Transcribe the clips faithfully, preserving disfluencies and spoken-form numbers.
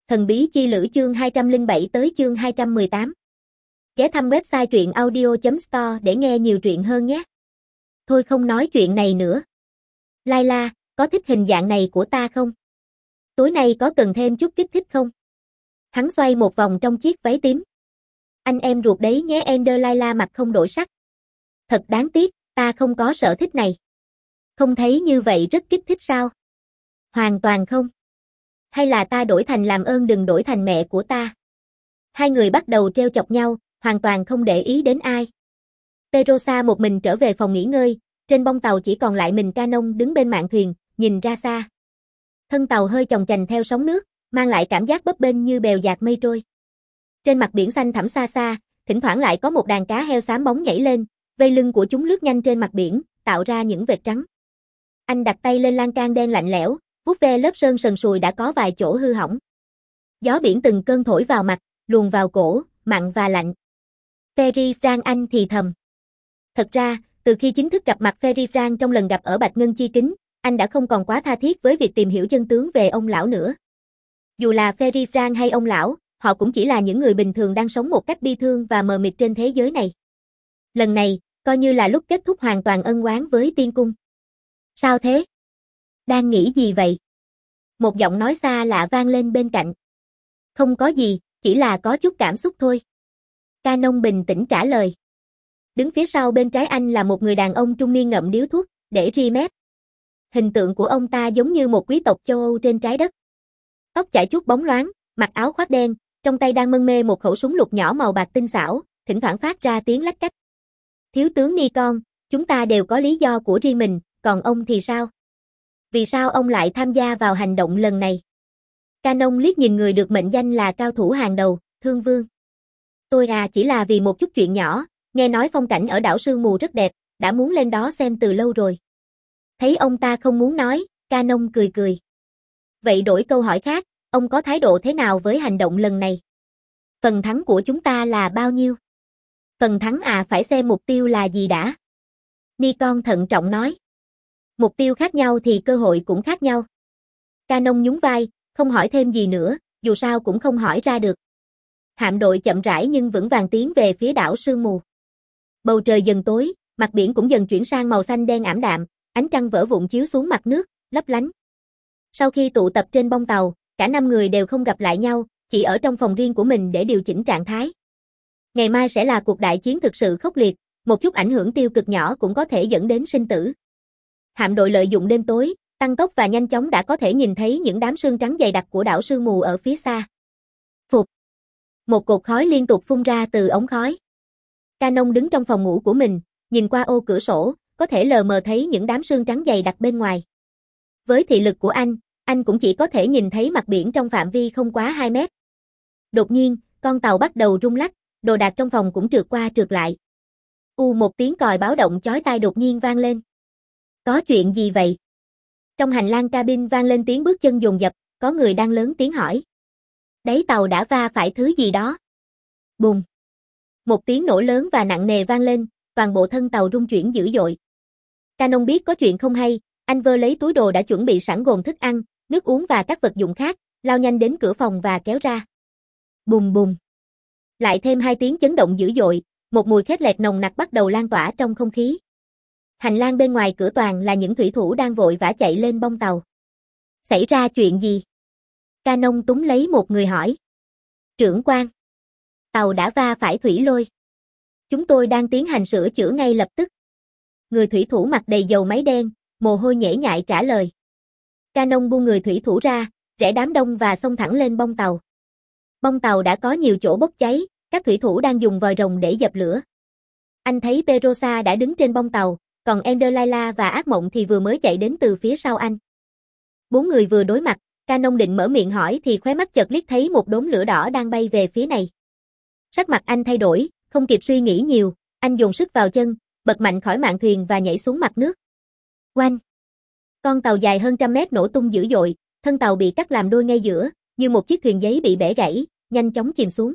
Thần bí chi lữ chương hai trăm lẻ bảy tới chương hai trăm mười tám. Ghé thăm website truyện audio chấm store để nghe nhiều truyện hơn nhé. Thôi không nói chuyện này nữa. Layla, có thích hình dạng này của ta không? Tối nay có cần thêm chút kích thích không? Hắn xoay một vòng trong chiếc váy tím. Anh em ruột đấy nhé. Ender Layla mặt không đổi sắc. Thật đáng tiếc, ta không có sở thích này. Không thấy như vậy rất kích thích sao? Hoàn toàn không. Hay là ta đổi thành làm ơn đừng đổi thành mẹ của ta. Hai người bắt đầu treo chọc nhau, hoàn toàn không để ý đến ai. Pedrosa một mình trở về phòng nghỉ ngơi, trên bông tàu chỉ còn lại mình Canon đứng bên mạn thuyền, nhìn ra xa. Thân tàu hơi chồng chành theo sóng nước, mang lại cảm giác bấp bênh như bèo dạt mây trôi. Trên mặt biển xanh thẳm xa xa, thỉnh thoảng lại có một đàn cá heo xám bóng nhảy lên, vây lưng của chúng lướt nhanh trên mặt biển, tạo ra những vệt trắng. Anh đặt tay lên lan can đen lạnh lẽo, vuốt ve lớp sơn sần sùi đã có vài chỗ hư hỏng. Gió biển từng cơn thổi vào mặt, luồn vào cổ, mặn và lạnh. Ferry Frank, anh thì thầm. Thật ra, từ khi chính thức gặp mặt Ferry Frank trong lần gặp ở Bạch Ngân Chi Kính, anh đã không còn quá tha thiết với việc tìm hiểu chân tướng về ông lão nữa. Dù là Ferry Frank hay ông lão, họ cũng chỉ là những người bình thường đang sống một cách bi thương và mờ mịt trên thế giới này. Lần này, coi như là lúc kết thúc hoàn toàn ân oán với tiên cung. Sao thế? Đang nghĩ gì vậy? Một giọng nói xa lạ vang lên bên cạnh. Không có gì, chỉ là có chút cảm xúc thôi. Canon bình tĩnh trả lời. Đứng phía sau bên trái anh là một người đàn ông trung niên ngậm điếu thuốc, để ri mép. Hình tượng của ông ta giống như một quý tộc châu Âu trên trái đất. Tóc chải chuốt bóng loáng, mặc áo khoác đen, trong tay đang mân mê một khẩu súng lục nhỏ màu bạc tinh xảo, thỉnh thoảng phát ra tiếng lách cách. Thiếu tướng Nikon, chúng ta đều có lý do của riêng mình, còn ông thì sao? Vì sao ông lại tham gia vào hành động lần này? Canon liếc nhìn người được mệnh danh là cao thủ hàng đầu, Thương Vương. Tôi à chỉ là vì một chút chuyện nhỏ, nghe nói phong cảnh ở đảo Sương Mù rất đẹp, đã muốn lên đó xem từ lâu rồi. Thấy ông ta không muốn nói, Canon cười cười. Vậy đổi câu hỏi khác, ông có thái độ thế nào với hành động lần này? Phần thắng của chúng ta là bao nhiêu? Phần thắng à phải xem mục tiêu là gì đã. Nikon thận trọng nói. Mục tiêu khác nhau thì cơ hội cũng khác nhau. Canon nhún vai, không hỏi thêm gì nữa, dù sao cũng không hỏi ra được. Hạm đội chậm rãi nhưng vững vàng tiến về phía đảo Sương Mù. Bầu trời dần tối, mặt biển cũng dần chuyển sang màu xanh đen ảm đạm, ánh trăng vỡ vụn chiếu xuống mặt nước, lấp lánh. Sau khi tụ tập trên bông tàu, cả năm người đều không gặp lại nhau, chỉ ở trong phòng riêng của mình để điều chỉnh trạng thái. Ngày mai sẽ là cuộc đại chiến thực sự khốc liệt, một chút ảnh hưởng tiêu cực nhỏ cũng có thể dẫn đến sinh tử. Hạm đội lợi dụng đêm tối, tăng tốc và nhanh chóng đã có thể nhìn thấy những đám sương trắng dày đặc của đảo Sương Mù ở phía xa. Phụt! Một cột khói liên tục phun ra từ ống khói. Canon đứng trong phòng ngủ của mình, nhìn qua ô cửa sổ, có thể lờ mờ thấy những đám sương trắng dày đặc bên ngoài. Với thị lực của anh, anh cũng chỉ có thể nhìn thấy mặt biển trong phạm vi không quá hai mét. Đột nhiên, con tàu bắt đầu rung lắc, đồ đạc trong phòng cũng trượt qua trượt lại. U một tiếng còi báo động chói tai đột nhiên vang lên. Có chuyện gì vậy? Trong hành lang cabin vang lên tiếng bước chân dồn dập, có người đang lớn tiếng hỏi. Đáy tàu đã va phải thứ gì đó. Bùng! Một tiếng nổ lớn và nặng nề vang lên, toàn bộ thân tàu rung chuyển dữ dội. Canon biết có chuyện không hay, anh vơ lấy túi đồ đã chuẩn bị sẵn gồm thức ăn, nước uống và các vật dụng khác, lao nhanh đến cửa phòng và kéo ra. Bùng bùng! Lại thêm hai tiếng chấn động dữ dội, một mùi khét lẹt nồng nặc bắt đầu lan tỏa trong không khí. Hành lang bên ngoài cửa toàn là những thủy thủ đang vội vã chạy lên bông tàu. Xảy ra chuyện gì? Canon túm lấy một người hỏi. Trưởng quan. Tàu đã va phải thủy lôi. Chúng tôi đang tiến hành sửa chữa ngay lập tức. Người thủy thủ mặt đầy dầu máy đen, mồ hôi nhễ nhại trả lời. Canon buông người thủy thủ ra, rẽ đám đông và xông thẳng lên bông tàu. Bông tàu đã có nhiều chỗ bốc cháy, các thủy thủ đang dùng vòi rồng để dập lửa. Anh thấy Pedrosa đã đứng trên bông tàu, còn Ender Layla và Ác Mộng thì vừa mới chạy đến từ phía sau anh. Bốn người vừa đối mặt, Canon định mở miệng hỏi thì khóe mắt chợt liếc thấy một đốm lửa đỏ đang bay về phía này. Sắc mặt anh thay đổi, không kịp suy nghĩ nhiều, anh dồn sức vào chân, bật mạnh khỏi mạn thuyền và nhảy xuống mặt nước. Oanh! Con tàu dài hơn trăm mét nổ tung dữ dội, thân tàu bị cắt làm đôi ngay giữa, như một chiếc thuyền giấy bị bẻ gãy, nhanh chóng chìm xuống.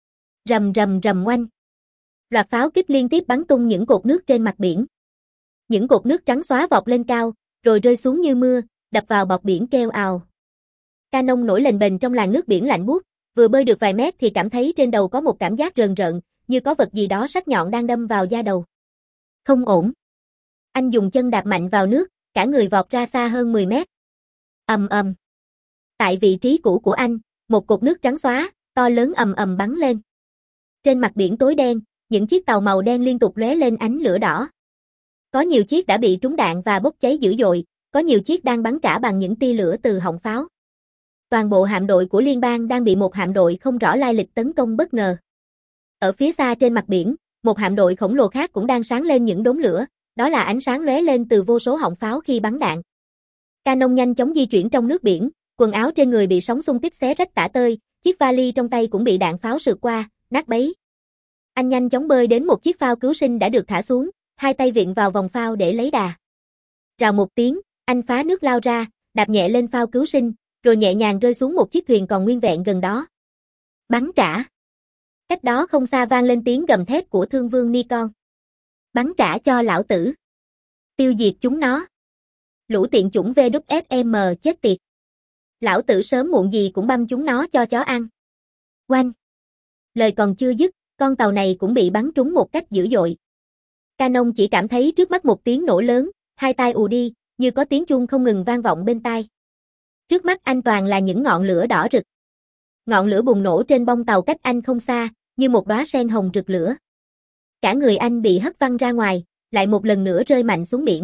Rầm rầm rầm oanh! Loạt pháo kích liên tiếp bắn tung những cột nước trên mặt biển. Những cột nước trắng xóa vọt lên cao, rồi rơi xuống như mưa, đập vào bọt biển kêu ào. Canon nổi lềnh bềnh trong làn nước biển lạnh buốt, vừa bơi được vài mét thì cảm thấy trên đầu có một cảm giác rờn rợn, như có vật gì đó sắc nhọn đang đâm vào da đầu. Không ổn. Anh dùng chân đạp mạnh vào nước, cả người vọt ra xa hơn mười mét. Ầm ầm. Tại vị trí cũ của anh, một cột nước trắng xóa, to lớn ầm ầm bắn lên. Trên mặt biển tối đen, những chiếc tàu màu đen liên tục lóe lên ánh lửa đỏ. Có nhiều chiếc đã bị trúng đạn và bốc cháy dữ dội, có nhiều chiếc đang bắn trả bằng những tia lửa từ họng pháo. Toàn bộ hạm đội của liên bang đang bị một hạm đội không rõ lai lịch tấn công bất ngờ. Ở phía xa trên mặt biển, một hạm đội khổng lồ khác cũng đang sáng lên những đốm lửa, đó là ánh sáng lóe lên từ vô số họng pháo khi bắn đạn. Canon nhanh chóng di chuyển trong nước biển, quần áo trên người bị sóng xung kích xé rách tả tơi, chiếc vali trong tay cũng bị đạn pháo sượt qua, nát bấy. Anh nhanh chóng bơi đến một chiếc phao cứu sinh đã được thả xuống, hai tay viện vào vòng phao để lấy đà. Rào một tiếng, anh phá nước lao ra, đạp nhẹ lên phao cứu sinh, rồi nhẹ nhàng rơi xuống một chiếc thuyền còn nguyên vẹn gần đó. Bắn trả. Cách đó không xa vang lên tiếng gầm thét của Thương Vương Nikon. Bắn trả cho lão tử. Tiêu diệt chúng nó. Lũ tiện chủng vê kép ét em chết tiệt. Lão tử sớm muộn gì cũng băm chúng nó cho chó ăn. Oanh. Lời còn chưa dứt, con tàu này cũng bị bắn trúng một cách dữ dội. Canon chỉ cảm thấy trước mắt một tiếng nổ lớn, hai tai ù đi, như có tiếng chuông không ngừng vang vọng bên tai. Trước mắt anh toàn là những ngọn lửa đỏ rực. Ngọn lửa bùng nổ trên bông tàu cách anh không xa, như một đóa sen hồng rực lửa. Cả người anh bị hất văng ra ngoài, lại một lần nữa rơi mạnh xuống biển.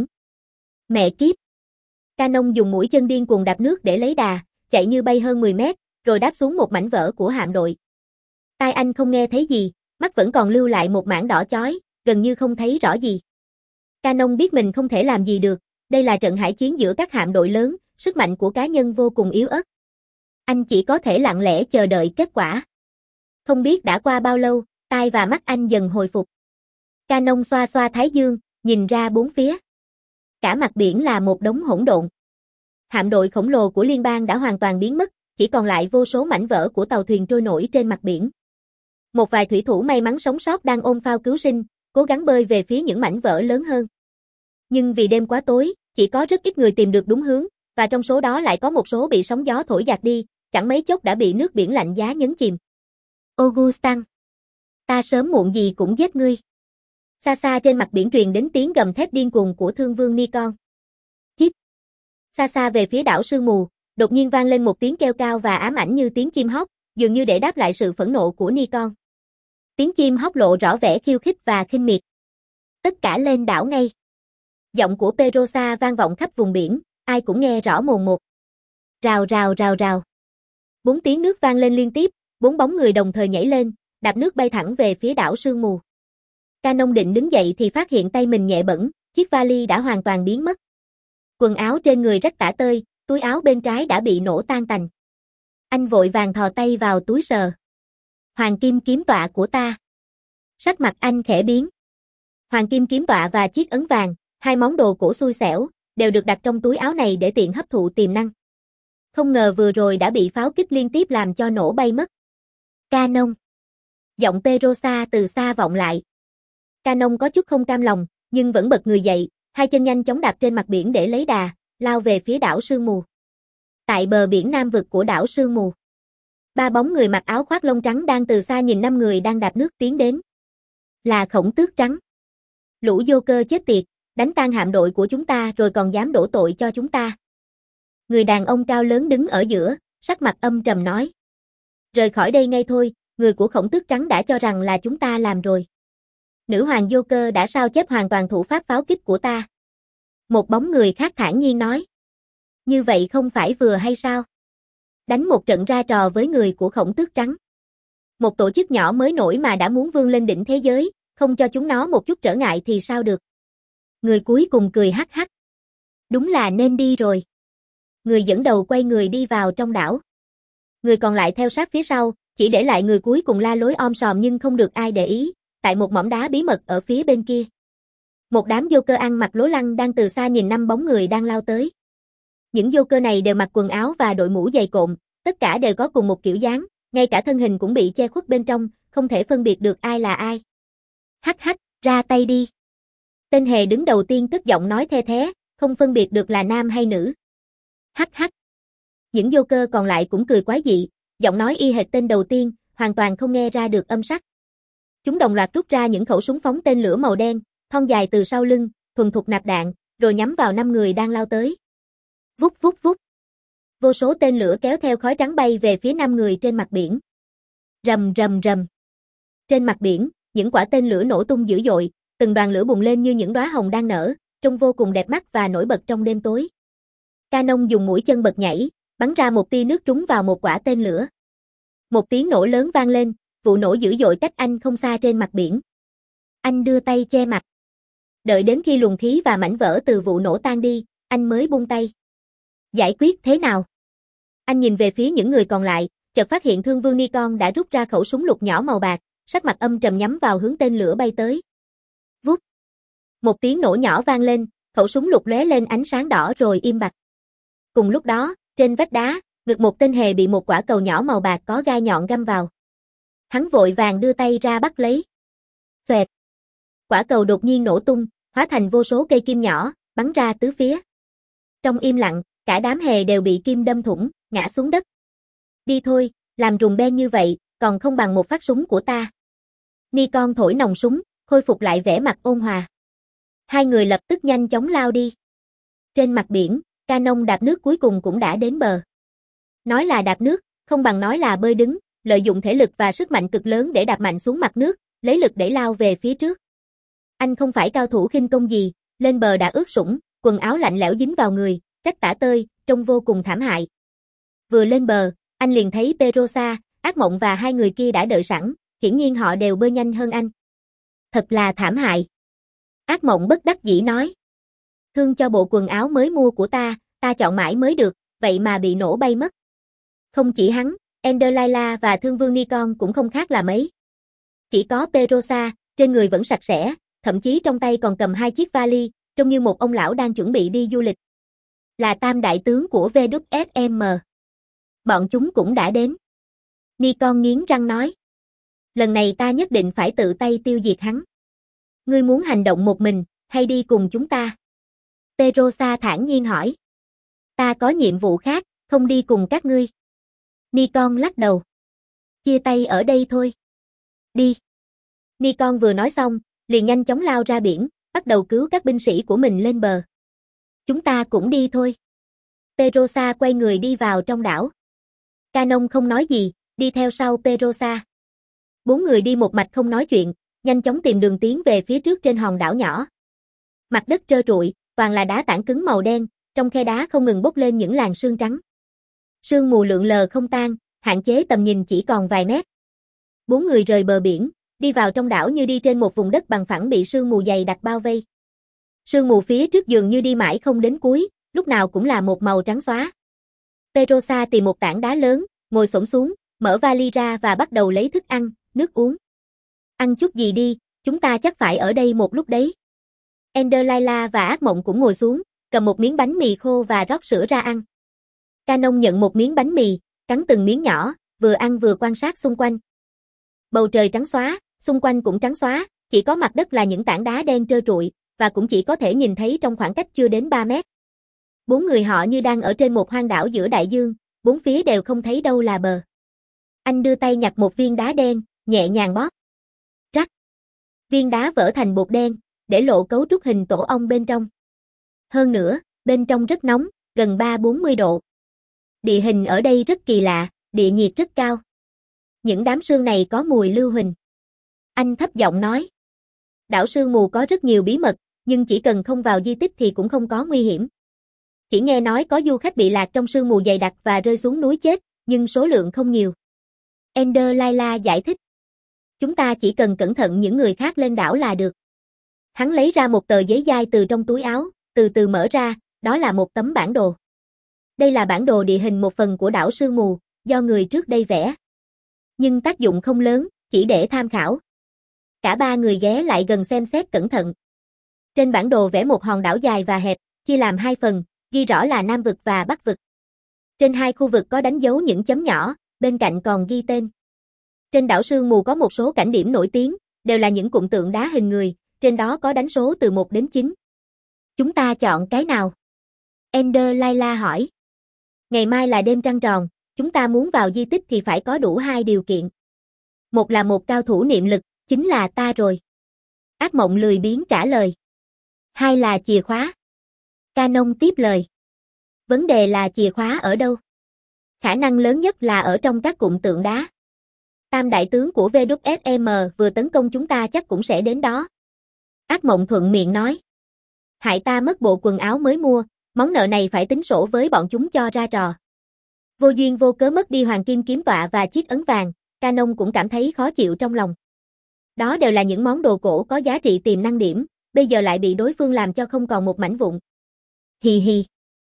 Mẹ kiếp! Canon dùng mũi chân điên cuồng đạp nước để lấy đà, chạy như bay hơn mười mét, rồi đáp xuống một mảnh vỡ của hạm đội. Tai anh không nghe thấy gì, mắt vẫn còn lưu lại một mảng đỏ chói, gần như không thấy rõ gì. Canon biết mình không thể làm gì được, đây là trận hải chiến giữa các hạm đội lớn, sức mạnh của cá nhân vô cùng yếu ớt. Anh chỉ có thể lặng lẽ chờ đợi kết quả. Không biết đã qua bao lâu, tai và mắt anh dần hồi phục. Canon xoa xoa thái dương, nhìn ra bốn phía. Cả mặt biển là một đống hỗn độn. Hạm đội khổng lồ của liên bang đã hoàn toàn biến mất, chỉ còn lại vô số mảnh vỡ của tàu thuyền trôi nổi trên mặt biển. Một vài thủy thủ may mắn sống sót đang ôm phao cứu sinh, cố gắng bơi về phía những mảnh vỡ lớn hơn. Nhưng vì đêm quá tối, chỉ có rất ít người tìm được đúng hướng, và trong số đó lại có một số bị sóng gió thổi dạt đi, chẳng mấy chốc đã bị nước biển lạnh giá nhấn chìm. Augustin, ta sớm muộn gì cũng giết ngươi. Xa xa trên mặt biển truyền đến tiếng gầm thét điên cuồng của Thương Vương Nikon. Chip. Xa xa về phía đảo sương mù, đột nhiên vang lên một tiếng kêu cao và ám ảnh như tiếng chim hót, dường như để đáp lại sự phẫn nộ của Nikon. Tiếng chim hót lộ rõ vẻ khiêu khích và khinh miệt. Tất cả lên đảo ngay. Giọng của Perosa vang vọng khắp vùng biển, ai cũng nghe rõ mồn một. Rào rào rào rào. Bốn tiếng nước vang lên liên tiếp, bốn bóng người đồng thời nhảy lên, đạp nước bay thẳng về phía đảo sương mù. Canon định đứng dậy thì phát hiện tay mình nhẹ bẫng, chiếc vali đã hoàn toàn biến mất. Quần áo trên người rách tả tơi, túi áo bên trái đã bị nổ tan tành. Anh vội vàng thò tay vào túi sờ. Hoàng kim kiếm tọa của ta. Sắc mặt anh khẽ biến. Hoàng kim kiếm tọa và chiếc ấn vàng, hai món đồ cổ xui xẻo, đều được đặt trong túi áo này để tiện hấp thụ tiềm năng. Không ngờ vừa rồi đã bị pháo kích liên tiếp làm cho nổ bay mất. Canon. Giọng Perosa từ xa vọng lại. Canon có chút không cam lòng, nhưng vẫn bật người dậy, hai chân nhanh chóng đạp trên mặt biển để lấy đà, lao về phía đảo sương mù. Tại bờ biển nam vực của đảo sương mù, ba bóng người mặc áo khoác lông trắng đang từ xa nhìn năm người đang đạp nước tiến đến. Là Khổng Tước Trắng. Lũ vô cơ chết tiệt, đánh tan hạm đội của chúng ta rồi còn dám đổ tội cho chúng ta. Người đàn ông cao lớn đứng ở giữa, sắc mặt âm trầm nói. Rời khỏi đây ngay thôi, người của Khổng Tước Trắng đã cho rằng là chúng ta làm rồi. Nữ hoàng vô cơ đã sao chép hoàn toàn thủ pháp pháo kích của ta. Một bóng người khác thản nhiên nói. Như vậy không phải vừa hay sao? Đánh một trận ra trò với người của Khổng Tước Trắng. Một tổ chức nhỏ mới nổi mà đã muốn vươn lên đỉnh thế giới, không cho chúng nó một chút trở ngại thì sao được? Người cuối cùng cười hắc hắc. Đúng là nên đi rồi. Người dẫn đầu quay người đi vào trong đảo. Người còn lại theo sát phía sau, chỉ để lại người cuối cùng la lối om sòm nhưng không được ai để ý, tại một mỏm đá bí mật ở phía bên kia. Một đám vô cơ ăn mặc lố lăng đang từ xa nhìn năm bóng người đang lao tới. Những vô cơ này đều mặc quần áo và đội mũ dày cộm, tất cả đều có cùng một kiểu dáng, ngay cả thân hình cũng bị che khuất bên trong, không thể phân biệt được ai là ai. Hắc hắc, ra tay đi. Tên hề đứng đầu tiên cất giọng nói the thé, không phân biệt được là nam hay nữ. Hắc hắc. Những Joker còn lại cũng cười quái dị, giọng nói y hệt tên đầu tiên, hoàn toàn không nghe ra được âm sắc. Chúng đồng loạt rút ra những khẩu súng phóng tên lửa màu đen, thon dài từ sau lưng, thuần thục nạp đạn, rồi nhắm vào năm người đang lao tới. Vút vút vút. Vô số tên lửa kéo theo khói trắng bay về phía năm người trên mặt biển. Rầm rầm rầm. Trên mặt biển, những quả tên lửa nổ tung dữ dội, từng đoàn lửa bùng lên như những đóa hồng đang nở, trông vô cùng đẹp mắt và nổi bật trong đêm tối. Canon dùng mũi chân bật nhảy, bắn ra một tia nước trúng vào một quả tên lửa. Một tiếng nổ lớn vang lên, vụ nổ dữ dội cách anh không xa trên mặt biển. Anh đưa tay che mặt. Đợi đến khi luồng khí và mảnh vỡ từ vụ nổ tan đi, anh mới buông tay. Giải quyết thế nào? Anh nhìn về phía những người còn lại, chợt phát hiện Thương Vương Nikon đã rút ra khẩu súng lục nhỏ màu bạc, sắc mặt âm trầm nhắm vào hướng tên lửa bay tới. Vút. Một tiếng nổ nhỏ vang lên, khẩu súng lục lóe lên ánh sáng đỏ rồi im bặt. Cùng lúc đó, trên vách đá, ngực một tên hề bị một quả cầu nhỏ màu bạc có gai nhọn găm vào. Hắn vội vàng đưa tay ra bắt lấy. Xoẹt. Quả cầu đột nhiên nổ tung, hóa thành vô số cây kim nhỏ, bắn ra tứ phía. Trong im lặng, cả đám hề đều bị kim đâm thủng, ngã xuống đất. Đi thôi, làm rùng beng như vậy, còn không bằng một phát súng của ta. Nikon thổi nòng súng, khôi phục lại vẻ mặt ôn hòa. Hai người lập tức nhanh chóng lao đi. Trên mặt biển, Canon đạp nước cuối cùng cũng đã đến bờ. Nói là đạp nước, không bằng nói là bơi đứng, lợi dụng thể lực và sức mạnh cực lớn để đạp mạnh xuống mặt nước, lấy lực để lao về phía trước. Anh không phải cao thủ khinh công gì, lên bờ đã ướt sũng, quần áo lạnh lẽo dính vào người, rách tả tơi, trông vô cùng thảm hại. Vừa lên bờ, anh liền thấy Perosa, Ác Mộng và hai người kia đã đợi sẵn, hiển nhiên họ đều bơi nhanh hơn anh. Thật là thảm hại. Ác Mộng bất đắc dĩ nói. Thương cho bộ quần áo mới mua của ta, ta chọn mãi mới được, vậy mà bị nổ bay mất. Không chỉ hắn, Ender Layla và Thương Vương Nikon cũng không khác là mấy. Chỉ có Perosa, trên người vẫn sạch sẽ, thậm chí trong tay còn cầm hai chiếc vali, trông như một ông lão đang chuẩn bị đi du lịch. Là tam đại tướng của vê kép ét em. Bọn chúng cũng đã đến. Nikon nghiến răng nói. Lần này ta nhất định phải tự tay tiêu diệt hắn. Ngươi muốn hành động một mình, hay đi cùng chúng ta? Perosa thản nhiên hỏi. Ta có nhiệm vụ khác, không đi cùng các ngươi. Nikon lắc đầu. Chia tay ở đây thôi. Đi. Nikon vừa nói xong, liền nhanh chóng lao ra biển, bắt đầu cứu các binh sĩ của mình lên bờ. Chúng ta cũng đi thôi. Perosa quay người đi vào trong đảo. Canon không nói gì, đi theo sau Perosa. Bốn người đi một mạch không nói chuyện, nhanh chóng tìm đường tiến về phía trước trên hòn đảo nhỏ. Mặt đất trơ trụi, toàn là đá tảng cứng màu đen, trong khe đá không ngừng bốc lên những làn sương trắng. Sương mù lượn lờ không tan, hạn chế tầm nhìn chỉ còn vài mét. Bốn người rời bờ biển, đi vào trong đảo như đi trên một vùng đất bằng phẳng bị sương mù dày đặc bao vây. Sương mù phía trước dường như đi mãi không đến cuối, lúc nào cũng là một màu trắng xóa. Perosa tìm một tảng đá lớn, ngồi xổm xuống, mở vali ra và bắt đầu lấy thức ăn, nước uống. Ăn chút gì đi, chúng ta chắc phải ở đây một lúc đấy. Ender Layla và Ác Mộng cũng ngồi xuống, cầm một miếng bánh mì khô và rót sữa ra ăn. Canon nhận một miếng bánh mì, cắn từng miếng nhỏ, vừa ăn vừa quan sát xung quanh. Bầu trời trắng xóa, xung quanh cũng trắng xóa, chỉ có mặt đất là những tảng đá đen trơ trụi, và cũng chỉ có thể nhìn thấy trong khoảng cách chưa đến ba mét. Bốn người họ như đang ở trên một hoang đảo giữa đại dương, bốn phía đều không thấy đâu là bờ. Anh đưa tay nhặt một viên đá đen, nhẹ nhàng bóp. Rắc. Viên đá vỡ thành bột đen, để lộ cấu trúc hình tổ ong bên trong. Hơn nữa, bên trong rất nóng, gần ba bốn mươi độ. Địa hình ở đây rất kỳ lạ, địa nhiệt rất cao. Những đám sương này có mùi lưu huỳnh. Anh thấp giọng nói. Đảo sương mù có rất nhiều bí mật, nhưng chỉ cần không vào di tích thì cũng không có nguy hiểm. Chỉ nghe nói có du khách bị lạc trong sương mù dày đặc và rơi xuống núi chết, nhưng số lượng không nhiều. Ender Layla giải thích. Chúng ta chỉ cần cẩn thận những người khác lên đảo là được. Hắn lấy ra một tờ giấy dai từ trong túi áo, từ từ mở ra, đó là một tấm bản đồ. Đây là bản đồ địa hình một phần của đảo sương mù, do người trước đây vẽ. Nhưng tác dụng không lớn, chỉ để tham khảo. Cả ba người ghé lại gần xem xét cẩn thận. Trên bản đồ vẽ một hòn đảo dài và hẹp, chia làm hai phần, ghi rõ là Nam vực và Bắc vực. Trên hai khu vực có đánh dấu những chấm nhỏ, bên cạnh còn ghi tên. Trên đảo sương mù có một số cảnh điểm nổi tiếng, đều là những cụm tượng đá hình người, trên đó có đánh số từ một đến chín. Chúng ta chọn cái nào? Ender Layla hỏi. Ngày mai là đêm trăng tròn, chúng ta muốn vào di tích thì phải có đủ hai điều kiện. Một là một cao thủ niệm lực, chính là ta rồi. Ác mộng lười biếng trả lời. Hai là chìa khóa. Canon tiếp lời. Vấn đề là chìa khóa ở đâu? Khả năng lớn nhất là ở trong các cụm tượng đá. Tam đại tướng của vê kép ét em vừa tấn công chúng ta chắc cũng sẽ đến đó. Ác mộng thuận miệng nói. Hại ta mất bộ quần áo mới mua, món nợ này phải tính sổ với bọn chúng cho ra trò. Vô duyên vô cớ mất đi hoàng kim kiếm tọa và chiếc ấn vàng, Canon cũng cảm thấy khó chịu trong lòng. Đó đều là những món đồ cổ có giá trị tiềm năng điểm, bây giờ lại bị đối phương làm cho không còn một mảnh vụn. Hì hì.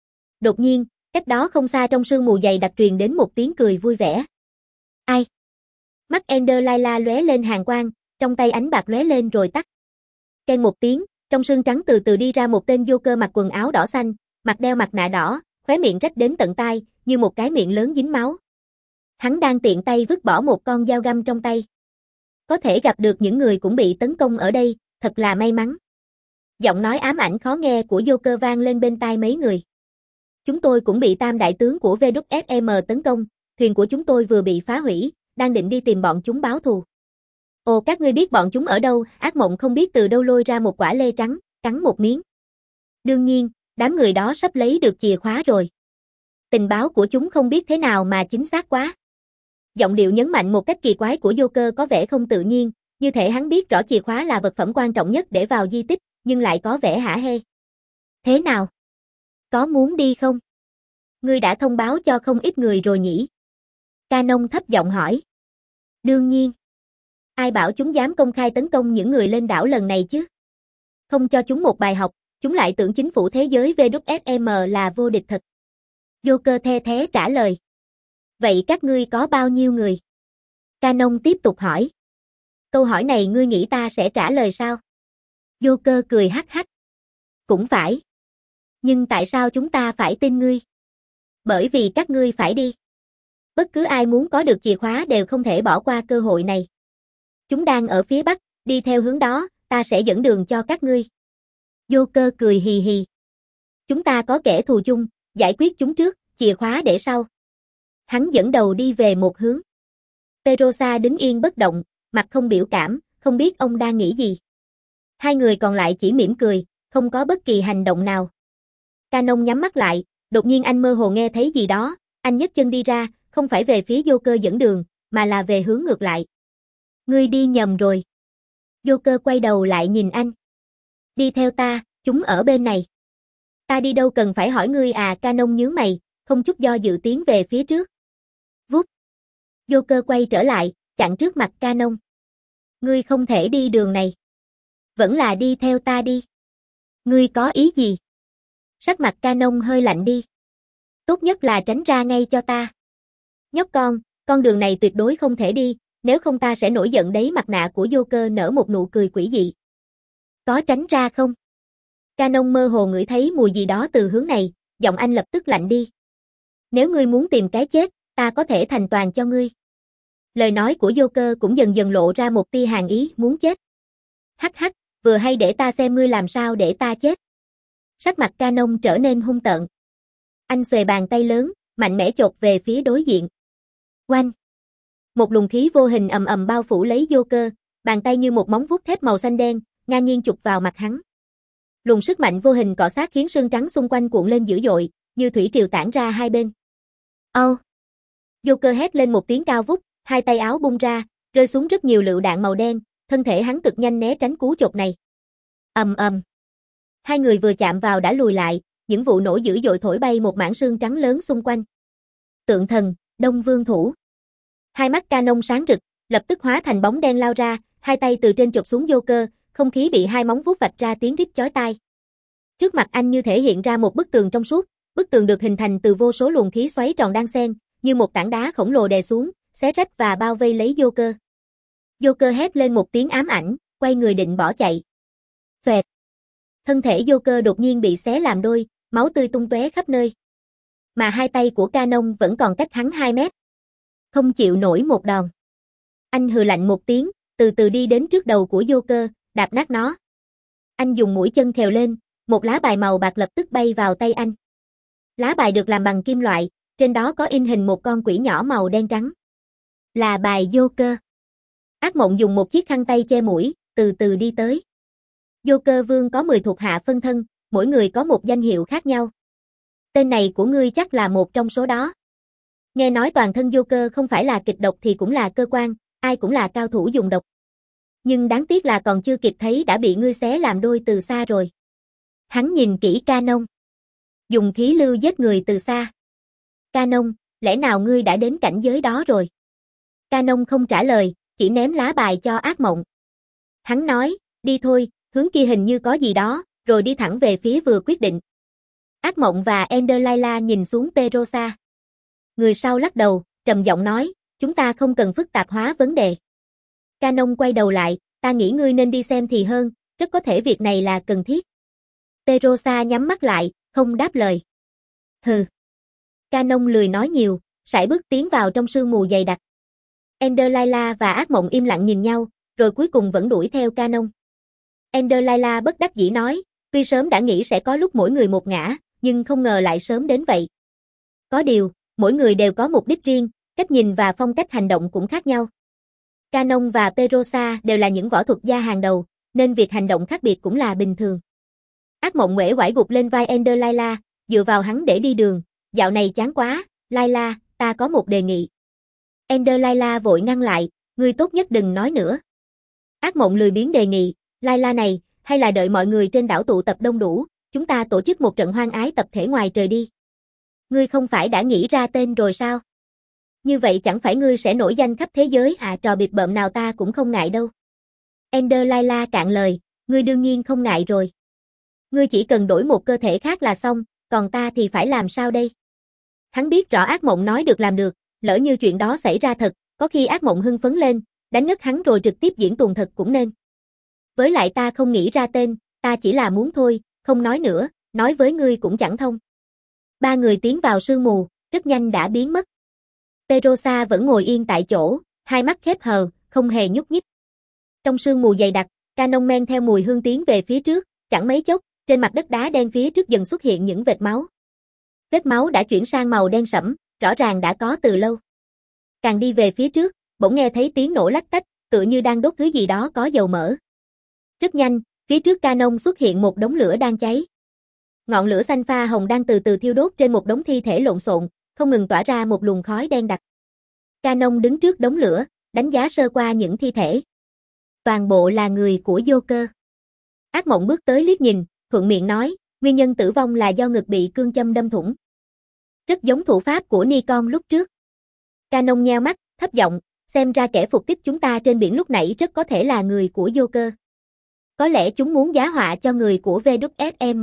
Đột nhiên, cách đó không xa trong sương mù dày đặc truyền đến một tiếng cười vui vẻ. Ai? Mắt Ender Layla lóe lên hàn quang, trong tay ánh bạc lóe lên rồi tắt. Keng một tiếng, trong sương trắng từ từ đi ra một tên Joker mặc quần áo đỏ xanh, mặt đeo mặt nạ đỏ, khóe miệng rách đến tận tai, như một cái miệng lớn dính máu. Hắn đang tiện tay vứt bỏ một con dao găm trong tay. Có thể gặp được những người cũng bị tấn công ở đây, thật là may mắn. Giọng nói ám ảnh khó nghe của Joker vang lên bên tai mấy người. Chúng tôi cũng bị tam đại tướng của vê kép ét em tấn công, thuyền của chúng tôi vừa bị phá hủy, đang định đi tìm bọn chúng báo thù. Ồ, các ngươi biết bọn chúng ở đâu? Ác mộng không biết từ đâu lôi ra một quả lê trắng, cắn một miếng. Đương nhiên, đám người đó sắp lấy được chìa khóa rồi. Tình báo của chúng không biết thế nào mà chính xác quá. Giọng điệu nhấn mạnh một cách kỳ quái của Joker có vẻ không tự nhiên, như thể hắn biết rõ chìa khóa là vật phẩm quan trọng nhất để vào di tích, nhưng lại có vẻ hả hê. Thế nào? Có muốn đi không? Ngươi đã thông báo cho không ít người rồi nhỉ? Canon thấp giọng hỏi. Đương nhiên. Ai bảo chúng dám công khai tấn công những người lên đảo lần này chứ? Không cho chúng một bài học, chúng lại tưởng chính phủ thế giới vê kép ét em là vô địch thật. Joker the thé trả lời. Vậy các ngươi có bao nhiêu người? Canon tiếp tục hỏi. Câu hỏi này ngươi nghĩ ta sẽ trả lời sao? Joker cười hắc hắc. Cũng phải. Nhưng tại sao chúng ta phải tin ngươi? Bởi vì các ngươi phải đi. Bất cứ ai muốn có được chìa khóa đều không thể bỏ qua cơ hội này. Chúng đang ở phía bắc, đi theo hướng đó, ta sẽ dẫn đường cho các ngươi. Joker cười hì hì. Chúng ta có kẻ thù chung, giải quyết chúng trước, chìa khóa để sau. Hắn dẫn đầu đi về một hướng. Perosa đứng yên bất động, mặt không biểu cảm, không biết ông đang nghĩ gì. Hai người còn lại chỉ mỉm cười, không có bất kỳ hành động nào. Canon nhắm mắt lại, đột nhiên anh mơ hồ nghe thấy gì đó, anh nhấc chân đi ra, không phải về phía Joker dẫn đường, mà là về hướng ngược lại. Ngươi đi nhầm rồi. Joker quay đầu lại nhìn anh. Đi theo ta, chúng ở bên này. Ta đi đâu cần phải hỏi ngươi à? Canon nhướng mày, không chút do dự tiến về phía trước. Vút. Joker quay trở lại, chặn trước mặt Canon. Ngươi không thể đi đường này. Vẫn là đi theo ta đi. Ngươi có ý gì? Sắc mặt Canon hơi lạnh đi. Tốt nhất là tránh ra ngay cho ta. Nhóc con, con đường này tuyệt đối không thể đi, nếu không ta sẽ nổi giận đấy. Mặt nạ của Joker nở một nụ cười quỷ dị. Có tránh ra không? Canon mơ hồ ngửi thấy mùi gì đó từ hướng này, giọng anh lập tức lạnh đi. Nếu ngươi muốn tìm cái chết, ta có thể thành toàn cho ngươi. Lời nói của Joker cũng dần dần lộ ra một tia hàn ý muốn chết. Hắc hắc, vừa hay để ta xem ngươi làm sao để ta chết. Sắc mặt Canon trở nên hung tợn. Anh xuề bàn tay lớn, mạnh mẽ chộp về phía đối diện. Oanh! Một luồng khí vô hình ầm ầm bao phủ lấy Joker, bàn tay như một móng vuốt thép màu xanh đen, ngang nhiên chụp vào mặt hắn. Luồng sức mạnh vô hình cọ sát khiến sương trắng xung quanh cuộn lên dữ dội, như thủy triều tản ra hai bên. Âu! Joker hét lên một tiếng cao vút, hai tay áo bung ra, rơi xuống rất nhiều lựu đạn màu đen, thân thể hắn cực nhanh né tránh cú chộp này. Ầm ầm. Hai người vừa chạm vào đã lùi lại, những vụ nổ dữ dội thổi bay một mảng sương trắng lớn xung quanh. Tượng thần, Đông Vương thủ. Hai mắt Canon sáng rực, lập tức hóa thành bóng đen lao ra, hai tay từ trên chụp xuống Joker, không khí bị hai móng vuốt vạch ra tiếng rít chói tai. Trước mặt anh như thể hiện ra một bức tường trong suốt, bức tường được hình thành từ vô số luồng khí xoáy tròn đan xen, như một tảng đá khổng lồ đè xuống, xé rách và bao vây lấy Joker. Joker hét lên một tiếng ám ảnh, quay người định bỏ chạy. Xoẹt. Thân thể Joker đột nhiên bị xé làm đôi, máu tươi tung tóe khắp nơi. Mà hai tay của Canon vẫn còn cách hắn hai mét. Không chịu nổi một đòn. Anh hừ lạnh một tiếng, từ từ đi đến trước đầu của Joker, đạp nát nó. Anh dùng mũi chân khều lên, một lá bài màu bạc lập tức bay vào tay anh. Lá bài được làm bằng kim loại, trên đó có in hình một con quỷ nhỏ màu đen trắng. Là bài Joker. Ác mộng dùng một chiếc khăn tay che mũi, từ từ đi tới. Joker Vương có mười thuộc hạ phân thân, mỗi người có một danh hiệu khác nhau. Tên này của ngươi chắc là một trong số đó. Nghe nói toàn thân Joker không phải là kịch độc thì cũng là cơ quan, ai cũng là cao thủ dùng độc. Nhưng đáng tiếc là còn chưa kịp thấy đã bị ngươi xé làm đôi từ xa rồi. Hắn nhìn kỹ Canon. Dùng khí lưu giết người từ xa. Canon, lẽ nào ngươi đã đến cảnh giới đó rồi? Canon không trả lời, chỉ ném lá bài cho ác mộng. Hắn nói, đi thôi, hướng kia hình như có gì đó, rồi đi thẳng về phía vừa quyết định. Ác mộng và Ender Layla nhìn xuống Perosa. Người sau lắc đầu, trầm giọng nói, chúng ta không cần phức tạp hóa vấn đề. Canon quay đầu lại, ta nghĩ ngươi nên đi xem thì hơn, rất có thể việc này là cần thiết. Perosa nhắm mắt lại, không đáp lời. Hừ. Canon lười nói nhiều, sải bước tiến vào trong sương mù dày đặc. Ender Layla và ác mộng im lặng nhìn nhau, rồi cuối cùng vẫn đuổi theo Canon. Ender Layla bất đắc dĩ nói, tuy sớm đã nghĩ sẽ có lúc mỗi người một ngã, nhưng không ngờ lại sớm đến vậy. Có điều, mỗi người đều có mục đích riêng, cách nhìn và phong cách hành động cũng khác nhau. Canon và Perosa đều là những võ thuật gia hàng đầu, nên việc hành động khác biệt cũng là bình thường. Ác mộng uể oải gục lên vai Ender Layla, dựa vào hắn để đi đường, dạo này chán quá, Layla, ta có một đề nghị. Ender Layla vội ngăn lại, ngươi tốt nhất đừng nói nữa. Ác mộng lười biếng đề nghị, Layla này, hay là đợi mọi người trên đảo tụ tập đông đủ, chúng ta tổ chức một trận hoan ái tập thể ngoài trời đi. Ngươi không phải đã nghĩ ra tên rồi sao? Như vậy chẳng phải ngươi sẽ nổi danh khắp thế giới à, trò bịp bợm nào ta cũng không ngại đâu. Ender Layla cạn lời, ngươi đương nhiên không ngại rồi. Ngươi chỉ cần đổi một cơ thể khác là xong, còn ta thì phải làm sao đây? Hắn biết rõ ác mộng nói được làm được, lỡ như chuyện đó xảy ra thật, có khi ác mộng hưng phấn lên, đánh ngất hắn rồi trực tiếp diễn tuồng thật cũng nên. Với lại ta không nghĩ ra tên, ta chỉ là muốn thôi, không nói nữa, nói với ngươi cũng chẳng thông. Ba người tiến vào sương mù, rất nhanh đã biến mất. Perosa vẫn ngồi yên tại chỗ, hai mắt khép hờ, không hề nhúc nhích. Trong sương mù dày đặc, Canon men theo mùi hương tiến về phía trước, chẳng mấy chốc, trên mặt đất đá đen phía trước dần xuất hiện những vệt máu. Vết máu đã chuyển sang màu đen sẫm, rõ ràng đã có từ lâu. Càng đi về phía trước, bỗng nghe thấy tiếng nổ lách tách, tựa như đang đốt thứ gì đó có dầu mỡ. Rất nhanh, phía trước Canon xuất hiện một đống lửa đang cháy. Ngọn lửa xanh pha hồng đang từ từ thiêu đốt trên một đống thi thể lộn xộn, không ngừng tỏa ra một luồng khói đen đặc. Canon đứng trước đống lửa, đánh giá sơ qua những thi thể. Toàn bộ là người của Joker. Ác mộng bước tới liếc nhìn, thuận miệng nói, nguyên nhân tử vong là do ngực bị cương châm đâm thủng. Rất giống thủ pháp của Nikon lúc trước. Canon nheo mắt, thấp giọng, xem ra kẻ phục kích chúng ta trên biển lúc nãy rất có thể là người của Joker. Có lẽ chúng muốn giá họa cho người của vê kép ét em.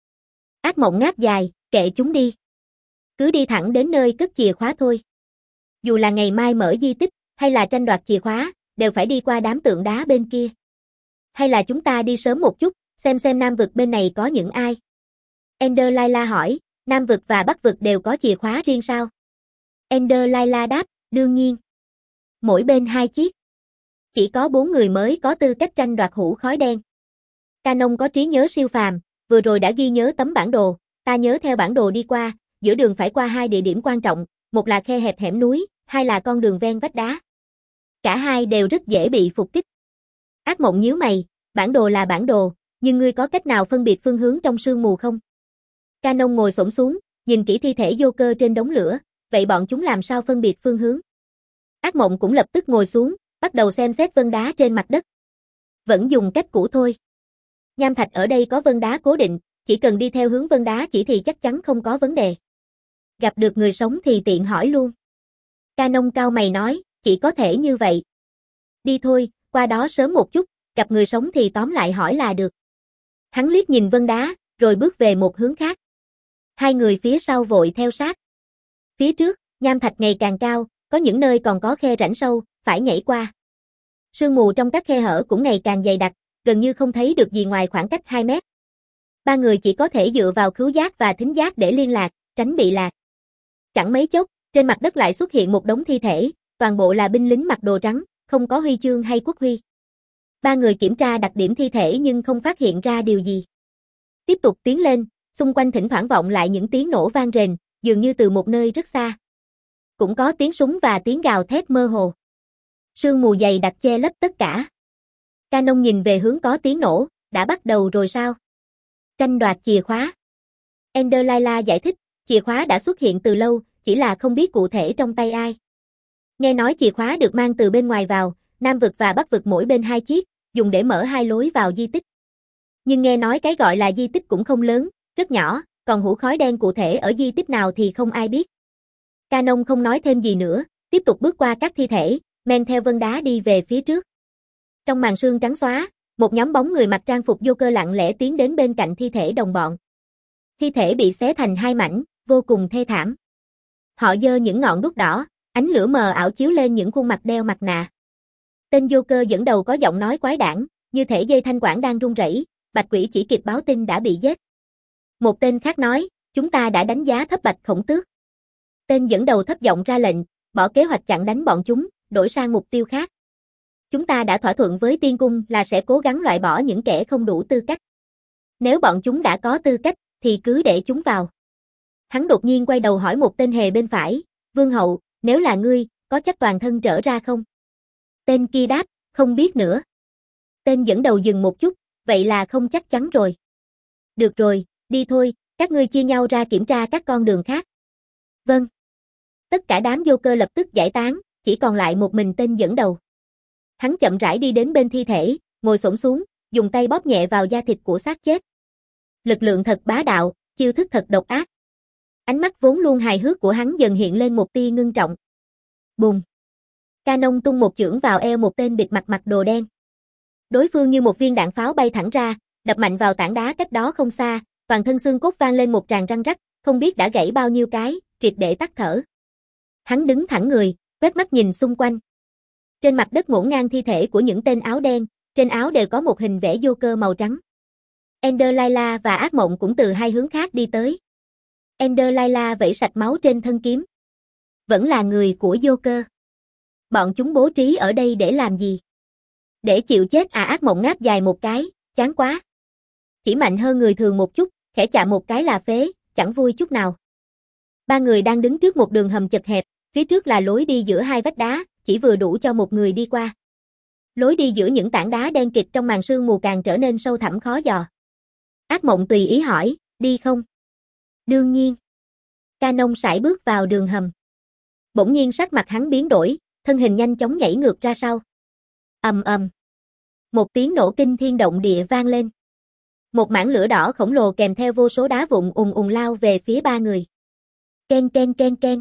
Ác mộng ngáp dài, kệ chúng đi. Cứ đi thẳng đến nơi cất chìa khóa thôi. Dù là ngày mai mở di tích, hay là tranh đoạt chìa khóa, đều phải đi qua đám tượng đá bên kia. Hay là chúng ta đi sớm một chút, xem xem Nam vực bên này có những ai. Ender Layla hỏi, Nam vực và Bắc vực đều có chìa khóa riêng sao? Ender Layla đáp, đương nhiên. Mỗi bên hai chiếc. Chỉ có bốn người mới có tư cách tranh đoạt hũ khói đen. Canon có trí nhớ siêu phàm, vừa rồi đã ghi nhớ tấm bản đồ, ta nhớ theo bản đồ đi qua, giữa đường phải qua hai địa điểm quan trọng, một là khe hẹp hẻm núi, hai là con đường ven vách đá. Cả hai đều rất dễ bị phục kích. Ác mộng nhíu mày, bản đồ là bản đồ, nhưng ngươi có cách nào phân biệt phương hướng trong sương mù không? Canon ngồi xổm xuống, nhìn kỹ thi thể Joker trên đống lửa, vậy bọn chúng làm sao phân biệt phương hướng? Ác mộng cũng lập tức ngồi xuống, bắt đầu xem xét vân đá trên mặt đất. Vẫn dùng cách cũ thôi. Nham thạch ở đây có vân đá cố định, chỉ cần đi theo hướng vân đá chỉ thì chắc chắn không có vấn đề. Gặp được người sống thì tiện hỏi luôn. Canon cao mày nói, chỉ có thể như vậy. Đi thôi, qua đó sớm một chút, gặp người sống thì tóm lại hỏi là được. Hắn liếc nhìn vân đá, rồi bước về một hướng khác. Hai người phía sau vội theo sát. Phía trước, nham thạch ngày càng cao, có những nơi còn có khe rãnh sâu, phải nhảy qua. Sương mù trong các khe hở cũng ngày càng dày đặc, gần như không thấy được gì ngoài khoảng cách hai mét. Ba người chỉ có thể dựa vào khứu giác và thính giác để liên lạc, tránh bị lạc. Chẳng mấy chốc, trên mặt đất lại xuất hiện một đống thi thể, toàn bộ là binh lính mặc đồ trắng, không có huy chương hay quốc huy. Ba người kiểm tra đặc điểm thi thể nhưng không phát hiện ra điều gì. Tiếp tục tiến lên, xung quanh thỉnh thoảng vọng lại những tiếng nổ vang rền, dường như từ một nơi rất xa. Cũng có tiếng súng và tiếng gào thét mơ hồ. Sương mù dày đặc che lấp tất cả. Canon nhìn về hướng có tiếng nổ, đã bắt đầu rồi sao? Tranh đoạt chìa khóa. Ender Layla giải thích, chìa khóa đã xuất hiện từ lâu, chỉ là không biết cụ thể trong tay ai. Nghe nói chìa khóa được mang từ bên ngoài vào, Nam vực và Bắc vực mỗi bên hai chiếc, dùng để mở hai lối vào di tích. Nhưng nghe nói cái gọi là di tích cũng không lớn, rất nhỏ, còn hũ khói đen cụ thể ở di tích nào thì không ai biết. Canon không nói thêm gì nữa, tiếp tục bước qua các thi thể, men theo vân đá đi về phía trước. Trong màn sương trắng xóa, một nhóm bóng người mặc trang phục Joker lặng lẽ tiến đến bên cạnh thi thể đồng bọn. Thi thể bị xé thành hai mảnh, vô cùng thê thảm. Họ giơ những ngọn đuốc đỏ, ánh lửa mờ ảo chiếu lên những khuôn mặt đeo mặt nạ. Tên Joker dẫn đầu có giọng nói quái đản, như thể dây thanh quản đang rung rẩy, Bạch Quỷ chỉ kịp báo tin đã bị giết. Một tên khác nói, chúng ta đã đánh giá thấp Bạch Khổng Tước. Tên dẫn đầu thấp giọng ra lệnh, bỏ kế hoạch chặn đánh bọn chúng, đổi sang mục tiêu khác. Chúng ta đã thỏa thuận với Tiên Cung là sẽ cố gắng loại bỏ những kẻ không đủ tư cách. Nếu bọn chúng đã có tư cách, thì cứ để chúng vào. Hắn đột nhiên quay đầu hỏi một tên hề bên phải, Vương Hậu, nếu là ngươi, có chắc toàn thân trở ra không? Tên kia đáp, không biết nữa. Tên dẫn đầu dừng một chút, vậy là không chắc chắn rồi. Được rồi, đi thôi, các ngươi chia nhau ra kiểm tra các con đường khác. Vâng. Tất cả đám Joker lập tức giải tán, chỉ còn lại một mình tên dẫn đầu. Hắn chậm rãi đi đến bên thi thể, ngồi xổm xuống, dùng tay bóp nhẹ vào da thịt của xác chết. Lực lượng thật bá đạo, chiêu thức thật độc ác. Ánh mắt vốn luôn hài hước của hắn dần hiện lên một tia ngưng trọng. Bùng. Canon tung một chưởng vào eo một tên bịt mặt mặc đồ đen. Đối phương như một viên đạn pháo bay thẳng ra, đập mạnh vào tảng đá cách đó không xa, toàn thân xương cốt vang lên một tràng răng rắc, không biết đã gãy bao nhiêu cái, triệt để tắt thở. Hắn đứng thẳng người, quét mắt nhìn xung quanh. Trên mặt đất ngổn ngang thi thể của những tên áo đen, trên áo đều có một hình vẽ Joker màu trắng. Ender Layla và Ác Mộng cũng từ hai hướng khác đi tới. Ender Layla vẩy sạch máu trên thân kiếm. Vẫn là người của Joker. Bọn chúng bố trí ở đây để làm gì? Để chịu chết à? Ác Mộng ngáp dài một cái, chán quá. Chỉ mạnh hơn người thường một chút, khẽ chạm một cái là phế, chẳng vui chút nào. Ba người đang đứng trước một đường hầm chật hẹp, phía trước là lối đi giữa hai vách đá, chỉ vừa đủ cho một người đi qua. Lối đi giữa những tảng đá đen kịt trong màn sương mù càng trở nên sâu thẳm khó dò. Ác Mộng tùy ý hỏi, đi không? Đương nhiên. Canon sải bước vào đường hầm. Bỗng nhiên sắc mặt hắn biến đổi, thân hình nhanh chóng nhảy ngược ra sau. Ầm ầm. Một tiếng nổ kinh thiên động địa vang lên. Một mảng lửa đỏ khổng lồ kèm theo vô số đá vụn ùng ùng lao về phía ba người. Ken ken ken ken.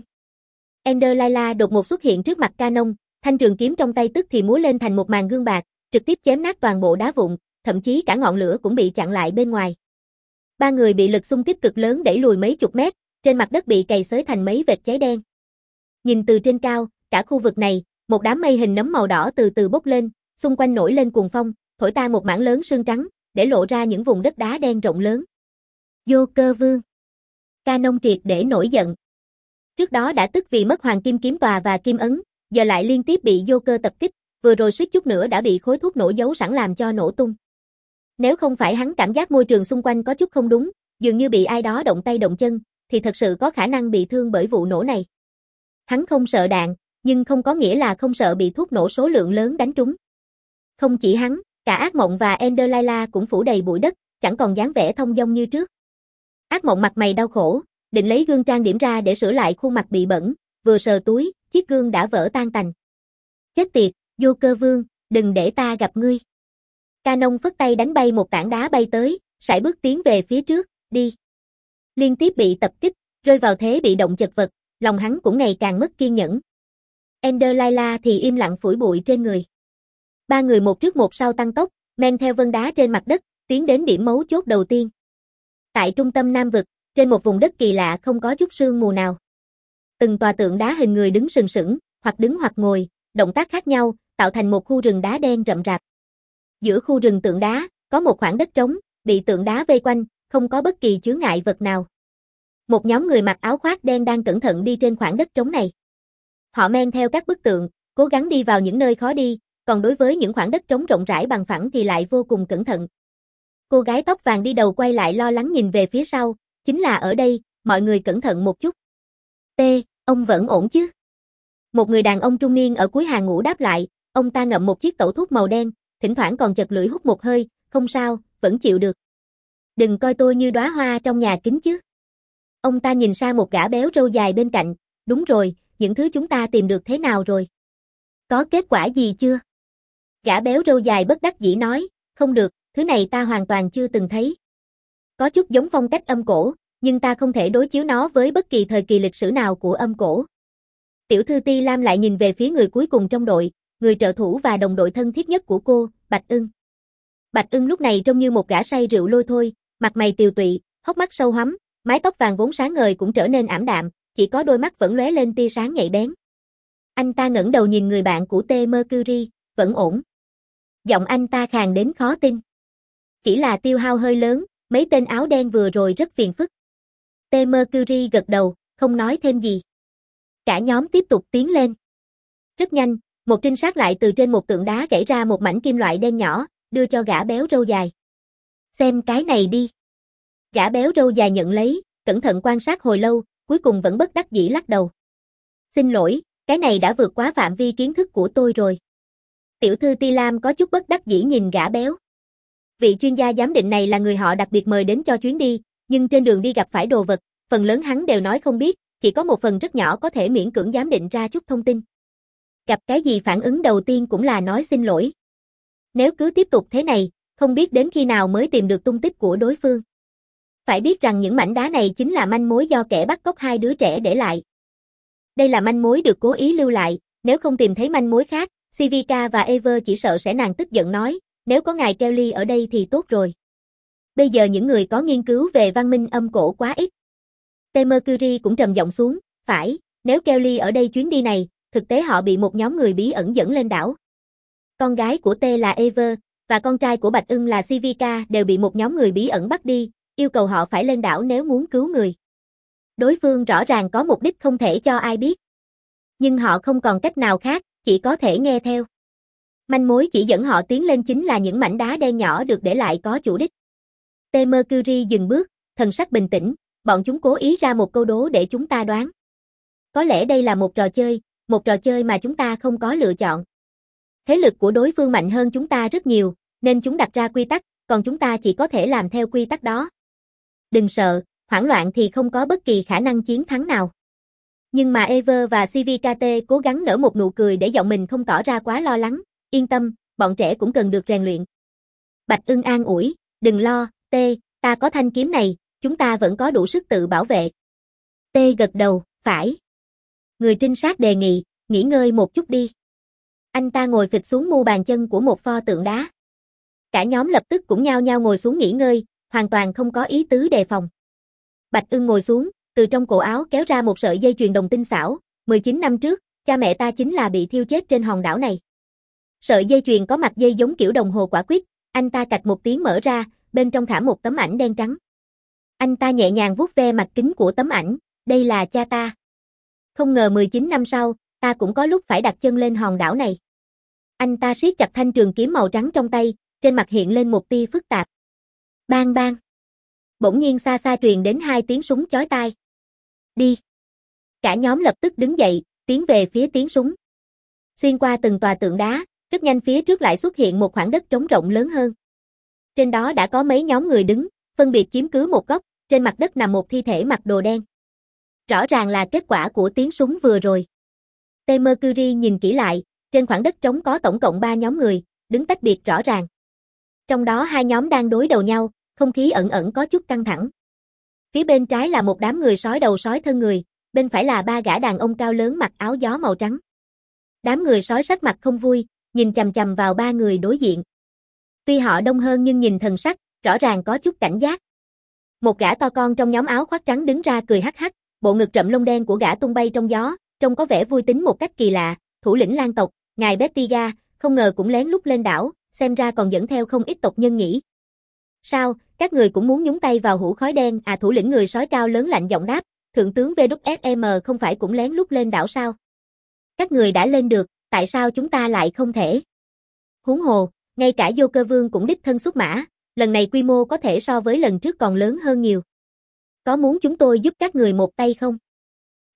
Ender Layla đột ngột xuất hiện trước mặt Canon, thanh trường kiếm trong tay tức thì múa lên thành một màn gương bạc, trực tiếp chém nát toàn bộ đá vụn, thậm chí cả ngọn lửa cũng bị chặn lại bên ngoài. Ba người bị lực xung kích cực lớn đẩy lùi mấy chục mét, trên mặt đất bị cày xới thành mấy vệt cháy đen. Nhìn từ trên cao, cả khu vực này, một đám mây hình nấm màu đỏ từ từ bốc lên, xung quanh nổi lên cuồng phong, thổi tan một mảng lớn sương trắng, để lộ ra những vùng đất đá đen rộng lớn. Joker Vương. Canon triệt để nổi giận. Trước đó đã tức vì mất hoàng kim kiếm tòa và kim ấn, giờ lại liên tiếp bị Joker tập kích, vừa rồi suýt chút nữa đã bị khối thuốc nổ giấu sẵn làm cho nổ tung. Nếu không phải hắn cảm giác môi trường xung quanh có chút không đúng, dường như bị ai đó động tay động chân, thì thật sự có khả năng bị thương bởi vụ nổ này. Hắn không sợ đạn, nhưng không có nghĩa là không sợ bị thuốc nổ số lượng lớn đánh trúng. Không chỉ hắn, cả Ác Mộng và Ender Layla cũng phủ đầy bụi đất, chẳng còn dáng vẻ thông dong như trước. Ác Mộng mặt mày đau khổ, định lấy gương trang điểm ra để sửa lại khuôn mặt bị bẩn, vừa sờ túi, chiếc gương đã vỡ tan tành. Chết tiệt, Joker Vương, đừng để ta gặp ngươi. Canon phất tay đánh bay một tảng đá bay tới, sải bước tiến về phía trước, đi. Liên tiếp bị tập kích, rơi vào thế bị động chật vật, lòng hắn cũng ngày càng mất kiên nhẫn. Ender Layla thì im lặng phủi bụi trên người. Ba người một trước một sau tăng tốc, men theo vân đá trên mặt đất, tiến đến điểm mấu chốt đầu tiên. Tại trung tâm Nam vực, trên một vùng đất kỳ lạ không có chút sương mù nào. Từng tòa tượng đá hình người đứng sừng sững, hoặc đứng hoặc ngồi, động tác khác nhau, tạo thành một khu rừng đá đen rậm rạp. Giữa khu rừng tượng đá, có một khoảng đất trống, bị tượng đá vây quanh, không có bất kỳ chướng ngại vật nào. Một nhóm người mặc áo khoác đen đang cẩn thận đi trên khoảng đất trống này. Họ men theo các bức tượng, cố gắng đi vào những nơi khó đi, còn đối với những khoảng đất trống rộng rãi bằng phẳng thì lại vô cùng cẩn thận. Cô gái tóc vàng đi đầu quay lại lo lắng nhìn về phía sau, chính là ở đây, mọi người cẩn thận một chút. T, ông vẫn ổn chứ? Một người đàn ông trung niên ở cuối hàng ngũ đáp lại, ông ta ngậm một chiếc tẩu thuốc màu đen, thỉnh thoảng còn chật lưỡi hút một hơi, không sao, vẫn chịu được. Đừng coi tôi như đóa hoa trong nhà kính chứ. Ông ta nhìn sang một gã béo râu dài bên cạnh, đúng rồi, những thứ chúng ta tìm được thế nào rồi? Có kết quả gì chưa? Gã béo râu dài bất đắc dĩ nói, không được, thứ này ta hoàn toàn chưa từng thấy. Có chút giống phong cách âm cổ, nhưng ta không thể đối chiếu nó với bất kỳ thời kỳ lịch sử nào của âm cổ. Tiểu thư Ti Lam lại nhìn về phía người cuối cùng trong đội, người trợ thủ và đồng đội thân thiết nhất của cô, Bạch Ưng. Bạch Ưng lúc này trông như một gã say rượu lôi thôi, mặt mày tiều tụy, hốc mắt sâu hoắm, mái tóc vàng vốn sáng ngời cũng trở nên ảm đạm, chỉ có đôi mắt vẫn lóe lên tia sáng nhạy bén. Anh ta ngẩng đầu nhìn người bạn của T Mercury, vẫn ổn. Giọng anh ta khàn đến khó tin. Chỉ là tiêu hao hơi lớn, mấy tên áo đen vừa rồi rất phiền phức. T Mercury gật đầu, không nói thêm gì. Cả nhóm tiếp tục tiến lên. Rất nhanh, một trinh sát lại từ trên một tượng đá gãy ra một mảnh kim loại đen nhỏ, đưa cho gã béo râu dài. Xem cái này đi. Gã béo râu dài nhận lấy, cẩn thận quan sát hồi lâu, cuối cùng vẫn bất đắc dĩ lắc đầu. Xin lỗi, cái này đã vượt quá phạm vi kiến thức của tôi rồi. Tiểu thư Ti Lam có chút bất đắc dĩ nhìn gã béo. Vị chuyên gia giám định này là người họ đặc biệt mời đến cho chuyến đi, nhưng trên đường đi gặp phải đồ vật, phần lớn hắn đều nói không biết, chỉ có một phần rất nhỏ có thể miễn cưỡng giám định ra chút thông tin. Gặp cái gì phản ứng đầu tiên cũng là nói xin lỗi. Nếu cứ tiếp tục thế này, không biết đến khi nào mới tìm được tung tích của đối phương. Phải biết rằng những mảnh đá này chính là manh mối do kẻ bắt cóc hai đứa trẻ để lại. Đây là manh mối được cố ý lưu lại, nếu không tìm thấy manh mối khác, Sivika và Ever chỉ sợ sẽ nàng tức giận nói, nếu có ngài Kelly ở đây thì tốt rồi. Bây giờ những người có nghiên cứu về văn minh âm cổ quá ít. T Mercury cũng trầm giọng xuống, phải, nếu Kelly ở đây chuyến đi này, thực tế họ bị một nhóm người bí ẩn dẫn lên đảo. Con gái của T là Ever, và con trai của Bạch Ưng là Sivika đều bị một nhóm người bí ẩn bắt đi, yêu cầu họ phải lên đảo nếu muốn cứu người. Đối phương rõ ràng có mục đích không thể cho ai biết. Nhưng họ không còn cách nào khác, chỉ có thể nghe theo. Manh mối chỉ dẫn họ tiến lên chính là những mảnh đá đen nhỏ được để lại có chủ đích. T Mercury dừng bước, thần sắc bình tĩnh, bọn chúng cố ý ra một câu đố để chúng ta đoán. Có lẽ đây là một trò chơi, một trò chơi mà chúng ta không có lựa chọn. Thế lực của đối phương mạnh hơn chúng ta rất nhiều, nên chúng đặt ra quy tắc, còn chúng ta chỉ có thể làm theo quy tắc đó. Đừng sợ, hoảng loạn thì không có bất kỳ khả năng chiến thắng nào. Nhưng mà Ever và Civikate cố gắng nở một nụ cười để giọng mình không tỏ ra quá lo lắng, yên tâm, bọn trẻ cũng cần được rèn luyện. Bạch Ưng an ủi, đừng lo, T, ta có thanh kiếm này, chúng ta vẫn có đủ sức tự bảo vệ. T gật đầu, phải. Người trinh sát đề nghị, nghỉ ngơi một chút đi. Anh ta ngồi phịch xuống mu bàn chân của một pho tượng đá. Cả nhóm lập tức cũng nhao nhao ngồi xuống nghỉ ngơi, hoàn toàn không có ý tứ đề phòng. Bạch Ưng ngồi xuống, từ trong cổ áo kéo ra một sợi dây chuyền đồng tinh xảo, mười chín năm trước, cha mẹ ta chính là bị thiêu chết trên hòn đảo này. Sợi dây chuyền có mặt dây giống kiểu đồng hồ quả quýt, anh ta cạch một tiếng mở ra, bên trong thả một tấm ảnh đen trắng. Anh ta nhẹ nhàng vuốt ve mặt kính của tấm ảnh, đây là cha ta. Không ngờ mười chín năm sau, ta cũng có lúc phải đặt chân lên hòn đảo này. Anh ta siết chặt thanh trường kiếm màu trắng trong tay, trên mặt hiện lên một tia phức tạp. Bang bang. Bỗng nhiên xa xa truyền đến hai tiếng súng chói tai. Đi. Cả nhóm lập tức đứng dậy, tiến về phía tiếng súng. Xuyên qua từng tòa tượng đá, rất nhanh phía trước lại xuất hiện một khoảng đất trống rộng lớn hơn. Trên đó đã có mấy nhóm người đứng, phân biệt chiếm cứ một góc, trên mặt đất nằm một thi thể mặc đồ đen. Rõ ràng là kết quả của tiếng súng vừa rồi. T Mercury nhìn kỹ lại, trên khoảng đất trống có tổng cộng ba nhóm người, đứng tách biệt rõ ràng. Trong đó hai nhóm đang đối đầu nhau, không khí ẩn ẩn có chút căng thẳng. Phía bên trái là một đám người sói đầu sói thân người, bên phải là ba gã đàn ông cao lớn mặc áo gió màu trắng. Đám người sói sắc mặt không vui, nhìn chằm chằm vào ba người đối diện. Tuy họ đông hơn nhưng nhìn thần sắc, rõ ràng có chút cảnh giác. Một gã to con trong nhóm áo khoác trắng đứng ra cười hắc hắc, bộ ngực rậm lông đen của gã tung bay trong gió, trông có vẻ vui tính một cách kỳ lạ, thủ lĩnh lang tộc, ngài Bettiga, không ngờ cũng lén lút lên đảo, xem ra còn dẫn theo không ít tộc nhân nhỉ. Sao, các người cũng muốn nhúng tay vào hũ khói đen à? Thủ lĩnh người sói cao lớn lạnh giọng đáp, thượng tướng vê kép ét em không phải cũng lén lút lên đảo sao? Các người đã lên được, tại sao chúng ta lại không thể? Huống hồ, ngay cả Vô Cơ Vương cũng đích thân xuất mã, lần này quy mô có thể so với lần trước còn lớn hơn nhiều. Có muốn chúng tôi giúp các người một tay không?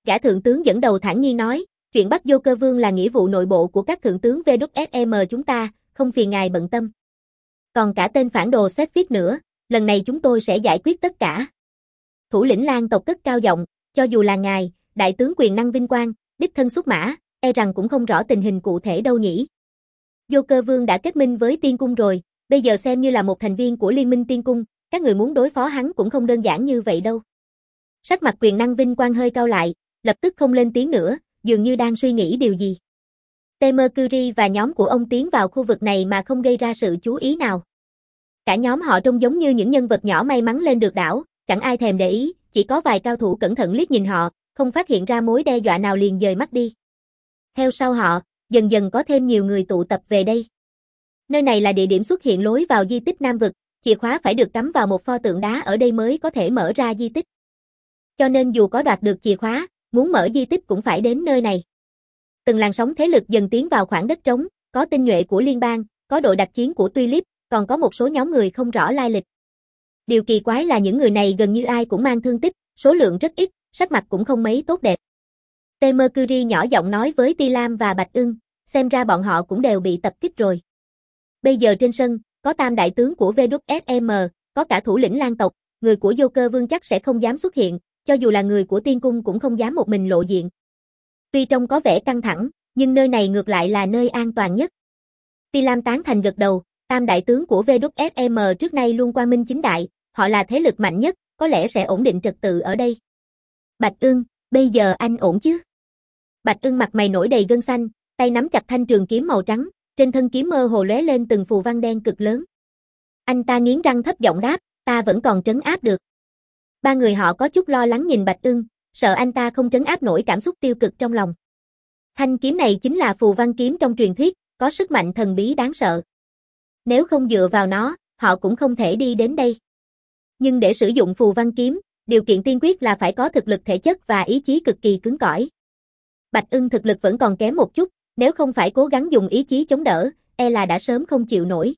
Gã thượng tướng dẫn đầu thản nhiên nói, chuyện bắt Joker Vương là nghĩa vụ nội bộ của các thượng tướng vê kép ét em chúng ta, không phiền ngài bận tâm. Còn cả tên phản đồ Sephiroth nữa, lần này chúng tôi sẽ giải quyết tất cả. Thủ lĩnh Lang tộc cất cao giọng, cho dù là ngài, đại tướng quyền năng vinh quang, đích thân xuất mã, e rằng cũng không rõ tình hình cụ thể đâu nhỉ. Joker Vương đã kết minh với Tiên Cung rồi, bây giờ xem như là một thành viên của Liên minh Tiên Cung, các người muốn đối phó hắn cũng không đơn giản như vậy đâu. Sắc mặt quyền năng vinh quang hơi cau lại, lập tức không lên tiếng nữa, dường như đang suy nghĩ điều gì. T. Mercury và nhóm của ông tiến vào khu vực này mà không gây ra sự chú ý nào. Cả nhóm họ trông giống như những nhân vật nhỏ may mắn lên được đảo, chẳng ai thèm để ý, chỉ có vài cao thủ cẩn thận liếc nhìn họ, không phát hiện ra mối đe dọa nào liền dời mắt đi. Theo sau họ, dần dần có thêm nhiều người tụ tập về đây. Nơi này là địa điểm xuất hiện lối vào di tích Nam Vực, chìa khóa phải được cắm vào một pho tượng đá ở đây mới có thể mở ra di tích. Cho nên dù có đoạt được chìa khóa, muốn mở di tích cũng phải đến nơi này. Từng làn sóng thế lực dần tiến vào khoảng đất trống, có tinh nhuệ của liên bang, có đội đặc chiến của Tulip, còn có một số nhóm người không rõ lai lịch. Điều kỳ quái là những người này gần như ai cũng mang thương tích, số lượng rất ít, sắc mặt cũng không mấy tốt đẹp. T. Mercury nhỏ giọng nói với Ti Lam và Bạch Ưng, xem ra bọn họ cũng đều bị tập kích rồi. Bây giờ trên sân, có tam đại tướng của vê kép ét em, có cả thủ lĩnh Lang tộc, người của Joker Vương chắc sẽ không dám xuất hiện, cho dù là người của Tiên Cung cũng không dám một mình lộ diện. Tuy trông có vẻ căng thẳng, nhưng nơi này ngược lại là nơi an toàn nhất. Ti Lam tán thành gật đầu, tam đại tướng của vê kép ét em trước nay luôn quang minh chính đại, họ là thế lực mạnh nhất, có lẽ sẽ ổn định trật tự ở đây. Bạch Ưng, bây giờ anh ổn chứ? Bạch Ưng mặt mày nổi đầy gân xanh, tay nắm chặt thanh trường kiếm màu trắng, trên thân kiếm mơ hồ lóe lên từng phù văn đen cực lớn. Anh ta nghiến răng thấp giọng đáp, ta vẫn còn trấn áp được. Ba người họ có chút lo lắng nhìn Bạch Ưng, sợ anh ta không trấn áp nổi cảm xúc tiêu cực trong lòng. Thanh kiếm này chính là phù văn kiếm trong truyền thuyết, có sức mạnh thần bí đáng sợ. Nếu không dựa vào nó, họ cũng không thể đi đến đây. Nhưng để sử dụng phù văn kiếm, điều kiện tiên quyết là phải có thực lực thể chất và ý chí cực kỳ cứng cỏi. Bạch Ưng thực lực vẫn còn kém một chút, nếu không phải cố gắng dùng ý chí chống đỡ, e là đã sớm không chịu nổi.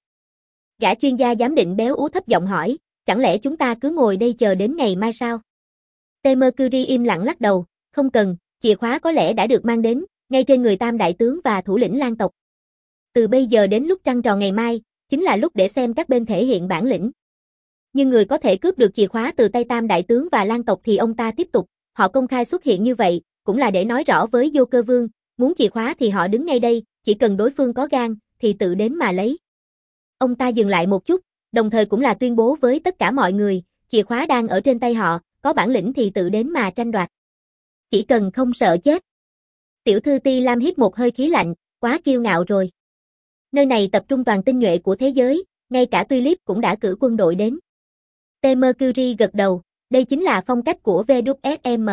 Gã chuyên gia giám định béo ú thấp giọng hỏi, chẳng lẽ chúng ta cứ ngồi đây chờ đến ngày mai sao? T. Mercury im lặng lắc đầu, không cần, chìa khóa có lẽ đã được mang đến, ngay trên người tam đại tướng và thủ lĩnh Lang tộc. Từ bây giờ đến lúc trăng tròn ngày mai, chính là lúc để xem các bên thể hiện bản lĩnh. Nhưng người có thể cướp được chìa khóa từ tay tam đại tướng và Lang tộc thì ông ta tiếp tục, họ công khai xuất hiện như vậy, cũng là để nói rõ với Joker Vương, muốn chìa khóa thì họ đứng ngay đây, chỉ cần đối phương có gan, thì tự đến mà lấy. Ông ta dừng lại một chút, đồng thời cũng là tuyên bố với tất cả mọi người, chìa khóa đang ở trên tay họ, có bản lĩnh thì tự đến mà tranh đoạt. Chỉ cần không sợ chết. Tiểu thư Ti Lam hít một hơi khí lạnh, quá kiêu ngạo rồi. Nơi này tập trung toàn tinh nhuệ của thế giới, ngay cả Tulip cũng đã cử quân đội đến. T. Mercury gật đầu, đây chính là phong cách của vê kép ét em.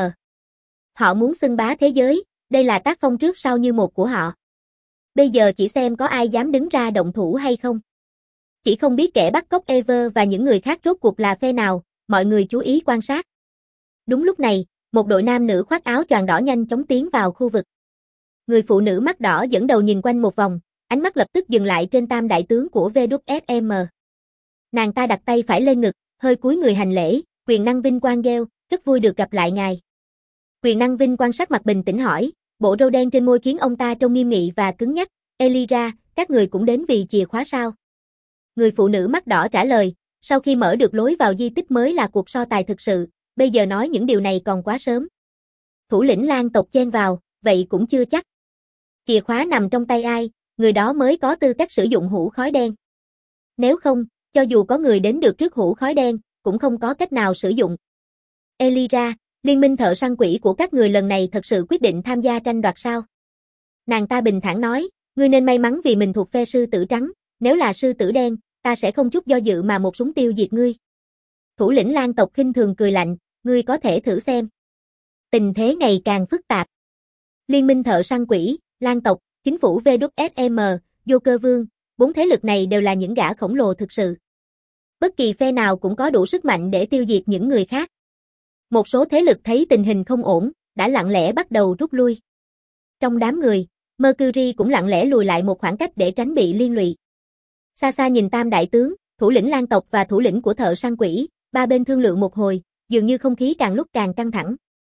Họ muốn xưng bá thế giới, đây là tác phong trước sau như một của họ. Bây giờ chỉ xem có ai dám đứng ra động thủ hay không. Chỉ không biết kẻ bắt cóc Ever và những người khác rốt cuộc là phe nào, mọi người chú ý quan sát. Đúng lúc này, một đội nam nữ khoác áo choàng đỏ nhanh chóng tiến vào khu vực. Người phụ nữ mắt đỏ dẫn đầu nhìn quanh một vòng, ánh mắt lập tức dừng lại trên tam đại tướng của vê kép ét em. Nàng ta đặt tay phải lên ngực, hơi cúi người hành lễ, quyền năng vinh quang gheo, rất vui được gặp lại ngài. Quyền năng vinh quang sắc mặt bình tĩnh hỏi, bộ râu đen trên môi khiến ông ta trông nghiêm nghị và cứng nhắc, Elira, các người cũng đến vì chìa khóa sao? Người phụ nữ mắt đỏ trả lời, sau khi mở được lối vào di tích mới là cuộc so tài thực sự, bây giờ nói những điều này còn quá sớm. Thủ lĩnh Lang tộc chen vào, vậy cũng chưa chắc. Chìa khóa nằm trong tay ai, người đó mới có tư cách sử dụng hũ khói đen. Nếu không, cho dù có người đến được trước hũ khói đen, cũng không có cách nào sử dụng. Elira, liên minh thợ săn quỷ của các người lần này thật sự quyết định tham gia tranh đoạt sao? Nàng ta bình thản nói, ngươi nên may mắn vì mình thuộc phe sư tử trắng, nếu là sư tử đen, ta sẽ không chút do dự mà một súng tiêu diệt ngươi. Thủ lĩnh Lang tộc khinh thường cười lạnh, ngươi có thể thử xem. Tình thế ngày càng phức tạp. Liên minh thợ săn quỷ, Lang tộc, chính phủ vê kép ét em, Joker Vương, bốn thế lực này đều là những gã khổng lồ thực sự. Bất kỳ phe nào cũng có đủ sức mạnh để tiêu diệt những người khác. Một số thế lực thấy tình hình không ổn, đã lặng lẽ bắt đầu rút lui. Trong đám người, Mercury cũng lặng lẽ lùi lại một khoảng cách để tránh bị liên lụy. Xa xa nhìn tam đại tướng, thủ lĩnh Lang tộc và thủ lĩnh của thợ săn quỷ, ba bên thương lượng một hồi, dường như không khí càng lúc càng căng thẳng.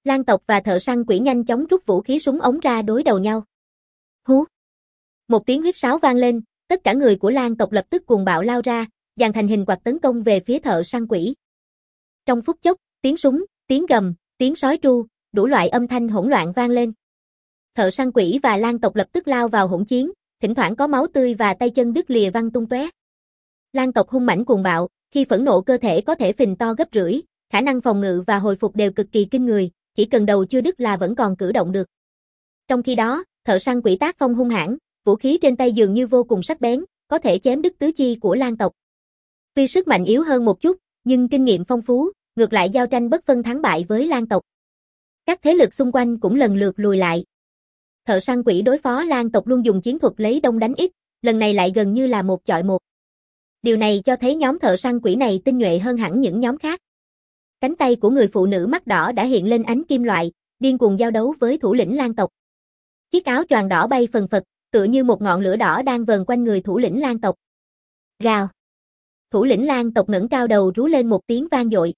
Lang tộc và thợ săn quỷ nhanh chóng rút vũ khí súng ống ra đối đầu nhau. Hú! Một tiếng huýt sáo vang lên, tất cả người của Lang tộc lập tức cuồng bạo lao ra, dàn thành hình quạt tấn công về phía thợ săn quỷ. Trong phút chốc, tiếng súng, tiếng gầm, tiếng sói tru, đủ loại âm thanh hỗn loạn vang lên. Thợ săn quỷ và Lang tộc lập tức lao vào hỗn chiến, thỉnh thoảng có máu tươi và tay chân đứt lìa văng tung tóe. Lang tộc hung mãnh cuồng bạo, khi phẫn nộ cơ thể có thể phình to gấp rưỡi, khả năng phòng ngự và hồi phục đều cực kỳ kinh người, chỉ cần đầu chưa đứt là vẫn còn cử động được. Trong khi đó, thợ săn quỷ tác phong hung hãn, vũ khí trên tay dường như vô cùng sắc bén, có thể chém đứt tứ chi của Lang tộc. Tuy sức mạnh yếu hơn một chút, nhưng kinh nghiệm phong phú, ngược lại giao tranh bất phân thắng bại với Lang tộc. Các thế lực xung quanh cũng lần lượt lùi lại. Thợ săn quỷ đối phó Lang tộc luôn dùng chiến thuật lấy đông đánh ít, lần này lại gần như là một chọi một. Điều này cho thấy nhóm thợ săn quỷ này tinh nhuệ hơn hẳn những nhóm khác. Cánh tay của người phụ nữ mắt đỏ đã hiện lên ánh kim loại, điên cuồng giao đấu với thủ lĩnh Lang tộc. Chiếc áo choàng đỏ bay phần phật, tựa như một ngọn lửa đỏ đang vờn quanh người thủ lĩnh Lang tộc. Gào! Thủ lĩnh Lang tộc ngẩng cao đầu rú lên một tiếng vang dội.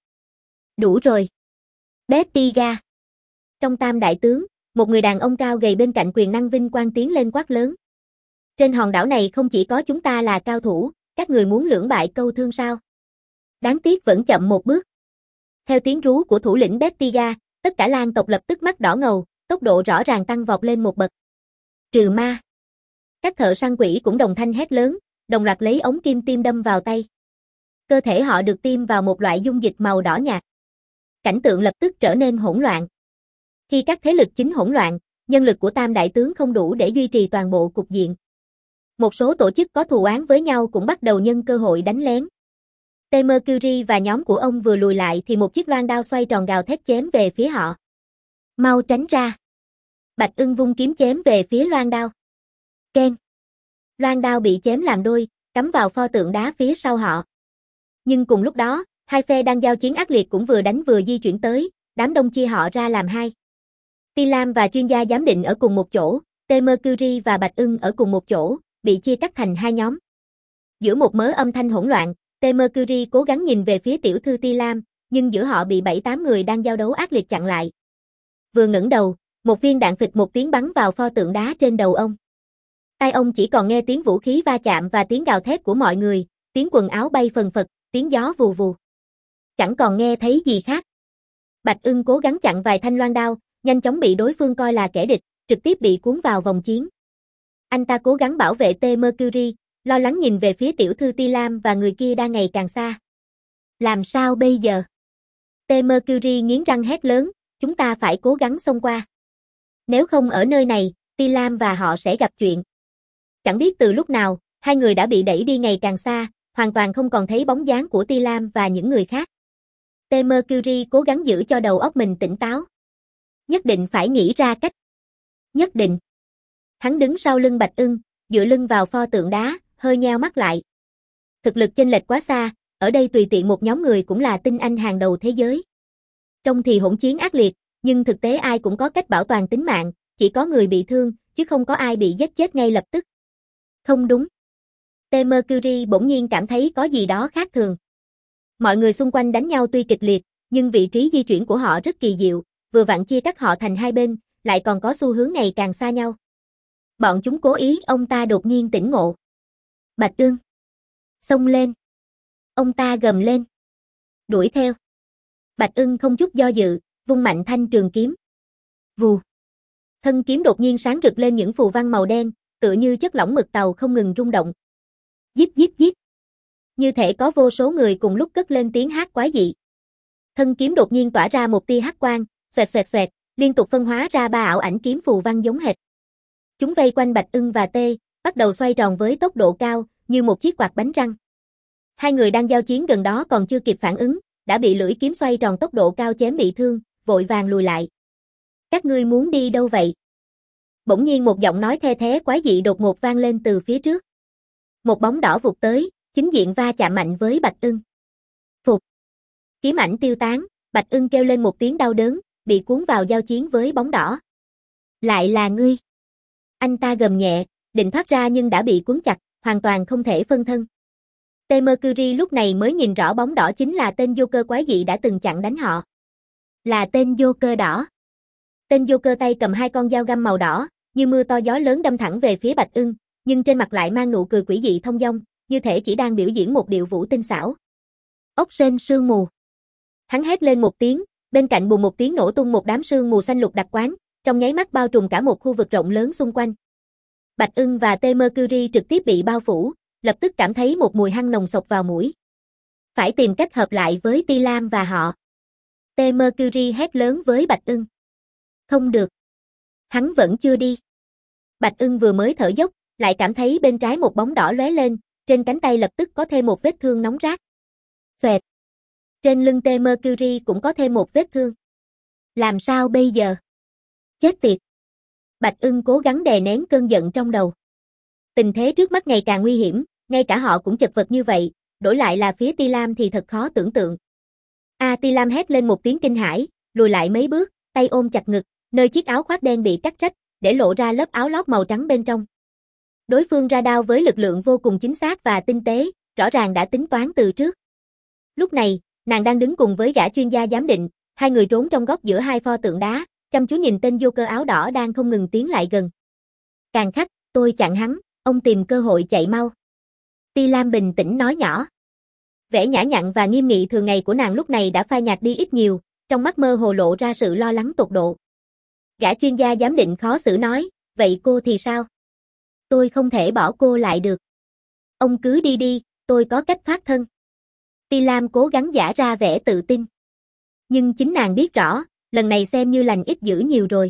Đủ rồi! Bettiga! Trong tam đại tướng, một người đàn ông cao gầy bên cạnh quyền năng vinh quang tiến lên quát lớn. Trên hòn đảo này không chỉ có chúng ta là cao thủ, các người muốn lưỡng bại câu thương sao? Đáng tiếc vẫn chậm một bước. Theo tiếng rú của thủ lĩnh Bettiga, tất cả Lang tộc lập tức mắt đỏ ngầu, tốc độ rõ ràng tăng vọt lên một bậc. Trừ ma. Các thợ săn quỷ cũng đồng thanh hét lớn, đồng loạt lấy ống kim tiêm đâm vào tay. Cơ thể họ được tiêm vào một loại dung dịch màu đỏ nhạt. Cảnh tượng lập tức trở nên hỗn loạn. Khi các thế lực chính hỗn loạn, nhân lực của tam đại tướng không đủ để duy trì toàn bộ cục diện. Một số tổ chức có thù oán với nhau cũng bắt đầu nhân cơ hội đánh lén. T. Mercury và nhóm của ông vừa lùi lại thì một chiếc loan đao xoay tròn gào thét chém về phía họ. Mau tránh ra. Bạch Ưng vung kiếm chém về phía loan đao. Keng. Loan đao bị chém làm đôi, cắm vào pho tượng đá phía sau họ. Nhưng cùng lúc đó, hai phe đang giao chiến ác liệt cũng vừa đánh vừa di chuyển tới, đám đông chia họ ra làm hai. Ti Lam và chuyên gia giám định ở cùng một chỗ, T. Mercury và Bạch Ưng ở cùng một chỗ, bị chia cắt thành hai nhóm. Giữa một mớ âm thanh hỗn loạn, T. Mercury cố gắng nhìn về phía tiểu thư Ti Lam, nhưng giữa họ bị bảy tám người đang giao đấu ác liệt chặn lại. Vừa ngẩng đầu, một viên đạn phịch một tiếng bắn vào pho tượng đá trên đầu ông. Tai ông chỉ còn nghe tiếng vũ khí va chạm và tiếng gào thét của mọi người, tiếng quần áo bay phần phật, tiếng gió vù vù. Chẳng còn nghe thấy gì khác. Bạch Ưng cố gắng chặn vài thanh loan đao, nhanh chóng bị đối phương coi là kẻ địch, trực tiếp bị cuốn vào vòng chiến. Anh ta cố gắng bảo vệ T. Mercury, lo lắng nhìn về phía tiểu thư Ti Lam và người kia đang ngày càng xa. Làm sao bây giờ? T. Mercury nghiến răng hét lớn, chúng ta phải cố gắng xông qua. Nếu không ở nơi này, Ti Lam và họ sẽ gặp chuyện. Chẳng biết từ lúc nào, hai người đã bị đẩy đi ngày càng xa, hoàn toàn không còn thấy bóng dáng của Ti Lam và những người khác. T. Mercury cố gắng giữ cho đầu óc mình tỉnh táo. Nhất định phải nghĩ ra cách. Nhất định. Hắn đứng sau lưng Bạch Ưng, dựa lưng vào pho tượng đá, hơi nheo mắt lại. Thực lực chênh lệch quá xa, ở đây tùy tiện một nhóm người cũng là tinh anh hàng đầu thế giới. Trông thì hỗn chiến ác liệt, nhưng thực tế ai cũng có cách bảo toàn tính mạng, chỉ có người bị thương, chứ không có ai bị giết chết ngay lập tức. Không đúng. T. Mercury bỗng nhiên cảm thấy có gì đó khác thường. Mọi người xung quanh đánh nhau tuy kịch liệt, nhưng vị trí di chuyển của họ rất kỳ diệu, vừa vặn chia cắt họ thành hai bên, lại còn có xu hướng ngày càng xa nhau. Bọn chúng cố ý, ông ta đột nhiên tỉnh ngộ. Bạch Ưng. Xông lên. Ông ta gầm lên. Đuổi theo. Bạch Ưng không chút do dự, vung mạnh thanh trường kiếm. Vù. Thân kiếm đột nhiên sáng rực lên những phù văn màu đen, tựa như chất lỏng mực tàu không ngừng rung động. Giết giết giết. Như thể có vô số người cùng lúc cất lên tiếng hát quái dị. Thân kiếm đột nhiên tỏa ra một tia hắc quang, xoẹt xoẹt xoẹt, liên tục phân hóa ra ba ảo ảnh kiếm phù văn giống hệt. Chúng vây quanh Bạch Ưng và T, bắt đầu xoay tròn với tốc độ cao, như một chiếc quạt bánh răng. Hai người đang giao chiến gần đó còn chưa kịp phản ứng, đã bị lưỡi kiếm xoay tròn tốc độ cao chém bị thương, vội vàng lùi lại. Các ngươi muốn đi đâu vậy? Bỗng nhiên một giọng nói the thé quái dị đột ngột vang lên từ phía trước. Một bóng đỏ vụt tới, chính diện va chạm mạnh với Bạch Ưng. Phục. Kiếm ảnh tiêu tán, Bạch Ưng kêu lên một tiếng đau đớn, bị cuốn vào giao chiến với bóng đỏ. Lại là ngươi. Anh ta gầm nhẹ, định thoát ra nhưng đã bị cuốn chặt, hoàn toàn không thể phân thân. T. Mercury lúc này mới nhìn rõ bóng đỏ chính là tên Joker quái dị đã từng chặn đánh họ. Là tên Joker đỏ. Tên Joker tay cầm hai con dao găm màu đỏ, như mưa to gió lớn đâm thẳng về phía Bạch Ưng, nhưng trên mặt lại mang nụ cười quỷ dị thông dong, như thể chỉ đang biểu diễn một điệu vũ tinh xảo. Ốc sên sương mù. Hắn hét lên một tiếng, bên cạnh bùng một tiếng nổ tung một đám sương mù xanh lục đặc quánh, trong nháy mắt bao trùm cả một khu vực rộng lớn xung quanh. Bạch Ưng và T Mercury trực tiếp bị bao phủ, lập tức cảm thấy một mùi hăng nồng xộc vào mũi. Phải tìm cách hợp lại với Ti Lam và họ. T Mercury hét lớn với Bạch Ưng. Không được. Hắn vẫn chưa đi. Bạch Ưng vừa mới thở dốc, lại cảm thấy bên trái một bóng đỏ lóe lên, trên cánh tay lập tức có thêm một vết thương nóng rát. Phệt. Trên lưng T Mercury cũng có thêm một vết thương. Làm sao bây giờ? Chết tiệt. Bạch Ưng cố gắng đè nén cơn giận trong đầu. Tình thế trước mắt ngày càng nguy hiểm, ngay cả họ cũng chật vật như vậy, đổi lại là phía Ti Lam thì thật khó tưởng tượng. A Ti Lam hét lên một tiếng kinh hãi, lùi lại mấy bước, tay ôm chặt ngực, nơi chiếc áo khoác đen bị cắt rách, để lộ ra lớp áo lót màu trắng bên trong. Đối phương ra đao với lực lượng vô cùng chính xác và tinh tế, rõ ràng đã tính toán từ trước. Lúc này, nàng đang đứng cùng với gã chuyên gia giám định, hai người trốn trong góc giữa hai pho tượng đá, chăm chú nhìn tên Joker áo đỏ đang không ngừng tiến lại gần. Càng khách, tôi chặn hắn, ông tìm cơ hội chạy mau. Ti Lam bình tĩnh nói nhỏ. Vẻ nhã nhặn và nghiêm nghị thường ngày của nàng lúc này đã phai nhạt đi ít nhiều, trong mắt mơ hồ lộ ra sự lo lắng tột độ. Gã chuyên gia giám định khó xử nói, vậy cô thì sao? Tôi không thể bỏ cô lại được. Ông cứ đi đi, tôi có cách thoát thân. Ti Lam cố gắng giả ra vẻ tự tin. Nhưng chính nàng biết rõ, lần này xem như lành ít dữ nhiều rồi.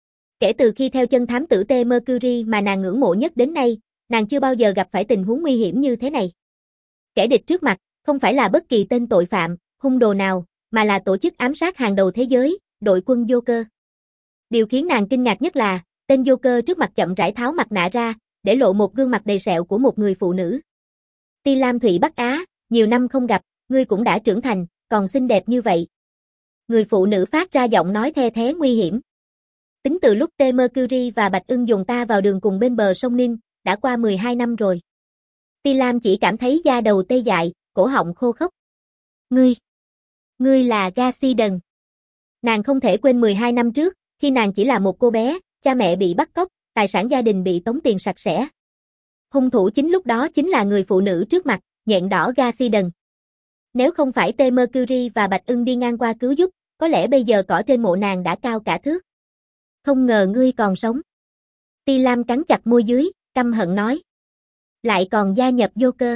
Kể từ khi theo chân thám tử T Mercury mà nàng ngưỡng mộ nhất đến nay, nàng chưa bao giờ gặp phải tình huống nguy hiểm như thế này. Kẻ địch trước mặt, không phải là bất kỳ tên tội phạm, hung đồ nào, mà là tổ chức ám sát hàng đầu thế giới, đội quân Joker. Điều khiến nàng kinh ngạc nhất là, tên Joker trước mặt chậm rãi tháo mặt nạ ra, để lộ một gương mặt đầy sẹo của một người phụ nữ. Ti Lam Thụy Bắc Á, nhiều năm không gặp, ngươi cũng đã trưởng thành, còn xinh đẹp như vậy. Người phụ nữ phát ra giọng nói the thé nguy hiểm. Tính từ lúc T Mercury và Bạch Ưng dùng ta vào đường cùng bên bờ sông Ninh, đã qua mười hai năm rồi. Ti Lam chỉ cảm thấy da đầu tê dại, cổ họng khô khốc. Ngươi, ngươi là Garcidan. Nàng không thể quên mười hai năm trước, khi nàng chỉ là một cô bé, cha mẹ bị bắt cóc, tài sản gia đình bị tống tiền sạch sẽ. Hung thủ chính lúc đó chính là người phụ nữ trước mặt, nhện đỏ Garcidan. Nếu không phải T Mercury và Bạch Ưng đi ngang qua cứu giúp, có lẽ bây giờ cỏ trên mộ nàng đã cao cả thước. Không ngờ ngươi còn sống. Ti Lam cắn chặt môi dưới, căm hận nói. Lại còn gia nhập Joker.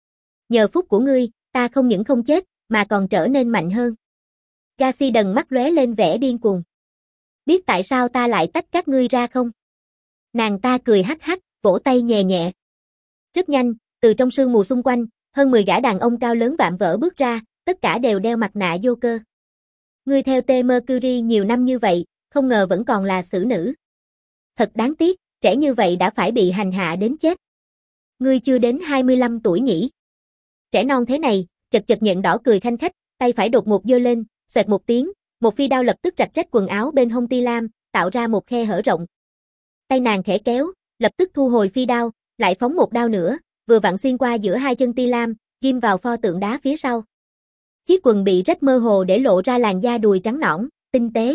Nhờ phúc của ngươi, ta không những không chết, mà còn trở nên mạnh hơn. Garcidan mắt lóe lên vẻ điên cuồng. Biết tại sao ta lại tách các ngươi ra không? Nàng ta cười hắc hắc, vỗ tay nhẹ nhẹ. Rất nhanh, từ trong sương mù xung quanh, hơn mười gã đàn ông cao lớn vạm vỡ bước ra, tất cả đều đeo mặt nạ Joker. Ngươi theo T Mercury nhiều năm như vậy, không ngờ vẫn còn là xử nữ. Thật đáng tiếc, trẻ như vậy đã phải bị hành hạ đến chết. Ngươi chưa đến hai mươi lăm tuổi nhỉ? Trẻ non thế này, chật chật nhện đỏ cười khanh khách, tay phải đột ngột giơ lên, xoẹt một tiếng, một phi đao lập tức rạch rách quần áo bên hông Ti Lam, tạo ra một khe hở rộng. Tay nàng khẽ kéo, lập tức thu hồi phi đao, lại phóng một đao nữa, vừa vặn xuyên qua giữa hai chân Ti Lam, ghim vào pho tượng đá phía sau. Chiếc quần bị rách mơ hồ để lộ ra làn da đùi trắng nõn, tinh tế.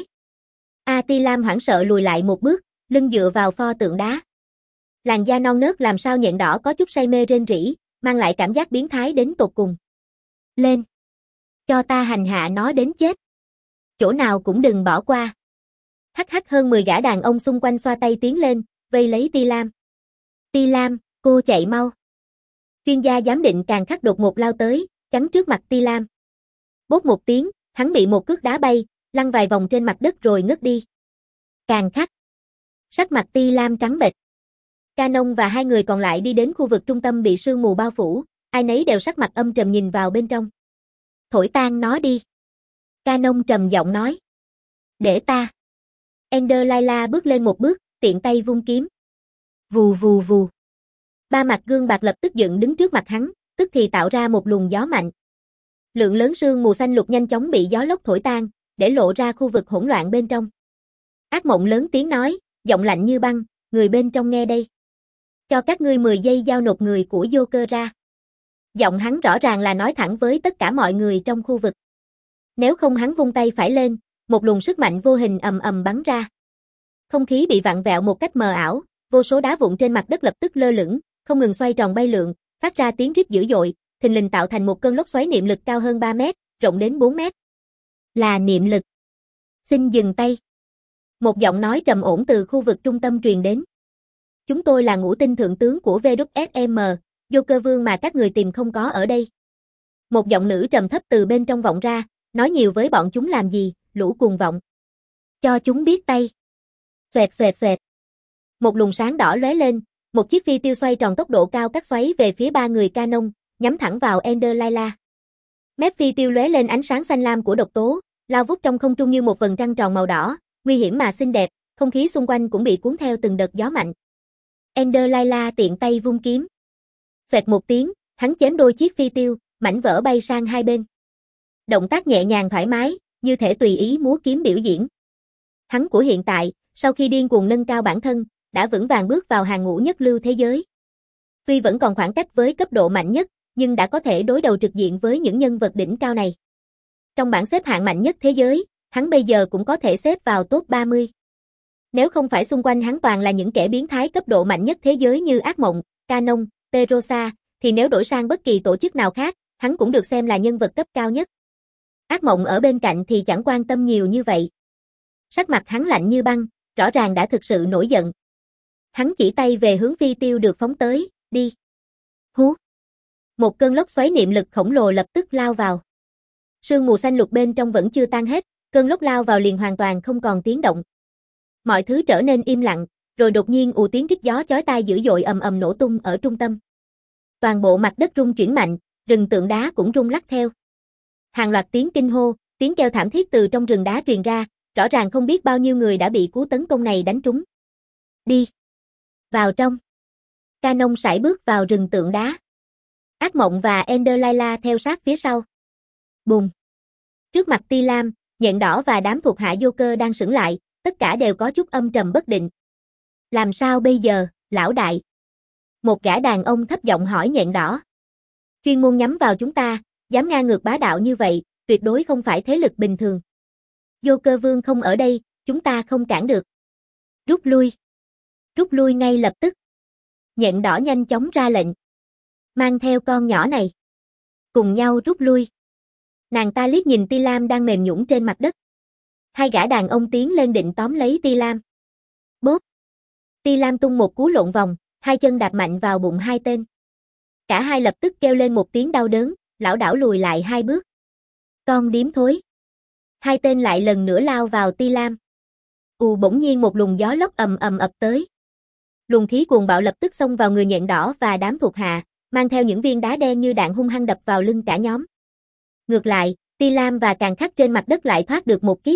A Ti Lam hoảng sợ lùi lại một bước, lưng dựa vào pho tượng đá. Làn da non nớt làm sao nhện đỏ có chút say mê rên rỉ, mang lại cảm giác biến thái đến tột cùng. Lên! Cho ta hành hạ nó đến chết. Chỗ nào cũng đừng bỏ qua. Hắc hắc hơn mười gã đàn ông xung quanh xoa tay tiến lên, vây lấy Ti Lam. Ti Lam, cô chạy mau. Chuyên gia giám định càng khắc đột ngột lao tới, chắn trước mặt Ti Lam. Bốp một tiếng, hắn bị một cước đá bay, lăn vài vòng trên mặt đất rồi ngất đi. Càng khắc. Sắc mặt Ti Lam trắng bệch. Canon và hai người còn lại đi đến khu vực trung tâm bị sương mù bao phủ, ai nấy đều sắc mặt âm trầm nhìn vào bên trong. Thổi tan nó đi. Canon trầm giọng nói. Để ta. Ender Layla bước lên một bước, tiện tay vung kiếm. Vù vù vù. Ba mặt gương bạc lập tức dựng đứng trước mặt hắn, tức thì tạo ra một luồng gió mạnh. Lượng lớn sương mù xanh lục nhanh chóng bị gió lốc thổi tan, để lộ ra khu vực hỗn loạn bên trong. Ác mộng lớn tiếng nói, giọng lạnh như băng, người bên trong nghe đây. Cho các ngươi mười giây giao nộp người của Joker ra. Giọng hắn rõ ràng là nói thẳng với tất cả mọi người trong khu vực. Nếu không hắn vung tay phải lên, một luồng sức mạnh vô hình ầm ầm bắn ra. Không khí bị vặn vẹo một cách mờ ảo, vô số đá vụn trên mặt đất lập tức lơ lửng, không ngừng xoay tròn bay lượn, phát ra tiếng rít dữ dội, thình lình tạo thành một cơn lốc xoáy niệm lực cao hơn ba mét, rộng đến bốn mét. Là niệm lực. Xin dừng tay. Một giọng nói trầm ổn từ khu vực trung tâm truyền đến. Chúng tôi là ngũ tinh thượng tướng của vê kép ét em, Joker Vương mà các người tìm không có ở đây. Một giọng nữ trầm thấp từ bên trong vọng ra, nói nhiều với bọn chúng làm gì, lũ cuồng vọng. Cho chúng biết tay. Xoẹt xoẹt xoẹt. Một luồng sáng đỏ lóe lên, một chiếc phi tiêu xoay tròn tốc độ cao cắt xoáy về phía ba người Canon, nhắm thẳng vào Ender Layla. Mép phi tiêu lóe lên ánh sáng xanh lam của độc tố, lao vút trong không trung như một vầng trăng tròn màu đỏ, nguy hiểm mà xinh đẹp, không khí xung quanh cũng bị cuốn theo từng đợt gió mạnh. Ender Layla tiện tay vung kiếm. Xoẹt một tiếng, hắn chém đôi chiếc phi tiêu, mảnh vỡ bay sang hai bên. Động tác nhẹ nhàng thoải mái, như thể tùy ý múa kiếm biểu diễn. Hắn của hiện tại, sau khi điên cuồng nâng cao bản thân, đã vững vàng bước vào hàng ngũ nhất lưu thế giới. Tuy vẫn còn khoảng cách với cấp độ mạnh nhất, nhưng đã có thể đối đầu trực diện với những nhân vật đỉnh cao này. Trong bảng xếp hạng mạnh nhất thế giới, hắn bây giờ cũng có thể xếp vào top ba mươi. Nếu không phải xung quanh hắn toàn là những kẻ biến thái cấp độ mạnh nhất thế giới như Ác Mộng, Canon, Perosa, thì nếu đổi sang bất kỳ tổ chức nào khác, hắn cũng được xem là nhân vật cấp cao nhất. Ác Mộng ở bên cạnh thì chẳng quan tâm nhiều như vậy. Sắc mặt hắn lạnh như băng, rõ ràng đã thực sự nổi giận. Hắn chỉ tay về hướng phi tiêu được phóng tới, đi. Hú. Một cơn lốc xoáy niệm lực khổng lồ lập tức lao vào. Sương mù xanh lục bên trong vẫn chưa tan hết, cơn lốc lao vào liền hoàn toàn không còn tiếng động. Mọi thứ trở nên im lặng, rồi đột nhiên ù tiếng rít gió chói tai dữ dội ầm ầm nổ tung ở trung tâm. Toàn bộ mặt đất rung chuyển mạnh, rừng tượng đá cũng rung lắc theo. Hàng loạt tiếng kinh hô, tiếng kêu thảm thiết từ trong rừng đá truyền ra, rõ ràng không biết bao nhiêu người đã bị cú tấn công này đánh trúng. Đi. Vào trong. Canon sải bước vào rừng tượng đá. Ác Mộng và Ender Layla theo sát phía sau. Bùm. Trước mặt Ti Lam, Nhện Đỏ và đám thuộc hạ Joker đang sững lại, tất cả đều có chút âm trầm bất định. Làm sao bây giờ, lão đại? Một gã đàn ông thấp giọng hỏi Nhện Đỏ. Chuyên môn nhắm vào chúng ta, dám ngang ngược bá đạo như vậy, tuyệt đối không phải thế lực bình thường. Joker Vương không ở đây, chúng ta không cản được. Rút lui. Rút lui ngay lập tức. Nhện Đỏ nhanh chóng ra lệnh. Mang theo con nhỏ này. Cùng nhau rút lui. Nàng ta liếc nhìn Ti Lam đang mềm nhũn trên mặt đất. Hai gã đàn ông tiến lên định tóm lấy Ti Lam. Bốp. Ti Lam tung một cú lộn vòng, hai chân đạp mạnh vào bụng hai tên. Cả hai lập tức kêu lên một tiếng đau đớn, lảo đảo lùi lại hai bước. Con điếm thối. Hai tên lại lần nữa lao vào Ti Lam. Ù bỗng nhiên một luồng gió lốc ầm ầm ập tới. Luồng khí cuồng bạo lập tức xông vào người Nhện Đỏ và đám thuộc hạ, mang theo những viên đá đen như đạn hung hăng đập vào lưng cả nhóm. Ngược lại, Ti Lam và Càn Khắc trên mặt đất lại thoát được một kiếp.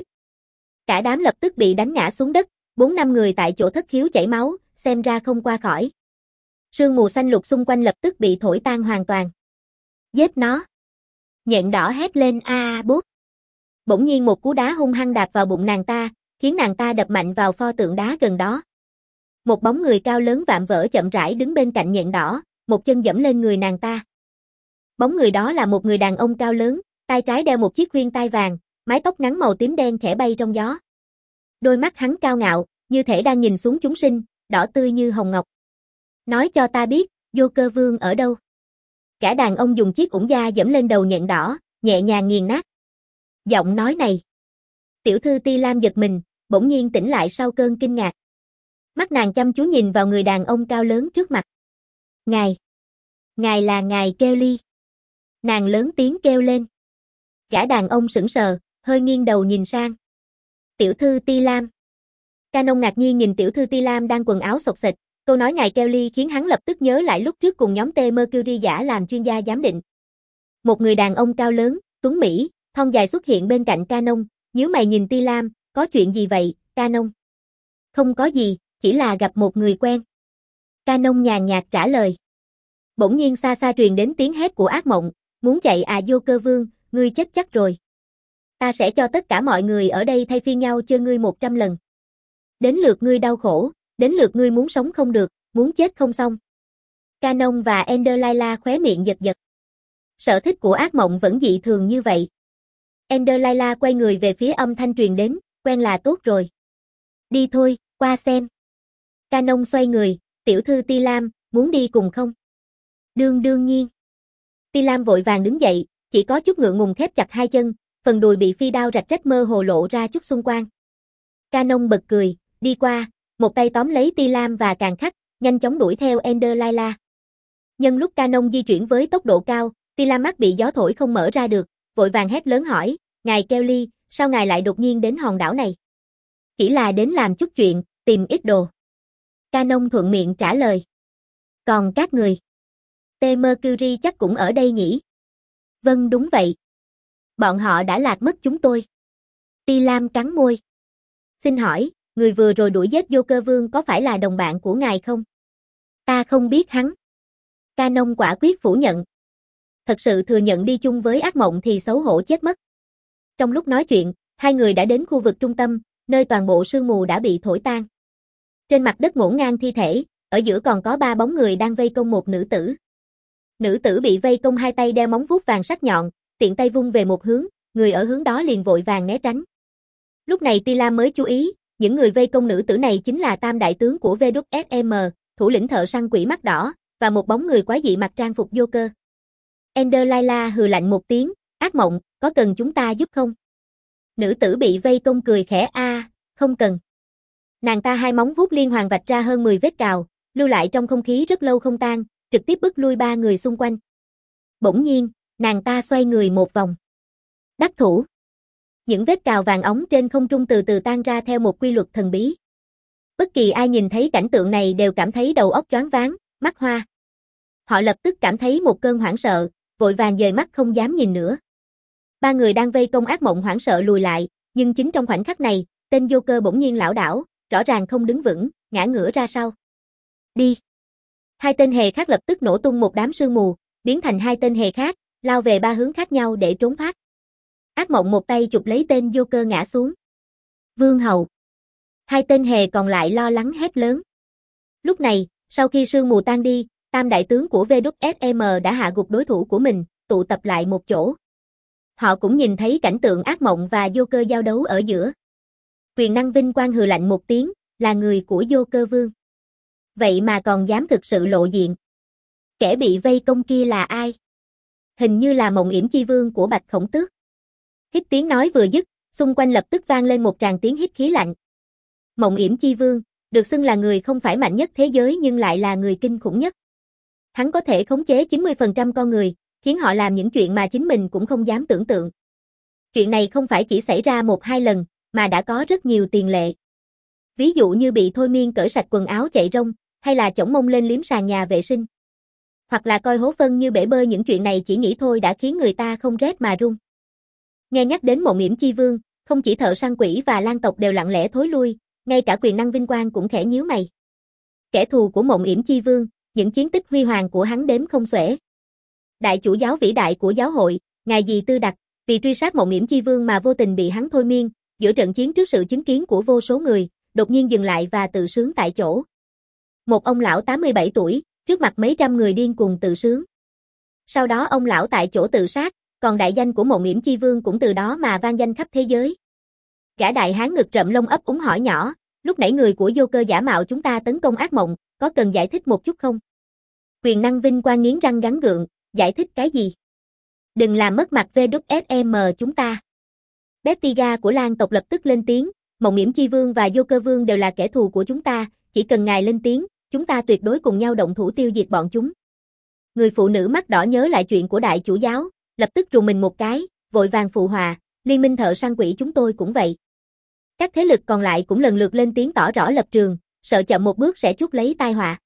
Cả đám lập tức bị đánh ngã xuống đất, bốn năm người tại chỗ thất khiếu chảy máu, xem ra không qua khỏi. Sương mù xanh lục xung quanh lập tức bị thổi tan hoàn toàn. Giết nó. Nhện Đỏ hét lên a bốp. Bỗng nhiên một cú đá hung hăng đạp vào bụng nàng ta, khiến nàng ta đập mạnh vào pho tượng đá gần đó. Một bóng người cao lớn vạm vỡ chậm rãi đứng bên cạnh Nhện Đỏ, một chân giẫm lên người nàng ta. Bóng người đó là một người đàn ông cao lớn, tay trái đeo một chiếc khuyên tai vàng, mái tóc ngắn màu tím đen khẽ bay trong gió. Đôi mắt hắn cao ngạo, như thể đang nhìn xuống chúng sinh, đỏ tươi như hồng ngọc. Nói cho ta biết, Joker Vương ở đâu? Cả đàn ông dùng chiếc ủng da giẫm lên đầu Nhện Đỏ, nhẹ nhàng nghiền nát. Giọng nói này. Tiểu thư Ti Lam giật mình, bỗng nhiên tỉnh lại sau cơn kinh ngạc. Mắt nàng chăm chú nhìn vào người đàn ông cao lớn trước mặt. Ngài. Ngài là ngài Kelly. Nàng lớn tiếng kêu lên. Gã đàn ông sững sờ, hơi nghiêng đầu nhìn sang. Tiểu thư Ti Lam. Canon ngạc nhiên nhìn tiểu thư Ti Lam đang quần áo xộc xệch, câu nói ngài Kelly khiến hắn lập tức nhớ lại lúc trước cùng nhóm T Mercury giả làm chuyên gia giám định. Một người đàn ông cao lớn, tuấn mỹ, thon dài xuất hiện bên cạnh Canon, nhíu mày nhìn Ti Lam, có chuyện gì vậy, Canon? Không có gì, chỉ là gặp một người quen. Canon nhàn nhạt trả lời. Bỗng nhiên xa xa truyền đến tiếng hét của Ác Mộng, muốn chạy à Joker Vương, ngươi chết chắc rồi. Ta sẽ cho tất cả mọi người ở đây thay phiên nhau chơi ngươi một trăm lần. Đến lượt ngươi đau khổ, đến lượt ngươi muốn sống không được, muốn chết không xong. Canon và Ender Layla khóe miệng giật giật. Sở thích của Ác Mộng vẫn dị thường như vậy. Ender Layla quay người về phía âm thanh truyền đến, quen là tốt rồi. Đi thôi, qua xem. Canon xoay người, tiểu thư Ti Lam, muốn đi cùng không? Đương đương nhiên. Ti Lam vội vàng đứng dậy, chỉ có chút ngượng ngùng khép chặt hai chân, phần đùi bị phi đao rạch rách mơ hồ lộ ra chút xung quanh. Canon bật cười, đi qua, một tay tóm lấy Ti Lam và càng khắc, nhanh chóng đuổi theo Ender Layla. Nhân lúc Canon di chuyển với tốc độ cao, Ti Lam mắt bị gió thổi không mở ra được, vội vàng hét lớn hỏi, ngài Kelly, sao ngài lại đột nhiên đến hòn đảo này? Chỉ là đến làm chút chuyện, tìm ít đồ. Canon thuận miệng trả lời. Còn các người? T. Mercury chắc cũng ở đây nhỉ? Vâng đúng vậy. Bọn họ đã lạc mất chúng tôi. Ti Lam cắn môi. Xin hỏi, người vừa rồi đuổi giết Joker Vương có phải là đồng bạn của ngài không? Ta không biết hắn. Canon quả quyết phủ nhận. Thật sự thừa nhận đi chung với ác mộng thì xấu hổ chết mất. Trong lúc nói chuyện, hai người đã đến khu vực trung tâm, nơi toàn bộ sương mù đã bị thổi tan. Trên mặt đất ngổn ngang thi thể, ở giữa còn có ba bóng người đang vây công một nữ tử. Nữ tử bị vây công hai tay đeo móng vuốt vàng sắc nhọn, tiện tay vung về một hướng, người ở hướng đó liền vội vàng né tránh. Lúc này Ti Lam mới chú ý, những người vây công nữ tử này chính là tam đại tướng của vê kép ét em, thủ lĩnh thợ săn quỷ mắt đỏ, và một bóng người quái dị mặc trang phục Joker. Ender Layla hừ lạnh một tiếng, ác mộng, có cần chúng ta giúp không? Nữ tử bị vây công cười khẽ a, à, không cần. Nàng ta hai móng vuốt liên hoàn vạch ra hơn mười vết cào, lưu lại trong không khí rất lâu không tan, trực tiếp bức lui ba người xung quanh. Bỗng nhiên, nàng ta xoay người một vòng. Đắc thủ. Những vết cào vàng óng trên không trung từ từ tan ra theo một quy luật thần bí. Bất kỳ ai nhìn thấy cảnh tượng này đều cảm thấy đầu óc choáng váng, mắt hoa. Họ lập tức cảm thấy một cơn hoảng sợ, vội vàng dời mắt không dám nhìn nữa. Ba người đang vây công ác mộng hoảng sợ lùi lại, nhưng chính trong khoảnh khắc này, tên Joker bỗng nhiên lảo đảo, rõ ràng không đứng vững, ngã ngửa ra sau. Đi. Hai tên hề khác lập tức nổ tung một đám sương mù, biến thành hai tên hề khác, lao về ba hướng khác nhau để trốn thoát. Ác mộng một tay chụp lấy tên Joker ngã xuống. Vương hầu. Hai tên hề còn lại lo lắng hét lớn. Lúc này, sau khi sương mù tan đi, tam đại tướng của vê kép ét em đã hạ gục đối thủ của mình, tụ tập lại một chỗ. Họ cũng nhìn thấy cảnh tượng ác mộng và Joker giao đấu ở giữa. Quyền năng vinh quang hừ lạnh một tiếng, là người của Joker Vương. Vậy mà còn dám thực sự lộ diện. Kẻ bị vây công kia là ai? Hình như là Mộng Yểm Chi Vương của Bạch Khổng Tước. Hít tiếng nói vừa dứt, xung quanh lập tức vang lên một tràng tiếng hít khí lạnh. Mộng Yểm Chi Vương, được xưng là người không phải mạnh nhất thế giới nhưng lại là người kinh khủng nhất. Hắn có thể khống chế chín mươi phần trăm con người, khiến họ làm những chuyện mà chính mình cũng không dám tưởng tượng. Chuyện này không phải chỉ xảy ra một hai lần, mà đã có rất nhiều tiền lệ. Ví dụ như bị thôi miên cởi sạch quần áo chạy rông, hay là chổng mông lên liếm sàn nhà vệ sinh. Hoặc là coi hố phân như bể bơi, những chuyện này chỉ nghĩ thôi đã khiến người ta không rét mà run. Nghe nhắc đến Mộng Yểm Chi Vương, không chỉ thợ săn quỷ và lang tộc đều lặng lẽ thối lui, ngay cả quyền năng vinh quang cũng khẽ nhíu mày. Kẻ thù của Mộng Yểm Chi Vương, những chiến tích huy hoàng của hắn đếm không xuể. Đại chủ giáo vĩ đại của giáo hội, ngài Dì Tư Đặc, vì truy sát Mộng Yểm Chi Vương mà vô tình bị hắn thôi miên, giữa trận chiến trước sự chứng kiến của vô số người, đột nhiên dừng lại và tự sướng tại chỗ. Một ông lão tám mươi bảy tuổi, trước mặt mấy trăm người điên cuồng tự sướng. Sau đó ông lão tại chỗ tự sát, còn đại danh của Mộng Yểm Chi Vương cũng từ đó mà vang danh khắp thế giới. Gã đại hán ngực rậm lông ấp úng hỏi nhỏ, lúc nãy người của Joker giả mạo chúng ta tấn công ác mộng, có cần giải thích một chút không? Quyền năng vinh quang nghiến răng gắn gượng, giải thích cái gì? Đừng làm mất mặt vê kép ét em chúng ta. Bettiga của lang tộc lập tức lên tiếng, Mộng Yểm Chi Vương và Joker Vương đều là kẻ thù của chúng ta, chỉ cần ngài lên tiếng, chúng ta tuyệt đối cùng nhau động thủ tiêu diệt bọn chúng. Người phụ nữ mắt đỏ nhớ lại chuyện của đại chủ giáo, lập tức rùng mình một cái, vội vàng phụ họa, liên minh thợ săn quỷ chúng tôi cũng vậy. Các thế lực còn lại cũng lần lượt lên tiếng tỏ rõ lập trường, sợ chậm một bước sẽ chuốc lấy tai họa.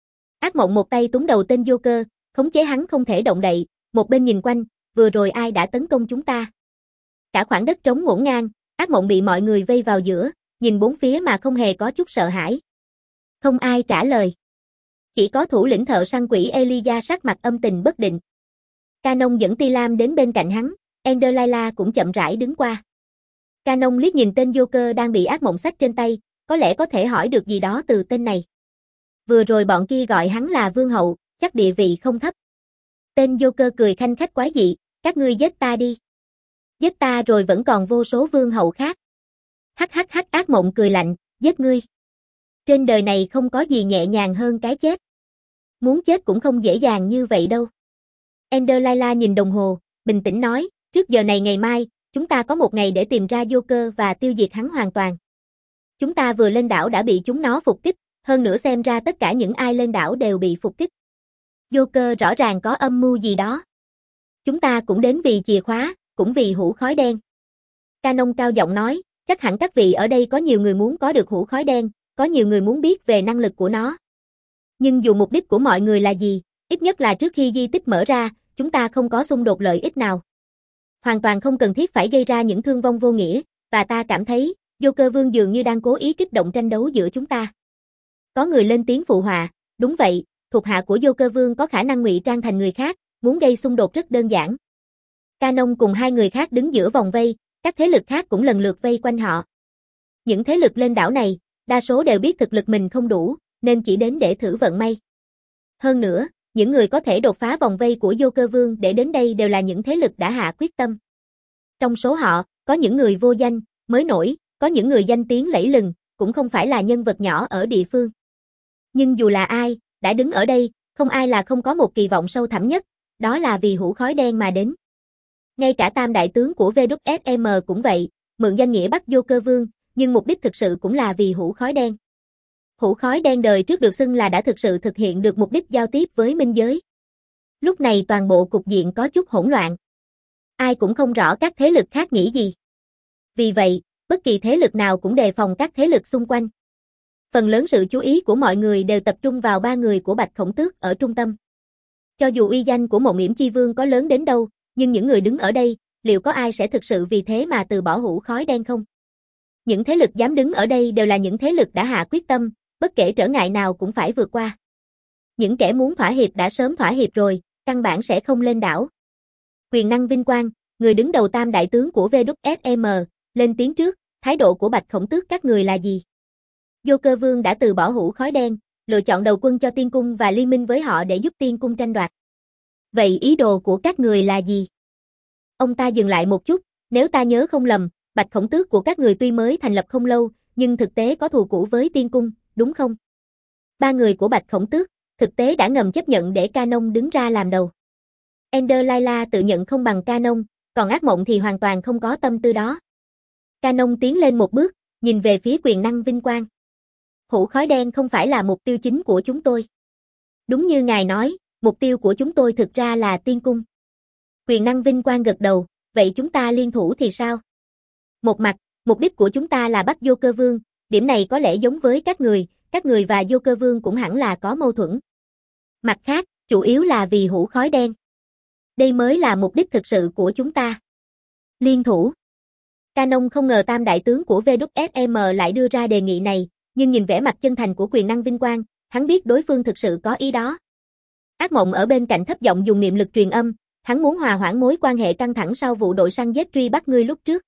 Ác mộng một tay túm đầu tên Joker, khống chế hắn không thể động đậy, một bên nhìn quanh, vừa rồi ai đã tấn công chúng ta? Cả khoảng đất trống ngổn ngang, ác mộng bị mọi người vây vào giữa, nhìn bốn phía mà không hề có chút sợ hãi. Không ai trả lời. Chỉ có thủ lĩnh thợ săn quỷ Elijah sắc mặt âm tình bất định. Canon dẫn Ti Lam đến bên cạnh hắn, Ender Layla cũng chậm rãi đứng qua. Canon liếc nhìn tên Joker đang bị ác mộng xách trên tay, có lẽ có thể hỏi được gì đó từ tên này. Vừa rồi bọn kia gọi hắn là Vương Hậu, chắc địa vị không thấp. Tên Joker cười khanh khách quái dị, các ngươi giết ta đi. Giết ta rồi vẫn còn vô số vương hậu khác. Hắc hắc hắc, ác mộng cười lạnh, giết ngươi. Trên đời này không có gì nhẹ nhàng hơn cái chết. Muốn chết cũng không dễ dàng như vậy đâu. Ender Layla nhìn đồng hồ, bình tĩnh nói, trước giờ này ngày mai, chúng ta có một ngày để tìm ra Joker và tiêu diệt hắn hoàn toàn. Chúng ta vừa lên đảo đã bị chúng nó phục kích, hơn nữa xem ra tất cả những ai lên đảo đều bị phục kích. Joker rõ ràng có âm mưu gì đó. Chúng ta cũng đến vì chìa khóa, cũng vì hũ khói đen. Canon cao giọng nói, chắc hẳn các vị ở đây có nhiều người muốn có được hũ khói đen, có nhiều người muốn biết về năng lực của nó. Nhưng dù mục đích của mọi người là gì, ít nhất là trước khi di tích mở ra, chúng ta không có xung đột lợi ích nào. Hoàn toàn không cần thiết phải gây ra những thương vong vô nghĩa, và ta cảm thấy, Joker Vương dường như đang cố ý kích động tranh đấu giữa chúng ta. Có người lên tiếng phụ họa, đúng vậy, thuộc hạ của Joker Vương có khả năng ngụy trang thành người khác, muốn gây xung đột rất đơn giản. Canon cùng hai người khác đứng giữa vòng vây, các thế lực khác cũng lần lượt vây quanh họ. Những thế lực lên đảo này, đa số đều biết thực lực mình không đủ, nên chỉ đến để thử vận may. Hơn nữa, những người có thể đột phá vòng vây của Joker Vương để đến đây đều là những thế lực đã hạ quyết tâm. Trong số họ, có những người vô danh, mới nổi, có những người danh tiếng lẫy lừng, cũng không phải là nhân vật nhỏ ở địa phương. Nhưng dù là ai, đã đứng ở đây, không ai là không có một kỳ vọng sâu thẳm nhất, đó là vì hũ khói đen mà đến. Ngay cả tam đại tướng của vê kép ét em cũng vậy, mượn danh nghĩa bắt Joker Vương, nhưng mục đích thực sự cũng là vì hũ khói đen. Hũ khói đen đời trước được xưng là đã thực sự thực hiện được mục đích giao tiếp với minh giới. Lúc này toàn bộ cục diện có chút hỗn loạn. Ai cũng không rõ các thế lực khác nghĩ gì. Vì vậy, bất kỳ thế lực nào cũng đề phòng các thế lực xung quanh. Phần lớn sự chú ý của mọi người đều tập trung vào ba người của Bạch Khổng Tước ở trung tâm. Cho dù uy danh của Mộng Yểm Chi Vương có lớn đến đâu, nhưng những người đứng ở đây, liệu có ai sẽ thực sự vì thế mà từ bỏ hũ khói đen không? Những thế lực dám đứng ở đây đều là những thế lực đã hạ quyết tâm, bất kể trở ngại nào cũng phải vượt qua. Những kẻ muốn thỏa hiệp đã sớm thỏa hiệp rồi, căn bản sẽ không lên đảo. Quyền năng vinh quang, người đứng đầu tam đại tướng của vê kép ét em, lên tiếng trước, thái độ của Bạch Khổng Tước các người là gì? Joker Vương đã từ bỏ hũ khói đen, lựa chọn đầu quân cho Tiên Cung và liên minh với họ để giúp Tiên Cung tranh đoạt. Vậy ý đồ của các người là gì? Ông ta dừng lại một chút, nếu ta nhớ không lầm, Bạch Khổng Tước của các người tuy mới thành lập không lâu, nhưng thực tế có thù cũ với Tiên Cung, đúng không? Ba người của Bạch Khổng Tước, thực tế đã ngầm chấp nhận để Canon đứng ra làm đầu. Ender Layla tự nhận không bằng Canon, còn ác mộng thì hoàn toàn không có tâm tư đó. Canon tiến lên một bước, nhìn về phía quyền năng vinh quang. Hũ khói đen không phải là mục tiêu chính của chúng tôi. Đúng như ngài nói, mục tiêu của chúng tôi thực ra là Tiên Cung. Quyền năng vinh quang gật đầu, vậy chúng ta liên thủ thì sao? Một mặt, mục đích của chúng ta là bắt Joker Vương, điểm này có lẽ giống với các người, các người và Joker Vương cũng hẳn là có mâu thuẫn. Mặt khác, chủ yếu là vì hũ khói đen. Đây mới là mục đích thực sự của chúng ta. Liên thủ. Canon không ngờ tam đại tướng của vê kép ét em lại đưa ra đề nghị này, nhưng nhìn vẻ mặt chân thành của quyền năng vinh quang, hắn biết đối phương thực sự có ý đó. Ác mộng ở bên cạnh thấp giọng dùng niệm lực truyền âm, hắn muốn hòa hoãn mối quan hệ căng thẳng sau vụ đội săn giết truy bắt ngươi lúc trước.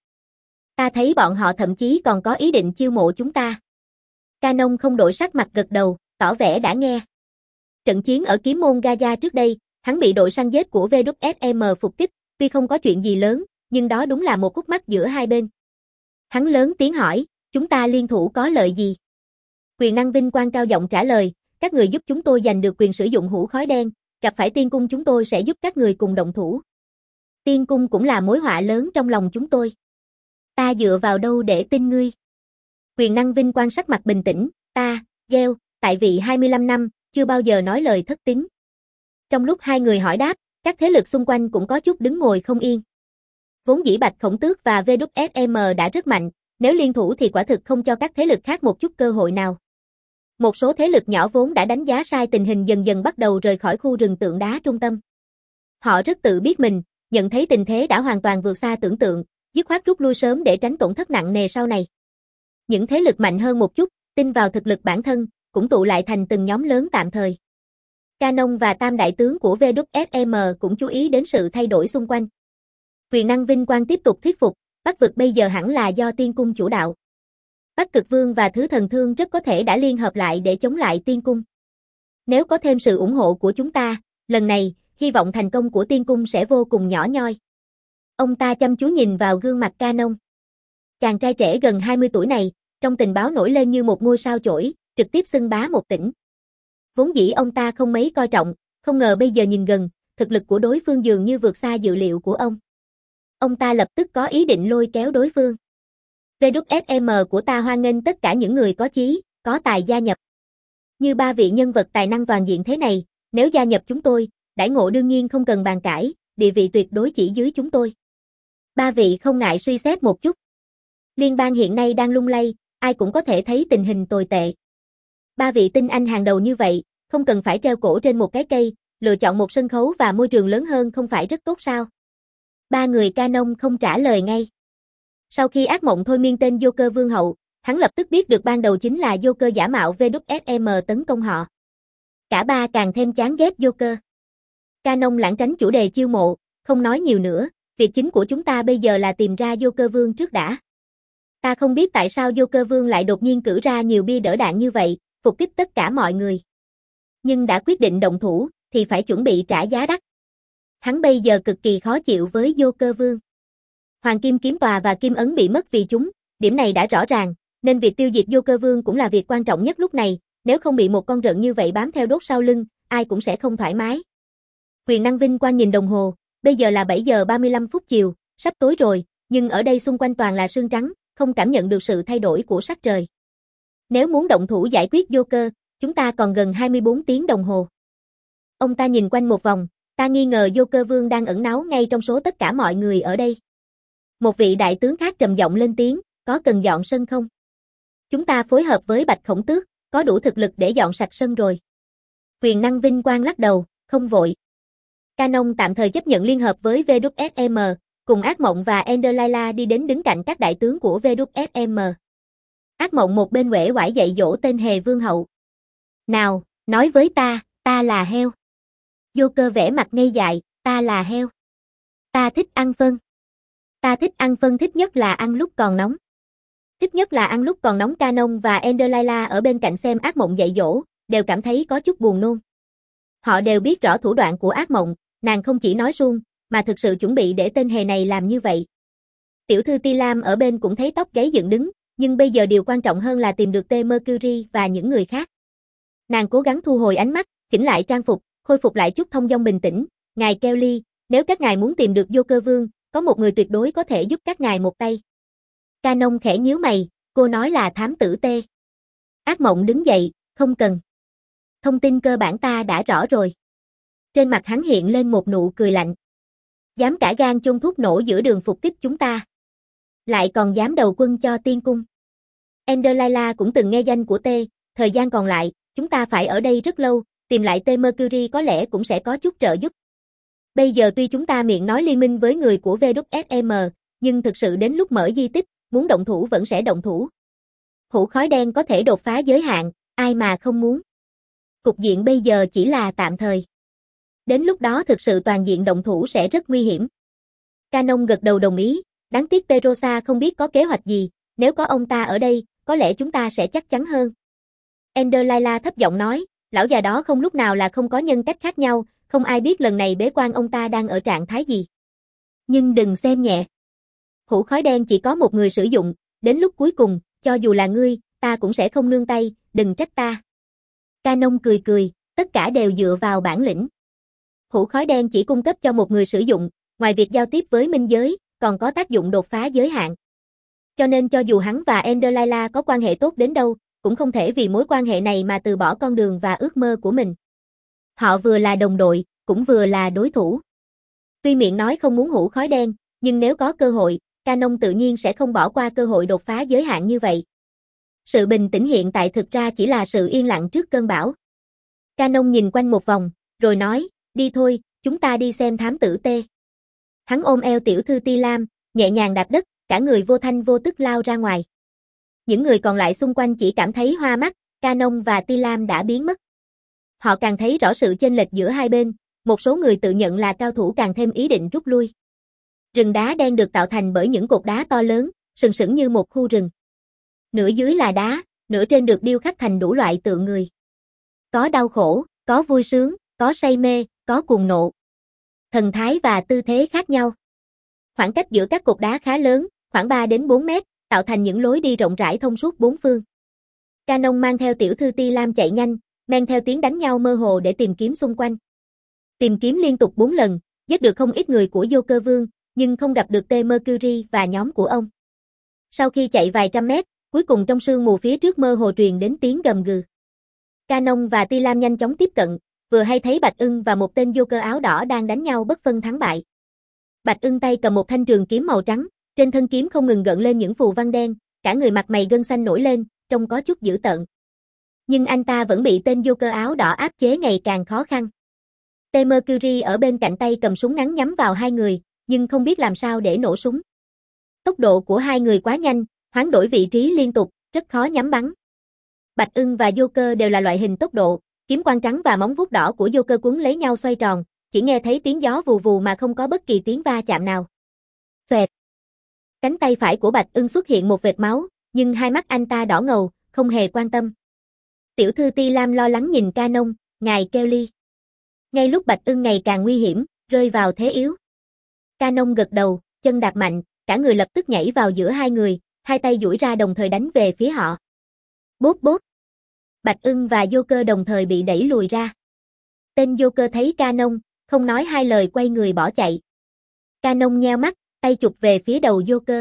Ta thấy bọn họ thậm chí còn có ý định chiêu mộ chúng ta. Canon không đổi sắc mặt gật đầu, tỏ vẻ đã nghe. Trận chiến ở kiếm môn Gaia trước đây, hắn bị đội săn giết của vê kép ét em phục kích, tuy không có chuyện gì lớn, nhưng đó đúng là một khúc mắc giữa hai bên. Hắn lớn tiếng hỏi, chúng ta liên thủ có lợi gì? Quyền năng vinh quang cao giọng trả lời, các người giúp chúng tôi giành được quyền sử dụng hũ khói đen, gặp phải Tiên Cung chúng tôi sẽ giúp các người cùng động thủ. Tiên Cung cũng là mối họa lớn trong lòng chúng tôi. Ta dựa vào đâu để tin ngươi? Quyền năng vinh quang sắc mặt bình tĩnh, ta, Gale, tại vị hai mươi lăm năm, chưa bao giờ nói lời thất tín. Trong lúc hai người hỏi đáp, các thế lực xung quanh cũng có chút đứng ngồi không yên. Vốn dĩ Bạch Khổng Tước và vê kép ét em đã rất mạnh, nếu liên thủ thì quả thực không cho các thế lực khác một chút cơ hội nào. Một số thế lực nhỏ vốn đã đánh giá sai tình hình dần dần bắt đầu rời khỏi khu rừng tượng đá trung tâm. Họ rất tự biết mình, nhận thấy tình thế đã hoàn toàn vượt xa tưởng tượng, dứt khoát rút lui sớm để tránh tổn thất nặng nề sau này. Những thế lực mạnh hơn một chút, tin vào thực lực bản thân, cũng tụ lại thành từng nhóm lớn tạm thời. Canon và tam đại tướng của vê kép ét em cũng chú ý đến sự thay đổi xung quanh. Quyền năng vinh quang tiếp tục thuyết phục, Bắc vực bây giờ hẳn là do Tiên Cung chủ đạo. Bắc Cực Vương và Thứ Thần Thương rất có thể đã liên hợp lại để chống lại Tiên Cung. Nếu có thêm sự ủng hộ của chúng ta, lần này, hy vọng thành công của Tiên Cung sẽ vô cùng nhỏ nhoi. Ông ta chăm chú nhìn vào gương mặt Canon. Chàng trai trẻ gần hai mươi tuổi này, trong tình báo nổi lên như một ngôi sao chổi, trực tiếp xưng bá một tỉnh. Vốn dĩ ông ta không mấy coi trọng, không ngờ bây giờ nhìn gần, thực lực của đối phương dường như vượt xa dự liệu của ông. Ông ta lập tức có ý định lôi kéo đối phương. vê kép ét em của ta hoan nghênh tất cả những người có chí, có tài gia nhập. Như ba vị nhân vật tài năng toàn diện thế này, nếu gia nhập chúng tôi, đãi ngộ đương nhiên không cần bàn cãi, địa vị tuyệt đối chỉ dưới chúng tôi. Ba vị không ngại suy xét một chút. Liên bang hiện nay đang lung lay, ai cũng có thể thấy tình hình tồi tệ. Ba vị tinh anh hàng đầu như vậy, không cần phải treo cổ trên một cái cây, lựa chọn một sân khấu và môi trường lớn hơn không phải rất tốt sao? Ba người Canon không trả lời ngay. Sau khi ác mộng thôi miên tên Joker Vương hậu, hắn lập tức biết được ban đầu chính là Joker giả mạo vê kép ét em tấn công họ. Cả ba càng thêm chán ghét Joker. Canon lảng tránh chủ đề chiêu mộ, không nói nhiều nữa, việc chính của chúng ta bây giờ là tìm ra Joker Vương trước đã. Ta không biết tại sao Joker Vương lại đột nhiên cử ra nhiều bia đỡ đạn như vậy, phục kích tất cả mọi người. Nhưng đã quyết định động thủ, thì phải chuẩn bị trả giá đắt. Hắn bây giờ cực kỳ khó chịu với Joker Vương. Hoàng kim kiếm tòa và kim ấn bị mất vì chúng, điểm này đã rõ ràng, nên việc tiêu diệt Joker Vương cũng là việc quan trọng nhất lúc này, nếu không bị một con rận như vậy bám theo đốt sau lưng, ai cũng sẽ không thoải mái. Quyền năng vinh quang nhìn đồng hồ, bây giờ là bảy giờ ba mươi lăm phút chiều, sắp tối rồi, nhưng ở đây xung quanh toàn là sương trắng, không cảm nhận được sự thay đổi của sắc trời. Nếu muốn động thủ giải quyết Joker, chúng ta còn gần hai mươi bốn tiếng đồng hồ. Ông ta nhìn quanh một vòng, ta nghi ngờ Joker Vương đang ẩn náu ngay trong số tất cả mọi người ở đây. Một vị đại tướng khác trầm giọng lên tiếng, có cần dọn sân không? Chúng ta phối hợp với Bạch Khổng Tước, có đủ thực lực để dọn sạch sân rồi. Quyền năng vinh quang lắc đầu, không vội. Canon tạm thời chấp nhận liên hợp với vê kép ét em, cùng Ác Mộng và Ender Layla đi đến đứng cạnh các đại tướng của vê kép ét em. Ác Mộng một bên uể oải dạy dỗ tên hề vương hậu. Nào, nói với ta, ta là heo. Joker vẽ mặt ngây dại, ta là heo. Ta thích ăn phân. Ta thích ăn phân, thích nhất là ăn lúc còn nóng. Thích nhất là ăn lúc còn nóng. Canon và Ender Layla ở bên cạnh xem Ác Mộng dạy dỗ, đều cảm thấy có chút buồn nôn. Họ đều biết rõ thủ đoạn của Ác Mộng, nàng không chỉ nói suông, mà thực sự chuẩn bị để tên hề này làm như vậy. Tiểu thư Ti Lam ở bên cũng thấy tóc gáy dựng đứng, nhưng bây giờ điều quan trọng hơn là tìm được T Mercury và những người khác. Nàng cố gắng thu hồi ánh mắt, chỉnh lại trang phục, khôi phục lại chút thông dong bình tĩnh. Ngài Kelly, nếu các ngài muốn tìm được Joker Vương, có một người tuyệt đối có thể giúp các ngài một tay. Canon khẽ nhíu mày, cô nói là thám tử T. Ác Mộng đứng dậy, không cần. Thông tin cơ bản ta đã rõ rồi. Trên mặt hắn hiện lên một nụ cười lạnh. Dám cả gan chôn thuốc nổ giữa đường phục kích chúng ta. Lại còn dám đầu quân cho tiên cung. Ender Layla cũng từng nghe danh của T, thời gian còn lại, chúng ta phải ở đây rất lâu, tìm lại T Mercury có lẽ cũng sẽ có chút trợ giúp. Bây giờ tuy chúng ta miệng nói liên minh với người của vê kép ét em, nhưng thực sự đến lúc mở di tích, muốn động thủ vẫn sẽ động thủ. Hũ khói đen có thể đột phá giới hạn, ai mà không muốn. Cục diện bây giờ chỉ là tạm thời. Đến lúc đó thực sự toàn diện động thủ sẽ rất nguy hiểm. Canon gật đầu đồng ý, đáng tiếc Perosa không biết có kế hoạch gì, nếu có ông ta ở đây, có lẽ chúng ta sẽ chắc chắn hơn. Ender Layla thấp giọng nói, lão già đó không lúc nào là không có nhân cách khác nhau, không ai biết lần này bế quan ông ta đang ở trạng thái gì. Nhưng đừng xem nhẹ. Hũ khói đen chỉ có một người sử dụng, đến lúc cuối cùng, cho dù là ngươi, ta cũng sẽ không nương tay, đừng trách ta. Canon cười cười, tất cả đều dựa vào bản lĩnh. Hũ khói đen chỉ cung cấp cho một người sử dụng, ngoài việc giao tiếp với minh giới, còn có tác dụng đột phá giới hạn. Cho nên cho dù hắn và Ender Layla có quan hệ tốt đến đâu, cũng không thể vì mối quan hệ này mà từ bỏ con đường và ước mơ của mình. Họ vừa là đồng đội, cũng vừa là đối thủ. Tuy miệng nói không muốn hũ khói đen, nhưng nếu có cơ hội, Canon tự nhiên sẽ không bỏ qua cơ hội đột phá giới hạn như vậy. Sự bình tĩnh hiện tại thực ra chỉ là sự yên lặng trước cơn bão. Canon nhìn quanh một vòng, rồi nói, đi thôi, chúng ta đi xem thám tử T. Hắn ôm eo tiểu thư Ti Lam, nhẹ nhàng đạp đất, cả người vô thanh vô tức lao ra ngoài. Những người còn lại xung quanh chỉ cảm thấy hoa mắt, Canon và Ti Lam đã biến mất. Họ càng thấy rõ sự chênh lệch giữa hai bên, một số người tự nhận là cao thủ càng thêm ý định rút lui. Rừng đá đen được tạo thành bởi những cột đá to lớn, sừng sững như một khu rừng. Nửa dưới là đá, nửa trên được điêu khắc thành đủ loại tượng người. Có đau khổ, có vui sướng, có say mê, có cuồng nộ. Thần thái và tư thế khác nhau. Khoảng cách giữa các cột đá khá lớn, khoảng ba đến bốn mét, tạo thành những lối đi rộng rãi thông suốt bốn phương. Canon mang theo tiểu thư Ti Lam chạy nhanh, men theo tiếng đánh nhau mơ hồ để tìm kiếm xung quanh. Tìm kiếm liên tục bốn lần, giết được không ít người của Joker Vương, nhưng không gặp được T Mercury và nhóm của ông. Sau khi chạy vài trăm mét, cuối cùng trong sương mù phía trước mơ hồ truyền đến tiếng gầm gừ. Canon và Ti Lam nhanh chóng tiếp cận, vừa hay thấy Bạch Ưng và một tên Joker áo đỏ đang đánh nhau bất phân thắng bại. Bạch Ưng tay cầm một thanh trường kiếm màu trắng, trên thân kiếm không ngừng gợn lên những phù văn đen, cả người mặt mày gân xanh nổi lên, trông có chút dữ tợn. Nhưng anh ta vẫn bị tên Joker áo đỏ áp chế ngày càng khó khăn. T Mercury ở bên cạnh tay cầm súng ngắn nhắm vào hai người, nhưng không biết làm sao để nổ súng. Tốc độ của hai người quá nhanh, hoán đổi vị trí liên tục, rất khó nhắm bắn. Bạch Ưng và Joker đều là loại hình tốc độ, kiếm quang trắng và móng vuốt đỏ của Joker cuốn lấy nhau xoay tròn, chỉ nghe thấy tiếng gió vù vù mà không có bất kỳ tiếng va chạm nào. Xoẹt. Cánh tay phải của Bạch Ưng xuất hiện một vệt máu, nhưng hai mắt anh ta đỏ ngầu, không hề quan tâm. Tiểu thư Ti Lam lo lắng nhìn Canon, ngài Kelly. Ngay lúc Bạch Ưng ngày càng nguy hiểm, rơi vào thế yếu. Canon gật đầu, chân đạp mạnh, cả người lập tức nhảy vào giữa hai người, hai tay duỗi ra đồng thời đánh về phía họ. Bốp bốp. Bạch Ưng và Joker đồng thời bị đẩy lùi ra. Tên Joker thấy Canon, không nói hai lời quay người bỏ chạy. Canon nheo mắt, tay chụp về phía đầu Joker.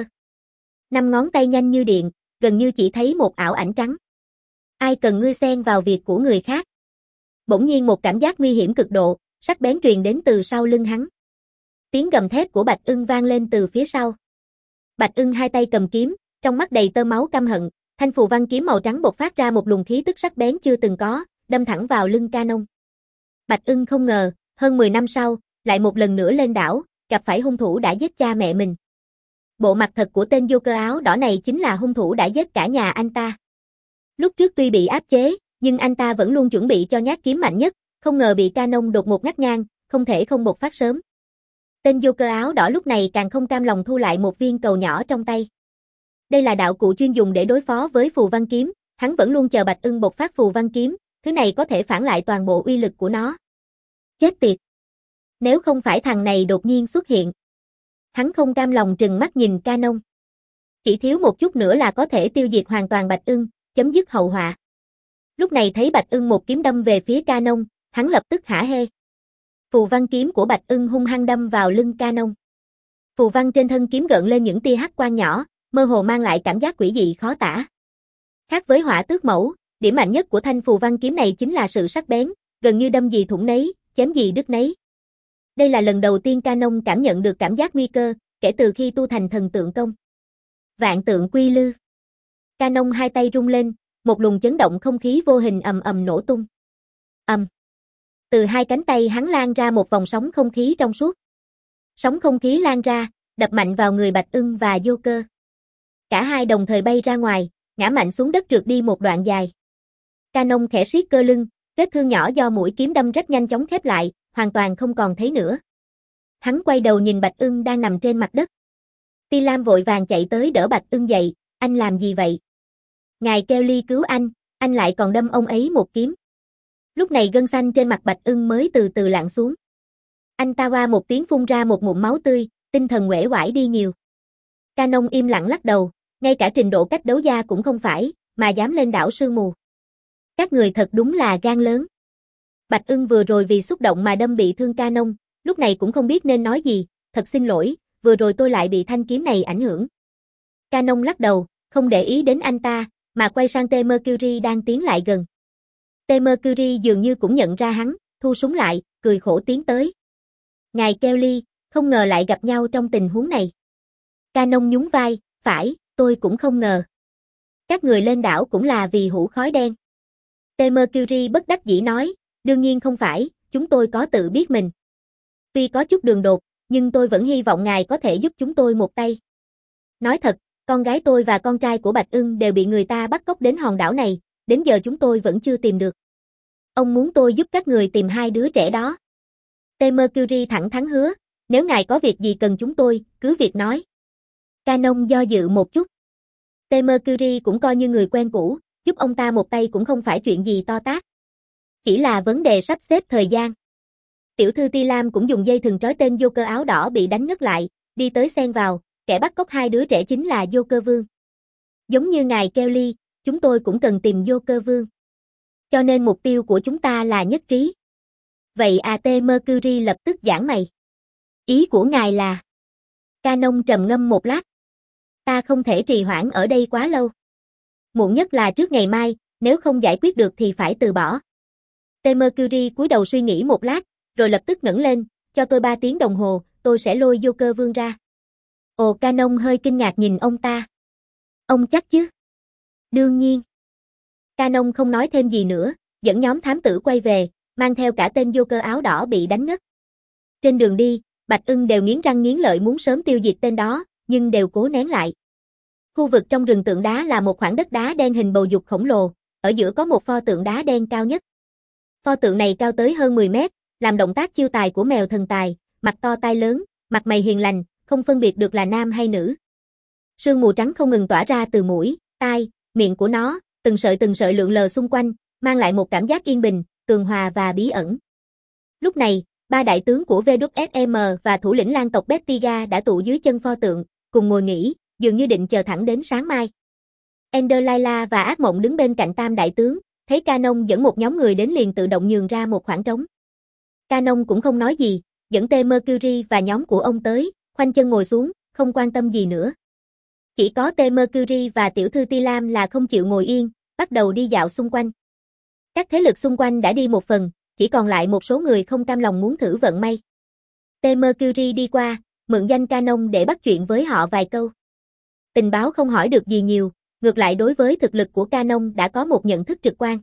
Năm ngón tay nhanh như điện, gần như chỉ thấy một ảo ảnh trắng. Ai cần ngươi xen vào việc của người khác? Bỗng nhiên một cảm giác nguy hiểm cực độ, sắc bén truyền đến từ sau lưng hắn. Tiếng gầm thét của Bạch Ưng vang lên từ phía sau. Bạch Ưng hai tay cầm kiếm, trong mắt đầy tơ máu căm hận, thanh phù văn kiếm màu trắng bộc phát ra một luồng khí tức sắc bén chưa từng có, đâm thẳng vào lưng Canon. Bạch Ưng không ngờ, hơn mười năm sau, lại một lần nữa lên đảo, gặp phải hung thủ đã giết cha mẹ mình. Bộ mặt thật của tên Joker áo đỏ này chính là hung thủ đã giết cả nhà anh ta. Lúc trước tuy bị áp chế, nhưng anh ta vẫn luôn chuẩn bị cho nhát kiếm mạnh nhất, không ngờ bị Canon đột ngột ngắt ngang, không thể không bộc phát sớm. Tên Joker áo đỏ lúc này càng không cam lòng thu lại một viên cầu nhỏ trong tay. Đây là đạo cụ chuyên dùng để đối phó với phù văn kiếm, hắn vẫn luôn chờ Bạch Ưng bộc phát phù văn kiếm, thứ này có thể phản lại toàn bộ uy lực của nó. Chết tiệt! Nếu không phải thằng này đột nhiên xuất hiện. Hắn không cam lòng trừng mắt nhìn Canon. Chỉ thiếu một chút nữa là có thể tiêu diệt hoàn toàn Bạch Ưng, chấm dứt hậu họa. Lúc này thấy Bạch Ưng một kiếm đâm về phía Canon, hắn lập tức hả hê. Phù văn kiếm của Bạch Ưng hung hăng đâm vào lưng Canon. Phù văn trên thân kiếm gợn lên những tia hắc quang nhỏ, mơ hồ mang lại cảm giác quỷ dị khó tả. Khác với Hỏa Tước Mẫu, điểm mạnh nhất của thanh phù văn kiếm này chính là sự sắc bén, gần như đâm gì thủng nấy, chém gì đứt nấy. Đây là lần đầu tiên Canon cảm nhận được cảm giác nguy cơ, kể từ khi tu thành thần tượng công. Vạn tượng quy lư. Canon hai tay rung lên, một luồng chấn động không khí vô hình ầm ầm nổ tung. Ầm. Từ hai cánh tay hắn lan ra một vòng sóng không khí trong suốt. Sóng không khí lan ra, đập mạnh vào người Bạch Ưng và Joker. Cả hai đồng thời bay ra ngoài, ngã mạnh xuống đất trượt đi một đoạn dài. Canon khẽ siết cơ lưng, vết thương nhỏ do mũi kiếm đâm rất nhanh chóng khép lại, hoàn toàn không còn thấy nữa. Hắn quay đầu nhìn Bạch Ưng đang nằm trên mặt đất. Ti Lam vội vàng chạy tới đỡ Bạch Ưng dậy, anh làm gì vậy? Ngài Kelly cứu anh, anh lại còn đâm ông ấy một kiếm. Lúc này gân xanh trên mặt Bạch Ưng mới từ từ lặn xuống. Anh ta qua một tiếng phun ra một ngụm máu tươi, tinh thần uể oải đi nhiều. Canon im lặng lắc đầu, ngay cả trình độ cách đấu gia cũng không phải, mà dám lên đảo sương mù. Các người thật đúng là gan lớn. Bạch Ưng vừa rồi vì xúc động mà đâm bị thương Canon, lúc này cũng không biết nên nói gì, thật xin lỗi, vừa rồi tôi lại bị thanh kiếm này ảnh hưởng. Canon lắc đầu, không để ý đến anh ta, mà quay sang T Mercury đang tiến lại gần. T Mercury dường như cũng nhận ra hắn, thu súng lại, cười khổ tiến tới. Ngài Kelly, không ngờ lại gặp nhau trong tình huống này. Canon nhún vai, phải, tôi cũng không ngờ. Các người lên đảo cũng là vì hũ khói đen. T Mercury bất đắc dĩ nói, đương nhiên không phải, chúng tôi có tự biết mình. Tuy có chút đường đột, nhưng tôi vẫn hy vọng ngài có thể giúp chúng tôi một tay. Nói thật, con gái tôi và con trai của Bạch Ưng đều bị người ta bắt cóc đến hòn đảo này, đến giờ chúng tôi vẫn chưa tìm được. Ông muốn tôi giúp các người tìm hai đứa trẻ đó. T Mercury thẳng thắn hứa, nếu ngài có việc gì cần chúng tôi, cứ việc nói. Canon do dự một chút. T Mercury cũng coi như người quen cũ, giúp ông ta một tay cũng không phải chuyện gì to tát. Chỉ là vấn đề sắp xếp thời gian. Tiểu thư Ti Lam cũng dùng dây thừng trói tên Joker áo đỏ bị đánh ngất lại, đi tới xen vào, kẻ bắt cóc hai đứa trẻ chính là Joker Vương. Giống như ngài Kelly, chúng tôi cũng cần tìm Joker Vương. Cho nên mục tiêu của chúng ta là nhất trí. Vậy à T Mercury lập tức giảng mày. Ý của ngài là... Canon trầm ngâm một lát. Ta không thể trì hoãn ở đây quá lâu. Muộn nhất là trước ngày mai, nếu không giải quyết được thì phải từ bỏ. T Mercury cúi đầu suy nghĩ một lát, rồi lập tức ngẩng lên, cho tôi ba tiếng đồng hồ, tôi sẽ lôi Joker Vương ra. Ồ, Canon hơi kinh ngạc nhìn ông ta. Ông chắc chứ? Đương nhiên. Canon không nói thêm gì nữa, dẫn nhóm thám tử quay về, mang theo cả tên Joker áo đỏ bị đánh ngất. Trên đường đi, Bạch Ưng đều nghiến răng nghiến lợi muốn sớm tiêu diệt tên đó, nhưng đều cố nén lại. Khu vực trong rừng tượng đá là một khoảng đất đá đen hình bầu dục khổng lồ, ở giữa có một pho tượng đá đen cao nhất. Pho tượng này cao tới hơn mười mét, làm động tác chiêu tài của mèo thần tài, mặt to tai lớn, mặt mày hiền lành, không phân biệt được là nam hay nữ. Sương mù trắng không ngừng tỏa ra từ mũi, tai, miệng của nó, từng sợi từng sợi lượn lờ xung quanh, mang lại một cảm giác yên bình, tường hòa và bí ẩn. Lúc này, ba đại tướng của vê kép ét em và thủ lĩnh lang tộc Bettiga đã tụ dưới chân pho tượng, cùng ngồi nghỉ, dường như định chờ thẳng đến sáng mai. Ender Layla và Ác Mộng đứng bên cạnh tam đại tướng, thấy Canon dẫn một nhóm người đến liền tự động nhường ra một khoảng trống. Canon cũng không nói gì, dẫn T Mercury và nhóm của ông tới, khoanh chân ngồi xuống, không quan tâm gì nữa. Chỉ có T Mercury và tiểu thư Ti Lam là không chịu ngồi yên, bắt đầu đi dạo xung quanh. Các thế lực xung quanh đã đi một phần, chỉ còn lại một số người không cam lòng muốn thử vận may. T Mercury đi qua, mượn danh Canon để bắt chuyện với họ vài câu. Tình báo không hỏi được gì nhiều, ngược lại đối với thực lực của Canon đã có một nhận thức trực quan.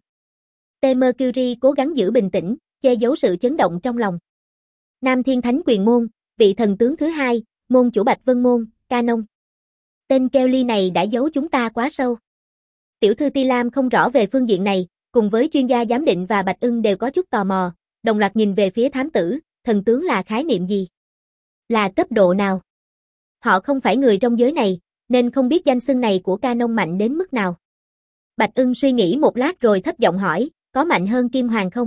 T Mercury cố gắng giữ bình tĩnh, che giấu sự chấn động trong lòng. Nam Thiên Thánh Quyền Môn, vị thần tướng thứ hai, môn chủ Bạch Vân Môn, Canon. Tên Kelly này đã giấu chúng ta quá sâu. Tiểu thư Ti Lam không rõ về phương diện này, cùng với chuyên gia giám định và Bạch Ưng đều có chút tò mò, đồng loạt nhìn về phía thám tử, thần tướng là khái niệm gì? Là cấp độ nào? Họ không phải người trong giới này, nên không biết danh xưng này của Canon mạnh đến mức nào. Bạch Ưng suy nghĩ một lát rồi thấp giọng hỏi, có mạnh hơn Kim Hoàng không?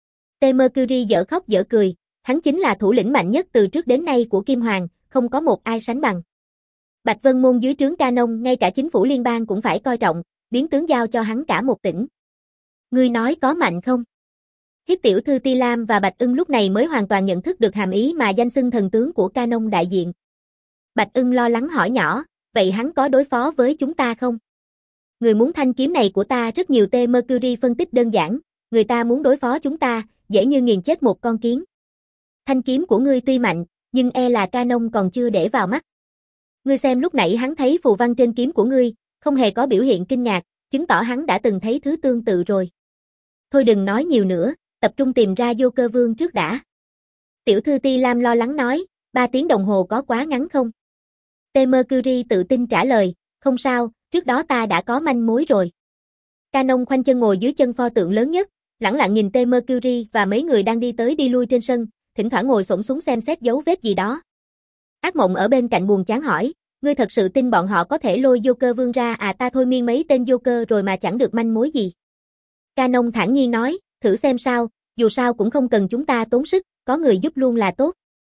T Mercury dở khóc dở cười, hắn chính là thủ lĩnh mạnh nhất từ trước đến nay của Kim Hoàng, không có một ai sánh bằng. Bạch Vân Môn dưới trướng Canon ngay cả chính phủ liên bang cũng phải coi trọng, biến tướng giao cho hắn cả một tỉnh. Ngươi nói có mạnh không? Hiếp tiểu thư Ti Lam và Bạch Ưng lúc này mới hoàn toàn nhận thức được hàm ý mà danh xưng thần tướng của Canon đại diện. Bạch Ưng lo lắng hỏi nhỏ, vậy hắn có đối phó với chúng ta không? Người muốn thanh kiếm này của ta rất nhiều. T Mercury phân tích đơn giản, người ta muốn đối phó chúng ta, dễ như nghiền chết một con kiến. Thanh kiếm của ngươi tuy mạnh, nhưng e là Canon còn chưa để vào mắt. Ngươi xem lúc nãy hắn thấy phù văn trên kiếm của ngươi, không hề có biểu hiện kinh ngạc, chứng tỏ hắn đã từng thấy thứ tương tự rồi. Thôi đừng nói nhiều nữa, tập trung tìm ra Joker Vương trước đã. Tiểu thư Ti Lam lo lắng nói, ba tiếng đồng hồ có quá ngắn không? T Mercury tự tin trả lời, không sao, trước đó ta đã có manh mối rồi. Canon khoanh chân ngồi dưới chân pho tượng lớn nhất, lẳng lặng nhìn T Mercury và mấy người đang đi tới đi lui trên sân, thỉnh thoảng ngồi xổm xuống xem xét dấu vết gì đó. Ác Mộng ở bên cạnh buồn chán hỏi, ngươi thật sự tin bọn họ có thể lôi Joker Vương ra à? Ta thôi miên mấy tên Joker rồi mà chẳng được manh mối gì. Canon thản nhiên nói, thử xem sao, dù sao cũng không cần chúng ta tốn sức, có người giúp luôn là tốt.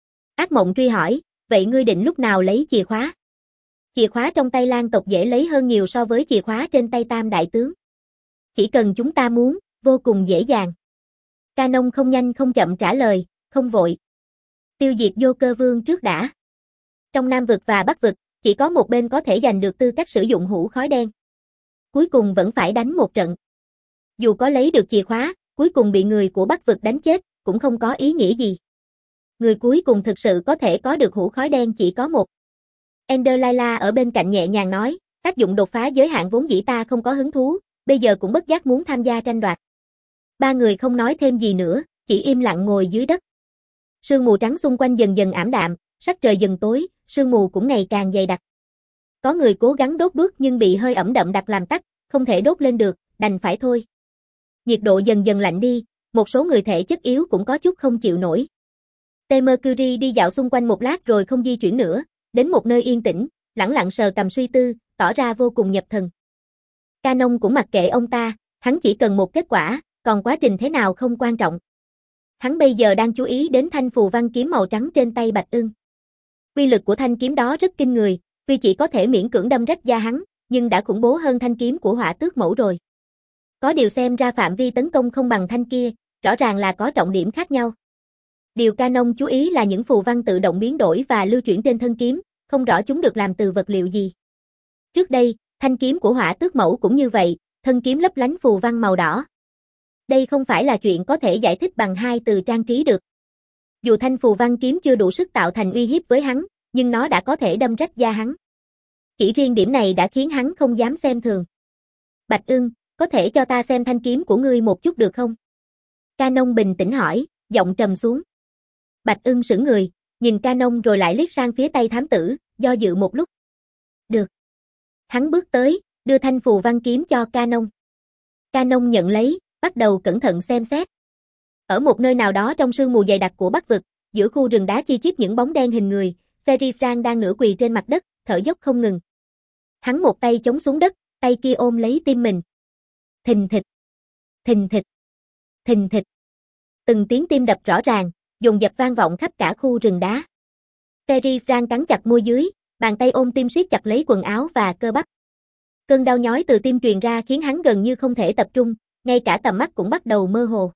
Ác Mộng truy hỏi, vậy ngươi định lúc nào lấy chìa khóa? Chìa khóa trong tay lang tộc dễ lấy hơn nhiều so với chìa khóa trên tay tam đại tướng. Chỉ cần chúng ta muốn, vô cùng dễ dàng. Canon không nhanh không chậm trả lời, không vội. Tiêu diệt Joker Vương trước đã. Trong Nam vực và Bắc vực, chỉ có một bên có thể giành được tư cách sử dụng hũ khói đen. Cuối cùng vẫn phải đánh một trận. Dù có lấy được chìa khóa, cuối cùng bị người của Bắc vực đánh chết, cũng không có ý nghĩa gì. Người cuối cùng thực sự có thể có được hũ khói đen chỉ có một. Ender Layla ở bên cạnh nhẹ nhàng nói, tác dụng đột phá giới hạn vốn dĩ ta không có hứng thú, bây giờ cũng bất giác muốn tham gia tranh đoạt. Ba người không nói thêm gì nữa, chỉ im lặng ngồi dưới đất. Sương mù trắng xung quanh dần dần ảm đạm, sắc trời dần tối, sương mù cũng ngày càng dày đặc. Có người cố gắng đốt đuốc nhưng bị hơi ẩm đậm đặc làm tắt, không thể đốt lên được, đành phải thôi. Nhiệt độ dần dần lạnh đi, một số người thể chất yếu cũng có chút không chịu nổi. T Mercury đi dạo xung quanh một lát rồi không di chuyển nữa, đến một nơi yên tĩnh, lẳng lặng sờ cầm suy tư, tỏ ra vô cùng nhập thần. Canon cũng mặc kệ ông ta, hắn chỉ cần một kết quả, còn quá trình thế nào không quan trọng. Hắn bây giờ đang chú ý đến thanh phù văn kiếm màu trắng trên tay Bạch Ưng. Uy lực của thanh kiếm đó rất kinh người, tuy chỉ có thể miễn cưỡng đâm rách da hắn, nhưng đã khủng bố hơn thanh kiếm của Hỏa Tước Mẫu rồi. Có điều xem ra phạm vi tấn công không bằng thanh kia, rõ ràng là có trọng điểm khác nhau. Điều Canon chú ý là những phù văn tự động biến đổi và lưu chuyển trên thân kiếm, không rõ chúng được làm từ vật liệu gì. Trước đây, thanh kiếm của Hỏa Tước Mẫu cũng như vậy, thân kiếm lấp lánh phù văn màu đỏ. Đây không phải là chuyện có thể giải thích bằng hai từ trang trí được. Dù thanh phù văn kiếm chưa đủ sức tạo thành uy hiếp với hắn, nhưng nó đã có thể đâm rách da hắn. Chỉ riêng điểm này đã khiến hắn không dám xem thường. Bạch Ưng, có thể cho ta xem thanh kiếm của ngươi một chút được không? Canon bình tĩnh hỏi, giọng trầm xuống. Bạch Ưng sững người, nhìn Canon rồi lại liếc sang phía tay thám tử, do dự một lúc. Được. Hắn bước tới, đưa thanh phù văn kiếm cho Canon. Canon nhận lấy, bắt đầu cẩn thận xem xét. Ở một nơi nào đó trong sương mù dày đặc của Bắc Vực, giữa khu rừng đá chi chít những bóng đen hình người, Ferry Frank đang nửa quỳ trên mặt đất, thở dốc không ngừng. Hắn một tay chống xuống đất, tay kia ôm lấy tim mình. Thình thịch, thình thịch, thình thịch. Từng tiếng tim đập rõ ràng, dồn dập vang vọng khắp cả khu rừng đá. Ferry Frank cắn chặt môi dưới, bàn tay ôm tim siết chặt lấy quần áo và cơ bắp. Cơn đau nhói từ tim truyền ra khiến hắn gần như không thể tập trung, ngay cả tầm mắt cũng bắt đầu mơ hồ.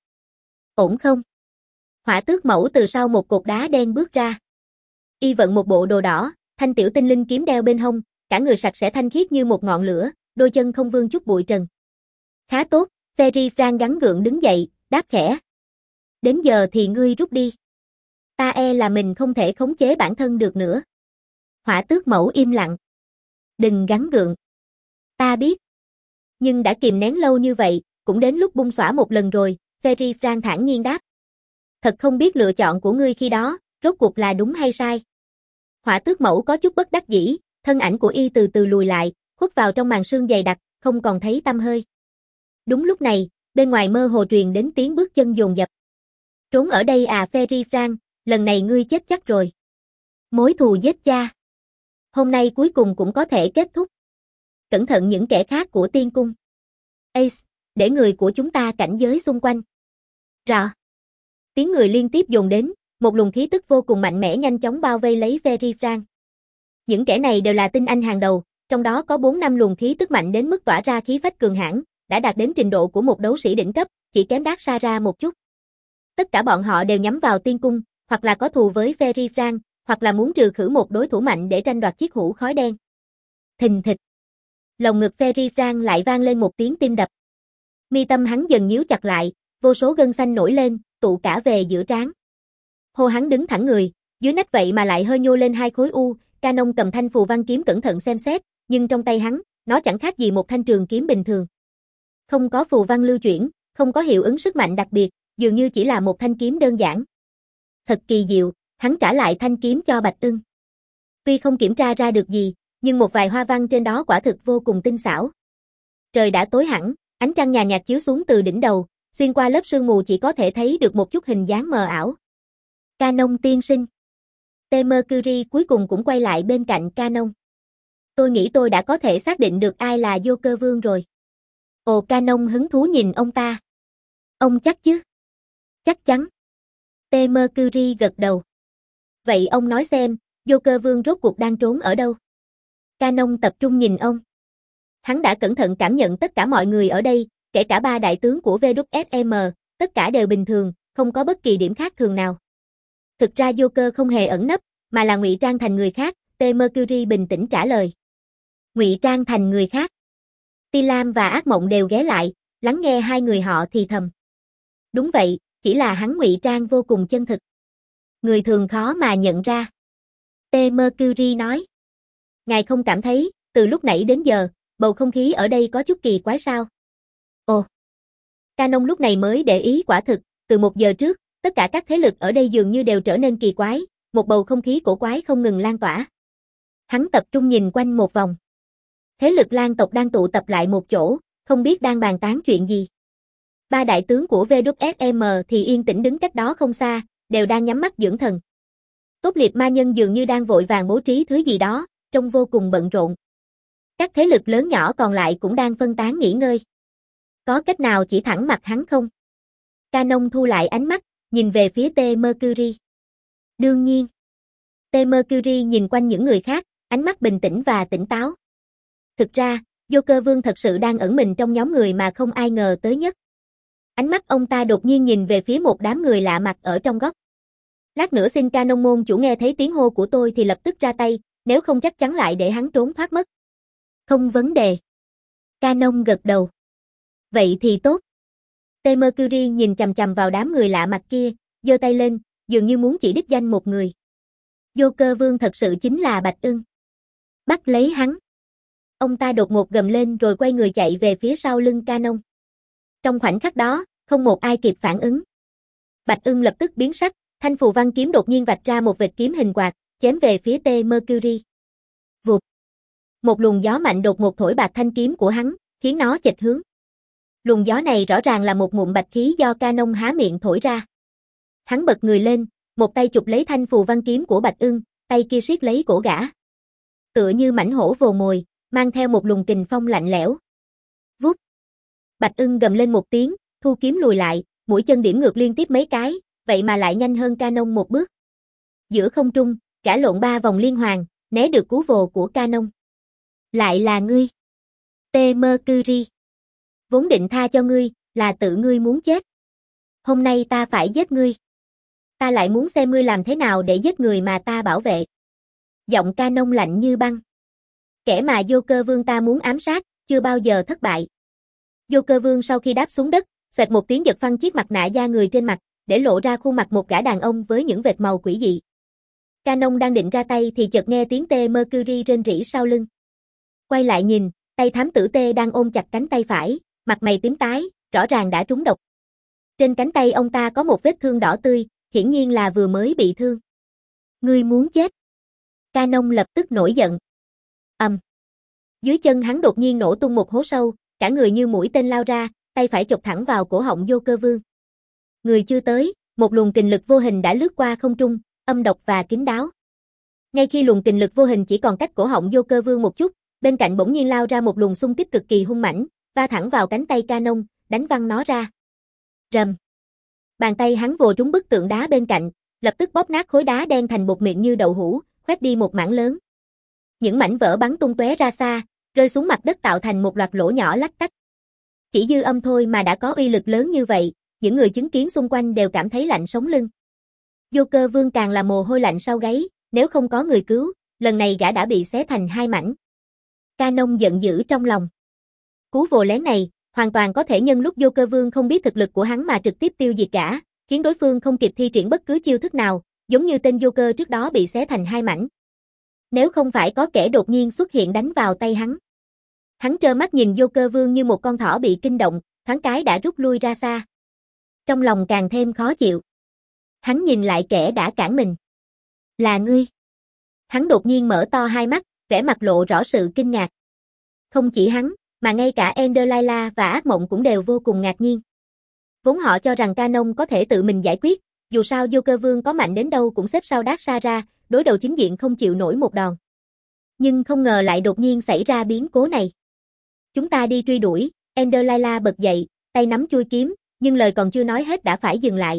Ổn không? Hỏa Tước Mẫu từ sau một cột đá đen bước ra. Y vận một bộ đồ đỏ, thanh tiểu tinh linh kiếm đeo bên hông, cả người sạch sẽ thanh khiết như một ngọn lửa, đôi chân không vương chút bụi trần. Khá tốt, Ferry Frank gắng gượng đứng dậy, đáp khẽ. Đến giờ thì ngươi rút đi. Ta e là mình không thể khống chế bản thân được nữa. Hỏa Tước Mẫu im lặng. Đừng gắng gượng. Ta biết. Nhưng đã kìm nén lâu như vậy, cũng đến lúc bung xõa một lần rồi, Ferry Frank thản nhiên đáp. Thật không biết lựa chọn của ngươi khi đó, rốt cuộc là đúng hay sai. Hỏa Tước Mẫu có chút bất đắc dĩ, thân ảnh của y từ từ lùi lại, khuất vào trong màn sương dày đặc, không còn thấy tăm hơi. Đúng lúc này, bên ngoài mơ hồ truyền đến tiếng bước chân dồn dập. Trốn ở đây à Ferry Frank, lần này ngươi chết chắc rồi. Mối thù giết cha. Hôm nay cuối cùng cũng có thể kết thúc. Cẩn thận những kẻ khác của tiên cung. Ace, để người của chúng ta cảnh giới xung quanh. Rõ. Tiếng người liên tiếp dồn đến, một luồng khí tức vô cùng mạnh mẽ nhanh chóng bao vây lấy Ferry Frank. Những kẻ này đều là tinh anh hàng đầu, trong đó có bốn năm luồng khí tức mạnh đến mức tỏa ra khí phách cường hãn, đã đạt đến trình độ của một đấu sĩ đỉnh cấp, chỉ kém Dark-Sara một chút. Tất cả bọn họ đều nhắm vào tiên cung, hoặc là có thù với Ferry Frank, hoặc là muốn trừ khử một đối thủ mạnh để tranh đoạt chiếc hũ khói đen. Thình thịch. Lồng ngực Ferry Frank lại vang lên một tiếng tim đập. Mi tâm hắn dần nhíu chặt lại, vô số gân xanh nổi lên, tụ cả về giữa trán. Hô hắn đứng thẳng người, dưới nách vậy mà lại hơi nhô lên hai khối u, Canon cầm thanh phù văn kiếm cẩn thận xem xét, nhưng trong tay hắn, nó chẳng khác gì một thanh trường kiếm bình thường. Không có phù văn lưu chuyển, không có hiệu ứng sức mạnh đặc biệt, dường như chỉ là một thanh kiếm đơn giản. Thật kỳ diệu, hắn trả lại thanh kiếm cho Bạch Ưng. Tuy không kiểm tra ra được gì, nhưng một vài hoa văn trên đó quả thực vô cùng tinh xảo. Trời đã tối hẳn, ánh trăng nhàn nhạt chiếu xuống từ đỉnh đầu, xuyên qua lớp sương mù chỉ có thể thấy được một chút hình dáng mờ ảo. Canon tiên sinh. T. Mercury cuối cùng cũng quay lại bên cạnh Canon. Tôi nghĩ tôi đã có thể xác định được ai là Joker Vương rồi. Ồ, Canon hứng thú nhìn ông ta. Ông chắc chứ? Chắc chắn. T. Mercury gật đầu. Vậy ông nói xem, Joker Vương rốt cuộc đang trốn ở đâu? Canon tập trung nhìn ông. Hắn đã cẩn thận cảm nhận tất cả mọi người ở đây, kể cả ba đại tướng của vê kép ét em, tất cả đều bình thường, không có bất kỳ điểm khác thường nào. Thực ra Joker không hề ẩn nấp, mà là ngụy trang thành người khác, T. Mercury bình tĩnh trả lời. Ngụy trang thành người khác. Tilam và Ác Mộng đều ghé lại, lắng nghe hai người họ thì thầm. Đúng vậy, chỉ là hắn ngụy trang vô cùng chân thực. Người thường khó mà nhận ra. T. Mercury nói. Ngài không cảm thấy, từ lúc nãy đến giờ, bầu không khí ở đây có chút kỳ quái sao? Ồ. Canon lúc này mới để ý quả thực, từ một giờ trước, tất cả các thế lực ở đây dường như đều trở nên kỳ quái, một bầu không khí cổ quái không ngừng lan tỏa. Hắn tập trung nhìn quanh một vòng. Thế lực Lan tộc đang tụ tập lại một chỗ, không biết đang bàn tán chuyện gì. Ba đại tướng của vê kép ét em thì yên tĩnh đứng cách đó không xa, đều đang nhắm mắt dưỡng thần. Tốt liệt ma nhân dường như đang vội vàng bố trí thứ gì đó, trông vô cùng bận rộn. Các thế lực lớn nhỏ còn lại cũng đang phân tán nghỉ ngơi. Có cách nào chỉ thẳng mặt hắn không? Canon thu lại ánh mắt, nhìn về phía T. Mercury. Đương nhiên. T. T. Mercury nhìn quanh những người khác, ánh mắt bình tĩnh và tỉnh táo. Thực ra, Joker Vương thật sự đang ẩn mình trong nhóm người mà không ai ngờ tới nhất. Ánh mắt ông ta đột nhiên nhìn về phía một đám người lạ mặt ở trong góc. Lát nữa xin Canon môn chủ nghe thấy tiếng hô của tôi thì lập tức ra tay, nếu không chắc chắn lại để hắn trốn thoát mất. Không vấn đề. Canon gật đầu. Vậy thì tốt. T. Mercury nhìn chằm chằm vào đám người lạ mặt kia, giơ tay lên, dường như muốn chỉ đích danh một người. Joker Vương thật sự chính là Bạch Ưng. Bắt lấy hắn. Ông ta đột ngột gầm lên rồi quay người chạy về phía sau lưng Canon. Trong khoảnh khắc đó, không một ai kịp phản ứng. Bạch Ưng lập tức biến sắc, thanh phù văn kiếm đột nhiên vạch ra một vệt kiếm hình quạt, chém về phía T. Mercury. Vụt. Một luồng gió mạnh đột ngột thổi bạc thanh kiếm của hắn, khiến nó chệch hướng. Luồng gió này rõ ràng là một ngụm bạch khí do Canon há miệng thổi ra. Hắn bật người lên, một tay chụp lấy thanh phù văn kiếm của Bạch Ưng, tay kia siết lấy cổ gã. Tựa như mãnh hổ vồ mồi, mang theo một luồng kình phong lạnh lẽo. Vút. Bạch Ưng gầm lên một tiếng, thu kiếm lùi lại, mũi chân điểm ngược liên tiếp mấy cái, vậy mà lại nhanh hơn Canon một bước. Giữa không trung, gã lộn ba vòng liên hoàn, né được cú vồ của Canon. Lại là ngươi. T. Mercury. Vốn định tha cho ngươi, là tự ngươi muốn chết. Hôm nay ta phải giết ngươi. Ta lại muốn xem ngươi làm thế nào để giết người mà ta bảo vệ. Giọng Canon lạnh như băng. Kẻ mà Joker Vương ta muốn ám sát, chưa bao giờ thất bại. Joker Vương sau khi đáp xuống đất, xoẹt một tiếng giật phăng chiếc mặt nạ da người trên mặt, để lộ ra khuôn mặt một gã đàn ông với những vệt màu quỷ dị. Canon đang định ra tay thì chợt nghe tiếng T. Mercury rên rỉ sau lưng. Quay lại nhìn, tay thám tử T đang ôm chặt cánh tay phải, mặt mày tím tái, rõ ràng đã trúng độc. Trên cánh tay ông ta có một vết thương đỏ tươi, hiển nhiên là vừa mới bị thương. Ngươi muốn chết. Canon lập tức nổi giận. Ầm. Um. Dưới chân hắn đột nhiên nổ tung một hố sâu, cả người như mũi tên lao ra, tay phải chộp thẳng vào cổ họng Joker Vương. Người chưa tới, một luồng kình lực vô hình đã lướt qua không trung, âm độc và kín đáo. Ngay khi luồng kình lực vô hình chỉ còn cách cổ họng Joker Vương một chút, bên cạnh bỗng nhiên lao ra một luồng xung kích cực kỳ hung mãnh, va thẳng vào cánh tay Canon, đánh văng nó ra. Rầm. Bàn tay hắn vồ trúng bức tượng đá bên cạnh, lập tức bóp nát khối đá đen thành bột mịn như đậu hũ, khoét đi một mảng lớn. Những mảnh vỡ bắn tung tóe ra xa, rơi xuống mặt đất tạo thành một loạt lỗ nhỏ lách tách. Chỉ dư âm thôi mà đã có uy lực lớn như vậy, những người chứng kiến xung quanh đều cảm thấy lạnh sống lưng. Joker Vương càng là mồ hôi lạnh sau gáy, nếu không có người cứu, lần này gã đã bị xé thành hai mảnh. Canon giận dữ trong lòng. Cú vồ lén này, hoàn toàn có thể nhân lúc Joker Vương không biết thực lực của hắn mà trực tiếp tiêu diệt gã, khiến đối phương không kịp thi triển bất cứ chiêu thức nào, giống như tên Joker trước đó bị xé thành hai mảnh. Nếu không phải có kẻ đột nhiên xuất hiện đánh vào tay hắn. Hắn trơ mắt nhìn Joker Vương như một con thỏ bị kinh động, thoáng cái đã rút lui ra xa. Trong lòng càng thêm khó chịu. Hắn nhìn lại kẻ đã cản mình. Là ngươi. Hắn đột nhiên mở to hai mắt, vẻ mặt lộ rõ sự kinh ngạc. Không chỉ hắn, mà ngay cả Ender Layla và Ác Mộng cũng đều vô cùng ngạc nhiên. Vốn họ cho rằng Canon có thể tự mình giải quyết, dù sao Joker Vương có mạnh đến đâu cũng xếp sau Darkseid, đối đầu chính diện không chịu nổi một đòn. Nhưng không ngờ lại đột nhiên xảy ra biến cố này. Chúng ta đi truy đuổi, Ender Layla bật dậy, tay nắm chuôi kiếm, nhưng lời còn chưa nói hết đã phải dừng lại.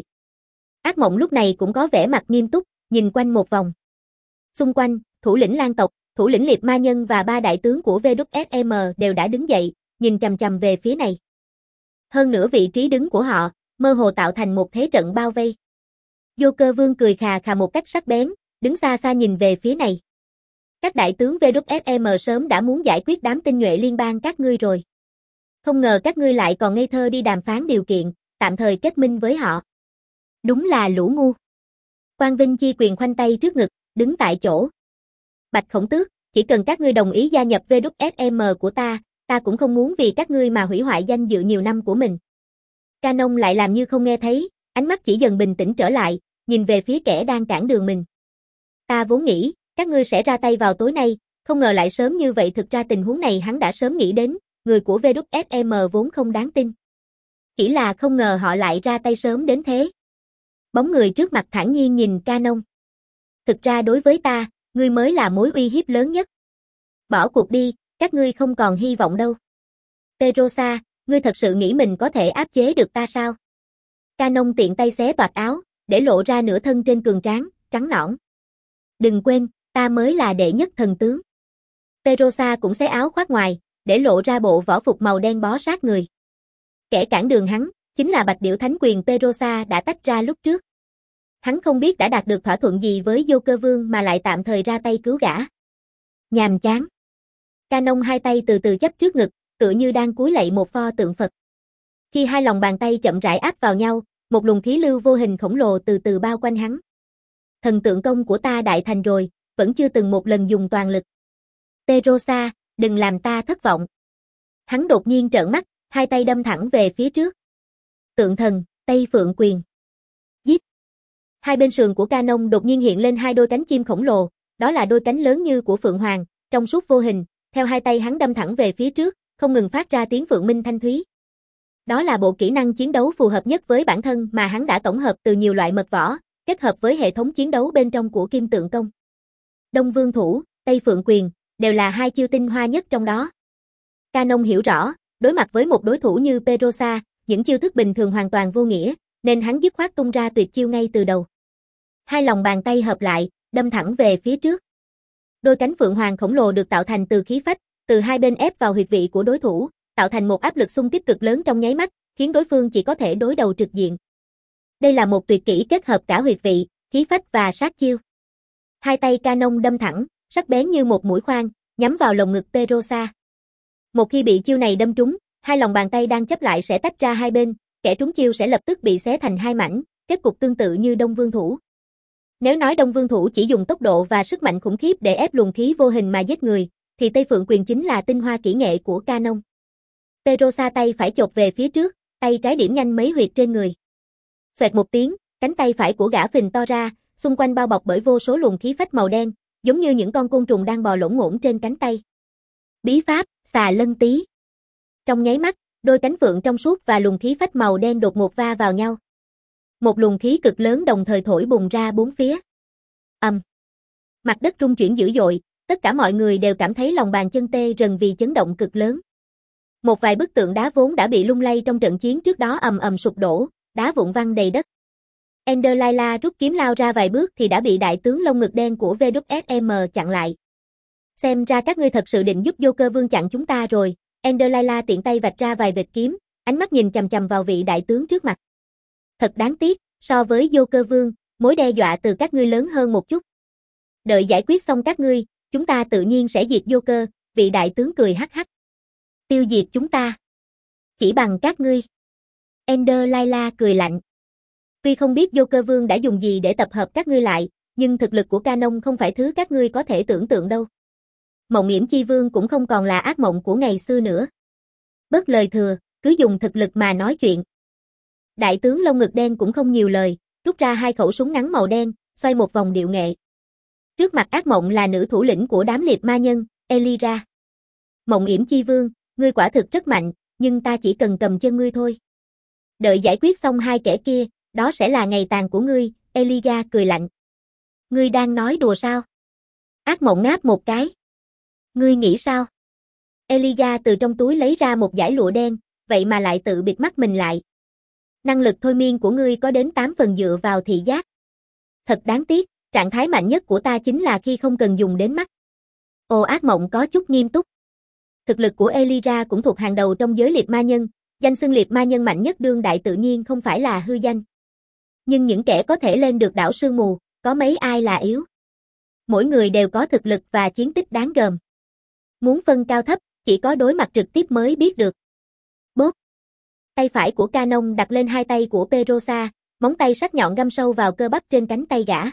Ác Mộng lúc này cũng có vẻ mặt nghiêm túc, nhìn quanh một vòng. Xung quanh, thủ lĩnh Lan tộc, thủ lĩnh Liệp Ma Nhân và ba đại tướng của vê kép ét em đều đã đứng dậy, nhìn chằm chằm về phía này. Hơn nữa vị trí đứng của họ, mơ hồ tạo thành một thế trận bao vây. Joker Vương cười khà khà một cách sắc bén, đứng xa xa nhìn về phía này. Các đại tướng vê kép ét em sớm đã muốn giải quyết đám tinh nhuệ liên bang các ngươi rồi. Không ngờ các ngươi lại còn ngây thơ đi đàm phán điều kiện, tạm thời kết minh với họ. Đúng là lũ ngu. Quang Vinh Chi quyền khoanh tay trước ngực, đứng tại chỗ. Bạch Khổng Tước, chỉ cần các ngươi đồng ý gia nhập vê kép ét em của ta, ta cũng không muốn vì các ngươi mà hủy hoại danh dự nhiều năm của mình. Canon lại làm như không nghe thấy, ánh mắt chỉ dần bình tĩnh trở lại, nhìn về phía kẻ đang cản đường mình. Ta vốn nghĩ, các ngươi sẽ ra tay vào tối nay, không ngờ lại sớm như vậy, thực ra tình huống này hắn đã sớm nghĩ đến, người của vê kép ét em vốn không đáng tin. Chỉ là không ngờ họ lại ra tay sớm đến thế. Bóng người trước mặt thản nhiên nhìn Canon. Thực ra đối với ta, ngươi mới là mối uy hiếp lớn nhất. Bỏ cuộc đi, các ngươi không còn hy vọng đâu. Terosa, ngươi thật sự nghĩ mình có thể áp chế được ta sao? Canon tiện tay xé toạc áo, để lộ ra nửa thân trên cường tráng, trắng nõn. Đừng quên, ta mới là đệ nhất thần tướng. Perosa cũng xé áo khoác ngoài, để lộ ra bộ võ phục màu đen bó sát người. Kẻ cản đường hắn, chính là Bạch Điểu Thánh Quyền Perosa đã tách ra lúc trước. Hắn không biết đã đạt được thỏa thuận gì với Joker Vương mà lại tạm thời ra tay cứu gã. Nhàm chán. Canon hai tay từ từ chấp trước ngực, tựa như đang cúi lạy một pho tượng Phật. Khi hai lòng bàn tay chậm rãi áp vào nhau, một luồng khí lưu vô hình khổng lồ từ từ bao quanh hắn. Thần tượng công của ta đại thành rồi, vẫn chưa từng một lần dùng toàn lực. Perosa, đừng làm ta thất vọng. Hắn đột nhiên trợn mắt, hai tay đâm thẳng về phía trước. Tượng thần, Tây Phượng Quyền. Giết. Hai bên sườn của Canon đột nhiên hiện lên hai đôi cánh chim khổng lồ, đó là đôi cánh lớn như của Phượng Hoàng, trong suốt vô hình, theo hai tay hắn đâm thẳng về phía trước, không ngừng phát ra tiếng phượng minh thanh thúy. Đó là bộ kỹ năng chiến đấu phù hợp nhất với bản thân mà hắn đã tổng hợp từ nhiều loại mật võ, kết hợp với hệ thống chiến đấu bên trong của Kim Tượng Công. Đông Vương Thủ, Tây Phượng Quyền, đều là hai chiêu tinh hoa nhất trong đó. Canon hiểu rõ, đối mặt với một đối thủ như Perosa, những chiêu thức bình thường hoàn toàn vô nghĩa, nên hắn dứt khoát tung ra tuyệt chiêu ngay từ đầu. Hai lòng bàn tay hợp lại, đâm thẳng về phía trước. Đôi cánh phượng hoàng khổng lồ được tạo thành từ khí phách, từ hai bên ép vào huyệt vị của đối thủ, tạo thành một áp lực xung kích cực lớn trong nháy mắt, khiến đối phương chỉ có thể đối đầu trực diện. Đây là một tuyệt kỹ kết hợp cả huyệt vị, khí phách và sát chiêu. Hai tay Canon đâm thẳng, sắc bén như một mũi khoan, nhắm vào lồng ngực Perosa. Một khi bị chiêu này đâm trúng, hai lòng bàn tay đang chấp lại sẽ tách ra hai bên, kẻ trúng chiêu sẽ lập tức bị xé thành hai mảnh, kết cục tương tự như Đông Vương Thủ. Nếu nói Đông Vương Thủ chỉ dùng tốc độ và sức mạnh khủng khiếp để ép luồng khí vô hình mà giết người, thì Tây Phượng Quyền chính là tinh hoa kỹ nghệ của Canon. Perosa tay phải chộp về phía trước, tay trái điểm nhanh mấy huyệt trên người. Xoẹt một tiếng, cánh tay phải của gã phình to ra, xung quanh bao bọc bởi vô số luồng khí phách màu đen, giống như những con côn trùng đang bò lổn ngổn trên cánh tay. Bí pháp, xà lân tí. Trong nháy mắt, đôi cánh phượng trong suốt và luồng khí phách màu đen đột ngột va vào nhau. Một luồng khí cực lớn đồng thời thổi bùng ra bốn phía. Ầm. Mặt đất rung chuyển dữ dội, tất cả mọi người đều cảm thấy lòng bàn chân tê rần vì chấn động cực lớn. Một vài bức tượng đá vốn đã bị lung lay trong trận chiến trước đó ầm ầm sụp đổ, đá vụn văng đầy đất. Ender Layla rút kiếm lao ra vài bước thì đã bị đại tướng lông ngực đen của vê kép ét em chặn lại. Xem ra các ngươi thật sự định giúp Joker Vương chặn chúng ta rồi. Ender Layla tiện tay vạch ra vài vệt kiếm, ánh mắt nhìn chằm chằm vào vị đại tướng trước mặt. Thật đáng tiếc, so với Joker Vương, mối đe dọa từ các ngươi lớn hơn một chút. Đợi giải quyết xong các ngươi, chúng ta tự nhiên sẽ diệt Joker, vị đại tướng cười hắc hắc. Tiêu diệt chúng ta. Chỉ bằng các ngươi. Ender Layla cười lạnh. Tuy không biết Joker Vương đã dùng gì để tập hợp các ngươi lại, nhưng thực lực của Canon không phải thứ các ngươi có thể tưởng tượng đâu. Mộng Yểm Chi Vương cũng không còn là ác mộng của ngày xưa nữa. Bớt lời thừa, cứ dùng thực lực mà nói chuyện. Đại tướng lông ngực đen cũng không nhiều lời, rút ra hai khẩu súng ngắn màu đen, xoay một vòng điệu nghệ. Trước mặt ác mộng là nữ thủ lĩnh của đám liệt ma nhân, Elyra. Mộng Yểm Chi Vương, ngươi quả thực rất mạnh, nhưng ta chỉ cần cầm chân ngươi thôi. Đợi giải quyết xong hai kẻ kia, đó sẽ là ngày tàn của ngươi, Elyra cười lạnh. Ngươi đang nói đùa sao? Ác mộng ngáp một cái. Ngươi nghĩ sao? Elyra từ trong túi lấy ra một dải lụa đen, vậy mà lại tự bịt mắt mình lại. Năng lực thôi miên của ngươi có đến tám phần dựa vào thị giác. Thật đáng tiếc, trạng thái mạnh nhất của ta chính là khi không cần dùng đến mắt. Ồ, ác mộng có chút nghiêm túc. Thực lực của Elyra cũng thuộc hàng đầu trong giới liệt ma nhân, danh xưng liệt ma nhân mạnh nhất đương đại tự nhiên không phải là hư danh. Nhưng những kẻ có thể lên được đảo sương mù, có mấy ai là yếu. Mỗi người đều có thực lực và chiến tích đáng gờm. Muốn phân cao thấp, chỉ có đối mặt trực tiếp mới biết được. Bốp. Tay phải của Canon đặt lên hai tay của Perosa, móng tay sắc nhọn găm sâu vào cơ bắp trên cánh tay gã.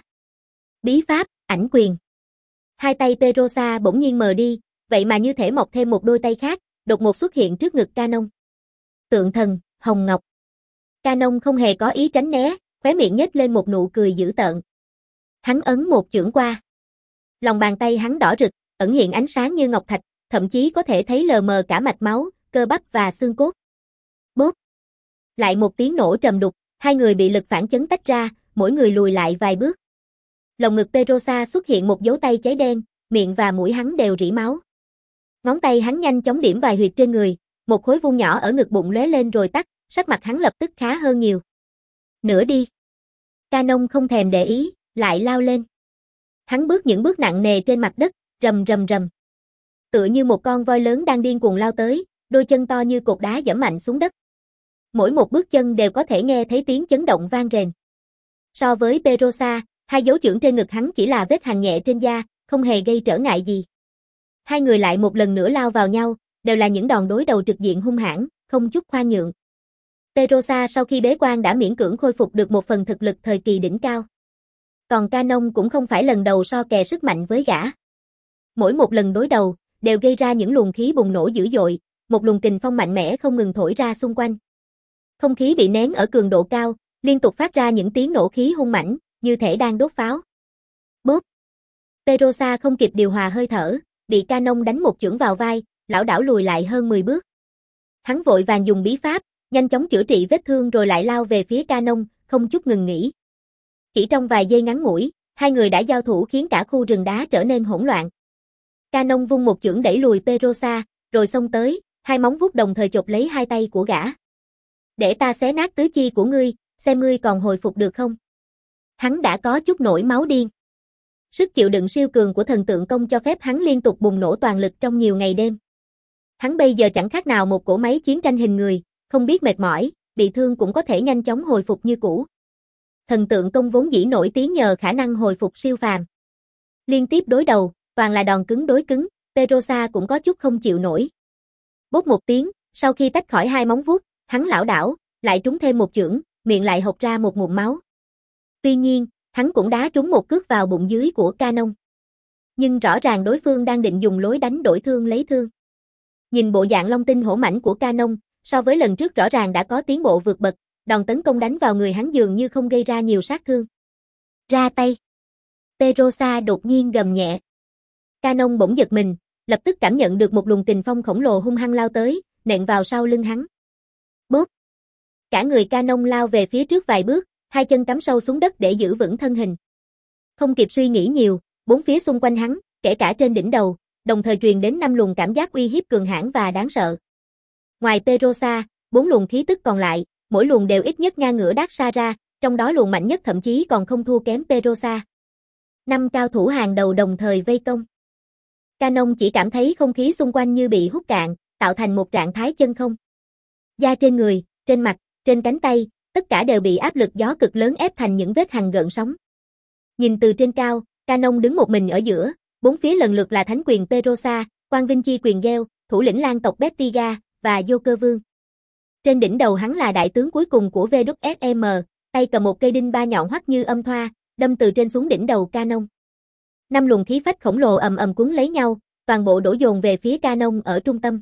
Bí pháp, ảnh quyền. Hai tay Perosa bỗng nhiên mờ đi, vậy mà như thể mọc thêm một đôi tay khác, đột ngột xuất hiện trước ngực Canon. Tượng thần, Hồng Ngọc. Canon không hề có ý tránh né, khóe miệng nhếch lên một nụ cười dữ tợn. Hắn ấn một chưởng qua. Lòng bàn tay hắn đỏ rực, ẩn hiện ánh sáng như ngọc thạch, thậm chí có thể thấy lờ mờ cả mạch máu, cơ bắp và xương cốt. Bốp. Lại một tiếng nổ trầm đục, hai người bị lực phản chấn tách ra, mỗi người lùi lại vài bước. Lồng ngực Perosa xuất hiện một dấu tay cháy đen, miệng và mũi hắn đều rỉ máu. Ngón tay hắn nhanh chóng điểm vài huyệt trên người, một khối vuông nhỏ ở ngực bụng lóe lên rồi tắt, sắc mặt hắn lập tức khá hơn nhiều. Nửa đi. Canon không thèm để ý, lại lao lên. Hắn bước những bước nặng nề trên mặt đất, rầm rầm rầm. Tựa như một con voi lớn đang điên cuồng lao tới, đôi chân to như cột đá giẫm mạnh xuống đất. Mỗi một bước chân đều có thể nghe thấy tiếng chấn động vang rền. So với Perosa, hai dấu chưởng trên ngực hắn chỉ là vết hằn nhẹ trên da, không hề gây trở ngại gì. Hai người lại một lần nữa lao vào nhau, đều là những đòn đối đầu trực diện hung hãn, không chút khoan nhượng. Perosa sau khi bế quan đã miễn cưỡng khôi phục được một phần thực lực thời kỳ đỉnh cao. Còn Canon cũng không phải lần đầu so kè sức mạnh với gã. Mỗi một lần đối đầu, đều gây ra những luồng khí bùng nổ dữ dội, một luồng kình phong mạnh mẽ không ngừng thổi ra xung quanh. Không khí bị nén ở cường độ cao, liên tục phát ra những tiếng nổ khí hung mãnh, như thể đang đốt pháo. Bốp! Perosa không kịp điều hòa hơi thở, bị Canon đánh một chưởng vào vai, lảo đảo lùi lại hơn mười bước. Hắn vội vàng dùng bí pháp, nhanh chóng chữa trị vết thương rồi lại lao về phía Canon, không chút ngừng nghỉ. Chỉ trong vài giây ngắn ngủi, hai người đã giao thủ khiến cả khu rừng đá trở nên hỗn loạn. Canon vung một chưởng đẩy lùi Perosa, rồi xông tới, hai móng vuốt đồng thời chộp lấy hai tay của gã. Để ta xé nát tứ chi của ngươi, xem ngươi còn hồi phục được không? Hắn đã có chút nổi máu điên. Sức chịu đựng siêu cường của thần tượng công cho phép hắn liên tục bùng nổ toàn lực trong nhiều ngày đêm. Hắn bây giờ chẳng khác nào một cỗ máy chiến tranh hình người, không biết mệt mỏi, bị thương cũng có thể nhanh chóng hồi phục như cũ. Thần tượng công vốn dĩ nổi tiếng nhờ khả năng hồi phục siêu phàm. Liên tiếp đối đầu, toàn là đòn cứng đối cứng, Perosa cũng có chút không chịu nổi. Bốp một tiếng, sau khi tách khỏi hai móng vuốt, hắn lảo đảo, lại trúng thêm một chưởng, miệng lại hộc ra một ngụm máu. Tuy nhiên, hắn cũng đá trúng một cước vào bụng dưới của Canon. Nhưng rõ ràng đối phương đang định dùng lối đánh đổi thương lấy thương. Nhìn bộ dạng long tinh hổ mãnh của Canon, so với lần trước rõ ràng đã có tiến bộ vượt bậc, đòn tấn công đánh vào người hắn dường như không gây ra nhiều sát thương. Ra tay. Perosa đột nhiên gầm nhẹ. Canon bỗng giật mình, lập tức cảm nhận được một luồng kình phong khổng lồ hung hăng lao tới, nện vào sau lưng hắn. Bốp. Cả người Canon lao về phía trước vài bước, hai chân cắm sâu xuống đất để giữ vững thân hình. Không kịp suy nghĩ nhiều, bốn phía xung quanh hắn, kể cả trên đỉnh đầu, đồng thời truyền đến năm luồng cảm giác uy hiếp cường hãn và đáng sợ. Ngoài Perosa, bốn luồng khí tức còn lại, mỗi luồng đều ít nhất ngang ngửa Darkseid, trong đó luồng mạnh nhất thậm chí còn không thua kém Perosa. Năm cao thủ hàng đầu đồng thời vây công. Canon chỉ cảm thấy không khí xung quanh như bị hút cạn, tạo thành một trạng thái chân không. Da trên người, trên mặt, trên cánh tay, tất cả đều bị áp lực gió cực lớn ép thành những vết hằn gợn sóng. Nhìn từ trên cao, Canon đứng một mình ở giữa, bốn phía lần lượt là thánh quyền Perosa, Quang Vinh Chi quyền Gale, thủ lĩnh lang tộc Bettiga, và Joker Vương. Trên đỉnh đầu hắn là đại tướng cuối cùng của vê kép ét em, tay cầm một cây đinh ba nhọn hoắt như âm thoa, đâm từ trên xuống đỉnh đầu Canon. Năm luồng khí phách khổng lồ ầm ầm cuốn lấy nhau, toàn bộ đổ dồn về phía Canon ở trung tâm.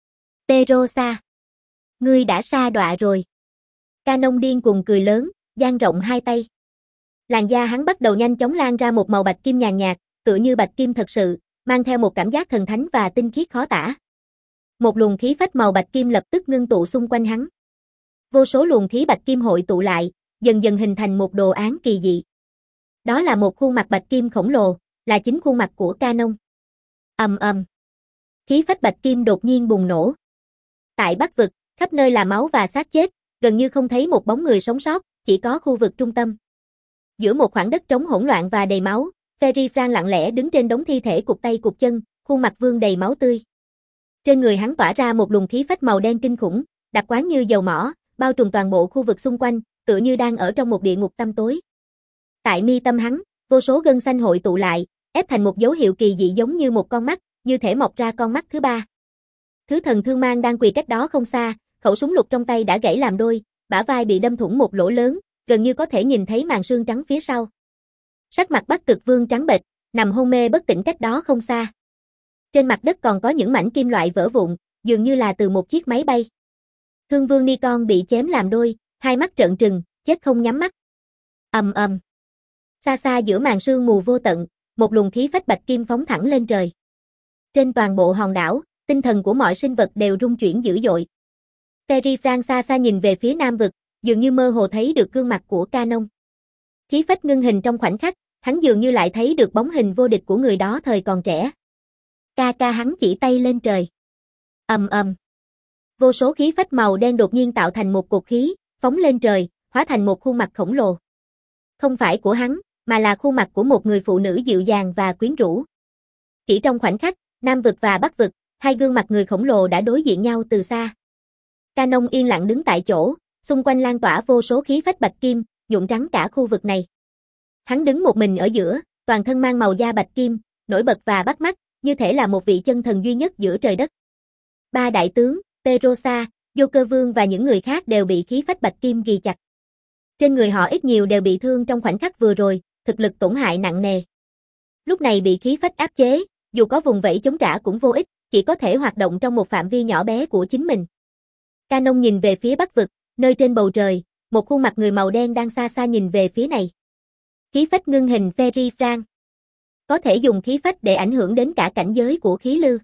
Perosa, ngươi đã sa đọa rồi. Canon điên cuồng cười lớn, dang rộng hai tay. Làn da hắn bắt đầu nhanh chóng lan ra một màu bạch kim nhàn nhạt, tựa như bạch kim thật sự, mang theo một cảm giác thần thánh và tinh khiết khó tả. Một luồng khí phách màu bạch kim lập tức ngưng tụ xung quanh hắn. Vô số luồng khí bạch kim hội tụ lại, dần dần hình thành một đồ án kỳ dị. Đó là một khuôn mặt bạch kim khổng lồ, là chính khuôn mặt của Canon. Ầm ầm. Khí phách bạch kim đột nhiên bùng nổ. Tại Bắc vực, khắp nơi là máu và xác chết, gần như không thấy một bóng người sống sót, chỉ có khu vực trung tâm. Giữa một khoảng đất trống hỗn loạn và đầy máu, Ferry Frank lặng lẽ đứng trên đống thi thể cụt tay cụt chân, khuôn mặt vương đầy máu tươi. Trên người hắn tỏa ra một luồng khí phách màu đen kinh khủng, đặc quán như dầu mỏ, bao trùm toàn bộ khu vực xung quanh, tựa như đang ở trong một địa ngục tăm tối. Tại mi tâm hắn, vô số gân xanh hội tụ lại, ép thành một dấu hiệu kỳ dị giống như một con mắt, như thể mọc ra con mắt thứ ba. Thứ thần thương mang đang quỳ cách đó không xa, khẩu súng lục trong tay đã gãy làm đôi, bả vai bị đâm thủng một lỗ lớn, gần như có thể nhìn thấy màn xương trắng phía sau. Sắc mặt Bắc Cực Vương trắng bệch, nằm hôn mê bất tỉnh cách đó không xa. Trên mặt đất còn có những mảnh kim loại vỡ vụn, dường như là từ một chiếc máy bay. Thương Vương Nikon bị chém làm đôi, hai mắt trợn trừng, chết không nhắm mắt. Ầm ầm. Xa xa giữa màn sương mù vô tận, một luồng khí phách bạch kim phóng thẳng lên trời. Trên toàn bộ hòn đảo, tinh thần của mọi sinh vật đều rung chuyển dữ dội. Ferry Frank xa xa nhìn về phía nam vực, dường như mơ hồ thấy được gương mặt của Canon. Khí phách ngưng hình trong khoảnh khắc, hắn dường như lại thấy được bóng hình vô địch của người đó thời còn trẻ. Ca ca hắn chỉ tay lên trời. Ầm ầm. Vô số khí phách màu đen đột nhiên tạo thành một cột khí, phóng lên trời, hóa thành một khuôn mặt khổng lồ. Không phải của hắn, mà là khuôn mặt của một người phụ nữ dịu dàng và quyến rũ. Chỉ trong khoảnh khắc, Nam vực và Bắc vực, hai gương mặt người khổng lồ đã đối diện nhau từ xa. Canon yên lặng đứng tại chỗ, xung quanh lan tỏa vô số khí phách bạch kim, nhuộm trắng cả khu vực này. Hắn đứng một mình ở giữa, toàn thân mang màu da bạch kim, nổi bật và bắt mắt, như thể là một vị chân thần duy nhất giữa trời đất. Ba đại tướng, Terosa, Joker Vương và những người khác đều bị khí phách bạch kim ghì chặt. Trên người họ ít nhiều đều bị thương trong khoảnh khắc vừa rồi, thực lực tổn hại nặng nề. Lúc này bị khí phách áp chế, dù có vùng vẫy chống trả cũng vô ích, chỉ có thể hoạt động trong một phạm vi nhỏ bé của chính mình. Canon nhìn về phía Bắc vực, nơi trên bầu trời, một khuôn mặt người màu đen đang xa xa nhìn về phía này. Khí phách ngưng hình Fairy Frank. Có thể dùng khí phách để ảnh hưởng đến cả cảnh giới của khí lưu.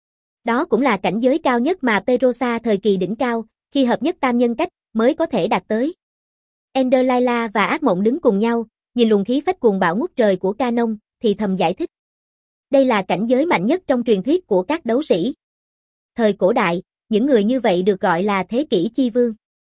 Đó cũng là cảnh giới cao nhất mà Perosa thời kỳ đỉnh cao, khi hợp nhất tam nhân cách, mới có thể đạt tới. Ender Layla và Ác Mộng đứng cùng nhau, nhìn luồng khí phách cuồng bạo ngút trời của Canon, thì thầm giải thích. Đây là cảnh giới mạnh nhất trong truyền thuyết của các đấu sĩ. Thời cổ đại, những người như vậy được gọi là Thế Kỷ Chi Vương.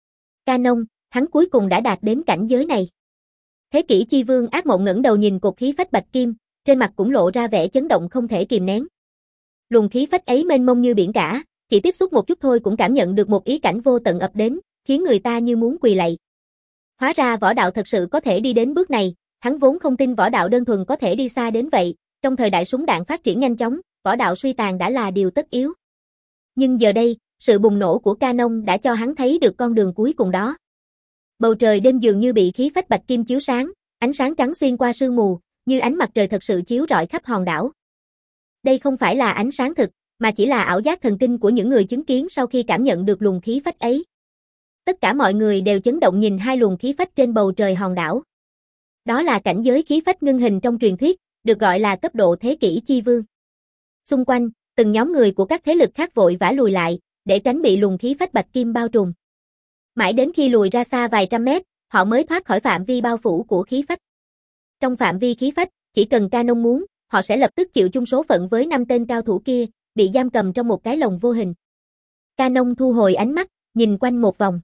Canon, hắn cuối cùng đã đạt đến cảnh giới này. Thế Kỷ Chi Vương Ác Mộng ngẩng đầu nhìn cột khí phách bạch kim, trên mặt cũng lộ ra vẻ chấn động không thể kìm nén. Luồng khí phách ấy mênh mông như biển cả, chỉ tiếp xúc một chút thôi cũng cảm nhận được một ý cảnh vô tận ập đến, khiến người ta như muốn quỳ lạy. Hóa ra võ đạo thật sự có thể đi đến bước này, hắn vốn không tin võ đạo đơn thuần có thể đi xa đến vậy, trong thời đại súng đạn phát triển nhanh chóng, võ đạo suy tàn đã là điều tất yếu. Nhưng giờ đây, sự bùng nổ của Canon đã cho hắn thấy được con đường cuối cùng đó. Bầu trời đêm dường như bị khí phách bạch kim chiếu sáng, ánh sáng trắng xuyên qua sương mù, như ánh mặt trời thật sự chiếu rọi khắp hòn đảo. Đây không phải là ánh sáng thực, mà chỉ là ảo giác thần kinh của những người chứng kiến sau khi cảm nhận được luồng khí phách ấy. Tất cả mọi người đều chấn động nhìn hai luồng khí phách trên bầu trời hòn đảo. Đó là cảnh giới khí phách ngưng hình trong truyền thuyết, được gọi là cấp độ Thế Kỷ Chi Vương. Xung quanh, từng nhóm người của các thế lực khác vội vã lùi lại, để tránh bị luồng khí phách bạch kim bao trùm. Mãi đến khi lùi ra xa vài trăm mét, họ mới thoát khỏi phạm vi bao phủ của khí phách. Trong phạm vi khí phách, chỉ cần Canon muốn, họ sẽ lập tức chịu chung số phận với năm tên cao thủ kia, bị giam cầm trong một cái lồng vô hình. Canon thu hồi ánh mắt, nhìn quanh một vòng.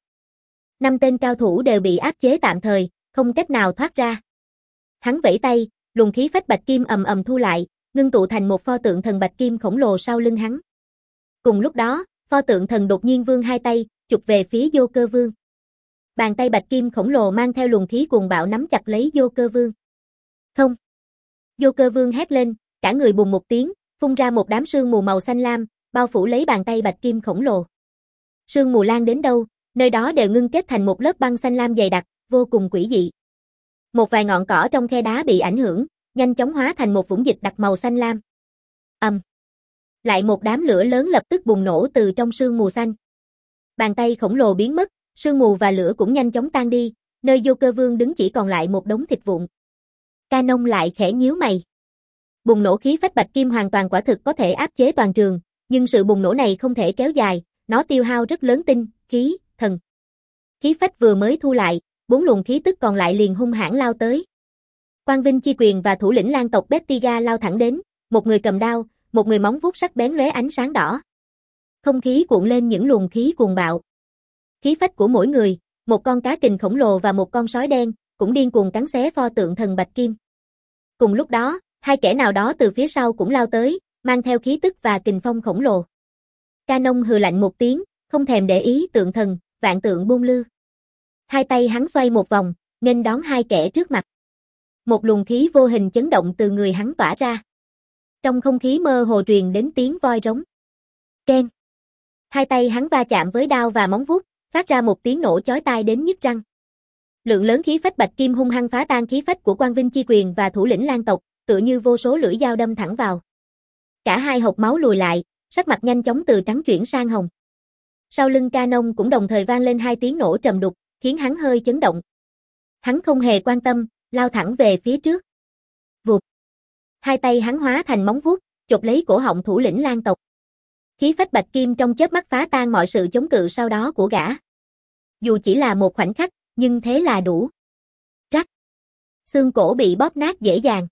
Năm tên cao thủ đều bị áp chế tạm thời, không cách nào thoát ra. Hắn vẫy tay, luồng khí phách bạch kim ầm ầm thu lại, ngưng tụ thành một pho tượng thần bạch kim khổng lồ sau lưng hắn. Cùng lúc đó, pho tượng thần đột nhiên vươn hai tay, chụp về phía Joker Vương. Bàn tay bạch kim khổng lồ mang theo luồng khí cuồng bạo nắm chặt lấy Joker Vương. Không! Joker Vương hét lên, cả người bùng một tiếng, phun ra một đám sương mù màu xanh lam, bao phủ lấy bàn tay bạch kim khổng lồ. Sương mù lan đến đâu, nơi đó đều ngưng kết thành một lớp băng xanh lam dày đặc, vô cùng quỷ dị. Một vài ngọn cỏ trong khe đá bị ảnh hưởng, nhanh chóng hóa thành một vũng dịch đặc màu xanh lam. Ầm. Um. Lại một đám lửa lớn lập tức bùng nổ từ trong sương mù xanh. Bàn tay khổng lồ biến mất, sương mù và lửa cũng nhanh chóng tan đi, nơi Joker Vương đứng chỉ còn lại một đống thịt vụn. Canon lại khẽ nhíu mày. Bùng nổ khí phách bạch kim hoàn toàn quả thực có thể áp chế toàn trường, nhưng sự bùng nổ này không thể kéo dài, nó tiêu hao rất lớn tinh, khí, thần. Khí phách vừa mới thu lại, bốn luồng khí tức còn lại liền hung hãn lao tới. Quang Vinh Chi Quyền và thủ lĩnh Lang tộc Bettiga lao thẳng đến, một người cầm đao, một người móng vuốt sắc bén lóe ánh sáng đỏ. Không khí cuộn lên những luồng khí cuồng bạo. Khí phách của mỗi người, một con cá kình khổng lồ và một con sói đen, cũng điên cuồng cắn xé pho tượng thần bạch kim. Cùng lúc đó, hai kẻ nào đó từ phía sau cũng lao tới, mang theo khí tức và kình phong khổng lồ. Canon hừ lạnh một tiếng, không thèm để ý tượng thần, vạn tượng buông lư. Hai tay hắn xoay một vòng, nghênh đón hai kẻ trước mặt. Một luồng khí vô hình chấn động từ người hắn tỏa ra. Trong không khí mơ hồ truyền đến tiếng voi rống. Keng. Hai tay hắn va chạm với đao và móng vuốt, phát ra một tiếng nổ chói tai đến nhức răng. Lượng lớn khí phách bạch kim hung hăng phá tan khí phách của Quang Vinh Chi Quyền và thủ lĩnh Lang tộc, tựa như vô số lưỡi dao đâm thẳng vào. Cả hai hộc máu lùi lại, sắc mặt nhanh chóng từ trắng chuyển sang hồng. Sau lưng Canon cũng đồng thời vang lên hai tiếng nổ trầm đục, khiến hắn hơi chấn động. Hắn không hề quan tâm, lao thẳng về phía trước. Vụt. Hai tay hắn hóa thành móng vuốt, chộp lấy cổ họng thủ lĩnh Lang tộc. Khí phách bạch kim trong chớp mắt phá tan mọi sự chống cự sau đó của gã. Dù chỉ là một khoảnh khắc, nhưng thế là đủ. Rắc. Xương cổ bị bóp nát dễ dàng.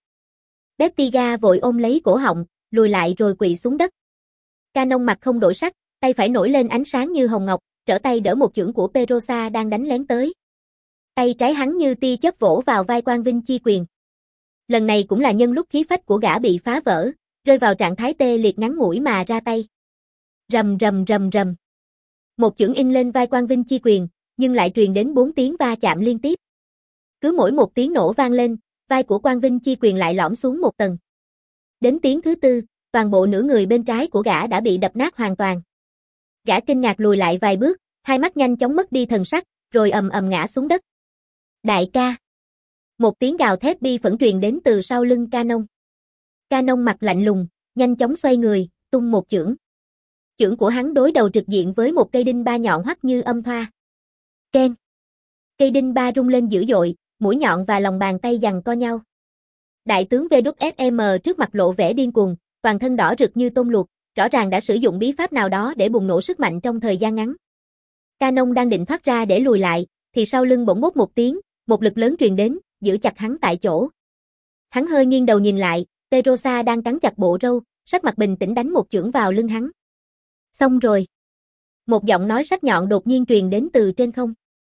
Bettiga vội ôm lấy cổ họng, lùi lại rồi quỵ xuống đất. Canon mặt không đổi sắc, tay phải nổi lên ánh sáng như hồng ngọc, trở tay đỡ một chưởng của Perosa đang đánh lén tới. Tay trái hắn như tia chớp vỗ vào vai Quang Vinh Chi Quyền. Lần này cũng là nhân lúc khí phách của gã bị phá vỡ, rơi vào trạng thái tê liệt ngắn ngủi mà ra tay. Rầm rầm rầm rầm. Một chưởng in lên vai Quang Vinh Chi Quyền, nhưng lại truyền đến bốn tiếng va chạm liên tiếp. Cứ mỗi một tiếng nổ vang lên, vai của Quang Vinh Chi Quyền lại lõm xuống một tầng. Đến tiếng thứ tư, toàn bộ nửa người bên trái của gã đã bị đập nát hoàn toàn. Gã kinh ngạc lùi lại vài bước, hai mắt nhanh chóng mất đi thần sắc, rồi ầm ầm ngã xuống đất. Đại ca! Một tiếng gào thét bi phẫn truyền đến từ sau lưng Canon. Canon mặt lạnh lùng, nhanh chóng xoay người, tung một chưởng. Chưởng của hắn đối đầu trực diện với một cây đinh ba nhọn hoắt như âm thoa. Keng! Cây đinh ba rung lên dữ dội, mũi nhọn và lòng bàn tay giằng co nhau. Đại tướng vê kép ét em trước mặt lộ vẻ điên cuồng, toàn thân đỏ rực như tôm luộc, rõ ràng đã sử dụng bí pháp nào đó để bùng nổ sức mạnh trong thời gian ngắn. Canon đang định thoát ra để lùi lại, thì sau lưng bỗng bốp một tiếng, một lực lớn truyền đến, giữ chặt hắn tại chỗ. Hắn hơi nghiêng đầu nhìn lại, Perosa đang cắn chặt bộ râu, sắc mặt bình tĩnh đánh một chưởng vào lưng hắn. Xong rồi. Một giọng nói sắc nhọn đột nhiên truyền đến từ trên không.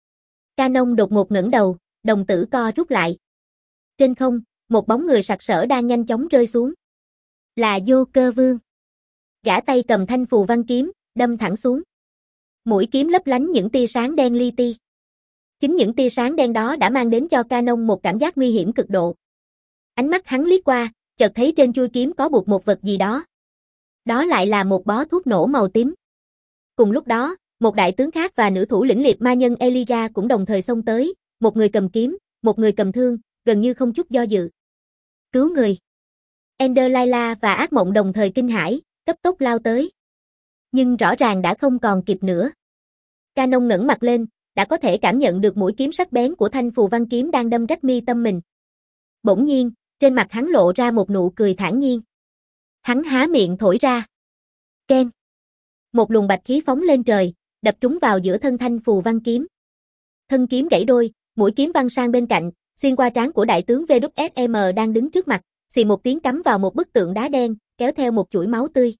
Canon đột ngột ngẩng đầu, đồng tử co rút lại. Trên không, một bóng người sặc sỡ đang nhanh chóng rơi xuống. Là Vô Cơ Vương. Gã tay cầm thanh phù văn kiếm, đâm thẳng xuống. Mũi kiếm lấp lánh những tia sáng đen li ti. Chính những tia sáng đen đó đã mang đến cho Canon một cảm giác nguy hiểm cực độ. Ánh mắt hắn liếc qua, chợt thấy trên chuôi kiếm có buộc một vật gì đó. Đó lại là một bó thuốc nổ màu tím. Cùng lúc đó, một đại tướng khác và nữ thủ lĩnh liệt ma nhân Elyra cũng đồng thời xông tới, một người cầm kiếm, một người cầm thương, gần như không chút do dự. Cứu người! Ender Layla và Ác Mộng đồng thời kinh hãi, cấp tốc lao tới. Nhưng rõ ràng đã không còn kịp nữa. Canon ngẩng mặt lên, đã có thể cảm nhận được mũi kiếm sắc bén của thanh phù văn kiếm đang đâm rách mi tâm mình. Bỗng nhiên, trên mặt hắn lộ ra một nụ cười thản nhiên. Hắn há miệng thổi ra. Keng! Một luồng bạch khí phóng lên trời, đập trúng vào giữa thân thanh phù văn kiếm. Thân kiếm gãy đôi, mũi kiếm văng sang bên cạnh, xuyên qua trán của đại tướng vê kép ét em đang đứng trước mặt, xì một tiếng cắm vào một bức tượng đá đen, kéo theo một chuỗi máu tươi.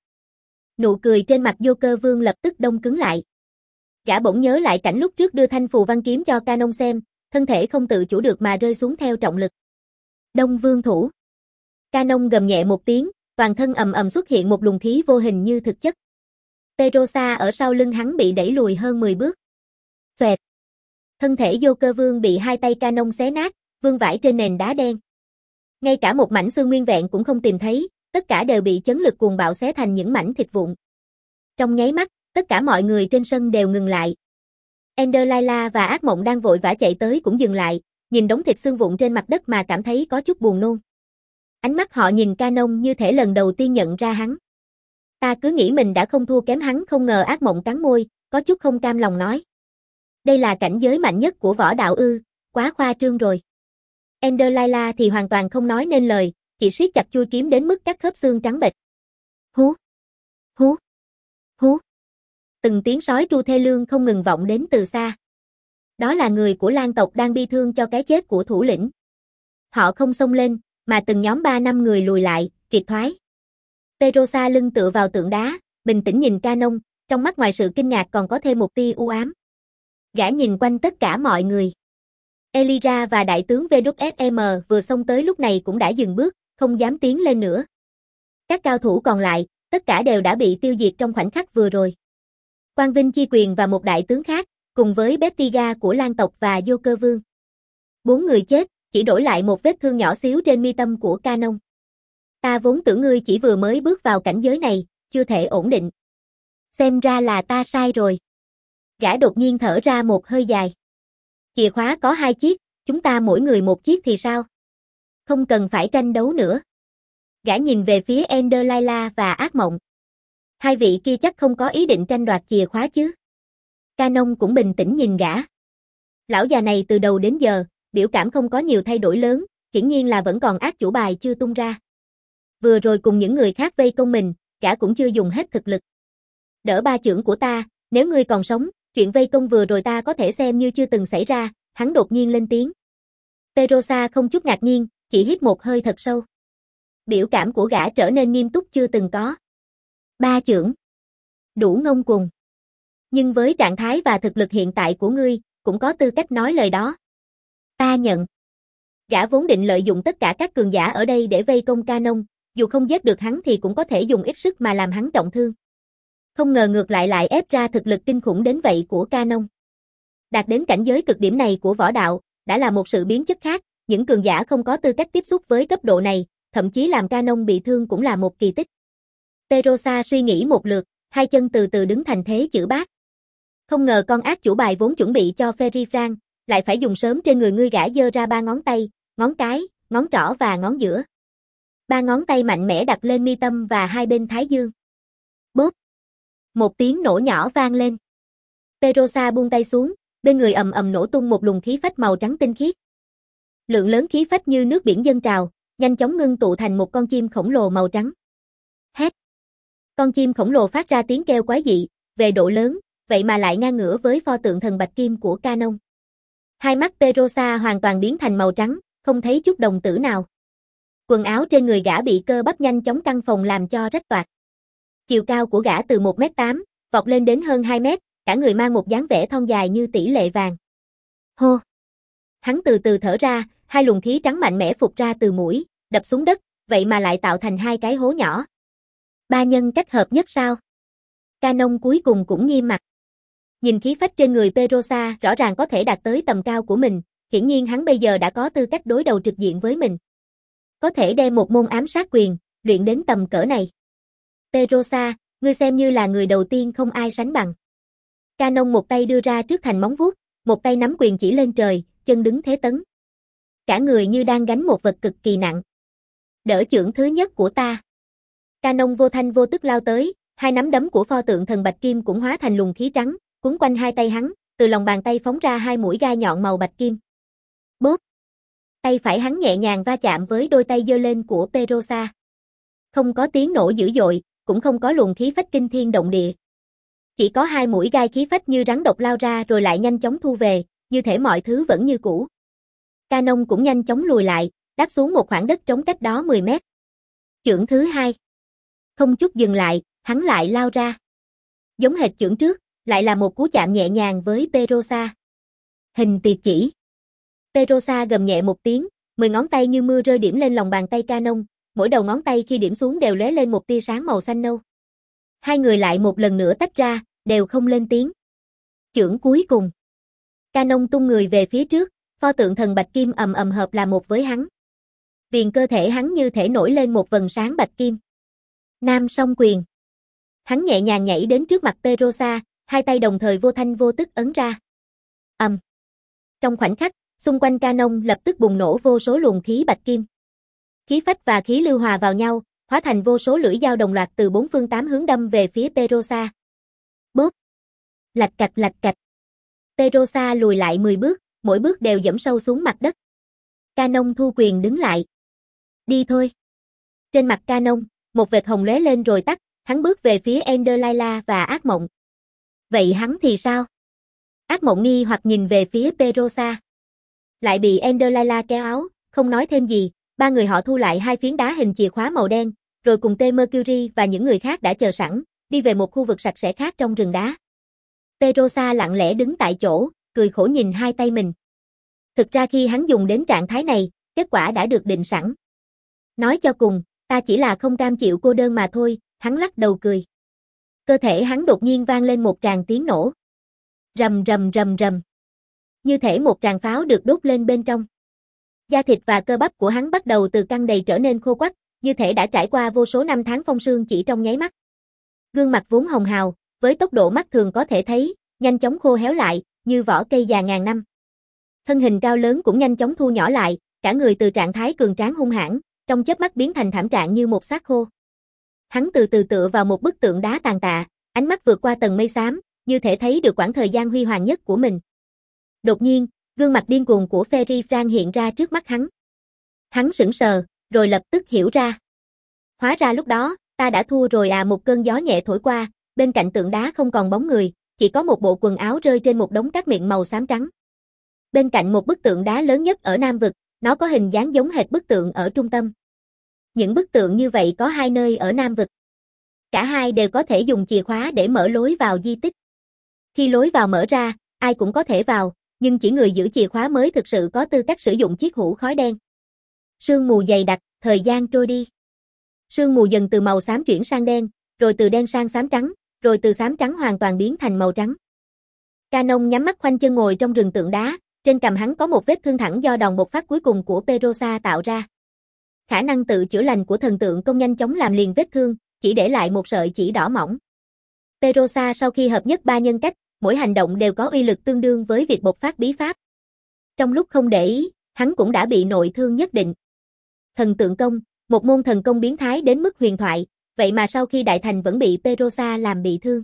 Nụ cười trên mặt Vô Cơ Vương lập tức đông cứng lại. Gã bỗng nhớ lại cảnh lúc trước đưa thanh phù văn kiếm cho Canon xem, thân thể không tự chủ được mà rơi xuống theo trọng lực. Đông Vương thủ. Canon gầm nhẹ một tiếng, toàn thân ầm ầm xuất hiện một luồng khí vô hình như thực chất. Perosa ở sau lưng hắn bị đẩy lùi hơn mười bước. Xoẹt. Thân thể Vô Cơ Vương bị hai tay Canon xé nát, vương vãi trên nền đá đen. Ngay cả một mảnh xương nguyên vẹn cũng không tìm thấy, tất cả đều bị chấn lực cuồng bạo xé thành những mảnh thịt vụn. Trong nháy mắt, tất cả mọi người trên sân đều ngừng lại. Ender Layla và Ác Mộng đang vội vã chạy tới cũng dừng lại, nhìn đống thịt xương vụn trên mặt đất mà cảm thấy có chút buồn nôn. Ánh mắt họ nhìn Canon như thể lần đầu tiên nhận ra hắn. Ta cứ nghĩ mình đã không thua kém hắn, không ngờ. Ác Mộng cắn môi, có chút không cam lòng nói. Đây là cảnh giới mạnh nhất của võ đạo ư, quá khoa trương rồi. Ender Layla thì hoàn toàn không nói nên lời, chỉ siết chặt chuôi kiếm đến mức các khớp xương trắng bệch. Hú, hú, hú. Từng tiếng sói tru thê lương không ngừng vọng đến từ xa. Đó là người của Lan tộc đang bi thương cho cái chết của thủ lĩnh. Họ không xông lên, mà từng nhóm ba năm người lùi lại, triệt thoái. Perosa lưng tựa vào tượng đá, bình tĩnh nhìn Canon, trong mắt ngoài sự kinh ngạc còn có thêm một tia u ám. Gã nhìn quanh tất cả mọi người. Elyra và đại tướng vê kép ét em vừa xông tới lúc này cũng đã dừng bước, không dám tiến lên nữa. Các cao thủ còn lại, tất cả đều đã bị tiêu diệt trong khoảnh khắc vừa rồi. Quang Vinh Chi Quyền và một đại tướng khác, cùng với Bettiga của Lan tộc và Vô Cơ Vương. Bốn người chết, chỉ đổi lại một vết thương nhỏ xíu trên mi tâm của Canon. Ta vốn tưởng ngươi chỉ vừa mới bước vào cảnh giới này, chưa thể ổn định. Xem ra là ta sai rồi. Gã đột nhiên thở ra một hơi dài. Chìa khóa có hai chiếc, chúng ta mỗi người một chiếc thì sao? Không cần phải tranh đấu nữa. Gã nhìn về phía Ender Layla và Ác Mộng. Hai vị kia chắc không có ý định tranh đoạt chìa khóa chứ? Canon cũng bình tĩnh nhìn gã. Lão già này từ đầu đến giờ, biểu cảm không có nhiều thay đổi lớn, hiển nhiên là vẫn còn ác chủ bài chưa tung ra. Vừa rồi cùng những người khác vây công mình, gã cũng chưa dùng hết thực lực. Đỡ ba chưởng của ta, nếu ngươi còn sống, chuyện vây công vừa rồi ta có thể xem như chưa từng xảy ra, hắn đột nhiên lên tiếng. Perosa không chút ngạc nhiên, chỉ hít một hơi thật sâu. Biểu cảm của gã trở nên nghiêm túc chưa từng có. Ba chưởng. Đủ ngông cuồng. Nhưng với trạng thái và thực lực hiện tại của ngươi, cũng có tư cách nói lời đó. Ta nhận. Gã vốn định lợi dụng tất cả các cường giả ở đây để vây công Canon, dù không giết được hắn thì cũng có thể dùng ít sức mà làm hắn trọng thương. Không ngờ ngược lại lại ép ra thực lực kinh khủng đến vậy của Canon. Đạt đến cảnh giới cực điểm này của võ đạo, đã là một sự biến chất khác, những cường giả không có tư cách tiếp xúc với cấp độ này, thậm chí làm Canon bị thương cũng là một kỳ tích. Perosa suy nghĩ một lượt, hai chân từ từ đứng thành thế chữ bát. Không ngờ con ác chủ bài vốn chuẩn bị cho Ferry Frank, lại phải dùng sớm trên người ngươi. Gã giơ ra ba ngón tay, ngón cái, ngón trỏ và ngón giữa. Ba ngón tay mạnh mẽ đặt lên mi tâm và hai bên thái dương. Bốp. Một tiếng nổ nhỏ vang lên. Perosa buông tay xuống, bên người ầm ầm nổ tung một luồng khí phách màu trắng tinh khiết. Lượng lớn khí phách như nước biển dâng trào, nhanh chóng ngưng tụ thành một con chim khổng lồ màu trắng. Hét. Con chim khổng lồ phát ra tiếng kêu quái dị, về độ lớn, vậy mà lại ngang ngửa với pho tượng thần bạch kim của Canon. Hai mắt Perosa hoàn toàn biến thành màu trắng, không thấy chút đồng tử nào. Quần áo trên người gã bị cơ bắp nhanh chóng căng phồng làm cho rách toạc. Chiều cao của gã từ một mét tám, vọt lên đến hơn hai mét, cả người mang một dáng vẻ thon dài như tỷ lệ vàng. Hô! Hắn từ từ thở ra, hai luồng khí trắng mạnh mẽ phụt ra từ mũi, đập xuống đất, vậy mà lại tạo thành hai cái hố nhỏ. Ba nhân cách hợp nhất sao? Canon cuối cùng cũng nghiêm mặt. Nhìn khí phách trên người Perosa rõ ràng có thể đạt tới tầm cao của mình, hiển nhiên hắn bây giờ đã có tư cách đối đầu trực diện với mình. Có thể đem một môn ám sát quyền, luyện đến tầm cỡ này. Perosa, ngươi xem như là người đầu tiên không ai sánh bằng. Canon một tay đưa ra trước thành móng vuốt, một tay nắm quyền chỉ lên trời, chân đứng thế tấn. Cả người như đang gánh một vật cực kỳ nặng. Đỡ chưởng thứ nhất của ta. Canon vô thanh vô tức lao tới, hai nắm đấm của pho tượng thần bạch kim cũng hóa thành luồng khí trắng, cuốn quanh hai tay hắn, từ lòng bàn tay phóng ra hai mũi gai nhọn màu bạch kim. Bốp. Tay phải hắn nhẹ nhàng va chạm với đôi tay giơ lên của Perosa. Không có tiếng nổ dữ dội, cũng không có luồng khí phách kinh thiên động địa. Chỉ có hai mũi gai khí phách như rắn độc lao ra rồi lại nhanh chóng thu về, như thể mọi thứ vẫn như cũ. Canon cũng nhanh chóng lùi lại, đáp xuống một khoảng đất trống cách đó mười mét. Chưởng thứ hai. Không chút dừng lại, hắn lại lao ra. Giống hệt chưởng trước, lại là một cú chạm nhẹ nhàng với Perosa. Hình tiệt chỉ. Perosa gầm nhẹ một tiếng, mười ngón tay như mưa rơi điểm lên lòng bàn tay Canon, mỗi đầu ngón tay khi điểm xuống đều lóe lên một tia sáng màu xanh nâu. Hai người lại một lần nữa tách ra, đều không lên tiếng. Chưởng cuối cùng. Canon tung người về phía trước, pho tượng thần bạch kim ầm ầm hợp là một với hắn. Viền cơ thể hắn như thể nổi lên một vầng sáng bạch kim. Nam song quyền. Hắn nhẹ nhàng nhảy đến trước mặt Perosa, hai tay đồng thời vô thanh vô tức ấn ra. Ầm. Um. Trong khoảnh khắc, xung quanh Canon lập tức bùng nổ vô số luồng khí bạch kim. Khí phách và khí lưu hòa vào nhau, hóa thành vô số lưỡi dao đồng loạt từ bốn phương tám hướng đâm về phía Perosa. Bốp. Lạch cạch lạch cạch. Perosa lùi lại mười bước, mỗi bước đều dẫm sâu xuống mặt đất. Canon thu quyền đứng lại. Đi thôi. Trên mặt Canon, một vệt hồng lóe lên rồi tắt, hắn bước về phía Ender Lila và Ác Mộng. Vậy hắn thì sao? Ác Mộng nghi hoặc nhìn về phía Perosa. Lại bị Ender Lila kéo áo, không nói thêm gì, ba người họ thu lại hai phiến đá hình chìa khóa màu đen, rồi cùng T Mercury và những người khác đã chờ sẵn, đi về một khu vực sạch sẽ khác trong rừng đá. Perosa lặng lẽ đứng tại chỗ, cười khổ nhìn hai tay mình. Thực ra khi hắn dùng đến trạng thái này, kết quả đã được định sẵn. Nói cho cùng, ta chỉ là không cam chịu cô đơn mà thôi, hắn lắc đầu cười. Cơ thể hắn đột nhiên vang lên một tràng tiếng nổ. Rầm rầm rầm rầm. Như thể một tràng pháo được đốt lên bên trong. Da thịt và cơ bắp của hắn bắt đầu từ căng đầy trở nên khô quắt, như thể đã trải qua vô số năm tháng phong sương chỉ trong nháy mắt. Gương mặt vốn hồng hào, với tốc độ mắt thường có thể thấy, nhanh chóng khô héo lại, như vỏ cây già ngàn năm. Thân hình cao lớn cũng nhanh chóng thu nhỏ lại, cả người từ trạng thái cường tráng hung hãn, trong chớp mắt biến thành thảm trạng như một xác khô. Hắn từ từ tựa vào một bức tượng đá tàn tạ, ánh mắt vượt qua tầng mây xám, như thể thấy được quãng thời gian huy hoàng nhất của mình. Đột nhiên, gương mặt điên cuồng của Ferry Frank hiện ra trước mắt hắn. Hắn sững sờ, rồi lập tức hiểu ra. Hóa ra lúc đó, ta đã thua rồi à. Một cơn gió nhẹ thổi qua, bên cạnh tượng đá không còn bóng người, chỉ có một bộ quần áo rơi trên một đống cát miệng màu xám trắng. Bên cạnh một bức tượng đá lớn nhất ở Nam Vực, nó có hình dáng giống hệt bức tượng ở trung tâm. Những bức tượng như vậy có hai nơi ở Nam Vực. Cả hai đều có thể dùng chìa khóa để mở lối vào di tích. Khi lối vào mở ra, ai cũng có thể vào, nhưng chỉ người giữ chìa khóa mới thực sự có tư cách sử dụng chiếc hũ khói đen. Sương mù dày đặc, thời gian trôi đi. Sương mù dần từ màu xám chuyển sang đen, rồi từ đen sang xám trắng, rồi từ xám trắng hoàn toàn biến thành màu trắng. Canon nhắm mắt khoanh chân ngồi trong rừng tượng đá, trên cằm hắn có một vết thương thẳng do đòn bộc phát cuối cùng của Perosa tạo ra. Khả năng tự chữa lành của thần tượng công nhanh chóng làm liền vết thương, chỉ để lại một sợi chỉ đỏ mỏng. Perosa sau khi hợp nhất ba nhân cách, mỗi hành động đều có uy lực tương đương với việc bộc phát bí pháp. Trong lúc không để ý, hắn cũng đã bị nội thương nhất định. Thần tượng công, một môn thần công biến thái đến mức huyền thoại, vậy mà sau khi đại thành vẫn bị Perosa làm bị thương.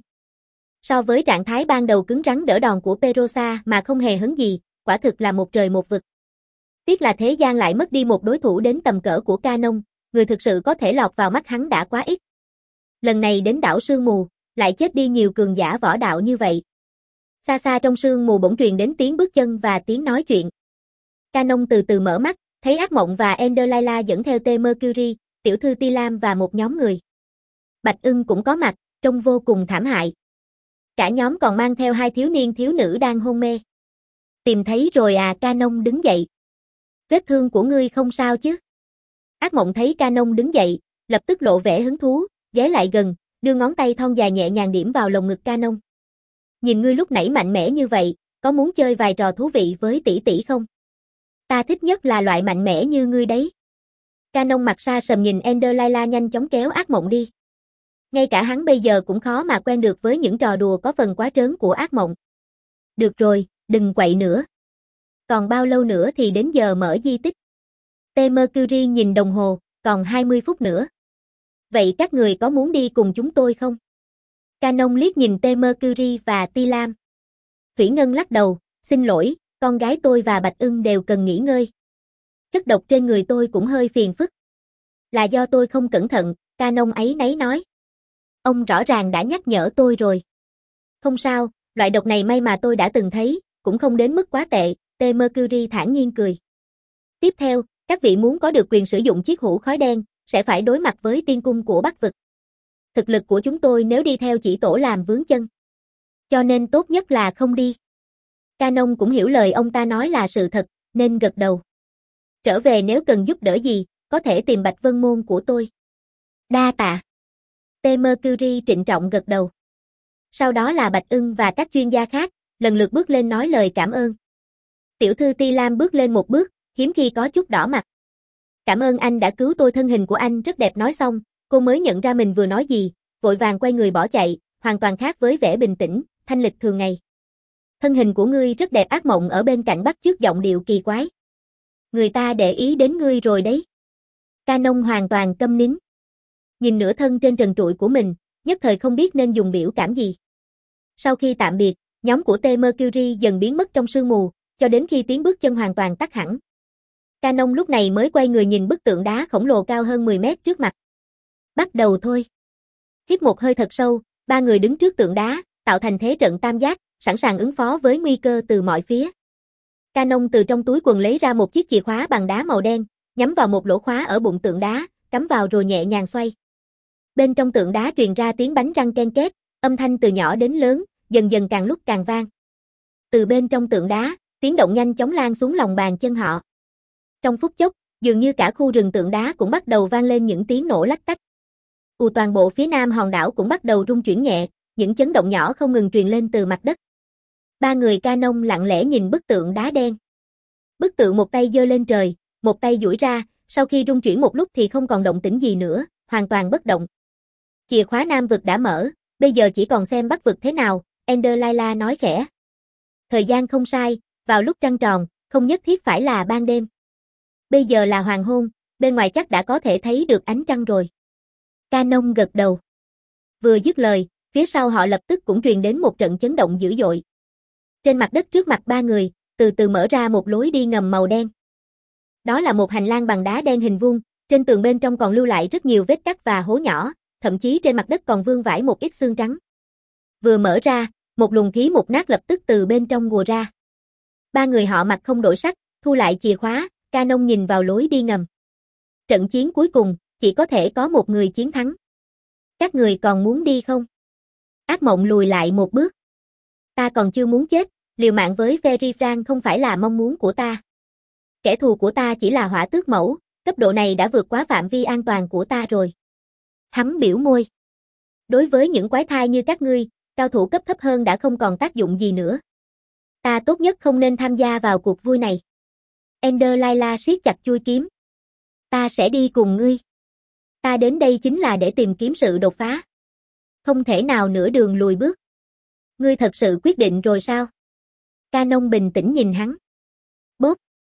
So với trạng thái ban đầu cứng rắn đỡ đòn của Perosa mà không hề hấn gì, quả thực là một trời một vực. Tiếc là thế gian lại mất đi một đối thủ đến tầm cỡ của Canon, người thực sự có thể lọt vào mắt hắn đã quá ít. Lần này đến đảo sương mù, lại chết đi nhiều cường giả võ đạo như vậy. Xa xa trong sương mù bỗng truyền đến tiếng bước chân và tiếng nói chuyện. Canon từ từ mở mắt, thấy ác mộng và Ender Layla dẫn theo T. Mercury, tiểu thư Ti Lam và một nhóm người. Bạch Ưng cũng có mặt, trông vô cùng thảm hại. Cả nhóm còn mang theo hai thiếu niên thiếu nữ đang hôn mê. Tìm thấy rồi à? Canon đứng dậy. Vết thương của ngươi không sao chứ? Ác mộng thấy Canon đứng dậy, lập tức lộ vẻ hứng thú, ghé lại gần, đưa ngón tay thon dài nhẹ nhàng điểm vào lồng ngực Canon. Nhìn ngươi lúc nãy mạnh mẽ như vậy, có muốn chơi vài trò thú vị với tỷ tỷ không? Ta thích nhất là loại mạnh mẽ như ngươi đấy. Canon mặt xa sầm nhìn Ender Layla nhanh chóng kéo ác mộng đi. Ngay cả hắn bây giờ cũng khó mà quen được với những trò đùa có phần quá trớn của ác mộng. Được rồi, đừng quậy nữa. Còn bao lâu nữa thì đến giờ mở di tích? T. Mercury nhìn đồng hồ, còn hai mươi phút nữa. Vậy các người có muốn đi cùng chúng tôi không? Canon liếc nhìn T. Mercury và Ti Lam. Thủy Ngân lắc đầu, xin lỗi, con gái tôi và Bạch Ưng đều cần nghỉ ngơi. Chất độc trên người tôi cũng hơi phiền phức. Là do tôi không cẩn thận, Canon ấy nấy nói. Ông rõ ràng đã nhắc nhở tôi rồi. Không sao, loại độc này may mà tôi đã từng thấy, cũng không đến mức quá tệ, T. Mercury thản nhiên cười. Tiếp theo, các vị muốn có được quyền sử dụng chiếc hũ khói đen, sẽ phải đối mặt với tiên cung của Bắc Vực. Thực lực của chúng tôi nếu đi theo chỉ tổ làm vướng chân. Cho nên tốt nhất là không đi. Canon cũng hiểu lời ông ta nói là sự thật, nên gật đầu. Trở về nếu cần giúp đỡ gì, có thể tìm Bạch Vân Môn của tôi. Đa tạ. T. Mercury trịnh trọng gật đầu. Sau đó là Bạch Ưng và các chuyên gia khác, lần lượt bước lên nói lời cảm ơn. Tiểu thư Ti Lam bước lên một bước, hiếm khi có chút đỏ mặt. Cảm ơn anh đã cứu tôi, thân hình của anh rất đẹp. Nói xong, cô mới nhận ra mình vừa nói gì, vội vàng quay người bỏ chạy, hoàn toàn khác với vẻ bình tĩnh, thanh lịch thường ngày. Thân hình của ngươi rất đẹp. Ác mộng ở bên cạnh bắt chước giọng điệu kỳ quái. Người ta để ý đến ngươi rồi đấy. Canon hoàn toàn câm nín. Nhìn nửa thân trên trần trụi của mình, nhất thời không biết nên dùng biểu cảm gì. Sau khi tạm biệt, nhóm của T. Mercury dần biến mất trong sương mù, cho đến khi tiếng bước chân hoàn toàn tắt hẳn. Canon lúc này mới quay người nhìn bức tượng đá khổng lồ cao hơn mười mét trước mặt. Bắt đầu thôi. Hít một hơi thật sâu, ba người đứng trước tượng đá, tạo thành thế trận tam giác, sẵn sàng ứng phó với nguy cơ từ mọi phía. Canon từ trong túi quần lấy ra một chiếc chìa khóa bằng đá màu đen, nhắm vào một lỗ khóa ở bụng tượng đá, cắm vào rồi nhẹ nhàng xoay. Bên trong tượng đá truyền ra tiếng bánh răng ken két, âm thanh từ nhỏ đến lớn, dần dần càng lúc càng vang. Từ bên trong tượng đá, tiếng động nhanh chóng lan xuống lòng bàn chân họ. Trong phút chốc, dường như cả khu rừng tượng đá cũng bắt đầu vang lên những tiếng nổ lách tách. Ù, toàn bộ phía nam hòn đảo cũng bắt đầu rung chuyển nhẹ, những chấn động nhỏ không ngừng truyền lên từ mặt đất. Ba người Canon lặng lẽ nhìn bức tượng đá đen. Bức tượng một tay giơ lên trời, một tay duỗi ra, sau khi rung chuyển một lúc thì không còn động tĩnh gì nữa, hoàn toàn bất động. Chìa khóa Nam Vực đã mở, bây giờ chỉ còn xem Bắc Vực thế nào, Ender Layla nói khẽ. Thời gian không sai, vào lúc trăng tròn, không nhất thiết phải là ban đêm. Bây giờ là hoàng hôn, bên ngoài chắc đã có thể thấy được ánh trăng rồi. Canon gật đầu. Vừa dứt lời, phía sau họ lập tức cũng truyền đến một trận chấn động dữ dội. Trên mặt đất trước mặt ba người, từ từ mở ra một lối đi ngầm màu đen. Đó là một hành lang bằng đá đen hình vuông, trên tường bên trong còn lưu lại rất nhiều vết cắt và hố nhỏ, thậm chí trên mặt đất còn vương vãi một ít xương trắng. Vừa mở ra, một luồng khí mục nát lập tức từ bên trong ùa ra. Ba người họ mặt không đổi sắc, thu lại chìa khóa, Canon nhìn vào lối đi ngầm. Trận chiến cuối cùng, chỉ có thể có một người chiến thắng. Các người còn muốn đi không? Ác mộng lùi lại một bước. Ta còn chưa muốn chết, liều mạng với Fairy Frank không phải là mong muốn của ta. Kẻ thù của ta chỉ là hỏa tước mẫu, cấp độ này đã vượt quá phạm vi an toàn của ta rồi. Hắn biểu môi. Đối với những quái thai như các ngươi, cao thủ cấp thấp hơn đã không còn tác dụng gì nữa. Ta tốt nhất không nên tham gia vào cuộc vui này. Ender Layla siết chặt chuôi kiếm. Ta sẽ đi cùng ngươi. Ta đến đây chính là để tìm kiếm sự đột phá. Không thể nào nửa đường lùi bước. Ngươi thật sự quyết định rồi sao? Canon bình tĩnh nhìn hắn. Bốp.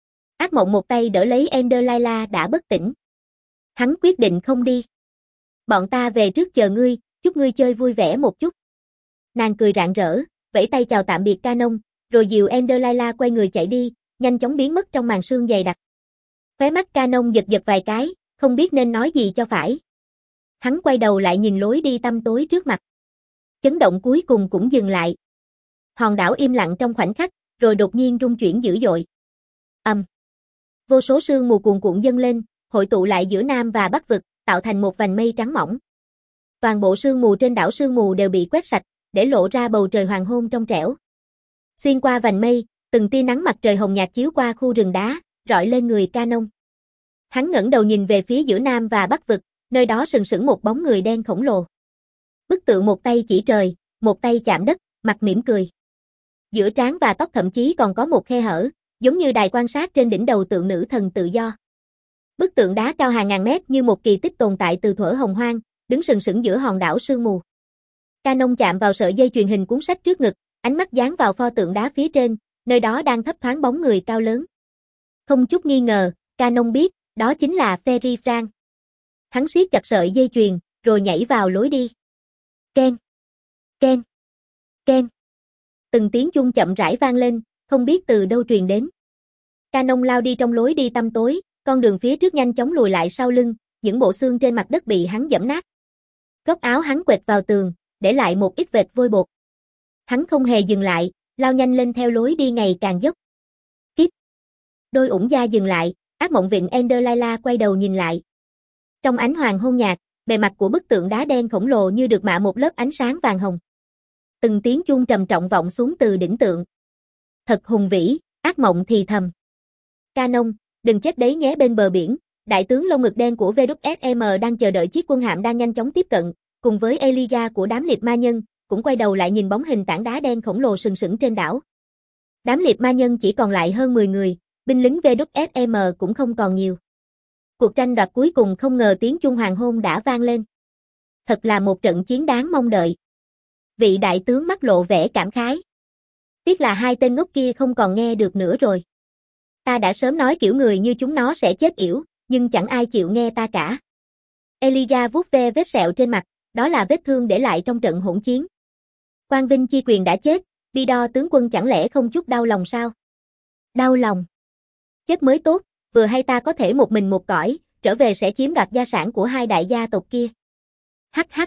Ác mộng một tay đỡ lấy Ender Layla đã bất tỉnh. Hắn quyết định không đi. Bọn ta về trước chờ ngươi, chúc ngươi chơi vui vẻ một chút. Nàng cười rạng rỡ, vẫy tay chào tạm biệt Canon, rồi dìu Ender Layla quay người chạy đi, nhanh chóng biến mất trong màn sương dày đặc. Khóe mắt Canon giật giật vài cái, không biết nên nói gì cho phải. Hắn quay đầu lại nhìn lối đi tăm tối trước mặt. Chấn động cuối cùng cũng dừng lại. Hòn đảo im lặng trong khoảnh khắc, rồi đột nhiên rung chuyển dữ dội. Ầm. Um. Vô số sương mù cuồn cuộn dâng lên, hội tụ lại giữa Nam và Bắc vực, tạo thành một vành mây trắng mỏng. Toàn bộ sương mù trên đảo sương mù đều bị quét sạch, để lộ ra bầu trời hoàng hôn trong trẻo. Xuyên qua vành mây, từng tia nắng mặt trời hồng nhạt chiếu qua khu rừng đá, rọi lên người Canon. Hắn ngẩng đầu nhìn về phía giữa Nam và Bắc vực, nơi đó sừng sững một bóng người đen khổng lồ. Bức tượng một tay chỉ trời, một tay chạm đất, mặt mỉm cười. Giữa trán và tóc thậm chí còn có một khe hở, giống như đài quan sát trên đỉnh đầu tượng nữ thần tự do. Bức tượng đá cao hàng ngàn mét như một kỳ tích tồn tại từ thuở hồng hoang, đứng sừng sững giữa hòn đảo sương mù. Canon chạm vào sợi dây truyền hình cuốn sách trước ngực, ánh mắt dán vào pho tượng đá phía trên, nơi đó đang thấp thoáng bóng người cao lớn. Không chút nghi ngờ, Canon biết, đó chính là Fairy Frank. Hắn siết chặt sợi dây chuyền, rồi nhảy vào lối đi. Ken, ken, ken. Từng tiếng chuông chậm rãi vang lên, không biết từ đâu truyền đến. Canon lao đi trong lối đi tăm tối, con đường phía trước nhanh chóng lùi lại sau lưng, những bộ xương trên mặt đất bị hắn giẫm nát. Góc áo hắn quệt vào tường, để lại một ít vệt vôi bột. Hắn không hề dừng lại, lao nhanh lên theo lối đi ngày càng dốc. Kít. Đôi ủng da dừng lại, ác mộng viện Ender Layla quay đầu nhìn lại. Trong ánh hoàng hôn nhạt, bề mặt của bức tượng đá đen khổng lồ như được mạ một lớp ánh sáng vàng hồng. Từng tiếng chuông trầm trọng vọng xuống từ đỉnh tượng. Thật hùng vĩ, ác mộng thì thầm. Canon, đừng chết đấy nhé. Bên bờ biển, đại tướng lông ngực đen của vê kép ét em đang chờ đợi chiếc quân hạm đang nhanh chóng tiếp cận, cùng với Elijah của đám liệp ma nhân, cũng quay đầu lại nhìn bóng hình tảng đá đen khổng lồ sừng sững trên đảo. Đám liệp ma nhân chỉ còn lại hơn mười người, binh lính vê kép ét em cũng không còn nhiều. Cuộc tranh đoạt cuối cùng không ngờ tiếng chuông hoàng hôn đã vang lên. Thật là một trận chiến đáng mong đợi. Vị đại tướng mắt lộ vẻ cảm khái. Tiếc là hai tên ngốc kia không còn nghe được nữa rồi. Ta đã sớm nói kiểu người như chúng nó sẽ chết yểu, nhưng chẳng ai chịu nghe ta cả. Elijah vuốt ve vết sẹo trên mặt, đó là vết thương để lại trong trận hỗn chiến. Quang Vinh Chi Quyền đã chết, Vidor tướng quân chẳng lẽ không chút đau lòng sao? Đau lòng. Chết mới tốt, vừa hay ta có thể một mình một cõi, trở về sẽ chiếm đoạt gia sản của hai đại gia tộc kia. Hắc hắc.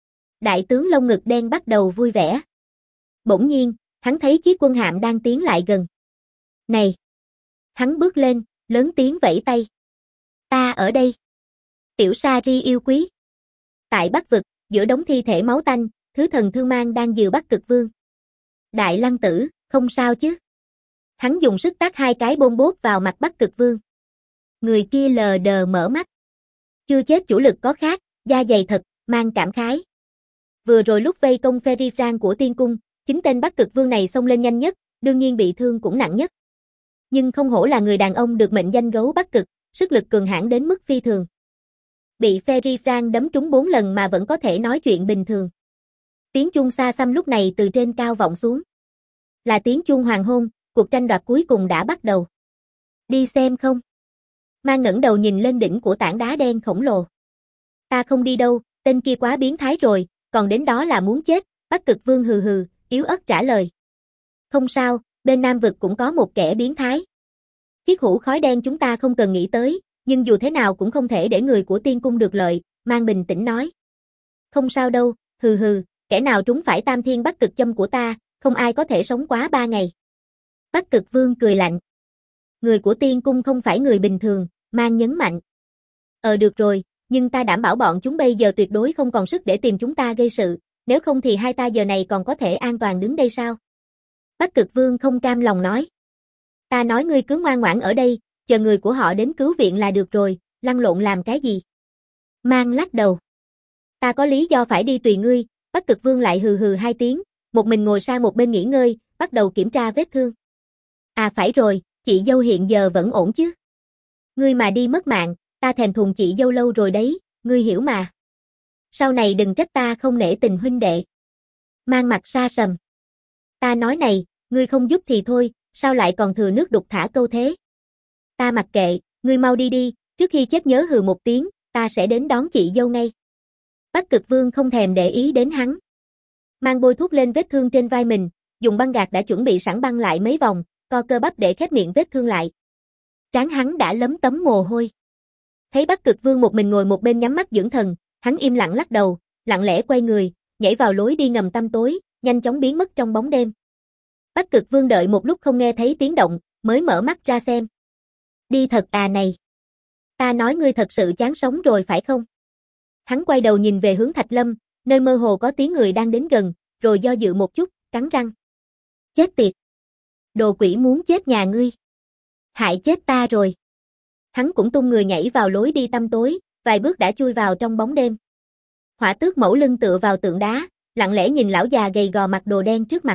Đại tướng lông ngực đen bắt đầu vui vẻ. Bỗng nhiên, hắn thấy chiếc quân hạm đang tiến lại gần. Này! Hắn bước lên, lớn tiếng vẫy tay. Ta ở đây. Tiểu sa ri yêu quý. Tại Bắc vực, giữa đống thi thể máu tanh, thứ thần thương mang đang dìu Bắc Cực Vương. Đại Lăng Tử, không sao chứ? Hắn dùng sức tát hai cái bôn bốt vào mặt Bắc Cực Vương. Người kia lờ đờ mở mắt. Chưa chết chủ lực có khác, da dày thật, mang cảm khái. Vừa rồi lúc vây công Fairy Frank của Tiên Cung, chính tên Bắc Cực Vương này xông lên nhanh nhất, đương nhiên bị thương cũng nặng nhất. Nhưng không hổ là người đàn ông được mệnh danh gấu Bắc Cực, sức lực cường hãn đến mức phi thường. Bị Fairy Frank đấm trúng bốn lần mà vẫn có thể nói chuyện bình thường. Tiếng chuông xa xăm lúc này từ trên cao vọng xuống. Là tiếng chuông hoàng hôn, cuộc tranh đoạt cuối cùng đã bắt đầu. Đi xem không? Mang ngẩng đầu nhìn lên đỉnh của tảng đá đen khổng lồ. Ta không đi đâu, tên kia quá biến thái rồi, còn đến đó là muốn chết, Bắc Cực Vương hừ hừ, yếu ớt trả lời. Không sao, bên Nam vực cũng có một kẻ biến thái. Chiếc hũ khói đen chúng ta không cần nghĩ tới, nhưng dù thế nào cũng không thể để người của Tiên Cung được lợi, Mang bình tĩnh nói. Không sao đâu, hừ hừ, kẻ nào trúng phải tam thiên Bắc Cực châm của ta, không ai có thể sống quá ba ngày. Bắc Cực Vương cười lạnh. Người của Tiên Cung không phải người bình thường, Mang nhấn mạnh. Ờ được rồi, nhưng ta đảm bảo bọn chúng bây giờ tuyệt đối không còn sức để tìm chúng ta gây sự, nếu không thì hai ta giờ này còn có thể an toàn đứng đây sao? Bắc Cực Vương không cam lòng nói. Ta nói ngươi cứ ngoan ngoãn ở đây, chờ người của họ đến cứu viện là được rồi, lăn lộn làm cái gì? Mang lắc đầu. Ta có lý do phải đi tùy ngươi, Bắc Cực Vương lại hừ hừ hai tiếng, một mình ngồi sang một bên nghỉ ngơi, bắt đầu kiểm tra vết thương. À phải rồi, chị dâu hiện giờ vẫn ổn chứ? Ngươi mà đi mất mạng, ta thèm thuồng chị dâu lâu rồi đấy, ngươi hiểu mà. Sau này đừng trách ta không nể tình huynh đệ. Mang mặt xa sầm. Ta nói này, ngươi không giúp thì thôi, sao lại còn thừa nước đục thả câu thế? Ta mặc kệ, ngươi mau đi đi, trước khi chết nhớ hừ một tiếng, ta sẽ đến đón chị dâu ngay. Bắc Cực Vương không thèm để ý đến hắn. Mang bôi thuốc lên vết thương trên vai mình, dùng băng gạc đã chuẩn bị sẵn băng lại mấy vòng, co cơ bắp để khép miệng vết thương lại. Trán hắn đã lấm tấm mồ hôi. Thấy Bắc Cực Vương một mình ngồi một bên nhắm mắt dưỡng thần, hắn im lặng lắc đầu, lặng lẽ quay người, nhảy vào lối đi ngầm tăm tối, nhanh chóng biến mất trong bóng đêm. Bắc Cực Vương đợi một lúc không nghe thấy tiếng động, mới mở mắt ra xem. Đi thật à này. Ta nói ngươi thật sự chán sống rồi phải không? Hắn quay đầu nhìn về hướng Thạch Lâm, nơi mơ hồ có tiếng người đang đến gần, rồi do dự một chút, cắn răng. Chết tiệt. Đồ quỷ muốn chết nhà ngươi. Hại chết ta rồi. Hắn cũng tung người nhảy vào lối đi tăm tối, vài bước đã chui vào trong bóng đêm. Hỏa Tước Mẫu lưng tựa vào tượng đá, lặng lẽ nhìn lão già gầy gò mặc đồ đen trước mặt.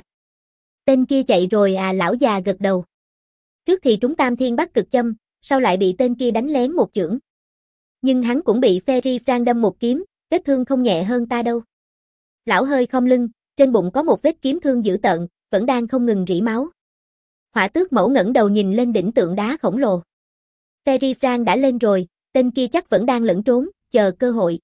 Tên kia chạy rồi à, lão già gật đầu. Trước thì trúng Tam Thiên Bắc Cực Châm, sau lại bị tên kia đánh lén một chưởng. Nhưng hắn cũng bị Ferry Frank đâm một kiếm, vết thương không nhẹ hơn ta đâu. Lão hơi khom lưng, trên bụng có một vết kiếm thương dữ tợn, vẫn đang không ngừng rỉ máu. Hỏa Tước Mẫu ngẩng đầu nhìn lên đỉnh tượng đá khổng lồ. Ferry Frank đã lên rồi, tên kia chắc vẫn đang lẫn trốn, chờ cơ hội.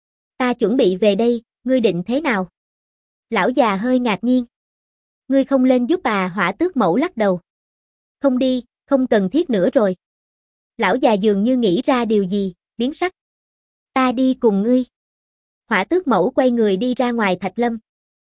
Ta chuẩn bị về đây, ngươi định thế nào? Lão già hơi ngạc nhiên. Ngươi không lên giúp à? Hỏa Tước Mẫu lắc đầu. Không đi, không cần thiết nữa rồi. Lão già dường như nghĩ ra điều gì, biến sắc. Ta đi cùng ngươi. Hỏa Tước Mẫu quay người đi ra ngoài Thạch Lâm.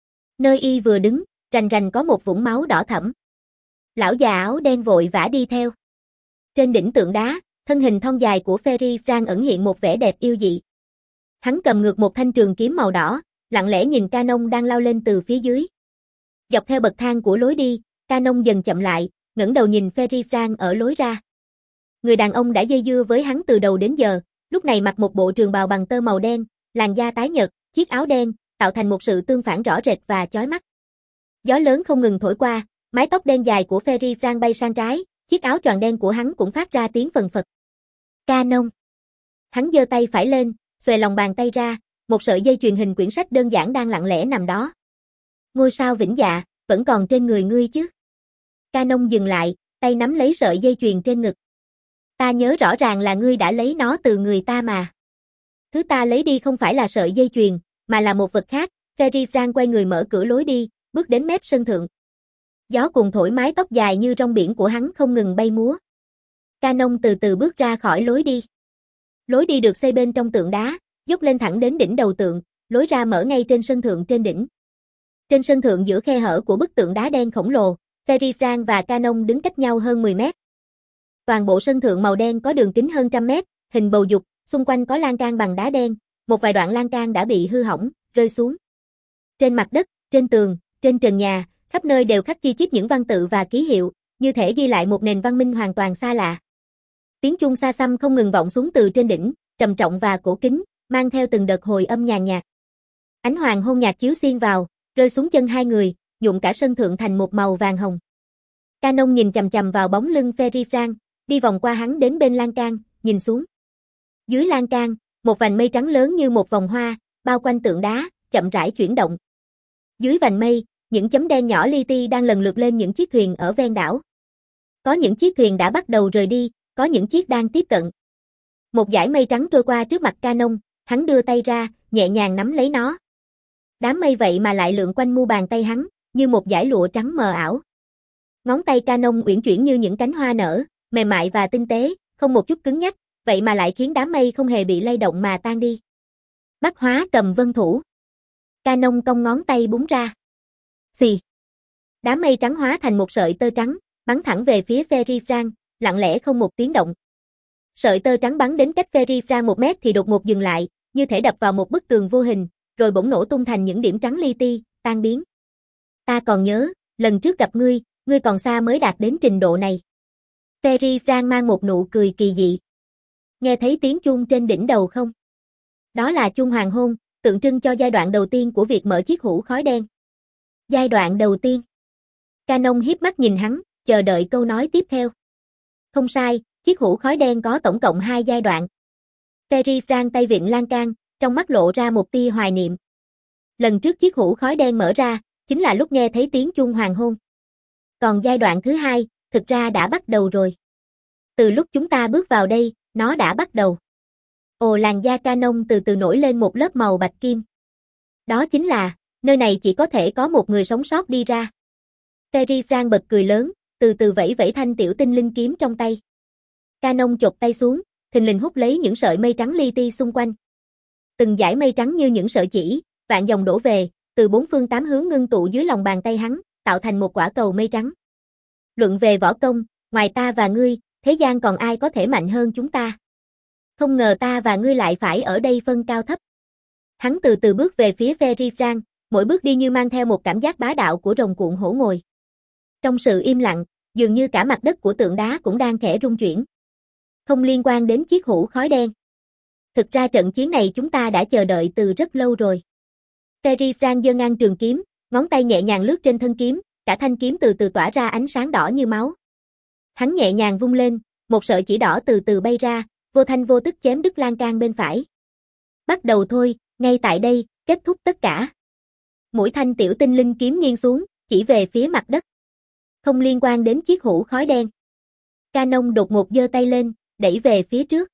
Nơi y vừa đứng, rành rành có một vũng máu đỏ thẫm. Lão già áo đen vội vã đi theo. Trên đỉnh tượng đá, thân hình thon dài của Ferry Frank ẩn hiện một vẻ đẹp yêu dị. Hắn cầm ngược một thanh trường kiếm màu đỏ, lặng lẽ nhìn Canon đang lao lên từ phía dưới. Dọc theo bậc thang của lối đi, Canon dần chậm lại, ngẩng đầu nhìn Ferry Frank ở lối ra. Người đàn ông đã dây dưa với hắn từ đầu đến giờ, lúc này mặc một bộ trường bào bằng tơ màu đen, làn da tái nhợt, chiếc áo đen, tạo thành một sự tương phản rõ rệt và chói mắt. Gió lớn không ngừng thổi qua, mái tóc đen dài của Ferry Frank bay sang trái, chiếc áo choàng đen của hắn cũng phát ra tiếng phần phật. Canon. Hắn giơ tay phải lên, xòe lòng bàn tay ra, một sợi dây chuyền hình quyển sách đơn giản đang lặng lẽ nằm đó. Ngôi sao vĩnh dạ, vẫn còn trên người ngươi chứ? Canon dừng lại, tay nắm lấy sợi dây chuyền trên ngực. Ta nhớ rõ ràng là ngươi đã lấy nó từ người ta mà. Thứ ta lấy đi không phải là sợi dây chuyền, mà là một vật khác. Ferry Frank quay người mở cửa lối đi, bước đến mép sân thượng. Gió cùng thổi mái tóc dài như rong biển của hắn không ngừng bay múa. Canon từ từ bước ra khỏi lối đi. Lối đi được xây bên trong tượng đá, dốc lên thẳng đến đỉnh đầu tượng, lối ra mở ngay trên sân thượng trên đỉnh. Trên sân thượng giữa khe hở của bức tượng đá đen khổng lồ, Ferry Frank và Canon đứng cách nhau hơn mười mét. Toàn bộ sân thượng màu đen có đường kính hơn trăm mét, hình bầu dục, xung quanh có lan can bằng đá đen, một vài đoạn lan can đã bị hư hỏng, rơi xuống. Trên mặt đất, trên tường, trên trần nhà, khắp nơi đều khắc chi chít những văn tự và ký hiệu, như thể ghi lại một nền văn minh hoàn toàn xa lạ. Tiếng chuông xa xăm không ngừng vọng xuống từ trên đỉnh, trầm trọng và cổ kính, mang theo từng đợt hồi âm nhàn nhạt. Ánh hoàng hôn nhạt chiếu xiên vào, rơi xuống chân hai người, nhuộm cả sân thượng thành một màu vàng hồng. Canon nhìn chằm chằm vào bóng lưng Ferry Frank, đi vòng qua hắn đến bên lan can, nhìn xuống. Dưới lan can, một vành mây trắng lớn như một vòng hoa, bao quanh tượng đá, chậm rãi chuyển động. Dưới vành mây, những chấm đen nhỏ li ti đang lần lượt lên những chiếc thuyền ở ven đảo. Có những chiếc thuyền đã bắt đầu rời đi, có những chiếc đang tiếp cận. Một dải mây trắng trôi qua trước mặt Canon, hắn đưa tay ra, nhẹ nhàng nắm lấy nó. Đám mây vậy mà lại lượn quanh mu bàn tay hắn, như một dải lụa trắng mờ ảo. Ngón tay Canon uyển chuyển như những cánh hoa nở, mềm mại và tinh tế, không một chút cứng nhắc, vậy mà lại khiến đám mây không hề bị lay động mà tan đi. Bắc Hóa Cầm Vân Thủ. Canon cong ngón tay búng ra. Xì. Đám mây trắng hóa thành một sợi tơ trắng, bắn thẳng về phía Ferry Frank, lặng lẽ không một tiếng động. Sợi tơ trắng bắn đến cách Ferry Frank một mét thì đột ngột dừng lại, như thể đập vào một bức tường vô hình, rồi bỗng nổ tung thành những điểm trắng li ti, tan biến. Ta còn nhớ, lần trước gặp ngươi, ngươi còn xa mới đạt đến trình độ này. Ferry Frank mang một nụ cười kỳ dị. Nghe thấy tiếng chuông trên đỉnh đầu không? Đó là chuông hoàng hôn, tượng trưng cho giai đoạn đầu tiên của việc mở chiếc hũ khói đen. Giai đoạn đầu tiên. Canon hiếp mắt nhìn hắn, chờ đợi câu nói tiếp theo. Không sai, chiếc hũ khói đen có tổng cộng hai giai đoạn. Ferry Frank tay vịn lan can, trong mắt lộ ra một tia hoài niệm. Lần trước chiếc hũ khói đen mở ra, chính là lúc nghe thấy tiếng chuông hoàng hôn. Còn giai đoạn thứ hai, thực ra đã bắt đầu rồi. Từ lúc chúng ta bước vào đây, nó đã bắt đầu. Ồ, làn da Canon từ từ nổi lên một lớp màu bạch kim. Đó chính là, nơi này chỉ có thể có một người sống sót đi ra. Ferry Frank bật cười lớn, từ từ vẫy vẫy thanh tiểu tinh linh kiếm trong tay. Canon chộp tay xuống, thình lình hút lấy những sợi mây trắng li ti xung quanh. Từng dải mây trắng như những sợi chỉ, vạn dòng đổ về, từ bốn phương tám hướng ngưng tụ dưới lòng bàn tay hắn, tạo thành một quả cầu mây trắng. Luận về võ công, ngoài ta và ngươi, thế gian còn ai có thể mạnh hơn chúng ta? Không ngờ ta và ngươi lại phải ở đây phân cao thấp. Hắn từ từ bước về phía Ferry Frank, mỗi bước đi như mang theo một cảm giác bá đạo của rồng cuộn hổ ngồi. Trong sự im lặng, dường như cả mặt đất của tượng đá cũng đang khẽ rung chuyển. Không liên quan đến chiếc hũ khói đen. Thực ra trận chiến này chúng ta đã chờ đợi từ rất lâu rồi. Ferry Frank giơ ngang trường kiếm, ngón tay nhẹ nhàng lướt trên thân kiếm, cả thanh kiếm từ từ tỏa ra ánh sáng đỏ như máu. Hắn nhẹ nhàng vung lên, một sợi chỉ đỏ từ từ bay ra, vô thanh vô tức chém đứt lan can bên phải. Bắt đầu thôi, ngay tại đây, kết thúc tất cả. Mũi thanh tiểu tinh linh kiếm nghiêng xuống, chỉ về phía mặt đất. Không liên quan đến chiếc hũ khói đen. Canon đột ngột giơ tay lên, đẩy về phía trước.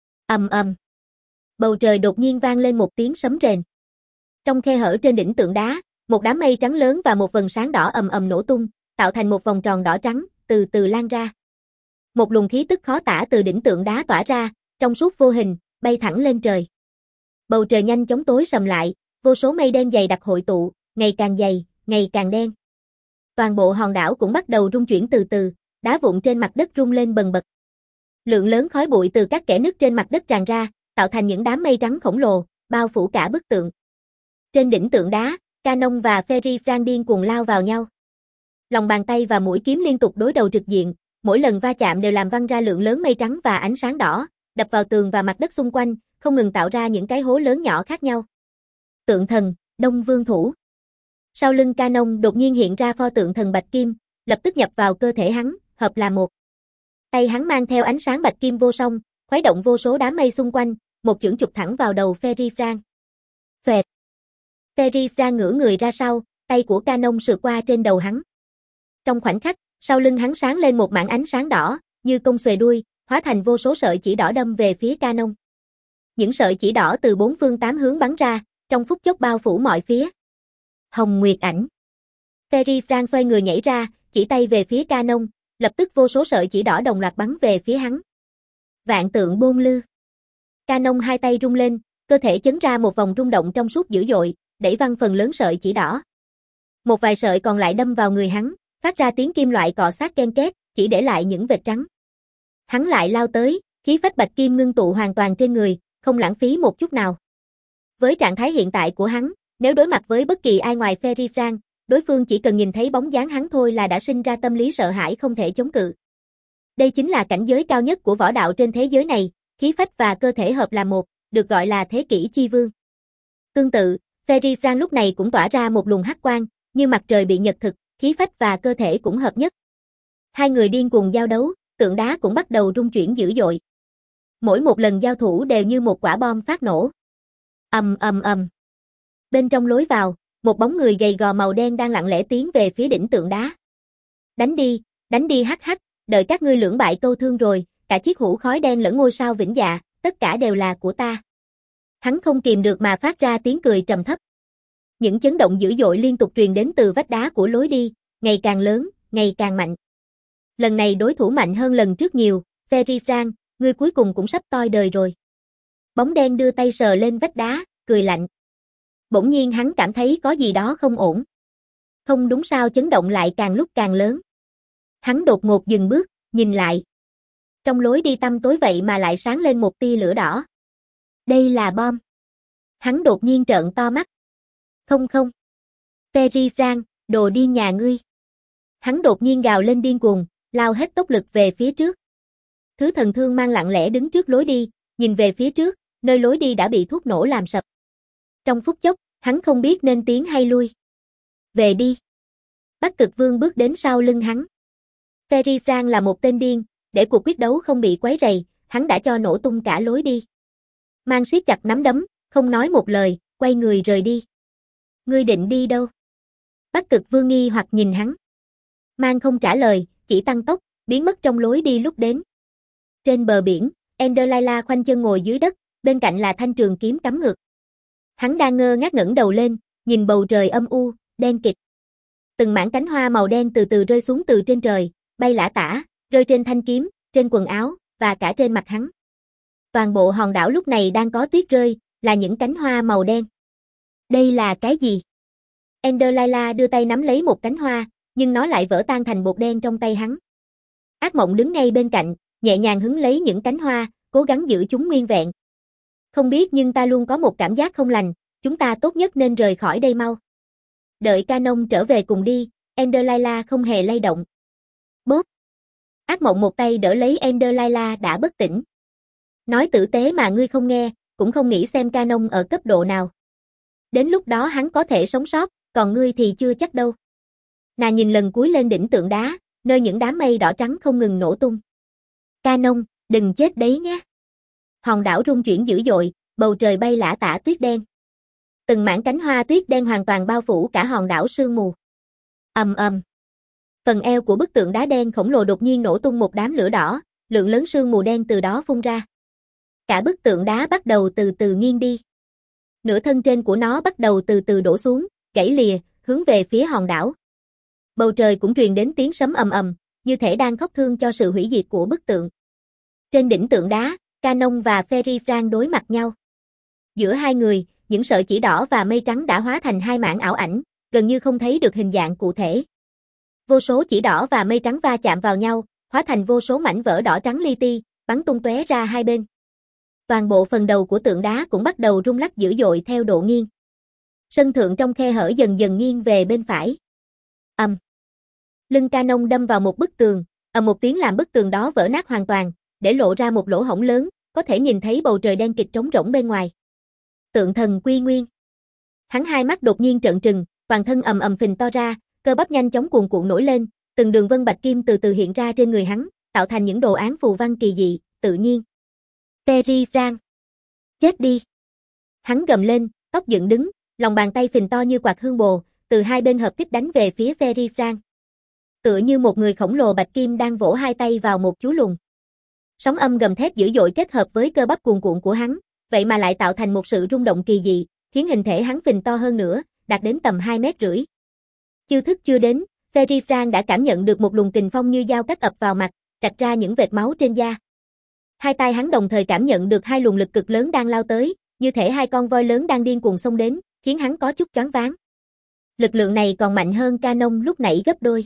Ầm ầm. Bầu trời đột nhiên vang lên một tiếng sấm rền. Trong khe hở trên đỉnh tượng đá, một đám mây trắng lớn và một vầng sáng đỏ ầm ầm nổ tung, tạo thành một vòng tròn đỏ trắng, từ từ lan ra. Một luồng khí tức khó tả từ đỉnh tượng đá tỏa ra, trong suốt vô hình, bay thẳng lên trời. Bầu trời nhanh chóng tối sầm lại, vô số mây đen dày đặc hội tụ, ngày càng dày, ngày càng đen. Toàn bộ hòn đảo cũng bắt đầu rung chuyển từ từ, đá vụn trên mặt đất rung lên bần bật. Lượng lớn khói bụi từ các kẽ nứt trên mặt đất tràn ra, tạo thành những đám mây trắng khổng lồ, bao phủ cả bức tượng. Trên đỉnh tượng đá, Canon và Ferry Frank điên cuồng lao vào nhau. Lòng bàn tay và mũi kiếm liên tục đối đầu trực diện, mỗi lần va chạm đều làm văng ra lượng lớn mây trắng và ánh sáng đỏ, đập vào tường và mặt đất xung quanh, không ngừng tạo ra những cái hố lớn nhỏ khác nhau. Tượng thần, Đông Vương Thủ. Sau lưng Canon đột nhiên hiện ra pho tượng thần bạch kim, lập tức nhập vào cơ thể hắn, hợp làm một. Tay hắn mang theo ánh sáng bạch kim vô song, khuấy động vô số đám mây xung quanh, một chưởng chụp thẳng vào đầu Ferry Frank. Phệt. Ferry Frank ngửa người ra sau, tay của Canon sượt qua trên đầu hắn. Trong khoảnh khắc, sau lưng hắn sáng lên một mảng ánh sáng đỏ, như công xuề đuôi, hóa thành vô số sợi chỉ đỏ đâm về phía Canon. Những sợi chỉ đỏ từ bốn phương tám hướng bắn ra, trong phút chốc bao phủ mọi phía. Hồng Nguyệt ảnh. Ferry Frank xoay người nhảy ra, chỉ tay về phía Canon, lập tức vô số sợi chỉ đỏ đồng loạt bắn về phía hắn. Vạn tượng bôn lư. Canon hai tay rung lên, cơ thể chấn ra một vòng rung động trong suốt dữ dội, đẩy văng phần lớn sợi chỉ đỏ. Một vài sợi còn lại đâm vào người hắn, phát ra tiếng kim loại cọ sát ken két, chỉ để lại những vệt trắng. Hắn lại lao tới, khí phách bạch kim ngưng tụ hoàn toàn trên người, không lãng phí một chút nào. Với trạng thái hiện tại của hắn, nếu đối mặt với bất kỳ ai ngoài Ferry Frank, đối phương chỉ cần nhìn thấy bóng dáng hắn thôi là đã sinh ra tâm lý sợ hãi không thể chống cự. Đây chính là cảnh giới cao nhất của võ đạo trên thế giới này, khí phách và cơ thể hợp là một, được gọi là thế kỷ chi vương. Tương tự, Ferry Frank lúc này cũng tỏa ra một luồng hắc quang, như mặt trời bị nhật thực, khí phách và cơ thể cũng hợp nhất. Hai người điên cuồng giao đấu, tượng đá cũng bắt đầu rung chuyển dữ dội. Mỗi một lần giao thủ đều như một quả bom phát nổ. Ầm ầm ầm. Bên trong lối vào, một bóng người gầy gò màu đen đang lặng lẽ tiến về phía đỉnh tượng đá. Đánh đi, đánh đi hắc hắc, đợi các ngươi lưỡng bại câu thương rồi, cả chiếc hũ khói đen lẫn ngôi sao vĩnh dạ, tất cả đều là của ta. Hắn không kìm được mà phát ra tiếng cười trầm thấp. Những chấn động dữ dội liên tục truyền đến từ vách đá của lối đi, ngày càng lớn, ngày càng mạnh. Lần này đối thủ mạnh hơn lần trước nhiều, Ferry Frank, ngươi cuối cùng cũng sắp toi đời rồi. Bóng đen đưa tay sờ lên vách đá, cười lạnh. Bỗng nhiên hắn cảm thấy có gì đó không ổn. Không đúng sao chấn động lại càng lúc càng lớn. Hắn đột ngột dừng bước, nhìn lại. Trong lối đi tăm tối vậy mà lại sáng lên một tia lửa đỏ. Đây là bom. Hắn đột nhiên trợn to mắt. Không không. Ferry Frank, đồ điên nhà ngươi. Hắn đột nhiên gào lên điên cuồng, lao hết tốc lực về phía trước. Thứ thần thương mang lặng lẽ đứng trước lối đi, nhìn về phía trước, nơi lối đi đã bị thuốc nổ làm sập. Trong phút chốc, hắn không biết nên tiến hay lui. Về đi. Bắc Cực Vương bước đến sau lưng hắn. Ferry Frank là một tên điên, để cuộc quyết đấu không bị quấy rầy, hắn đã cho nổ tung cả lối đi. Mang siết chặt nắm đấm, không nói một lời, quay người rời đi. Ngươi định đi đâu? Bắc Cực Vương nghi hoặc nhìn hắn. Mang không trả lời, chỉ tăng tốc, biến mất trong lối đi lúc đến. Trên bờ biển, Ender Layla khoanh chân ngồi dưới đất, bên cạnh là thanh trường kiếm cắm ngược. Hắn đang ngơ ngác ngẩng đầu lên, nhìn bầu trời âm u, đen kịt. Từng mảng cánh hoa màu đen từ từ rơi xuống từ trên trời, bay lả tả, rơi trên thanh kiếm, trên quần áo, và cả trên mặt hắn. Toàn bộ hòn đảo lúc này đang có tuyết rơi, là những cánh hoa màu đen. Đây là cái gì? Ender Layla đưa tay nắm lấy một cánh hoa, nhưng nó lại vỡ tan thành bột đen trong tay hắn. Ác mộng đứng ngay bên cạnh, nhẹ nhàng hứng lấy những cánh hoa, cố gắng giữ chúng nguyên vẹn. Không biết nhưng ta luôn có một cảm giác không lành, chúng ta tốt nhất nên rời khỏi đây mau. Đợi Canon trở về cùng đi, Ender Layla không hề lay động. Bốp. Ác mộng một tay đỡ lấy Ender Layla đã bất tỉnh. Nói tử tế mà ngươi không nghe, cũng không nghĩ xem Canon ở cấp độ nào. Đến lúc đó hắn có thể sống sót, còn ngươi thì chưa chắc đâu. Nàng nhìn lần cuối lên đỉnh tượng đá, nơi những đám mây đỏ trắng không ngừng nổ tung. Canon, đừng chết đấy nhé. Hòn đảo rung chuyển dữ dội, bầu trời bay lả tả tuyết đen. Từng mảng cánh hoa tuyết đen hoàn toàn bao phủ cả hòn đảo sương mù. Ầm ầm. Phần eo của bức tượng đá đen khổng lồ đột nhiên nổ tung một đám lửa đỏ, lượng lớn sương mù đen từ đó phun ra. Cả bức tượng đá bắt đầu từ từ nghiêng đi. Nửa thân trên của nó bắt đầu từ từ đổ xuống, gãy lìa, hướng về phía hòn đảo. Bầu trời cũng truyền đến tiếng sấm ầm ầm, như thể đang khóc thương cho sự hủy diệt của bức tượng. Trên đỉnh tượng đá, Canon và Ferry Frank đối mặt nhau. Giữa hai người, những sợi chỉ đỏ và mây trắng đã hóa thành hai mảng ảo ảnh, gần như không thấy được hình dạng cụ thể. Vô số chỉ đỏ và mây trắng va chạm vào nhau, hóa thành vô số mảnh vỡ đỏ trắng li ti, bắn tung tóe ra hai bên. Toàn bộ phần đầu của tượng đá cũng bắt đầu rung lắc dữ dội theo độ nghiêng. Sân thượng trong khe hở dần dần nghiêng về bên phải. Ầm. Lưng Canon đâm vào một bức tường, ầm một tiếng làm bức tường đó vỡ nát hoàn toàn, để lộ ra một lỗ hổng lớn, có thể nhìn thấy bầu trời đen kịt trống rỗng bên ngoài. Tượng thần quy nguyên. Hắn hai mắt đột nhiên trợn trừng, toàn thân ầm ầm phình to ra, cơ bắp nhanh chóng cuồn cuộn nổi lên, từng đường vân bạch kim từ từ hiện ra trên người hắn, tạo thành những đồ án phù văn kỳ dị, tự nhiên. Ferry Frank. Chết đi. Hắn gầm lên, tóc dựng đứng, lòng bàn tay phình to như quạt hương bồ, từ hai bên hợp kích đánh về phía Ferry Frank. Tựa như một người khổng lồ bạch kim đang vỗ hai tay vào một chú lùn. Sóng âm gầm thét dữ dội kết hợp với cơ bắp cuồn cuộn của hắn, vậy mà lại tạo thành một sự rung động kỳ dị, khiến hình thể hắn phình to hơn nữa, đạt đến tầm hai mét rưỡi. Chiêu thức chưa đến, Ferry Frank đã cảm nhận được một luồng kình phong như dao cắt ập vào mặt, rạch ra những vệt máu trên da. Hai tay hắn đồng thời cảm nhận được hai luồng lực cực lớn đang lao tới, như thể hai con voi lớn đang điên cuồng xông đến, khiến hắn có chút choáng váng. Lực lượng này còn mạnh hơn Canon lúc nãy gấp đôi.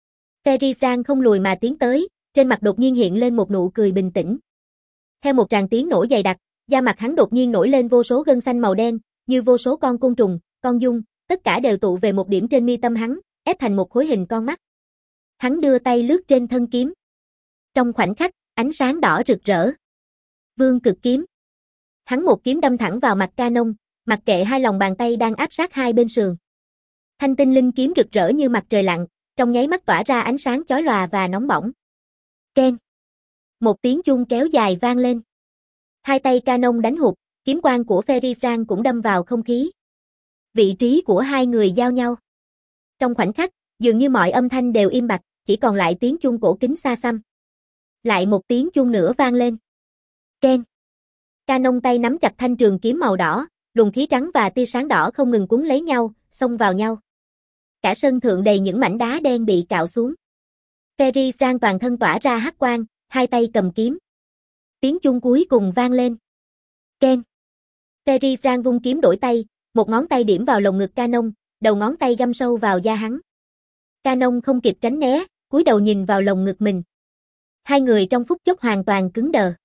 Ferry Frank không lùi mà tiến tới, trên mặt đột nhiên hiện lên một nụ cười bình tĩnh. Theo một tràng tiếng nổ dày đặc, da mặt hắn đột nhiên nổi lên vô số gân xanh màu đen, như vô số con côn trùng, con giun, tất cả đều tụ về một điểm trên mi tâm hắn, ép thành một khối hình con mắt. Hắn đưa tay lướt trên thân kiếm. Trong khoảnh khắc, ánh sáng đỏ rực rỡ. Vương cực kiếm. Hắn một kiếm đâm thẳng vào mặt Canon, mặc kệ hai lòng bàn tay đang áp sát hai bên sườn. Thanh tinh linh kiếm rực rỡ như mặt trời lặn, trong nháy mắt tỏa ra ánh sáng chói lòa và nóng bỏng. Keng. Một tiếng chuông kéo dài vang lên. Hai tay Canon đánh hụt, kiếm quang của Ferry Frank cũng đâm vào không khí. Vị trí của hai người giao nhau. Trong khoảnh khắc, dường như mọi âm thanh đều im bặt, chỉ còn lại tiếng chuông cổ kính xa xăm. Lại một tiếng chuông nữa vang lên. Keng. Canon tay nắm chặt thanh trường kiếm màu đỏ, luồng khí trắng và tia sáng đỏ không ngừng cuốn lấy nhau, xông vào nhau. Cả sân thượng đầy những mảnh đá đen bị cạo xuống. Ferry Frank toàn thân tỏa ra hắc quang, hai tay cầm kiếm. Tiếng chuông cuối cùng vang lên. Keng. Ferry Frank vung kiếm đổi tay, một ngón tay điểm vào lồng ngực Canon, đầu ngón tay găm sâu vào da hắn. Canon không kịp tránh né, cúi đầu nhìn vào lồng ngực mình. Hai người trong phút chốc hoàn toàn cứng đờ.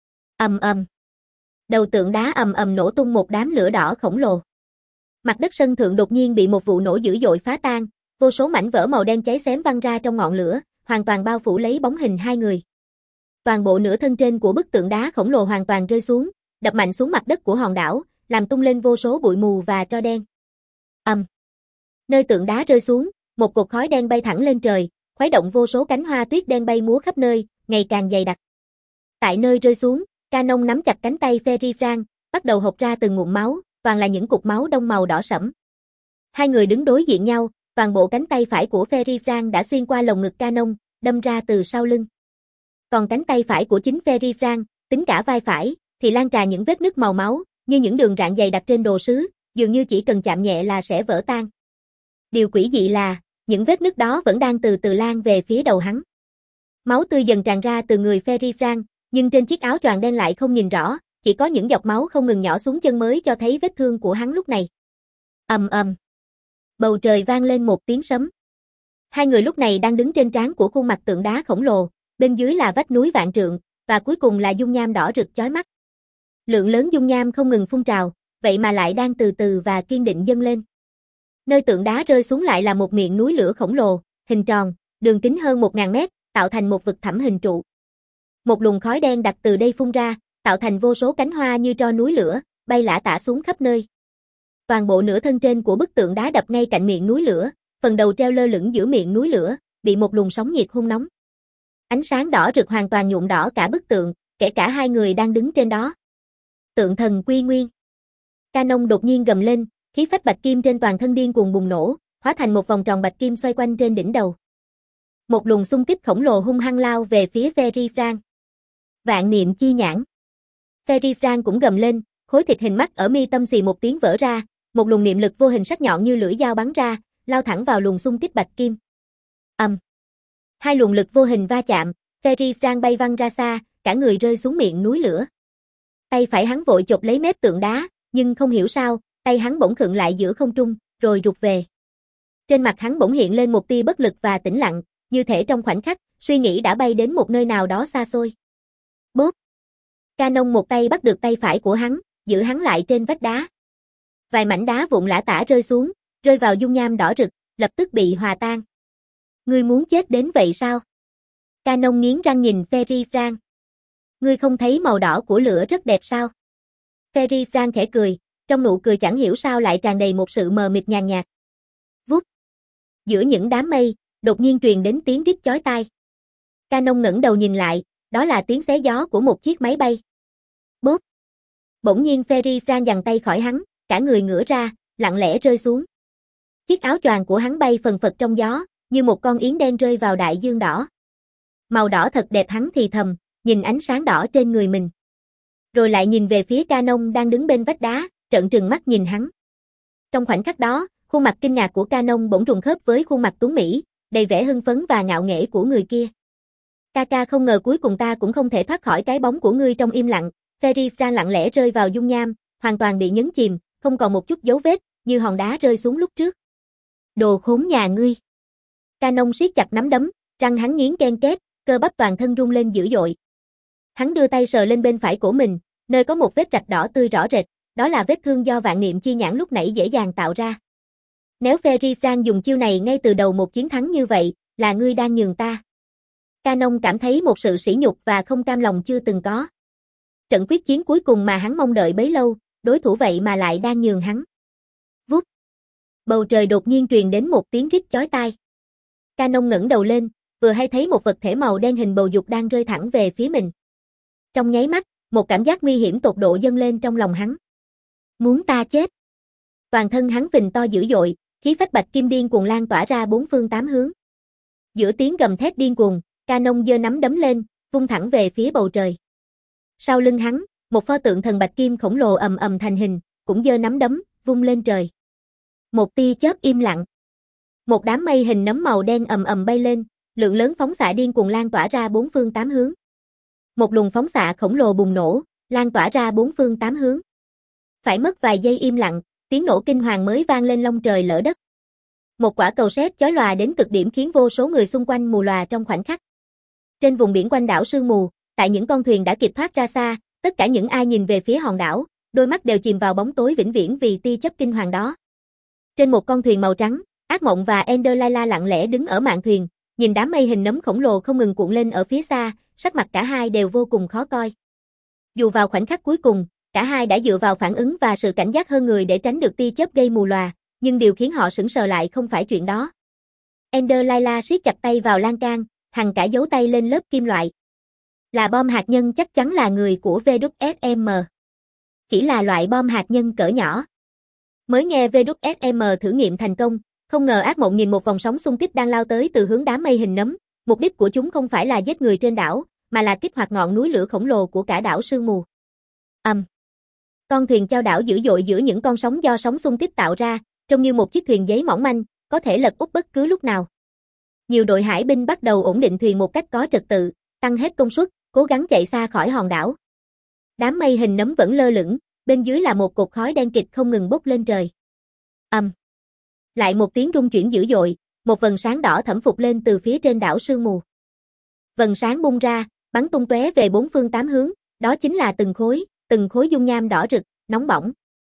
Ầm ầm. Đầu tượng đá ầm ầm nổ tung một đám lửa đỏ khổng lồ. Mặt đất sân thượng đột nhiên bị một vụ nổ dữ dội phá tan, Vô số mảnh vỡ màu đen cháy xém văng ra trong ngọn lửa, hoàn toàn bao phủ lấy bóng hình hai người. Toàn bộ nửa thân trên của bức tượng đá khổng lồ hoàn toàn rơi xuống, đập mạnh xuống mặt đất của hòn đảo, làm tung lên vô số bụi mù và tro đen. Ầm. Um. Nơi tượng đá rơi xuống, một cột khói đen bay thẳng lên trời, khuấy động vô số cánh hoa tuyết đen bay múa khắp nơi, ngày càng dày đặc. Tại nơi rơi xuống, Canon nắm chặt cánh tay Ferry Frank, bắt đầu hộc ra từng ngụm máu, toàn là những cục máu đông màu đỏ sẫm. Hai người đứng đối diện nhau, toàn bộ cánh tay phải của Ferry Frank đã xuyên qua lồng ngực Canon, đâm ra từ sau lưng. Còn cánh tay phải của chính Ferry Frank, tính cả vai phải, thì lan tràn những vết nứt màu máu, như những đường rạn dày đặc trên đồ sứ, dường như chỉ cần chạm nhẹ là sẽ vỡ tan. Điều quỷ dị là, những vết nứt đó vẫn đang từ từ lan về phía đầu hắn. Máu tươi dần tràn ra từ người Ferry Frank, nhưng trên chiếc áo choàng đen lại không nhìn rõ, chỉ có những giọt máu không ngừng nhỏ xuống chân mới cho thấy vết thương của hắn lúc này. Ầm ầm. Bầu trời vang lên một tiếng sấm. Hai người lúc này đang đứng trên trán của khuôn mặt tượng đá khổng lồ, bên dưới là vách núi vạn trượng, và cuối cùng là dung nham đỏ rực chói mắt. Lượng lớn dung nham không ngừng phun trào, vậy mà lại đang từ từ và kiên định dâng lên. Nơi tượng đá rơi xuống lại là một miệng núi lửa khổng lồ, hình tròn, đường kính hơn một nghìn mét, tạo thành một vực thẳm hình trụ. Một luồng khói đen đặc từ đây phun ra, tạo thành vô số cánh hoa như tro núi lửa, bay lả tả xuống khắp nơi. Toàn bộ nửa thân trên của bức tượng đá đập ngay cạnh miệng núi lửa, phần đầu treo lơ lửng giữa miệng núi lửa, bị một luồng sóng nhiệt hun nóng. Ánh sáng đỏ rực hoàn toàn nhuộm đỏ cả bức tượng, kể cả hai người đang đứng trên đó. Tượng thần quy nguyên. Canon đột nhiên gầm lên, khí phách bạch kim trên toàn thân điên cuồng bùng nổ, hóa thành một vòng tròn bạch kim xoay quanh trên đỉnh đầu. Một luồng xung kích khổng lồ hung hăng lao về phía Ferry Frank. Vạn niệm chi nhãn. Ferry Frank cũng gầm lên, khối thịt hình mắt ở mi tâm xì một tiếng vỡ ra, một luồng niệm lực vô hình sắc nhọn như lưỡi dao bắn ra, lao thẳng vào luồng xung kích bạch kim. Ầm. Um. Hai luồng lực vô hình va chạm, Ferry Frank bay văng ra xa, cả người rơi xuống miệng núi lửa. Tay phải hắn vội chộp lấy mép tượng đá, nhưng không hiểu sao, tay hắn bỗng khựng lại giữa không trung, rồi rụt về. Trên mặt hắn bỗng hiện lên một tia bất lực và tĩnh lặng, như thể trong khoảnh khắc, suy nghĩ đã bay đến một nơi nào đó xa xôi. Bốp! Canon một tay bắt được tay phải của hắn, giữ hắn lại trên vách đá. Vài mảnh đá vụn lả tả rơi xuống, rơi vào dung nham đỏ rực, lập tức bị hòa tan. Ngươi muốn chết đến vậy sao? Canon nghiến răng nhìn Ferry Frank. Ngươi không thấy màu đỏ của lửa rất đẹp sao? Ferry Frank khẽ cười, trong nụ cười chẳng hiểu sao lại tràn đầy một sự mờ mịt nhàn nhạt. Vút! Giữa những đám mây, đột nhiên truyền đến tiếng rít chói tai. Canon ngẩng đầu nhìn lại, đó là tiếng xé gió của một chiếc máy bay. Bốp! Bỗng nhiên Ferry Frank giằng tay khỏi hắn, cả người ngửa ra, lặng lẽ rơi xuống. Chiếc áo choàng của hắn bay phần phật trong gió, như một con yến đen rơi vào đại dương đỏ. Màu đỏ thật đẹp, hắn thì thầm, nhìn ánh sáng đỏ trên người mình. Rồi lại nhìn về phía Canon đang đứng bên vách đá, trợn trừng mắt nhìn hắn. Trong khoảnh khắc đó, khuôn mặt kinh ngạc của Canon bỗng trùng khớp với khuôn mặt tuấn mỹ, đầy vẻ hưng phấn và ngạo nghễ của người kia. Kaka, không ngờ cuối cùng ta cũng không thể thoát khỏi cái bóng của ngươi. Trong im lặng, Ferry Frank lặng lẽ rơi vào dung nham, hoàn toàn bị nhấn chìm, không còn một chút dấu vết, như hòn đá rơi xuống lúc trước. Đồ khốn nhà ngươi! Canon siết chặt nắm đấm, răng hắn nghiến ken két, cơ bắp toàn thân rung lên dữ dội. Hắn đưa tay sờ lên bên phải của mình, nơi có một vết rạch đỏ tươi rõ rệt, đó là vết thương do vạn niệm chi nhãn lúc nãy dễ dàng tạo ra. Nếu Ferry Frank dùng chiêu này ngay từ đầu một chiến thắng như vậy, là ngươi đang nhường ta. Canon cảm thấy một sự sỉ nhục và không cam lòng chưa từng có. Trận quyết chiến cuối cùng mà hắn mong đợi bấy lâu, đối thủ vậy mà lại đang nhường hắn. Vút! Bầu trời đột nhiên truyền đến một tiếng rít chói tai. Canon ngẩng đầu lên, vừa hay thấy một vật thể màu đen hình bầu dục đang rơi thẳng về phía mình. Trong nháy mắt, một cảm giác nguy hiểm tột độ dâng lên trong lòng hắn. Muốn ta chết? Toàn thân hắn phình to dữ dội, khí phách bạch kim điên cuồng lan tỏa ra bốn phương tám hướng. Giữa tiếng gầm thét điên cuồng, Canon giơ nắm đấm lên, vung thẳng về phía bầu trời. Sau lưng hắn, một pho tượng thần bạch kim khổng lồ ầm ầm thành hình, cũng giơ nắm đấm, vung lên trời. Một tia chớp im lặng. Một đám mây hình nấm màu đen ầm ầm bay lên, lượng lớn phóng xạ điên cuồng lan tỏa ra bốn phương tám hướng. Một luồng phóng xạ khổng lồ bùng nổ, lan tỏa ra bốn phương tám hướng. Phải mất vài giây im lặng, tiếng nổ kinh hoàng mới vang lên long trời lỡ đất. Một quả cầu sét chói lòa đến cực điểm khiến vô số người xung quanh mù lòa trong khoảnh khắc. Trên vùng biển quanh đảo sương mù, tại những con thuyền đã kịp thoát ra xa, tất cả những ai nhìn về phía hòn đảo, đôi mắt đều chìm vào bóng tối vĩnh viễn vì tia chớp kinh hoàng đó. Trên một con thuyền màu trắng, Ác Mộng và Ender Layla lặng lẽ đứng ở mạn thuyền, nhìn đám mây hình nấm khổng lồ không ngừng cuộn lên ở phía xa, sắc mặt cả hai đều vô cùng khó coi. Dù vào khoảnh khắc cuối cùng, cả hai đã dựa vào phản ứng và sự cảnh giác hơn người để tránh được tia chớp gây mù lòa, nhưng điều khiến họ sững sờ lại không phải chuyện đó. Ender Layla siết chặt tay vào lan can, hằn cả dấu tay lên lớp kim loại. Là bom hạt nhân, chắc chắn là người của vê kép ét em. Chỉ là loại bom hạt nhân cỡ nhỏ. Mới nghe vê kép ét em thử nghiệm thành công, không ngờ Ác Mộng nhìn một vòng sóng xung kích đang lao tới từ hướng đám mây hình nấm, mục đích của chúng không phải là giết người trên đảo, mà là kích hoạt ngọn núi lửa khổng lồ của cả đảo sương mù. Ầm. Um. Con thuyền chao đảo dữ dội giữa những con sóng do sóng xung kích tạo ra, trông như một chiếc thuyền giấy mỏng manh, có thể lật úp bất cứ lúc nào. Nhiều đội hải binh bắt đầu ổn định thuyền một cách có trật tự, tăng hết công suất, cố gắng chạy xa khỏi hòn đảo. Đám mây hình nấm vẫn lơ lửng, bên dưới là một cột khói đen kịt không ngừng bốc lên trời. Ầm. Um. Lại một tiếng rung chuyển dữ dội, một vầng sáng đỏ thẫm phục lên từ phía trên đảo sương mù. Vầng sáng bung ra, bắn tung tóe về bốn phương tám hướng, đó chính là từng khối, từng khối dung nham đỏ rực, nóng bỏng.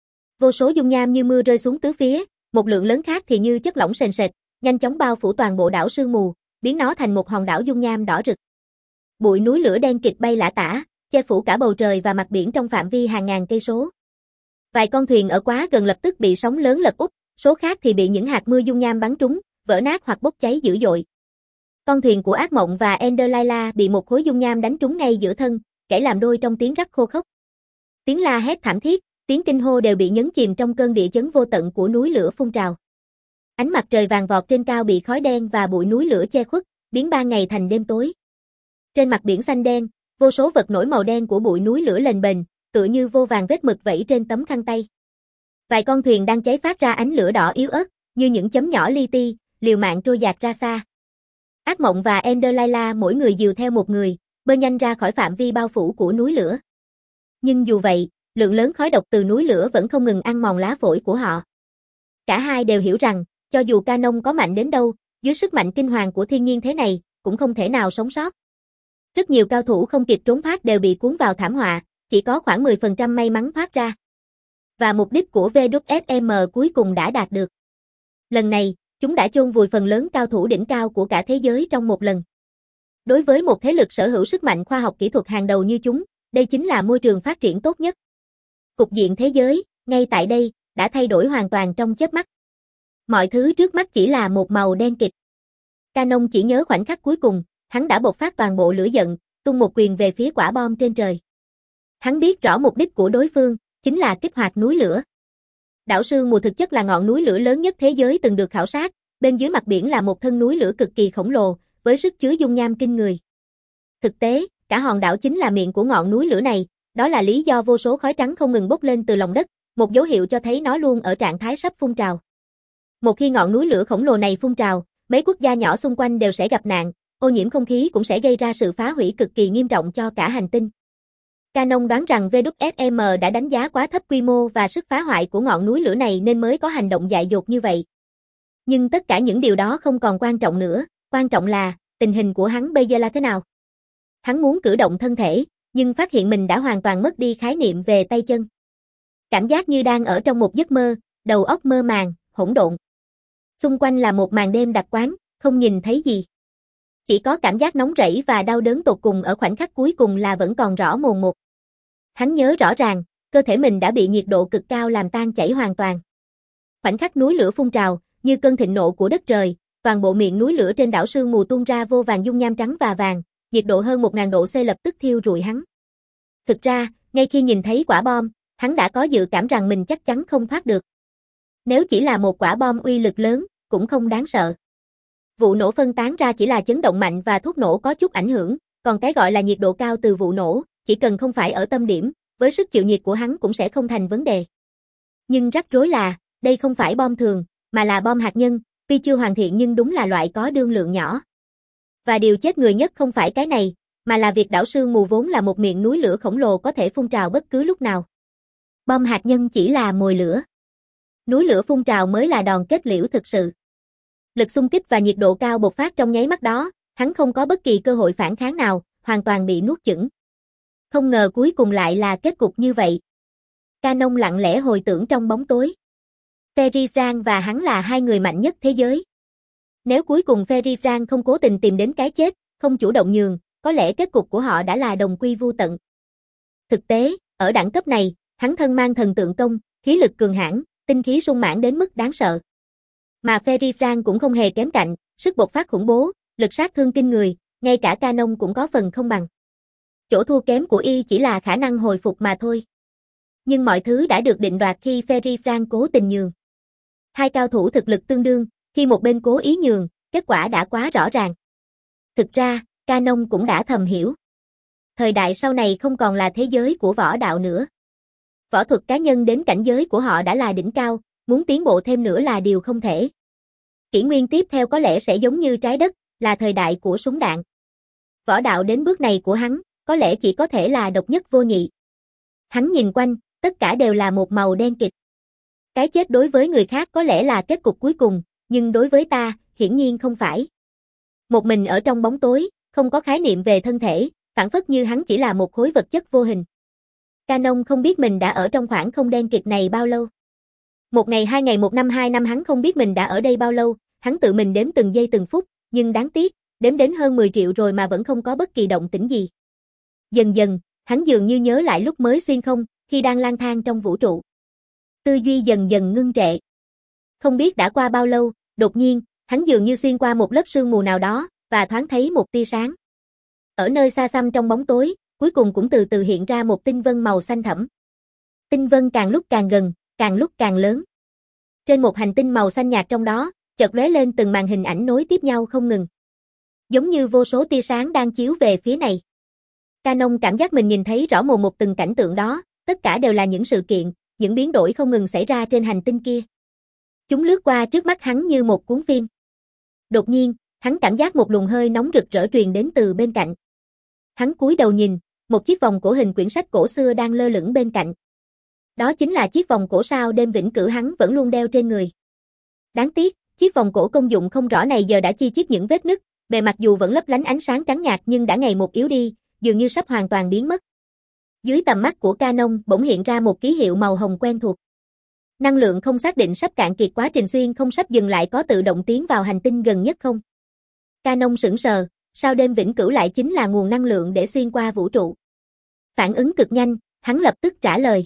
Vô số dung nham như mưa rơi xuống tứ phía, một lượng lớn khác thì như chất lỏng sền sệt, nhanh chóng bao phủ toàn bộ đảo sương mù, biến nó thành một hòn đảo dung nham đỏ rực. Bụi núi lửa đen kịt bay lả tả, che phủ cả bầu trời và mặt biển trong phạm vi hàng ngàn cây số. Vài con thuyền ở quá gần lập tức bị sóng lớn lật úp, số khác thì bị những hạt mưa dung nham bắn trúng, vỡ nát hoặc bốc cháy dữ dội. Con thuyền của Ác Mộng và Ender Layla bị một khối dung nham đánh trúng ngay giữa thân, kẻ làm đôi trong tiếng rắc khô khốc. Tiếng la hét thảm thiết, tiếng kinh hô đều bị nhấn chìm trong cơn địa chấn vô tận của núi lửa phun trào. Ánh mặt trời vàng vọt trên cao bị khói đen và bụi núi lửa che khuất, biến ban ngày thành đêm tối. Trên mặt biển xanh đen, vô số vật nổi màu đen của bụi núi lửa lềnh bềnh, tựa như vô vàn vết mực vẫy trên tấm khăn tay. Vài con thuyền đang cháy phát ra ánh lửa đỏ yếu ớt, như những chấm nhỏ li ti, liều mạng trôi dạt ra xa. Ác Mộng và Ender Layla mỗi người dìu theo một người, bơi nhanh ra khỏi phạm vi bao phủ của núi lửa. Nhưng dù vậy, lượng lớn khói độc từ núi lửa vẫn không ngừng ăn mòn lá phổi của họ. Cả hai đều hiểu rằng, cho dù Canon có mạnh đến đâu, dưới sức mạnh kinh hoàng của thiên nhiên thế này, cũng không thể nào sống sót. Rất nhiều cao thủ không kịp trốn thoát đều bị cuốn vào thảm họa, chỉ có khoảng mười phần trăm may mắn thoát ra. Và mục đích của vê kép ét em cuối cùng đã đạt được. Lần này, chúng đã chôn vùi phần lớn cao thủ đỉnh cao của cả thế giới trong một lần. Đối với một thế lực sở hữu sức mạnh khoa học kỹ thuật hàng đầu như chúng, đây chính là môi trường phát triển tốt nhất. Cục diện thế giới, ngay tại đây, đã thay đổi hoàn toàn trong chớp mắt. Mọi thứ trước mắt chỉ là một màu đen kịt. Canon chỉ nhớ khoảnh khắc cuối cùng, hắn đã bộc phát toàn bộ lửa giận, tung một quyền về phía quả bom trên trời. Hắn biết rõ mục đích của đối phương, chính là kích hoạt núi lửa. Đảo sương mù thực chất là ngọn núi lửa lớn nhất thế giới từng được khảo sát, bên dưới mặt biển là một thân núi lửa cực kỳ khổng lồ, với sức chứa dung nham kinh người. Thực tế, cả hòn đảo chính là miệng của ngọn núi lửa này, đó là lý do vô số khói trắng không ngừng bốc lên từ lòng đất, một dấu hiệu cho thấy nó luôn ở trạng thái sắp phun trào. Một khi ngọn núi lửa khổng lồ này phun trào, mấy quốc gia nhỏ xung quanh đều sẽ gặp nạn, ô nhiễm không khí cũng sẽ gây ra sự phá hủy cực kỳ nghiêm trọng cho cả hành tinh. Canon đoán rằng vê kép ét em đã đánh giá quá thấp quy mô và sức phá hoại của ngọn núi lửa này nên mới có hành động dại dột như vậy. Nhưng tất cả những điều đó không còn quan trọng nữa, quan trọng là, tình hình của hắn bây giờ là thế nào? Hắn muốn cử động thân thể, nhưng phát hiện mình đã hoàn toàn mất đi khái niệm về tay chân. Cảm giác như đang ở trong một giấc mơ, đầu óc mơ màng, hỗn độn. Xung quanh là một màn đêm đặc quán, không nhìn thấy gì. Chỉ có cảm giác nóng rẫy và đau đớn tột cùng ở khoảnh khắc cuối cùng là vẫn còn rõ mồn một. Hắn nhớ rõ ràng, cơ thể mình đã bị nhiệt độ cực cao làm tan chảy hoàn toàn. Khoảnh khắc núi lửa phun trào, như cơn thịnh nộ của đất trời, toàn bộ miệng núi lửa trên đảo sương mù tuôn ra vô vàn dung nham trắng và vàng, nhiệt độ hơn một nghìn độ C lập tức thiêu rụi hắn. Thực ra, ngay khi nhìn thấy quả bom, hắn đã có dự cảm rằng mình chắc chắn không thoát được. Nếu chỉ là một quả bom uy lực lớn, cũng không đáng sợ. Vụ nổ phân tán ra chỉ là chấn động mạnh và thuốc nổ có chút ảnh hưởng, còn cái gọi là nhiệt độ cao từ vụ nổ, chỉ cần không phải ở tâm điểm, với sức chịu nhiệt của hắn cũng sẽ không thành vấn đề. Nhưng rắc rối là, đây không phải bom thường, mà là bom hạt nhân, tuy chưa hoàn thiện nhưng đúng là loại có đương lượng nhỏ. Và điều chết người nhất không phải cái này, mà là việc đảo sương mù vốn là một miệng núi lửa khổng lồ có thể phun trào bất cứ lúc nào. Bom hạt nhân chỉ là mồi lửa. Núi lửa phun trào mới là đòn kết liễu thực sự. Lực xung kích và nhiệt độ cao bộc phát trong nháy mắt đó, hắn không có bất kỳ cơ hội phản kháng nào, hoàn toàn bị nuốt chửng. Không ngờ cuối cùng lại là kết cục như vậy. Canon lặng lẽ hồi tưởng trong bóng tối. Ferry Frank và hắn là hai người mạnh nhất thế giới. Nếu cuối cùng Ferry Frank không cố tình tìm đến cái chết, không chủ động nhường, có lẽ kết cục của họ đã là đồng quy vu tận. Thực tế, ở đẳng cấp này, hắn thân mang thần tượng công, khí lực cường hãn, tinh khí sung mãn đến mức đáng sợ. Mà Ferry Frank cũng không hề kém cạnh, sức bộc phát khủng bố, lực sát thương kinh người, ngay cả Canon cũng có phần không bằng. Chỗ thua kém của y chỉ là khả năng hồi phục mà thôi. Nhưng mọi thứ đã được định đoạt khi Ferry Frank cố tình nhường. Hai cao thủ thực lực tương đương, khi một bên cố ý nhường, kết quả đã quá rõ ràng. Thực ra, Canon cũng đã thầm hiểu. Thời đại sau này không còn là thế giới của võ đạo nữa. Võ thuật cá nhân đến cảnh giới của họ đã là đỉnh cao, muốn tiến bộ thêm nữa là điều không thể. Kỷ nguyên tiếp theo có lẽ sẽ giống như trái đất, là thời đại của súng đạn. Võ đạo đến bước này của hắn, có lẽ chỉ có thể là độc nhất vô nhị. Hắn nhìn quanh, tất cả đều là một màu đen kịt. Cái chết đối với người khác có lẽ là kết cục cuối cùng, nhưng đối với ta, hiển nhiên không phải. Một mình ở trong bóng tối, không có khái niệm về thân thể, phản phất như hắn chỉ là một khối vật chất vô hình. Canon không biết mình đã ở trong khoảng không đen kịt này bao lâu. Một ngày, hai ngày, một năm, hai năm, hắn không biết mình đã ở đây bao lâu, hắn tự mình đếm từng giây từng phút, nhưng đáng tiếc, đếm đến hơn mười triệu rồi mà vẫn không có bất kỳ động tĩnh gì. Dần dần, hắn dường như nhớ lại lúc mới xuyên không, khi đang lang thang trong vũ trụ. Tư duy dần dần ngưng trệ. Không biết đã qua bao lâu, đột nhiên, hắn dường như xuyên qua một lớp sương mù nào đó, và thoáng thấy một tia sáng. Ở nơi xa xăm trong bóng tối, cuối cùng cũng từ từ hiện ra một tinh vân màu xanh thẫm. Tinh vân càng lúc càng gần, càng lúc càng lớn. Trên một hành tinh màu xanh nhạt trong đó, chợt lóe lên từng màn hình ảnh nối tiếp nhau không ngừng. Giống như vô số tia sáng đang chiếu về phía này. Canon cảm giác mình nhìn thấy rõ mồn một từng cảnh tượng đó, tất cả đều là những sự kiện, những biến đổi không ngừng xảy ra trên hành tinh kia. Chúng lướt qua trước mắt hắn như một cuốn phim. Đột nhiên, hắn cảm giác một luồng hơi nóng rực rỡ truyền đến từ bên cạnh. Hắn cúi đầu nhìn, một chiếc vòng cổ hình quyển sách cổ xưa đang lơ lửng bên cạnh. Đó chính là chiếc vòng cổ sao đêm vĩnh cửu hắn vẫn luôn đeo trên người. Đáng tiếc, chiếc vòng cổ công dụng không rõ này giờ đã chi chít những vết nứt, bề mặt dù vẫn lấp lánh ánh sáng trắng nhạt nhưng đã ngày một yếu đi, dường như sắp hoàn toàn biến mất. Dưới tầm mắt của Canon bỗng hiện ra một ký hiệu màu hồng quen thuộc. Năng lượng không xác định sắp cạn kiệt, quá trình xuyên không sắp dừng lại, có tự động tiến vào hành tinh gần nhất không? Canon sững sờ, sao đêm vĩnh cửu lại chính là nguồn năng lượng để xuyên qua vũ trụ? Phản ứng cực nhanh, hắn lập tức trả lời.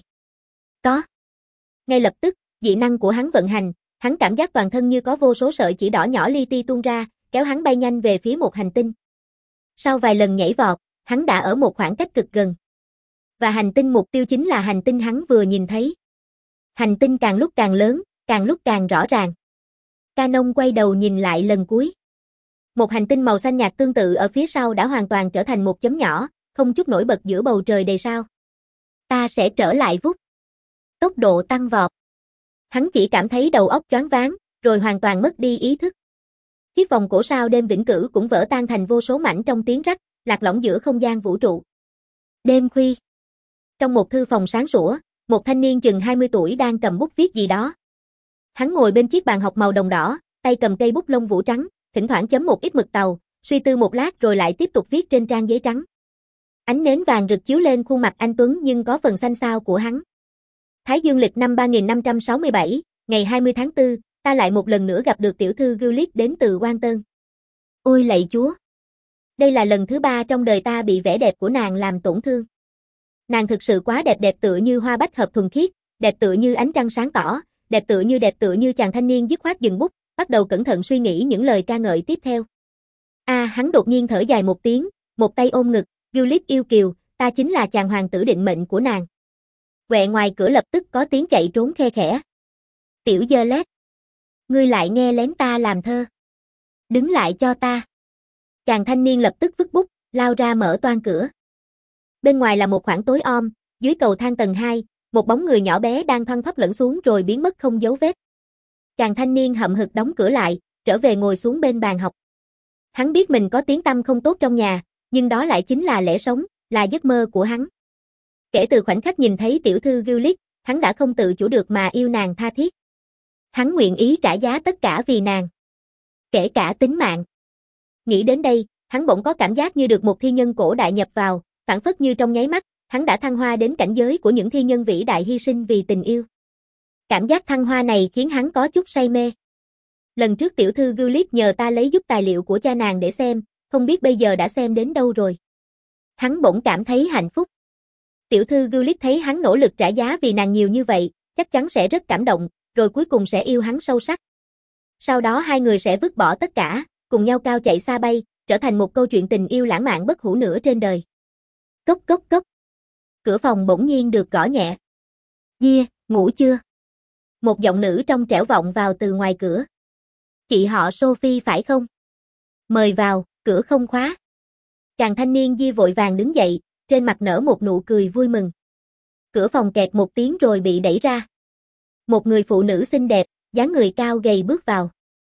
Có. Ngay lập tức, dị năng của hắn vận hành, hắn cảm giác toàn thân như có vô số sợi chỉ đỏ nhỏ li ti tuôn ra, kéo hắn bay nhanh về phía một hành tinh. Sau vài lần nhảy vọt, hắn đã ở một khoảng cách cực gần. Và hành tinh mục tiêu chính là hành tinh hắn vừa nhìn thấy. Hành tinh càng lúc càng lớn, càng lúc càng rõ ràng. Canon quay đầu nhìn lại lần cuối. Một hành tinh màu xanh nhạt tương tự ở phía sau đã hoàn toàn trở thành một chấm nhỏ, không chút nổi bật giữa bầu trời đầy sao. Ta sẽ trở lại vút. Tốc độ tăng vọt. Hắn chỉ cảm thấy đầu óc choáng váng, rồi hoàn toàn mất đi ý thức. Chiếc vòng cổ sao đêm vĩnh cửu cũng vỡ tan thành vô số mảnh trong tiếng rắc, lạc lõng giữa không gian vũ trụ. Đêm khuya. Trong một thư phòng sáng sủa, một thanh niên chừng hai mươi tuổi đang cầm bút viết gì đó. Hắn ngồi bên chiếc bàn học màu đồng đỏ, tay cầm cây bút lông vũ trắng, thỉnh thoảng chấm một ít mực tàu, suy tư một lát rồi lại tiếp tục viết trên trang giấy trắng. Ánh nến vàng rực chiếu lên khuôn mặt anh tuấn nhưng có phần xanh xao của hắn. Thái Dương lịch năm ba nghìn năm trăm sáu mươi bảy, ngày hai mươi tháng tư, ta lại một lần nữa gặp được tiểu thư Gulick đến từ Wanton. Ôi lạy Chúa! Đây là lần thứ ba trong đời ta bị vẻ đẹp của nàng làm tổn thương. Nàng thực sự quá đẹp, đẹp tựa như hoa bách hợp thuần khiết, đẹp tựa như ánh trăng sáng tỏ, đẹp tựa như đẹp tựa như chàng thanh niên dứt khoát dừng bút, bắt đầu cẩn thận suy nghĩ những lời ca ngợi tiếp theo. A, à, hắn đột nhiên thở dài một tiếng, một tay ôm ngực, Gulick yêu kiều, ta chính là chàng hoàng tử định mệnh của nàng. Quẹ ngoài cửa lập tức có tiếng chạy trốn khe khẽ. Tiểu dơ lét. Ngươi lại nghe lén ta làm thơ. Đứng lại cho ta. Chàng thanh niên lập tức vứt bút, lao ra mở toang cửa. Bên ngoài là một khoảng tối om, dưới cầu thang tầng hai, một bóng người nhỏ bé đang thoăn thoắt lẫn xuống rồi biến mất không dấu vết. Chàng thanh niên hậm hực đóng cửa lại, trở về ngồi xuống bên bàn học. Hắn biết mình có tiếng tăm không tốt trong nhà, nhưng đó lại chính là lẽ sống, là giấc mơ của hắn. Kể từ khoảnh khắc nhìn thấy tiểu thư Gulick, hắn đã không tự chủ được mà yêu nàng tha thiết. Hắn nguyện ý trả giá tất cả vì nàng. Kể cả tính mạng. Nghĩ đến đây, hắn bỗng có cảm giác như được một thi nhân cổ đại nhập vào, phảng phất như trong nháy mắt, hắn đã thăng hoa đến cảnh giới của những thi nhân vĩ đại hy sinh vì tình yêu. Cảm giác thăng hoa này khiến hắn có chút say mê. Lần trước tiểu thư Gulip nhờ ta lấy giúp tài liệu của cha nàng để xem, không biết bây giờ đã xem đến đâu rồi. Hắn bỗng cảm thấy hạnh phúc. Tiểu thư Gulip thấy hắn nỗ lực trả giá vì nàng nhiều như vậy, chắc chắn sẽ rất cảm động, rồi cuối cùng sẽ yêu hắn sâu sắc. Sau đó hai người sẽ vứt bỏ tất cả, cùng nhau cao chạy xa bay, trở thành một câu chuyện tình yêu lãng mạn bất hủ nữa trên đời. Cốc cốc cốc. Cửa phòng bỗng nhiên được gõ nhẹ. Dia, ngủ chưa? Một giọng nữ trong trẻo vọng vào từ ngoài cửa. Chị họ Sophie phải không? Mời vào, cửa không khóa. Chàng thanh niên Dia vội vàng đứng dậy, trên mặt nở một nụ cười vui mừng. Cửa phòng kẹt một tiếng rồi bị đẩy ra. Một người phụ nữ xinh đẹp, dáng người cao gầy bước vào.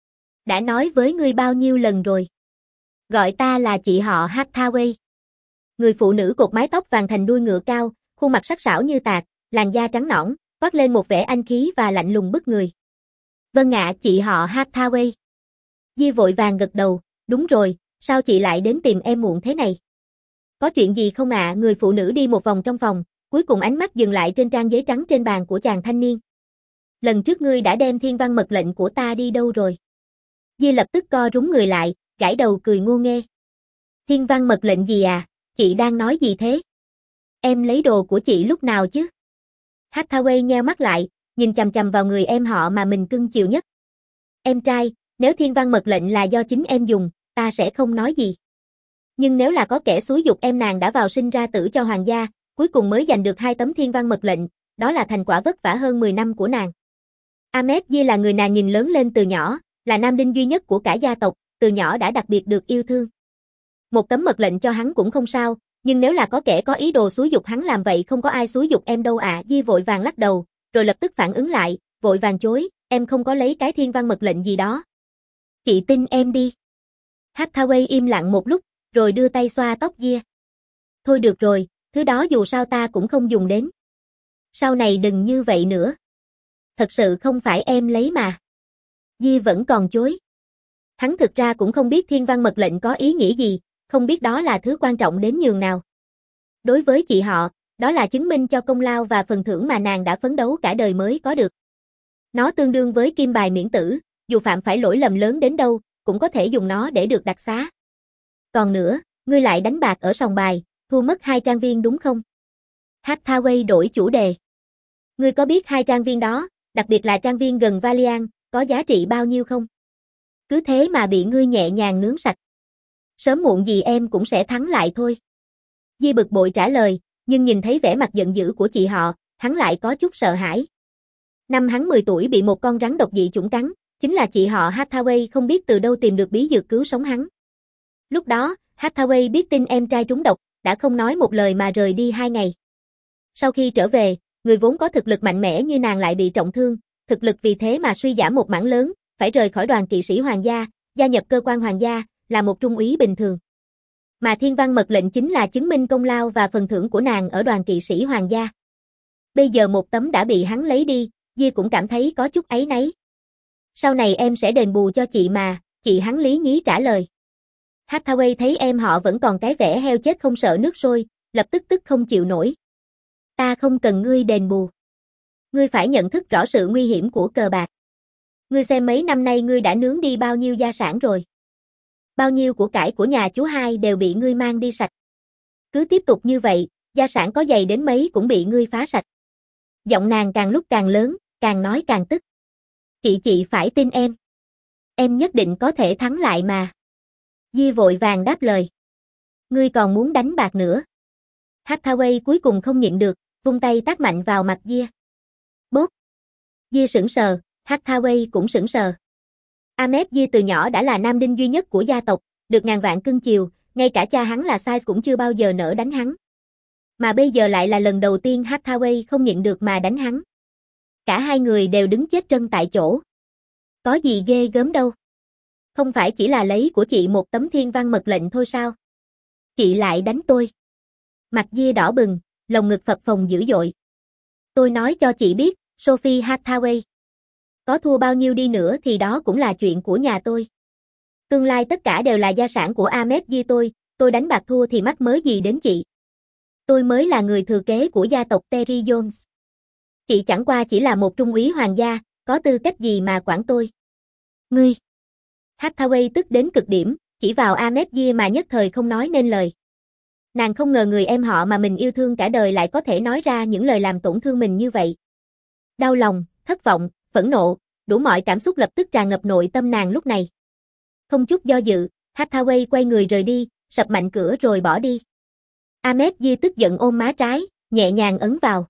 Đã nói với ngươi bao nhiêu lần rồi? Gọi ta là chị họ Hathaway. Người phụ nữ cột mái tóc vàng thành đuôi ngựa cao, khuôn mặt sắc sảo như tạc, làn da trắng nõn, toát lên một vẻ anh khí và lạnh lùng bức người. Vâng ạ, chị họ Hathaway. Dia vội vàng gật đầu, đúng rồi, sao chị lại đến tìm em muộn thế này? Có chuyện gì không ạ? Người phụ nữ đi một vòng trong phòng, cuối cùng ánh mắt dừng lại trên trang giấy trắng trên bàn của chàng thanh niên. Lần trước ngươi đã đem thiên văn mật lệnh của ta đi đâu rồi? Dia lập tức co rúm người lại, gãi đầu cười ngô nghê. Thiên văn mật lệnh gì à? Chị đang nói gì thế? Em lấy đồ của chị lúc nào chứ? Hathaway nheo mắt lại, nhìn chằm chằm vào người em họ mà mình cưng chiều nhất. Em trai, nếu thiên văn mật lệnh là do chính em dùng, ta sẽ không nói gì. Nhưng nếu là có kẻ xúi giục em nàng đã vào sinh ra tử cho hoàng gia, cuối cùng mới giành được hai tấm thiên văn mật lệnh, đó là thành quả vất vả hơn mười năm của nàng. Ahmed Dia là người nàng nhìn lớn lên từ nhỏ, là nam đinh duy nhất của cả gia tộc, từ nhỏ đã đặc biệt được yêu thương. Một tấm mật lệnh cho hắn cũng không sao, nhưng nếu là có kẻ có ý đồ xúi giục hắn làm vậy không có ai xúi giục em đâu ạ. À. Dia vội vàng lắc đầu, rồi lập tức phản ứng lại, vội vàng chối, em không có lấy cái thiên văn mật lệnh gì đó. Chị tin em đi. Hathaway im lặng một lúc, rồi đưa tay xoa tóc Dia. Thôi được rồi, thứ đó dù sao ta cũng không dùng đến. Sau này đừng như vậy nữa. Thật sự không phải em lấy mà. Dia vẫn còn chối. Hắn thực ra cũng không biết thiên văn mật lệnh có ý nghĩa gì, không biết đó là thứ quan trọng đến nhường nào. Đối với chị họ, đó là chứng minh cho công lao và phần thưởng mà nàng đã phấn đấu cả đời mới có được. Nó tương đương với kim bài miễn tử, dù phạm phải lỗi lầm lớn đến đâu, cũng có thể dùng nó để được đặc xá. Còn nữa, ngươi lại đánh bạc ở sòng bài, thua mất hai trang viên đúng không? Hathaway đổi chủ đề. Ngươi có biết hai trang viên đó, đặc biệt là trang viên gần Valiant, có giá trị bao nhiêu không? Cứ thế mà bị ngươi nhẹ nhàng nướng sạch. Sớm muộn gì em cũng sẽ thắng lại thôi. Dia bực bội trả lời, nhưng nhìn thấy vẻ mặt giận dữ của chị họ, hắn lại có chút sợ hãi. Năm hắn mười tuổi bị một con rắn độc dị chủng cắn, chính là chị họ Hathaway không biết từ đâu tìm được bí dược cứu sống hắn. Lúc đó, Hathaway biết tin em trai trúng độc, đã không nói một lời mà rời đi hai ngày. Sau khi trở về, người vốn có thực lực mạnh mẽ như nàng lại bị trọng thương, thực lực vì thế mà suy giảm một mảng lớn, phải rời khỏi đoàn kỵ sĩ hoàng gia, gia nhập cơ quan hoàng gia, là một trung úy bình thường. Mà thiên văn mật lệnh chính là chứng minh công lao và phần thưởng của nàng ở đoàn kỵ sĩ hoàng gia. Bây giờ một tấm đã bị hắn lấy đi, Dia cũng cảm thấy có chút áy náy. Sau này em sẽ đền bù cho chị mà, chị hắn lý nhí trả lời. Hathaway thấy em họ vẫn còn cái vẻ heo chết không sợ nước sôi, lập tức tức không chịu nổi. Ta không cần ngươi đền bù. Ngươi phải nhận thức rõ sự nguy hiểm của cờ bạc. Ngươi xem mấy năm nay ngươi đã nướng đi bao nhiêu gia sản rồi. Bao nhiêu của cải của nhà chú hai đều bị ngươi mang đi sạch. Cứ tiếp tục như vậy, gia sản có dày đến mấy cũng bị ngươi phá sạch. Giọng nàng càng lúc càng lớn, càng nói càng tức. Chị chị phải tin em. Em nhất định có thể thắng lại mà. Dia vội vàng đáp lời. Ngươi còn muốn đánh bạc nữa. Hathaway cuối cùng không nhịn được, vung tay tát mạnh vào mặt Dia. Bốp. Dia sững sờ, Hathaway cũng sững sờ. Ahmed Dia từ nhỏ đã là nam đinh duy nhất của gia tộc, được ngàn vạn cưng chiều, ngay cả cha hắn là Size cũng chưa bao giờ nỡ đánh hắn. Mà bây giờ lại là lần đầu tiên Hathaway không nhịn được mà đánh hắn. Cả hai người đều đứng chết trân tại chỗ. Có gì ghê gớm đâu. Không phải chỉ là lấy của chị một tấm thiên văn mật lệnh thôi sao? Chị lại đánh tôi. Mặt Dia đỏ bừng, lồng ngực phập phồng dữ dội. Tôi nói cho chị biết, Sophie Hathaway. Có thua bao nhiêu đi nữa thì đó cũng là chuyện của nhà tôi. Tương lai tất cả đều là gia sản của Ahmed Dia tôi, tôi đánh bạc thua thì mắc mớ gì đến chị. Tôi mới là người thừa kế của gia tộc Terry Jones. Chị chẳng qua chỉ là một trung úy hoàng gia, có tư cách gì mà quản tôi? Ngươi! Hathaway tức đến cực điểm, chỉ vào Ahmed Yia mà nhất thời không nói nên lời. Nàng không ngờ người em họ mà mình yêu thương cả đời lại có thể nói ra những lời làm tổn thương mình như vậy. Đau lòng, thất vọng, phẫn nộ, đủ mọi cảm xúc lập tức tràn ngập nội tâm nàng lúc này. Không chút do dự, Hathaway quay người rời đi, sập mạnh cửa rồi bỏ đi. Ahmed Yia tức giận ôm má trái, nhẹ nhàng ấn vào.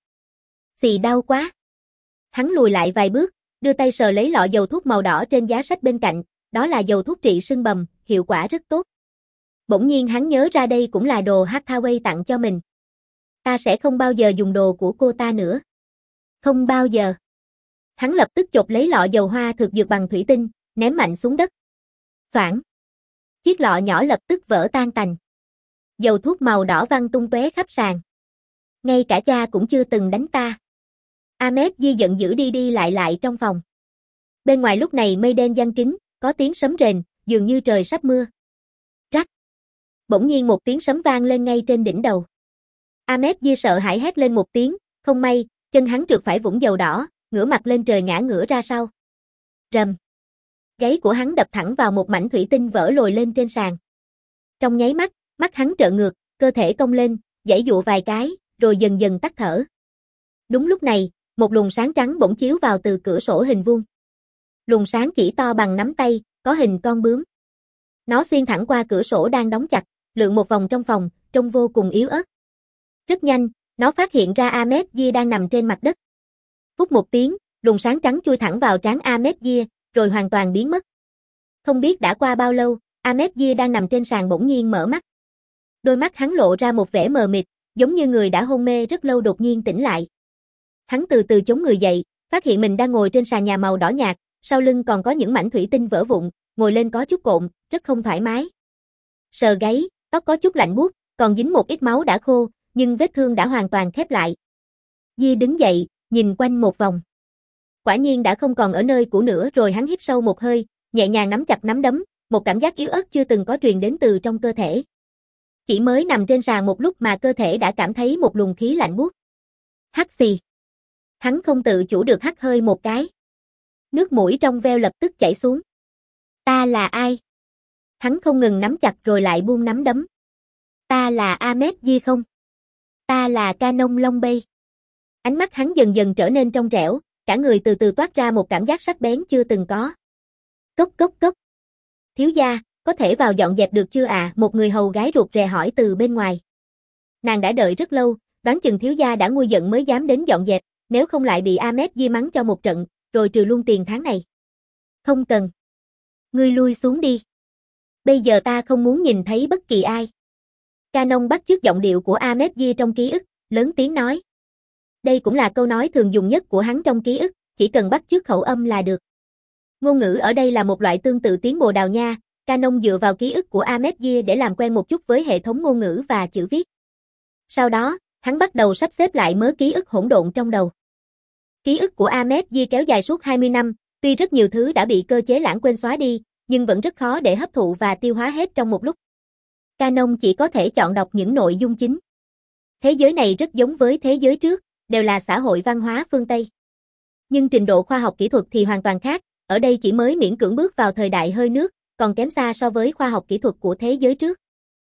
Xì đau quá. Hắn lùi lại vài bước, đưa tay sờ lấy lọ dầu thuốc màu đỏ trên giá sách bên cạnh, đó là dầu thuốc trị sưng bầm, hiệu quả rất tốt. Bỗng nhiên hắn nhớ ra đây cũng là đồ Hathaway tặng cho mình. Ta sẽ không bao giờ dùng đồ của cô ta nữa. Không bao giờ. Hắn lập tức chộp lấy lọ dầu hoa thực dược bằng thủy tinh, ném mạnh xuống đất. Thoảng. Chiếc lọ nhỏ lập tức vỡ tan tành. Dầu thuốc màu đỏ văng tung tóe khắp sàn. Ngay cả cha cũng chưa từng đánh ta. Ahmed Yia giận dữ đi đi lại lại trong phòng. Bên ngoài lúc này mây đen giăng kín, có tiếng sấm rền, dường như trời sắp mưa. Rắc. Bỗng nhiên một tiếng sấm vang lên ngay trên đỉnh đầu. Ahmed Yia sợ hãi hét lên một tiếng, không may, chân hắn trượt phải vũng dầu đỏ, ngửa mặt lên trời ngã ngửa ra sau. Rầm. Gáy của hắn đập thẳng vào một mảnh thủy tinh vỡ lồi lên trên sàn. Trong nháy mắt, mắt hắn trợn ngược, cơ thể cong lên, giãy giụa vài cái, rồi dần dần tắt thở. Đúng lúc này, một luồng sáng trắng bỗng chiếu vào từ cửa sổ hình vuông. Luồng sáng chỉ to bằng nắm tay, có hình con bướm. Nó xuyên thẳng qua cửa sổ đang đóng chặt, lượn một vòng trong phòng, trông vô cùng yếu ớt. Rất nhanh, nó phát hiện ra Ahmed Yia đang nằm trên mặt đất. Phút một tiếng, luồng sáng trắng chui thẳng vào trán Ahmed Yia, rồi hoàn toàn biến mất. Không biết đã qua bao lâu, Ahmed Yia đang nằm trên sàn bỗng nhiên mở mắt. Đôi mắt hắn lộ ra một vẻ mờ mịt, giống như người đã hôn mê rất lâu đột nhiên tỉnh lại. Hắn từ từ chống người dậy, phát hiện mình đang ngồi trên sàn nhà màu đỏ nhạt, sau lưng còn có những mảnh thủy tinh vỡ vụn, ngồi lên có chút cộn, rất không thoải mái. Sờ gáy, tóc có chút lạnh buốt, còn dính một ít máu đã khô, nhưng vết thương đã hoàn toàn khép lại. Di đứng dậy, nhìn quanh một vòng. Quả nhiên đã không còn ở nơi cũ nữa rồi hắn hít sâu một hơi, nhẹ nhàng nắm chặt nắm đấm, một cảm giác yếu ớt chưa từng có truyền đến từ trong cơ thể. Chỉ mới nằm trên sàn một lúc mà cơ thể đã cảm thấy một luồng khí lạnh buốt. Hắt xì. Hắn không tự chủ được hắt hơi một cái. Nước mũi trong veo lập tức chảy xuống. Ta là ai? Hắn không ngừng nắm chặt rồi lại buông nắm đấm. Ta là Ahmed Yia không? Ta là Canon Long Bay. Ánh mắt hắn dần dần trở nên trong trẻo, cả người từ từ toát ra một cảm giác sắc bén chưa từng có. Cốc cốc cốc. Thiếu gia, có thể vào dọn dẹp được chưa ạ? À? Một người hầu gái ruột rè hỏi từ bên ngoài. Nàng đã đợi rất lâu, đoán chừng thiếu gia đã nguôi giận mới dám đến dọn dẹp, nếu không lại bị Ahmed Yia mắng cho một trận, rồi trừ luôn tiền tháng này. Không cần. Ngươi lui xuống đi. Bây giờ ta không muốn nhìn thấy bất kỳ ai. Canon bắt chước giọng điệu của Ahmed Yia trong ký ức, lớn tiếng nói. Đây cũng là câu nói thường dùng nhất của hắn trong ký ức, chỉ cần bắt chước khẩu âm là được. Ngôn ngữ ở đây là một loại tương tự tiếng Bồ Đào Nha, Canon dựa vào ký ức của Ahmed Yia để làm quen một chút với hệ thống ngôn ngữ và chữ viết. Sau đó, hắn bắt đầu sắp xếp lại mớ ký ức hỗn độn trong đầu. Ký ức của Ahmed Yia kéo dài suốt hai mươi năm, tuy rất nhiều thứ đã bị cơ chế lãng quên xóa đi, nhưng vẫn rất khó để hấp thụ và tiêu hóa hết trong một lúc. Canon chỉ có thể chọn đọc những nội dung chính. Thế giới này rất giống với thế giới trước, đều là xã hội văn hóa phương Tây. Nhưng trình độ khoa học kỹ thuật thì hoàn toàn khác, ở đây chỉ mới miễn cưỡng bước vào thời đại hơi nước, còn kém xa so với khoa học kỹ thuật của thế giới trước.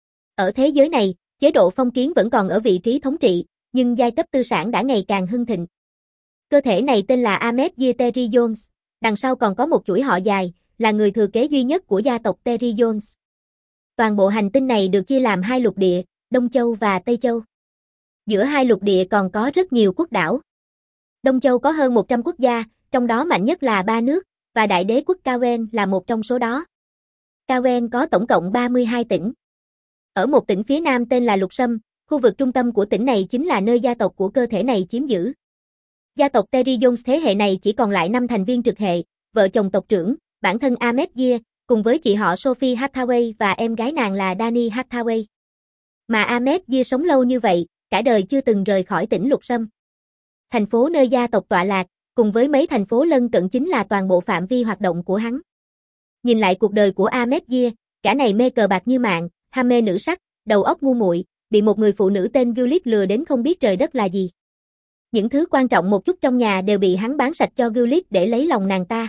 Ở thế giới này, chế độ phong kiến vẫn còn ở vị trí thống trị, nhưng giai cấp tư sản đã ngày càng hưng thịnh. Cơ thể này tên là Ahmed Yia Terry Jones, đằng sau còn có một chuỗi họ dài, là người thừa kế duy nhất của gia tộc Terry Jones. Toàn bộ hành tinh này được chia làm hai lục địa, Đông Châu và Tây Châu. Giữa hai lục địa còn có rất nhiều quốc đảo. Đông Châu có hơn một trăm quốc gia, trong đó mạnh nhất là ba nước, và Đại đế quốc Kawen là một trong số đó. Kawen có tổng cộng ba mươi hai tỉnh. Ở một tỉnh phía nam tên là Lục Sâm, khu vực trung tâm của tỉnh này chính là nơi gia tộc của cơ thể này chiếm giữ. Gia tộc Terry Jones thế hệ này chỉ còn lại năm thành viên trực hệ, vợ chồng tộc trưởng, bản thân Ahmed Yia, cùng với chị họ Sophie Hathaway và em gái nàng là Dani Hathaway. Mà Ahmed Yia sống lâu như vậy, cả đời chưa từng rời khỏi tỉnh Lục Sâm. Thành phố nơi gia tộc tọa lạc, cùng với mấy thành phố lân cận chính là toàn bộ phạm vi hoạt động của hắn. Nhìn lại cuộc đời của Ahmed Yia, cả này mê cờ bạc như mạng, ham mê nữ sắc, đầu óc ngu muội, bị một người phụ nữ tên Juliet lừa đến không biết trời đất là gì. Những thứ quan trọng một chút trong nhà đều bị hắn bán sạch cho Juliet để lấy lòng nàng ta.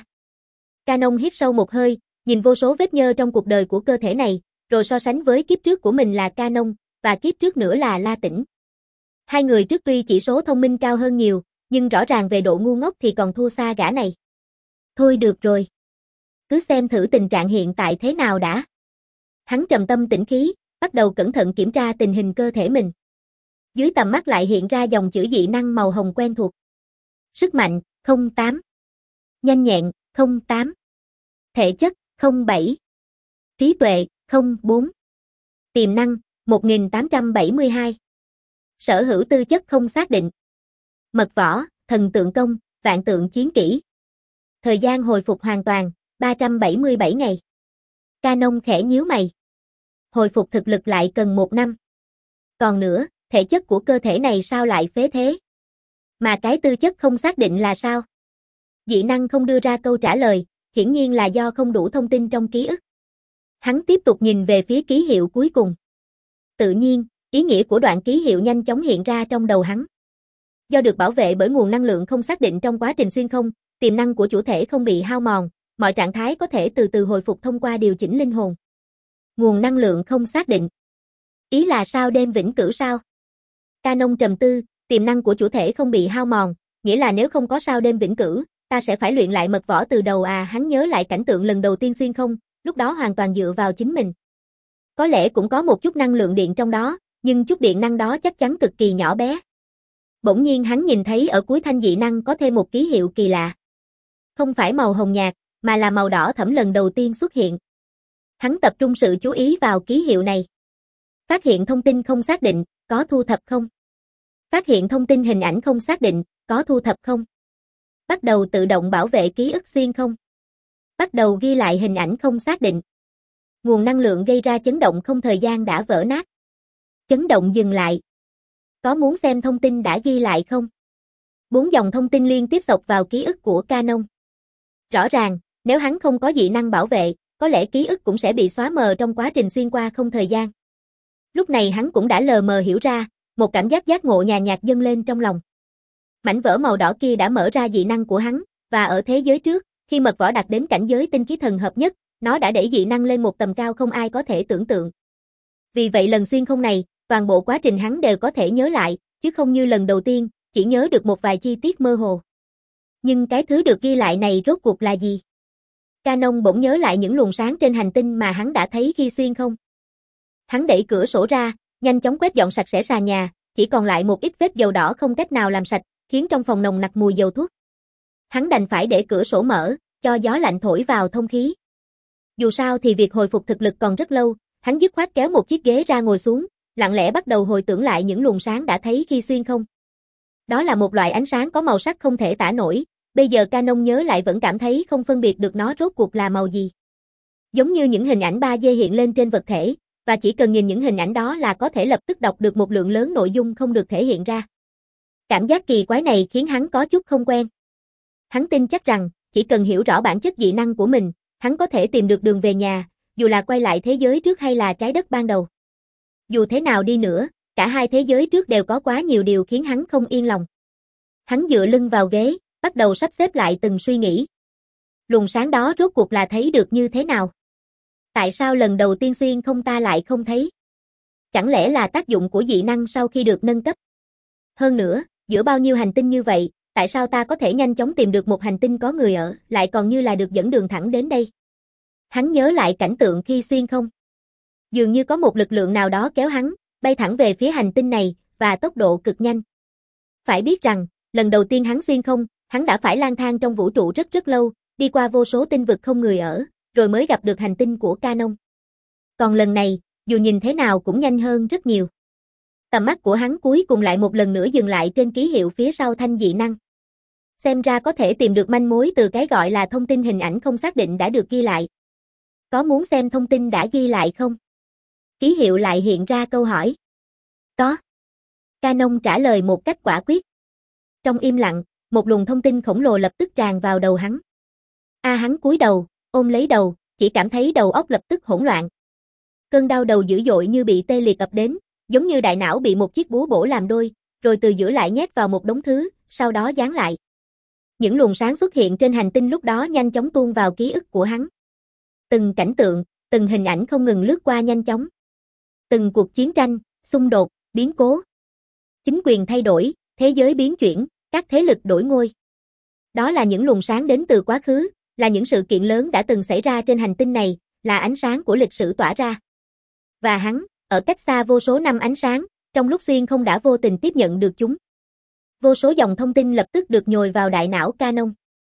Canon hít sâu một hơi, nhìn vô số vết nhơ trong cuộc đời của cơ thể này, rồi so sánh với kiếp trước của mình là Canon, và kiếp trước nữa là La Tĩnh. Hai người trước tuy chỉ số thông minh cao hơn nhiều, nhưng rõ ràng về độ ngu ngốc thì còn thua xa gã này. Thôi được rồi. Cứ xem thử tình trạng hiện tại thế nào đã. Hắn trầm tâm tĩnh khí, bắt đầu cẩn thận kiểm tra tình hình cơ thể mình. Dưới tầm mắt lại hiện ra dòng chữ dị năng màu hồng quen thuộc. Sức mạnh, không tám. Nhanh nhẹn, không tám. Thể chất, không bảy. Trí tuệ, không bốn. Tiềm năng, một nghìn tám trăm bảy mươi hai. Sở hữu tư chất không xác định. Mật võ, thần tượng công, vạn tượng chiến kỹ. Thời gian hồi phục hoàn toàn, ba trăm bảy mươi bảy ngày. Canon khẽ nhíu mày. Hồi phục thực lực lại cần một năm. Còn nữa, thể chất của cơ thể này sao lại phế thế? Mà cái tư chất không xác định là sao? Dị năng không đưa ra câu trả lời, hiển nhiên là do không đủ thông tin trong ký ức. Hắn tiếp tục nhìn về phía ký hiệu cuối cùng. Tự nhiên, ý nghĩa của đoạn ký hiệu nhanh chóng hiện ra trong đầu hắn. Do được bảo vệ bởi nguồn năng lượng không xác định trong quá trình xuyên không, tiềm năng của chủ thể không bị hao mòn, mọi trạng thái có thể từ từ hồi phục thông qua điều chỉnh linh hồn. Nguồn năng lượng không xác định. Ý là sao đêm vĩnh cửu sao? Canon trầm tư, tiềm năng của chủ thể không bị hao mòn, nghĩa là nếu không có sao đêm vĩnh cửu, ta sẽ phải luyện lại mật võ từ đầu à? Hắn nhớ lại cảnh tượng lần đầu tiên xuyên không, lúc đó hoàn toàn dựa vào chính mình. Có lẽ cũng có một chút năng lượng điện trong đó, nhưng chút điện năng đó chắc chắn cực kỳ nhỏ bé. Bỗng nhiên hắn nhìn thấy ở cuối thanh dị năng có thêm một ký hiệu kỳ lạ. Không phải màu hồng nhạt, mà là màu đỏ thẫm lần đầu tiên xuất hiện. Hắn tập trung sự chú ý vào ký hiệu này. Phát hiện thông tin không xác định, có thu thập không? Phát hiện thông tin hình ảnh không xác định, có thu thập không? Bắt đầu tự động bảo vệ ký ức xuyên không? Bắt đầu ghi lại hình ảnh không xác định. Nguồn năng lượng gây ra chấn động không thời gian đã vỡ nát. Chấn động dừng lại. Có muốn xem thông tin đã ghi lại không? Bốn dòng thông tin liên tiếp xộc vào ký ức của Canon. Rõ ràng, nếu hắn không có dị năng bảo vệ, có lẽ ký ức cũng sẽ bị xóa mờ trong quá trình xuyên qua không thời gian. Lúc này hắn cũng đã lờ mờ hiểu ra, một cảm giác giác ngộ nhàn nhạt dâng lên trong lòng. Mảnh vỡ màu đỏ kia đã mở ra dị năng của hắn, và ở thế giới trước, khi mật võ đạt đến cảnh giới tinh khí thần hợp nhất, nó đã đẩy dị năng lên một tầm cao không ai có thể tưởng tượng. Vì vậy lần xuyên không này, toàn bộ quá trình hắn đều có thể nhớ lại, chứ không như lần đầu tiên, chỉ nhớ được một vài chi tiết mơ hồ. Nhưng cái thứ được ghi lại này rốt cuộc là gì? Canon bỗng nhớ lại những luồng sáng trên hành tinh mà hắn đã thấy khi xuyên không. Hắn đẩy cửa sổ ra, nhanh chóng quét dọn sạch sẽ sàn nhà, chỉ còn lại một ít vết dầu đỏ không cách nào làm sạch, khiến trong phòng nồng nặc mùi dầu thuốc. Hắn đành phải để cửa sổ mở, cho gió lạnh thổi vào thông khí. Dù sao thì việc hồi phục thực lực còn rất lâu, hắn dứt khoát kéo một chiếc ghế ra ngồi xuống, lặng lẽ bắt đầu hồi tưởng lại những luồng sáng đã thấy khi xuyên không. Đó là một loại ánh sáng có màu sắc không thể tả nổi, bây giờ Canon nhớ lại vẫn cảm thấy không phân biệt được nó rốt cuộc là màu gì. Giống như những hình ảnh ba D hiện lên trên vật thể, và chỉ cần nhìn những hình ảnh đó là có thể lập tức đọc được một lượng lớn nội dung không được thể hiện ra. Cảm giác kỳ quái này khiến hắn có chút không quen. Hắn tin chắc rằng, chỉ cần hiểu rõ bản chất dị năng của mình, hắn có thể tìm được đường về nhà, dù là quay lại thế giới trước hay là trái đất ban đầu. Dù thế nào đi nữa, cả hai thế giới trước đều có quá nhiều điều khiến hắn không yên lòng. Hắn dựa lưng vào ghế, bắt đầu sắp xếp lại từng suy nghĩ. Luồng sáng đó rốt cuộc là thấy được như thế nào? Tại sao lần đầu tiên xuyên không ta lại không thấy? Chẳng lẽ là tác dụng của dị năng sau khi được nâng cấp? Hơn nữa, giữa bao nhiêu hành tinh như vậy, tại sao ta có thể nhanh chóng tìm được một hành tinh có người ở, lại còn như là được dẫn đường thẳng đến đây? Hắn nhớ lại cảnh tượng khi xuyên không. Dường như có một lực lượng nào đó kéo hắn, bay thẳng về phía hành tinh này, và tốc độ cực nhanh. Phải biết rằng, lần đầu tiên hắn xuyên không, hắn đã phải lang thang trong vũ trụ rất rất lâu, đi qua vô số tinh vực không người ở, rồi mới gặp được hành tinh của Canon. Còn lần này, dù nhìn thế nào cũng nhanh hơn rất nhiều. Tầm mắt của hắn cuối cùng lại một lần nữa dừng lại trên ký hiệu phía sau thanh dị năng. Xem ra có thể tìm được manh mối từ cái gọi là thông tin hình ảnh không xác định đã được ghi lại. Có muốn xem thông tin đã ghi lại không? Ký hiệu lại hiện ra câu hỏi. Có. Canon trả lời một cách quả quyết. Trong im lặng, một luồng thông tin khổng lồ lập tức tràn vào đầu hắn. A à, hắn cúi đầu, ôm lấy đầu, chỉ cảm thấy đầu óc lập tức hỗn loạn. Cơn đau đầu dữ dội như bị tê liệt ập đến, giống như đại não bị một chiếc búa bổ làm đôi, rồi từ giữa lại nhét vào một đống thứ, sau đó dán lại. Những luồng sáng xuất hiện trên hành tinh lúc đó nhanh chóng tuôn vào ký ức của hắn. Từng cảnh tượng, từng hình ảnh không ngừng lướt qua nhanh chóng. Từng cuộc chiến tranh, xung đột, biến cố. Chính quyền thay đổi, thế giới biến chuyển, các thế lực đổi ngôi. Đó là những luồng sáng đến từ quá khứ, là những sự kiện lớn đã từng xảy ra trên hành tinh này, là ánh sáng của lịch sử tỏa ra. Và hắn, ở cách xa vô số năm ánh sáng, trong lúc xuyên không đã vô tình tiếp nhận được chúng. Vô số dòng thông tin lập tức được nhồi vào đại não Canon.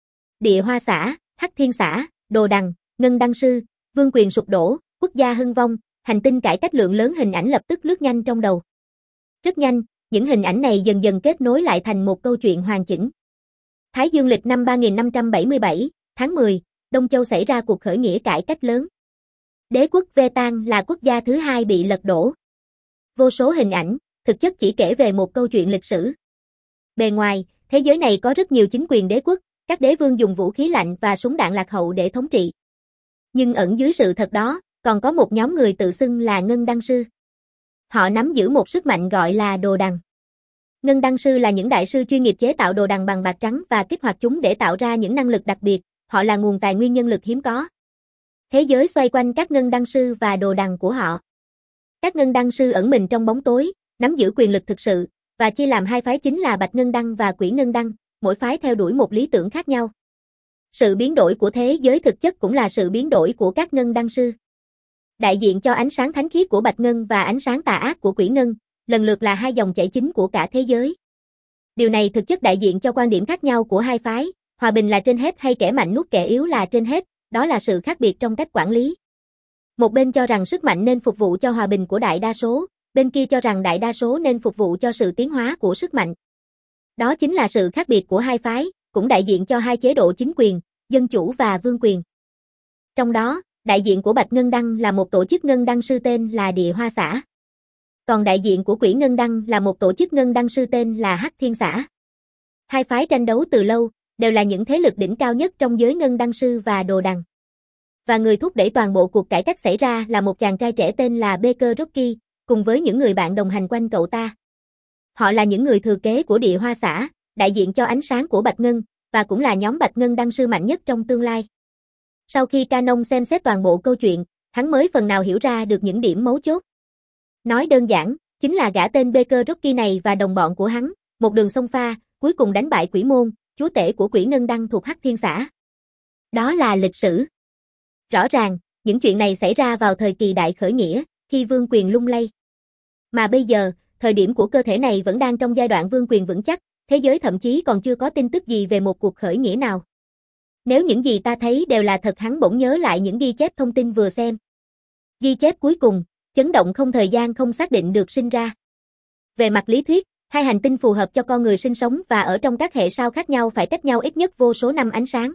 Địa Hoa xã, Hắc Thiên xã, Đồ Đằng, Ngân Đăng sư, vương quyền sụp đổ, quốc gia hưng vong, hành tinh cải cách, lượng lớn hình ảnh lập tức lướt nhanh trong đầu. Rất nhanh, những hình ảnh này dần dần kết nối lại thành một câu chuyện hoàn chỉnh. Thái Dương lịch năm ba nghìn năm trăm bảy mươi bảy, tháng mười, Đông Châu xảy ra cuộc khởi nghĩa cải cách lớn. Đế quốc Vetan là quốc gia thứ hai bị lật đổ. Vô số hình ảnh, thực chất chỉ kể về một câu chuyện lịch sử. Bề ngoài, thế giới này có rất nhiều chính quyền đế quốc, các đế vương dùng vũ khí lạnh và súng đạn lạc hậu để thống trị. Nhưng ẩn dưới sự thật đó, còn có một nhóm người tự xưng là Ngân Đăng sư. Họ nắm giữ một sức mạnh gọi là đồ đằng. Ngân Đăng sư là những đại sư chuyên nghiệp chế tạo đồ đằng bằng bạc trắng và kích hoạt chúng để tạo ra những năng lực đặc biệt, họ là nguồn tài nguyên nhân lực hiếm có. Thế giới xoay quanh các Ngân Đăng sư và đồ đằng của họ. Các Ngân Đăng sư ẩn mình trong bóng tối, nắm giữ quyền lực thực sự, và chia làm hai phái chính là Bạch Ngân Đăng và Quỷ Ngân Đăng, mỗi phái theo đuổi một lý tưởng khác nhau. Sự biến đổi của thế giới thực chất cũng là sự biến đổi của các Ngân Đăng sư. Đại diện cho ánh sáng thánh khiết của Bạch Ngân và ánh sáng tà ác của Quỷ Ngân, lần lượt là hai dòng chảy chính của cả thế giới. Điều này thực chất đại diện cho quan điểm khác nhau của hai phái, hòa bình là trên hết hay kẻ mạnh nuốt kẻ yếu là trên hết, đó là sự khác biệt trong cách quản lý. Một bên cho rằng sức mạnh nên phục vụ cho hòa bình của đại đa số, bên kia cho rằng đại đa số nên phục vụ cho sự tiến hóa của sức mạnh. Đó chính là sự khác biệt của hai phái, cũng đại diện cho hai chế độ chính quyền, dân chủ và vương quyền. Trong đó, đại diện của Bạch Ngân Đăng là một tổ chức Ngân Đăng sư tên là Địa Hoa xã. Còn đại diện của Quỷ Ngân Đăng là một tổ chức Ngân Đăng sư tên là Hắc Thiên xã. Hai phái tranh đấu từ lâu, đều là những thế lực đỉnh cao nhất trong giới Ngân Đăng sư và đồ đằng. Và người thúc đẩy toàn bộ cuộc cải cách xảy ra là một chàng trai trẻ tên là Baker Rocky, cùng với những người bạn đồng hành quanh cậu ta. Họ là những người thừa kế của Địa Hoa xã, đại diện cho ánh sáng của Bạch Ngân, và cũng là nhóm Bạch Ngân Đăng sư mạnh nhất trong tương lai. Sau khi Canon xem xét toàn bộ câu chuyện, hắn mới phần nào hiểu ra được những điểm mấu chốt. Nói đơn giản, chính là gã tên Baker Rocky này và đồng bọn của hắn, một đường xông pha, cuối cùng đánh bại Quỷ Môn, chúa tể của Quỷ Ngân Đăng thuộc Hắc Thiên xã. Đó là lịch sử. Rõ ràng, những chuyện này xảy ra vào thời kỳ đại khởi nghĩa, khi vương quyền lung lay. Mà bây giờ, thời điểm của cơ thể này vẫn đang trong giai đoạn vương quyền vững chắc, thế giới thậm chí còn chưa có tin tức gì về một cuộc khởi nghĩa nào. Nếu những gì ta thấy đều là thật, hắn bỗng nhớ lại những ghi chép thông tin vừa xem. Ghi chép cuối cùng, chấn động không thời gian không xác định được sinh ra. Về mặt lý thuyết, hai hành tinh phù hợp cho con người sinh sống và ở trong các hệ sao khác nhau phải cách nhau ít nhất vô số năm ánh sáng.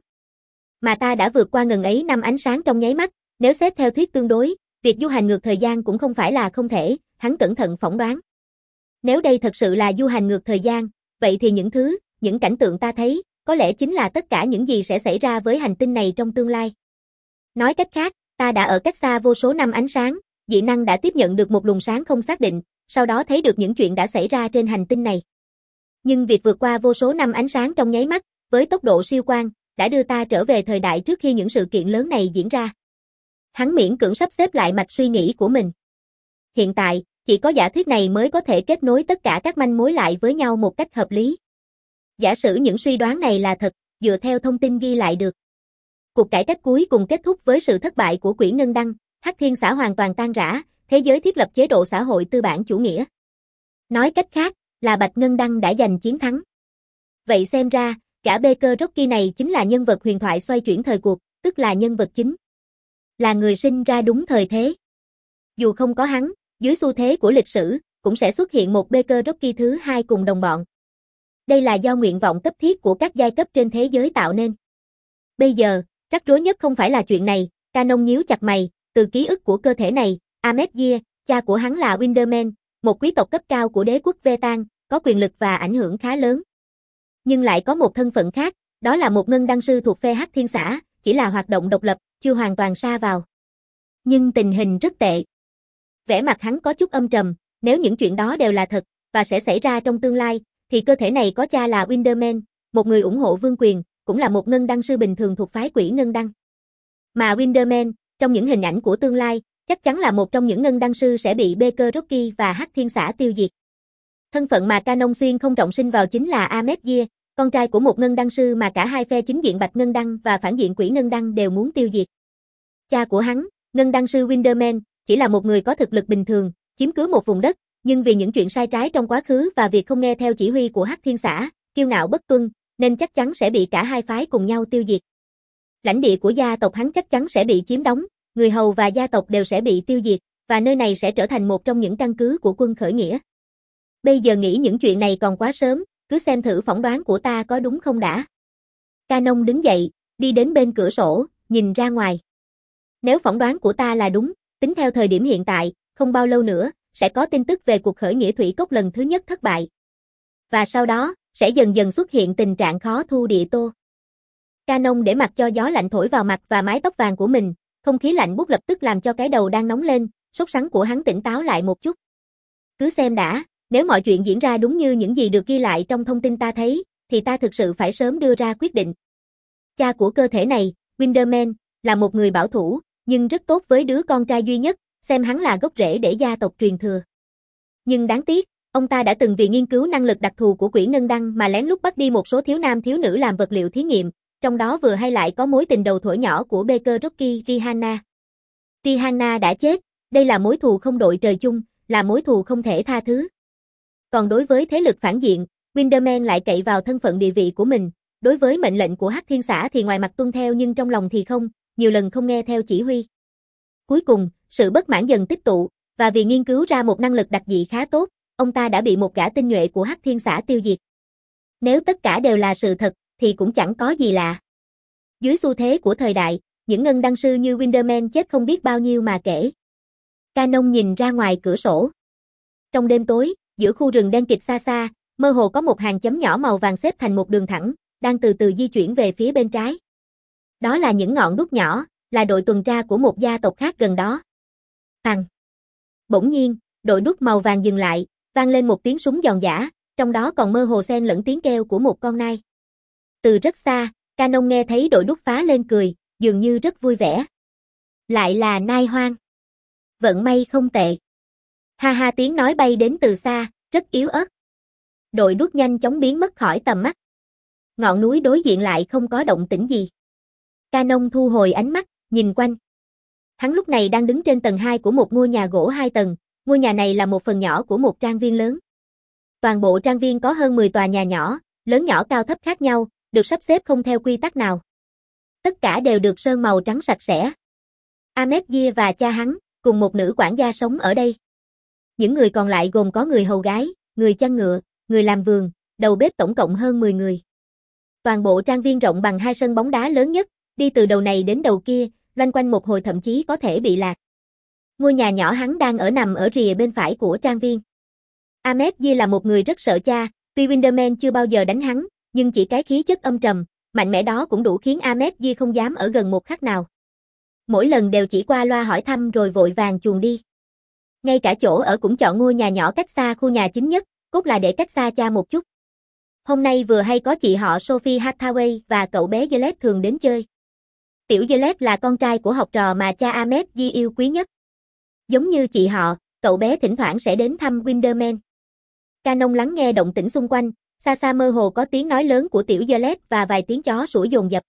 Mà ta đã vượt qua ngần ấy năm ánh sáng trong nháy mắt, nếu xét theo thuyết tương đối, việc du hành ngược thời gian cũng không phải là không thể, hắn cẩn thận phỏng đoán. Nếu đây thật sự là du hành ngược thời gian, vậy thì những thứ, những cảnh tượng ta thấy, có lẽ chính là tất cả những gì sẽ xảy ra với hành tinh này trong tương lai. Nói cách khác, ta đã ở cách xa vô số năm ánh sáng, dị năng đã tiếp nhận được một luồng sáng không xác định, sau đó thấy được những chuyện đã xảy ra trên hành tinh này. Nhưng việc vượt qua vô số năm ánh sáng trong nháy mắt, với tốc độ siêu quang, đã đưa ta trở về thời đại trước khi những sự kiện lớn này diễn ra. Hắn miễn cưỡng sắp xếp lại mạch suy nghĩ của mình. Hiện tại, chỉ có giả thuyết này mới có thể kết nối tất cả các manh mối lại với nhau một cách hợp lý. Giả sử những suy đoán này là thật, dựa theo thông tin ghi lại được. Cuộc cải cách cuối cùng kết thúc với sự thất bại của Quỷ Ngân Đăng, Hắc Thiên xã hoàn toàn tan rã, thế giới thiết lập chế độ xã hội tư bản chủ nghĩa. Nói cách khác, là Bạch Ngân Đăng đã giành chiến thắng. Vậy xem ra, gã Baker Rocky này chính là nhân vật huyền thoại xoay chuyển thời cuộc, tức là nhân vật chính. Là người sinh ra đúng thời thế. Dù không có hắn, dưới xu thế của lịch sử, cũng sẽ xuất hiện một Baker Rocky thứ hai cùng đồng bọn. Đây là do nguyện vọng cấp thiết của các giai cấp trên thế giới tạo nên. Bây giờ, rắc rối nhất không phải là chuyện này, Canon nhíu chặt mày, từ ký ức của cơ thể này, Ahmed Year, cha của hắn là Winderman, một quý tộc cấp cao của đế quốc Vetan, có quyền lực và ảnh hưởng khá lớn. Nhưng lại có một thân phận khác, đó là một ngân đăng sư thuộc phe Hắc Thiên xã, chỉ là hoạt động độc lập, chưa hoàn toàn sa vào. Nhưng tình hình rất tệ. Vẻ mặt hắn có chút âm trầm, nếu những chuyện đó đều là thật, và sẽ xảy ra trong tương lai, thì cơ thể này có cha là Windermere, một người ủng hộ vương quyền, cũng là một ngân đăng sư bình thường thuộc phái Quỷ Ngân Đăng. Mà Windermere, trong những hình ảnh của tương lai, chắc chắn là một trong những ngân đăng sư sẽ bị Baker Rocky và Hắc Thiên Xã tiêu diệt. Thân phận mà Canon xuyên không trọng sinh vào chính là Ahmed Year, con trai của một ngân đăng sư mà cả hai phe chính diện Bạch Ngân Đăng và phản diện Quỷ Ngân Đăng đều muốn tiêu diệt. Cha của hắn, ngân đăng sư Windermere, chỉ là một người có thực lực bình thường, chiếm cứ một vùng đất, nhưng vì những chuyện sai trái trong quá khứ và việc không nghe theo chỉ huy của Hắc Thiên Xã, kiêu ngạo bất tuân, nên chắc chắn sẽ bị cả hai phái cùng nhau tiêu diệt. Lãnh địa của gia tộc hắn chắc chắn sẽ bị chiếm đóng, người hầu và gia tộc đều sẽ bị tiêu diệt, và nơi này sẽ trở thành một trong những căn cứ của quân khởi nghĩa. Bây giờ nghĩ những chuyện này còn quá sớm, cứ xem thử phỏng đoán của ta có đúng không đã. Canon đứng dậy, đi đến bên cửa sổ, nhìn ra ngoài. Nếu phỏng đoán của ta là đúng, tính theo thời điểm hiện tại, không bao lâu nữa, sẽ có tin tức về cuộc khởi nghĩa Thủy Cốc lần thứ nhất thất bại. Và sau đó, sẽ dần dần xuất hiện tình trạng khó thu địa tô. Canon để mặc cho gió lạnh thổi vào mặt và mái tóc vàng của mình, không khí lạnh buốt lập tức làm cho cái đầu đang nóng lên, sốt sắng của hắn tỉnh táo lại một chút. Cứ xem đã, nếu mọi chuyện diễn ra đúng như những gì được ghi lại trong thông tin ta thấy, thì ta thực sự phải sớm đưa ra quyết định. Cha của cơ thể này, Windermere, là một người bảo thủ, nhưng rất tốt với đứa con trai duy nhất, xem hắn là gốc rễ để gia tộc truyền thừa. Nhưng đáng tiếc, ông ta đã từng vì nghiên cứu năng lực đặc thù của Quỷ Ngân Đăng mà lén lút bắt đi một số thiếu nam thiếu nữ làm vật liệu thí nghiệm, trong đó vừa hay lại có mối tình đầu thuở nhỏ của Baker Rocky Rihanna. Rihanna đã chết, đây là mối thù không đội trời chung, là mối thù không thể tha thứ. Còn đối với thế lực phản diện, Windermere lại cậy vào thân phận địa vị của mình, đối với mệnh lệnh của Hắc Thiên Xã thì ngoài mặt tuân theo nhưng trong lòng thì không, nhiều lần không nghe theo chỉ huy. Cuối cùng, sự bất mãn dần tích tụ, và vì nghiên cứu ra một năng lực đặc dị khá tốt, ông ta đã bị một gã tinh nhuệ của Hắc Thiên Xã tiêu diệt. Nếu tất cả đều là sự thật, thì cũng chẳng có gì lạ. Dưới xu thế của thời đại, những ngân đăng sư như Windermere chết không biết bao nhiêu mà kể. Canon nhìn ra ngoài cửa sổ. Trong đêm tối, giữa khu rừng đen kịt xa xa, mơ hồ có một hàng chấm nhỏ màu vàng xếp thành một đường thẳng, đang từ từ di chuyển về phía bên trái. Đó là những ngọn đuốc nhỏ, là đội tuần tra của một gia tộc khác gần đó. Phằng. Bỗng nhiên, đội đuốc màu vàng dừng lại, vang lên một tiếng súng giòn giã, trong đó còn mơ hồ xen lẫn tiếng kêu của một con nai. Từ rất xa, Canon nghe thấy đội đuốc phá lên cười, dường như rất vui vẻ. Lại là nai hoang. Vận may không tệ. Ha ha, tiếng nói bay đến từ xa, rất yếu ớt. Đội đuốc nhanh chóng biến mất khỏi tầm mắt. Ngọn núi đối diện lại không có động tĩnh gì. Canon thu hồi ánh mắt, nhìn quanh. Hắn lúc này đang đứng trên tầng hai của một ngôi nhà gỗ hai tầng, ngôi nhà này là một phần nhỏ của một trang viên lớn. Toàn bộ trang viên có hơn mười tòa nhà nhỏ, lớn nhỏ cao thấp khác nhau, được sắp xếp không theo quy tắc nào. Tất cả đều được sơn màu trắng sạch sẽ. Ahmed Year và cha hắn, cùng một nữ quản gia sống ở đây. Những người còn lại gồm có người hầu gái, người chăn ngựa, người làm vườn, đầu bếp, tổng cộng hơn mười người. Toàn bộ trang viên rộng bằng hai sân bóng đá lớn nhất, đi từ đầu này đến đầu kia, loanh quanh một hồi thậm chí có thể bị lạc. Ngôi nhà nhỏ hắn đang ở nằm ở rìa bên phải của trang viên. Ahmed Year là một người rất sợ cha, tuy Windermere chưa bao giờ đánh hắn, nhưng chỉ cái khí chất âm trầm, mạnh mẽ đó cũng đủ khiến Ahmed Year không dám ở gần một khắc nào. Mỗi lần đều chỉ qua loa hỏi thăm rồi vội vàng chuồn đi. Ngay cả chỗ ở cũng chọn ngôi nhà nhỏ cách xa khu nhà chính nhất, cốt là để cách xa cha một chút. Hôm nay vừa hay có chị họ Sophie Hathaway và cậu bé Gillette thường đến chơi. Tiểu Gillette là con trai của học trò mà cha Ahmed Year yêu quý nhất. Giống như chị họ, cậu bé thỉnh thoảng sẽ đến thăm Windermere. Canon lắng nghe động tĩnh xung quanh, xa xa mơ hồ có tiếng nói lớn của tiểu Gillette và vài tiếng chó sủa dồn dập.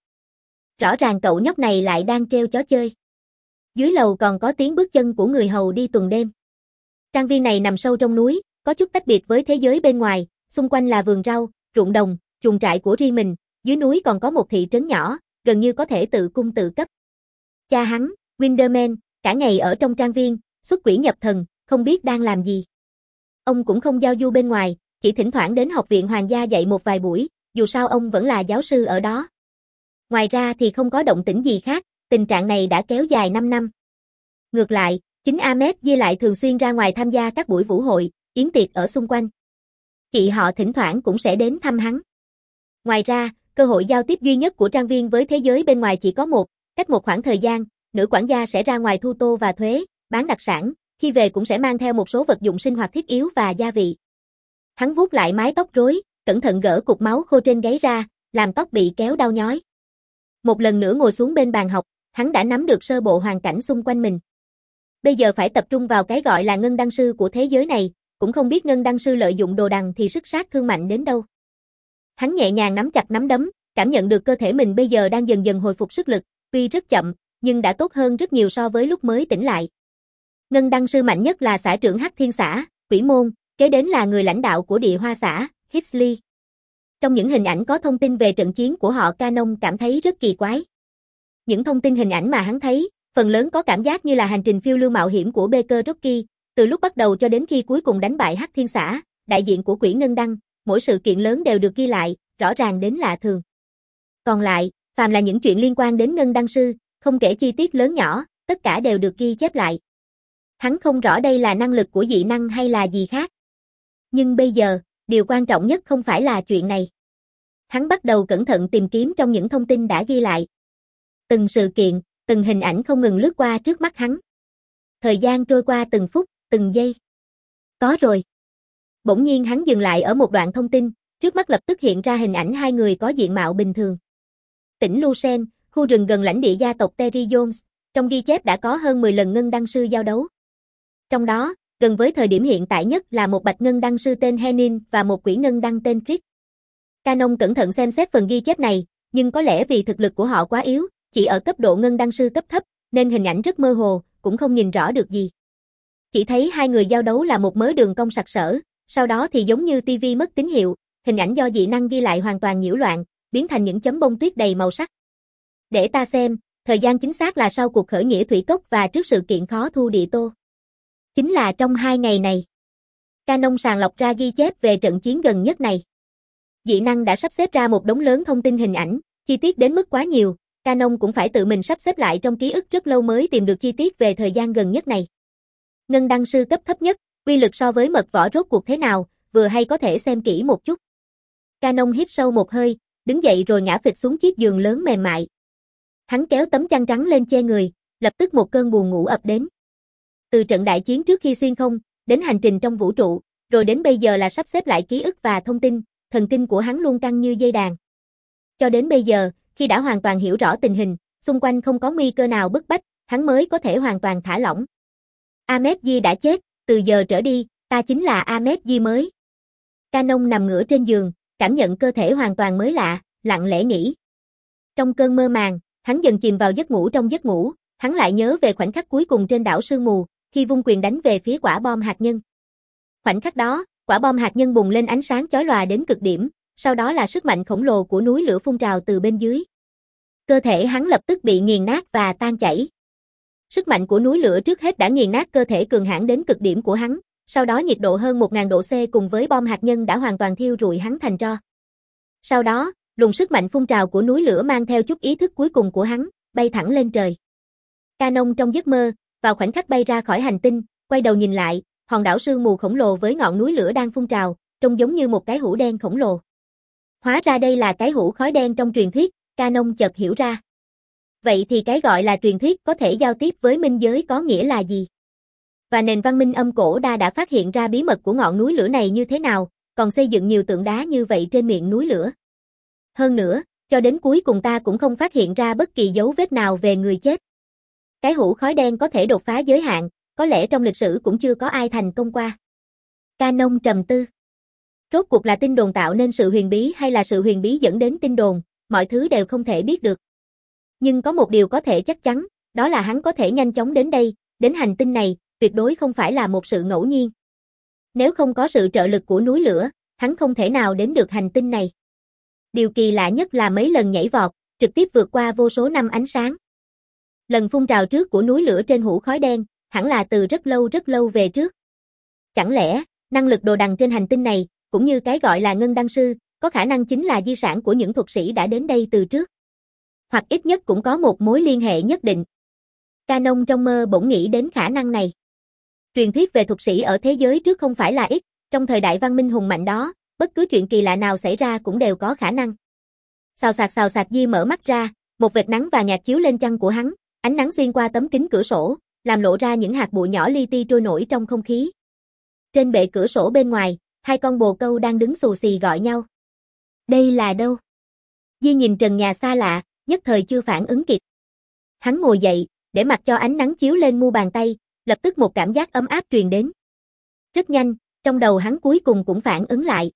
Rõ ràng cậu nhóc này lại đang trêu chó chơi. Dưới lầu còn có tiếng bước chân của người hầu đi tuần đêm. Trang viên này nằm sâu trong núi, có chút tách biệt với thế giới bên ngoài, xung quanh là vườn rau, ruộng đồng, chuồng trại của riêng mình, dưới núi còn có một thị trấn nhỏ, gần như có thể tự cung tự cấp. Cha hắn, Windermere, cả ngày ở trong trang viên, xuất quỷ nhập thần, không biết đang làm gì. Ông cũng không giao du bên ngoài, chỉ thỉnh thoảng đến học viện hoàng gia dạy một vài buổi, dù sao ông vẫn là giáo sư ở đó. Ngoài ra thì không có động tĩnh gì khác, tình trạng này đã kéo dài năm năm. Ngược lại, chính Ahmed Year lại thường xuyên ra ngoài tham gia các buổi vũ hội, yến tiệc ở xung quanh. Chị họ thỉnh thoảng cũng sẽ đến thăm hắn. Ngoài ra, cơ hội giao tiếp duy nhất của trang viên với thế giới bên ngoài chỉ có một, cách một khoảng thời gian, nữ quản gia sẽ ra ngoài thu tô và thuế, bán đặc sản, khi về cũng sẽ mang theo một số vật dụng sinh hoạt thiết yếu và gia vị. Hắn vuốt lại mái tóc rối, cẩn thận gỡ cục máu khô trên gáy ra, làm tóc bị kéo đau nhói. Một lần nữa ngồi xuống bên bàn học, hắn đã nắm được sơ bộ hoàn cảnh xung quanh mình. Bây giờ phải tập trung vào cái gọi là ngân đăng sư của thế giới này, cũng không biết ngân đăng sư lợi dụng đồ đằng thì sức sát thương mạnh đến đâu. Hắn nhẹ nhàng nắm chặt nắm đấm, cảm nhận được cơ thể mình bây giờ đang dần dần hồi phục sức lực, tuy rất chậm, nhưng đã tốt hơn rất nhiều so với lúc mới tỉnh lại. Ngân đăng sư mạnh nhất là xã trưởng Hắc Thiên xã, Quỷ Môn, kế đến là người lãnh đạo của Địa Hoa xã, Hisley. Trong những hình ảnh có thông tin về trận chiến của họ, Canon cảm thấy rất kỳ quái. Những thông tin hình ảnh mà hắn thấy, phần lớn có cảm giác như là hành trình phiêu lưu mạo hiểm của Baker Rocky, từ lúc bắt đầu cho đến khi cuối cùng đánh bại Hắc Thiên xã, đại diện của Quỷ Ngân Đăng, mỗi sự kiện lớn đều được ghi lại, rõ ràng đến lạ thường. Còn lại, phàm là những chuyện liên quan đến Ngân Đăng sư, không kể chi tiết lớn nhỏ, tất cả đều được ghi chép lại. Hắn không rõ đây là năng lực của dị năng hay là gì khác. Nhưng bây giờ, điều quan trọng nhất không phải là chuyện này. Hắn bắt đầu cẩn thận tìm kiếm trong những thông tin đã ghi lại. Từng sự kiện, từng hình ảnh không ngừng lướt qua trước mắt hắn. Thời gian trôi qua từng phút, từng giây. Có rồi. Bỗng nhiên hắn dừng lại ở một đoạn thông tin, trước mắt lập tức hiện ra hình ảnh hai người có diện mạo bình thường. Tỉnh Lucen, khu rừng gần lãnh địa gia tộc Terry Jones, trong ghi chép đã có hơn mười lần ngân đăng sư giao đấu. Trong đó, gần với thời điểm hiện tại nhất là một bạch ngân đăng sư tên Henin và một quỷ ngân đăng tên Trick. Canon cẩn thận xem xét phần ghi chép này, nhưng có lẽ vì thực lực của họ quá yếu, chỉ ở cấp độ ngân đăng sư cấp thấp, nên hình ảnh rất mơ hồ, cũng không nhìn rõ được gì. Chỉ thấy hai người giao đấu là một mớ đường cong sặc sỡ, sau đó thì giống như ti vi mất tín hiệu, hình ảnh do dị năng ghi lại hoàn toàn nhiễu loạn, biến thành những chấm bông tuyết đầy màu sắc. Để ta xem, thời gian chính xác là sau cuộc khởi nghĩa Thủy Cốc và trước sự kiện khó thu địa tô. Chính là trong hai ngày này. Canon sàng lọc ra ghi chép về trận chiến gần nhất này. Dị năng đã sắp xếp ra một đống lớn thông tin hình ảnh, chi tiết đến mức quá nhiều, Canon cũng phải tự mình sắp xếp lại trong ký ức rất lâu mới tìm được chi tiết về thời gian gần nhất này. Ngân đăng sư cấp thấp nhất, uy lực so với mật võ rốt cuộc thế nào, vừa hay có thể xem kỹ một chút. Canon hít sâu một hơi, đứng dậy rồi ngã phịch xuống chiếc giường lớn mềm mại. Hắn kéo tấm chăn trắng lên che người, lập tức một cơn buồn ngủ ập đến. Từ trận đại chiến trước khi xuyên không, đến hành trình trong vũ trụ, rồi đến bây giờ là sắp xếp lại ký ức và thông tin, thần kinh của hắn luôn căng như dây đàn. Cho đến bây giờ, khi đã hoàn toàn hiểu rõ tình hình, xung quanh không có nguy cơ nào bức bách, hắn mới có thể hoàn toàn thả lỏng. Ahmed Di đã chết, từ giờ trở đi, ta chính là Ahmed Di mới. Canon nằm ngửa trên giường, cảm nhận cơ thể hoàn toàn mới lạ, lặng lẽ nghĩ. Trong cơn mơ màng, hắn dần chìm vào giấc ngủ trong giấc ngủ, hắn lại nhớ về khoảnh khắc cuối cùng trên đảo sương mù, khi vung quyền đánh về phía quả bom hạt nhân. Khoảnh khắc đó, quả bom hạt nhân bùng lên ánh sáng chói lòa đến cực điểm, sau đó là sức mạnh khổng lồ của núi lửa phun trào từ bên dưới. Cơ thể hắn lập tức bị nghiền nát và tan chảy. Sức mạnh của núi lửa trước hết đã nghiền nát cơ thể cường hãn đến cực điểm của hắn, sau đó nhiệt độ hơn một nghìn độ C cùng với bom hạt nhân đã hoàn toàn thiêu rụi hắn thành tro. Sau đó, luồng sức mạnh phun trào của núi lửa mang theo chút ý thức cuối cùng của hắn, bay thẳng lên trời. Canon trong giấc mơ, vào khoảnh khắc bay ra khỏi hành tinh, quay đầu nhìn lại, hòn đảo sương mù khổng lồ với ngọn núi lửa đang phun trào, trông giống như một cái hũ đen khổng lồ. Hóa ra đây là cái hũ khói đen trong truyền thuyết, Canon chợt hiểu ra. Vậy thì cái gọi là truyền thuyết có thể giao tiếp với minh giới có nghĩa là gì? Và nền văn minh âm cổ đa đã phát hiện ra bí mật của ngọn núi lửa này như thế nào, còn xây dựng nhiều tượng đá như vậy trên miệng núi lửa. Hơn nữa, cho đến cuối cùng ta cũng không phát hiện ra bất kỳ dấu vết nào về người chết. Cái hũ khói đen có thể đột phá giới hạn, có lẽ trong lịch sử cũng chưa có ai thành công qua. Canon trầm tư. Rốt cuộc là tin đồn tạo nên sự huyền bí hay là sự huyền bí dẫn đến tin đồn, mọi thứ đều không thể biết được. Nhưng có một điều có thể chắc chắn, đó là hắn có thể nhanh chóng đến đây, đến hành tinh này, tuyệt đối không phải là một sự ngẫu nhiên. Nếu không có sự trợ lực của núi lửa, hắn không thể nào đến được hành tinh này. Điều kỳ lạ nhất là mấy lần nhảy vọt, trực tiếp vượt qua vô số năm ánh sáng. Lần phun trào trước của núi lửa trên hũ khói đen, hẳn là từ rất lâu rất lâu về trước. Chẳng lẽ, năng lực đồ đằng trên hành tinh này, cũng như cái gọi là ngân đăng sư, có khả năng chính là di sản của những thuật sĩ đã đến đây từ trước. Hoặc ít nhất cũng có một mối liên hệ nhất định. Canon trong mơ bỗng nghĩ đến khả năng này. Truyền thuyết về thuật sĩ ở thế giới trước không phải là ít, trong thời đại văn minh hùng mạnh đó, bất cứ chuyện kỳ lạ nào xảy ra cũng đều có khả năng. Xào xạc xào xạc Di mở mắt ra, một vệt nắng vàng nhạt chiếu lên chăn của hắn, ánh nắng xuyên qua tấm kính cửa sổ, làm lộ ra những hạt bụi nhỏ li ti trôi nổi trong không khí. Trên bệ cửa sổ bên ngoài, hai con bồ câu đang đứng xù xì gọi nhau. Đây là đâu? Di nhìn trần nhà xa lạ, nhất thời chưa phản ứng kịp. Hắn ngồi dậy, để mặc cho ánh nắng chiếu lên mu bàn tay, lập tức một cảm giác ấm áp truyền đến. Rất nhanh, trong đầu hắn cuối cùng cũng phản ứng lại.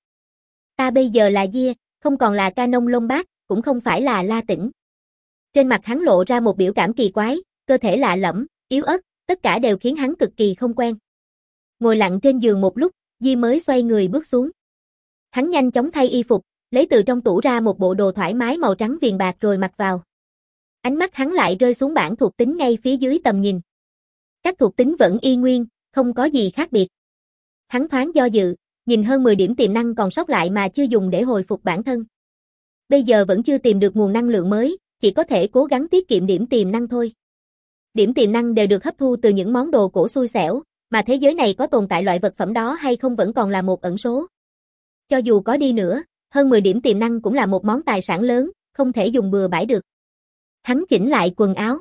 Ta bây giờ là Gia, không còn là Ca Nông Lông Bác, cũng không phải là La Tĩnh. Trên mặt hắn lộ ra một biểu cảm kỳ quái, cơ thể lạ lẫm, yếu ớt, tất cả đều khiến hắn cực kỳ không quen. Ngồi lặng trên giường một lúc, Di mới xoay người bước xuống. Hắn nhanh chóng thay y phục, lấy từ trong tủ ra một bộ đồ thoải mái màu trắng viền bạc rồi mặc vào. Ánh mắt hắn lại rơi xuống bảng thuộc tính ngay phía dưới tầm nhìn. Các thuộc tính vẫn y nguyên, không có gì khác biệt. Hắn thoáng do dự, nhìn hơn mười điểm tiềm năng còn sót lại mà chưa dùng để hồi phục bản thân. Bây giờ vẫn chưa tìm được nguồn năng lượng mới, chỉ có thể cố gắng tiết kiệm điểm tiềm năng thôi. Điểm tiềm năng đều được hấp thu từ những món đồ cổ xui xẻo, mà thế giới này có tồn tại loại vật phẩm đó hay không vẫn còn là một ẩn số. Cho dù có đi nữa, hơn mười điểm tiềm năng cũng là một món tài sản lớn, không thể dùng bừa bãi được. Hắn chỉnh lại quần áo.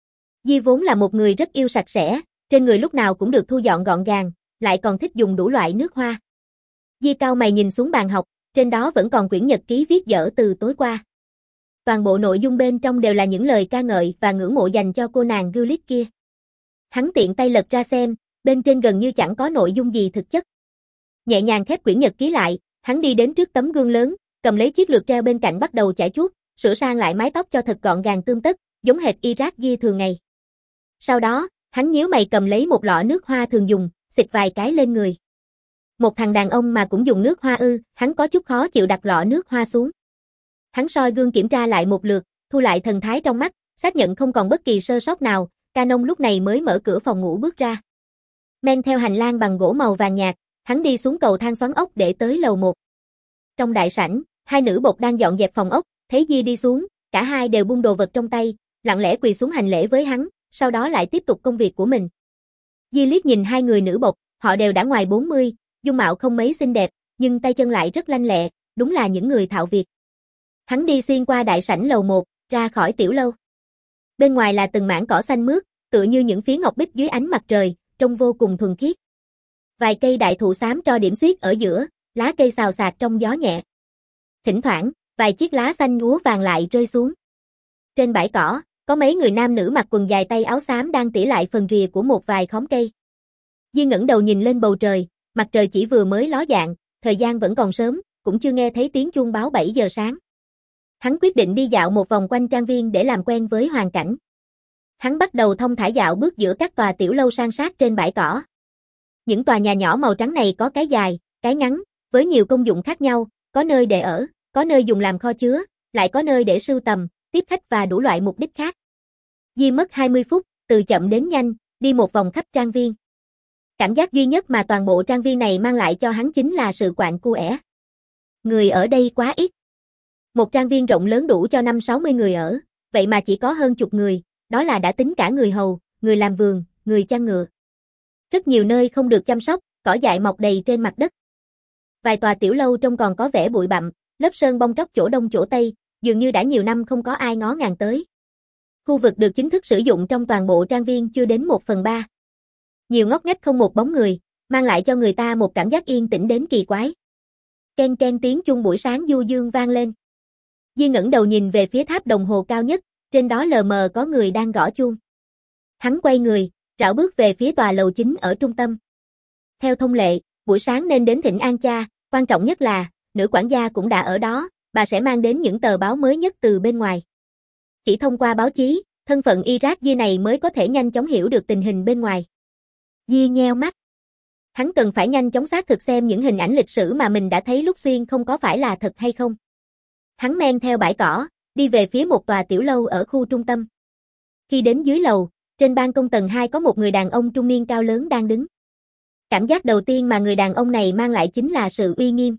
Di vốn là một người rất yêu sạch sẽ, trên người lúc nào cũng được thu dọn gọn gàng, lại còn thích dùng đủ loại nước hoa. Di cau mày nhìn xuống bàn học, trên đó vẫn còn quyển nhật ký viết dở từ tối qua. Toàn bộ nội dung bên trong đều là những lời ca ngợi và ngưỡng mộ dành cho cô nàng Gulick kia. Hắn tiện tay lật ra xem, bên trên gần như chẳng có nội dung gì thực chất. Nhẹ nhàng khép quyển nhật ký lại, hắn đi đến trước tấm gương lớn, cầm lấy chiếc lược treo bên cạnh bắt đầu chải chuốt, sửa sang lại mái tóc cho thật gọn gàng tươm tất, giống hệt Iraq Di thường ngày. Sau đó, hắn nhíu mày cầm lấy một lọ nước hoa thường dùng, xịt vài cái lên người. Một thằng đàn ông mà cũng dùng nước hoa ư, hắn có chút khó chịu đặt lọ nước hoa xuống. Hắn soi gương kiểm tra lại một lượt, thu lại thần thái trong mắt, xác nhận không còn bất kỳ sơ sót nào, Ca Nông lúc này mới mở cửa phòng ngủ bước ra. Men theo hành lang bằng gỗ màu vàng nhạt, hắn đi xuống cầu thang xoắn ốc để tới lầu một. Trong đại sảnh, hai nữ bột đang dọn dẹp phòng ốc, thấy Di đi xuống, cả hai đều buông đồ vật trong tay, lặng lẽ quỳ xuống hành lễ với hắn, sau đó lại tiếp tục công việc của mình. Di liếc nhìn hai người nữ bột, họ đều đã ngoài bốn mươi, dung mạo không mấy xinh đẹp, nhưng tay chân lại rất lanh lẹ, đúng là những người thạo việc. Hắn đi xuyên qua đại sảnh lầu một, ra khỏi tiểu lâu. Bên ngoài là từng mảng cỏ xanh mướt, tựa như những phiến ngọc bích dưới ánh mặt trời, trông vô cùng thuần khiết. Vài cây đại thụ xám tro điểm xuyết ở giữa, lá cây xào xạc trong gió nhẹ. Thỉnh thoảng, vài chiếc lá xanh ngúa vàng lại rơi xuống. Trên bãi cỏ, có mấy người nam nữ mặc quần dài tay áo xám đang tỉa lại phần rìa của một vài khóm cây. Di ngẩng đầu nhìn lên bầu trời, mặt trời chỉ vừa mới ló dạng, thời gian vẫn còn sớm, cũng chưa nghe thấy tiếng chuông báo bảy giờ sáng. Hắn quyết định đi dạo một vòng quanh trang viên để làm quen với hoàn cảnh. Hắn bắt đầu thong thả dạo bước giữa các tòa tiểu lâu san sát trên bãi cỏ. Những tòa nhà nhỏ màu trắng này có cái dài, cái ngắn, với nhiều công dụng khác nhau, có nơi để ở, có nơi dùng làm kho chứa, lại có nơi để sưu tầm, tiếp khách và đủ loại mục đích khác. Di mất hai mươi phút, từ chậm đến nhanh, đi một vòng khắp trang viên. Cảm giác duy nhất mà toàn bộ trang viên này mang lại cho hắn chính là sự quạnh quẽ. Người ở đây quá ít. Một trang viên rộng lớn đủ cho năm sáu mươi người ở, vậy mà chỉ có hơn chục người, đó là đã tính cả người hầu, người làm vườn, người chăn ngựa. Rất nhiều nơi không được chăm sóc, cỏ dại mọc đầy trên mặt đất. Vài tòa tiểu lâu trông còn có vẻ bụi bặm, lớp sơn bong tróc chỗ đông chỗ tây, dường như đã nhiều năm không có ai ngó ngàng tới. Khu vực được chính thức sử dụng trong toàn bộ trang viên chưa đến một phần ba. Nhiều ngóc ngách không một bóng người, mang lại cho người ta một cảm giác yên tĩnh đến kỳ quái. Ken ken tiếng chuông buổi sáng du dương vang lên. Di ngẩng đầu nhìn về phía tháp đồng hồ cao nhất, trên đó lờ mờ có người đang gõ chuông. Hắn quay người, rảo bước về phía tòa lầu chính ở trung tâm. Theo thông lệ, buổi sáng nên đến thỉnh an cha, quan trọng nhất là, nữ quản gia cũng đã ở đó, bà sẽ mang đến những tờ báo mới nhất từ bên ngoài. Chỉ thông qua báo chí, thân phận Iraq Di này mới có thể nhanh chóng hiểu được tình hình bên ngoài. Di nheo mắt. Hắn cần phải nhanh chóng xác thực xem những hình ảnh lịch sử mà mình đã thấy lúc xuyên không có phải là thật hay không. Hắn men theo bãi cỏ, đi về phía một tòa tiểu lâu ở khu trung tâm. Khi đến dưới lầu, trên ban công tầng hai có một người đàn ông trung niên cao lớn đang đứng. Cảm giác đầu tiên mà người đàn ông này mang lại chính là sự uy nghiêm.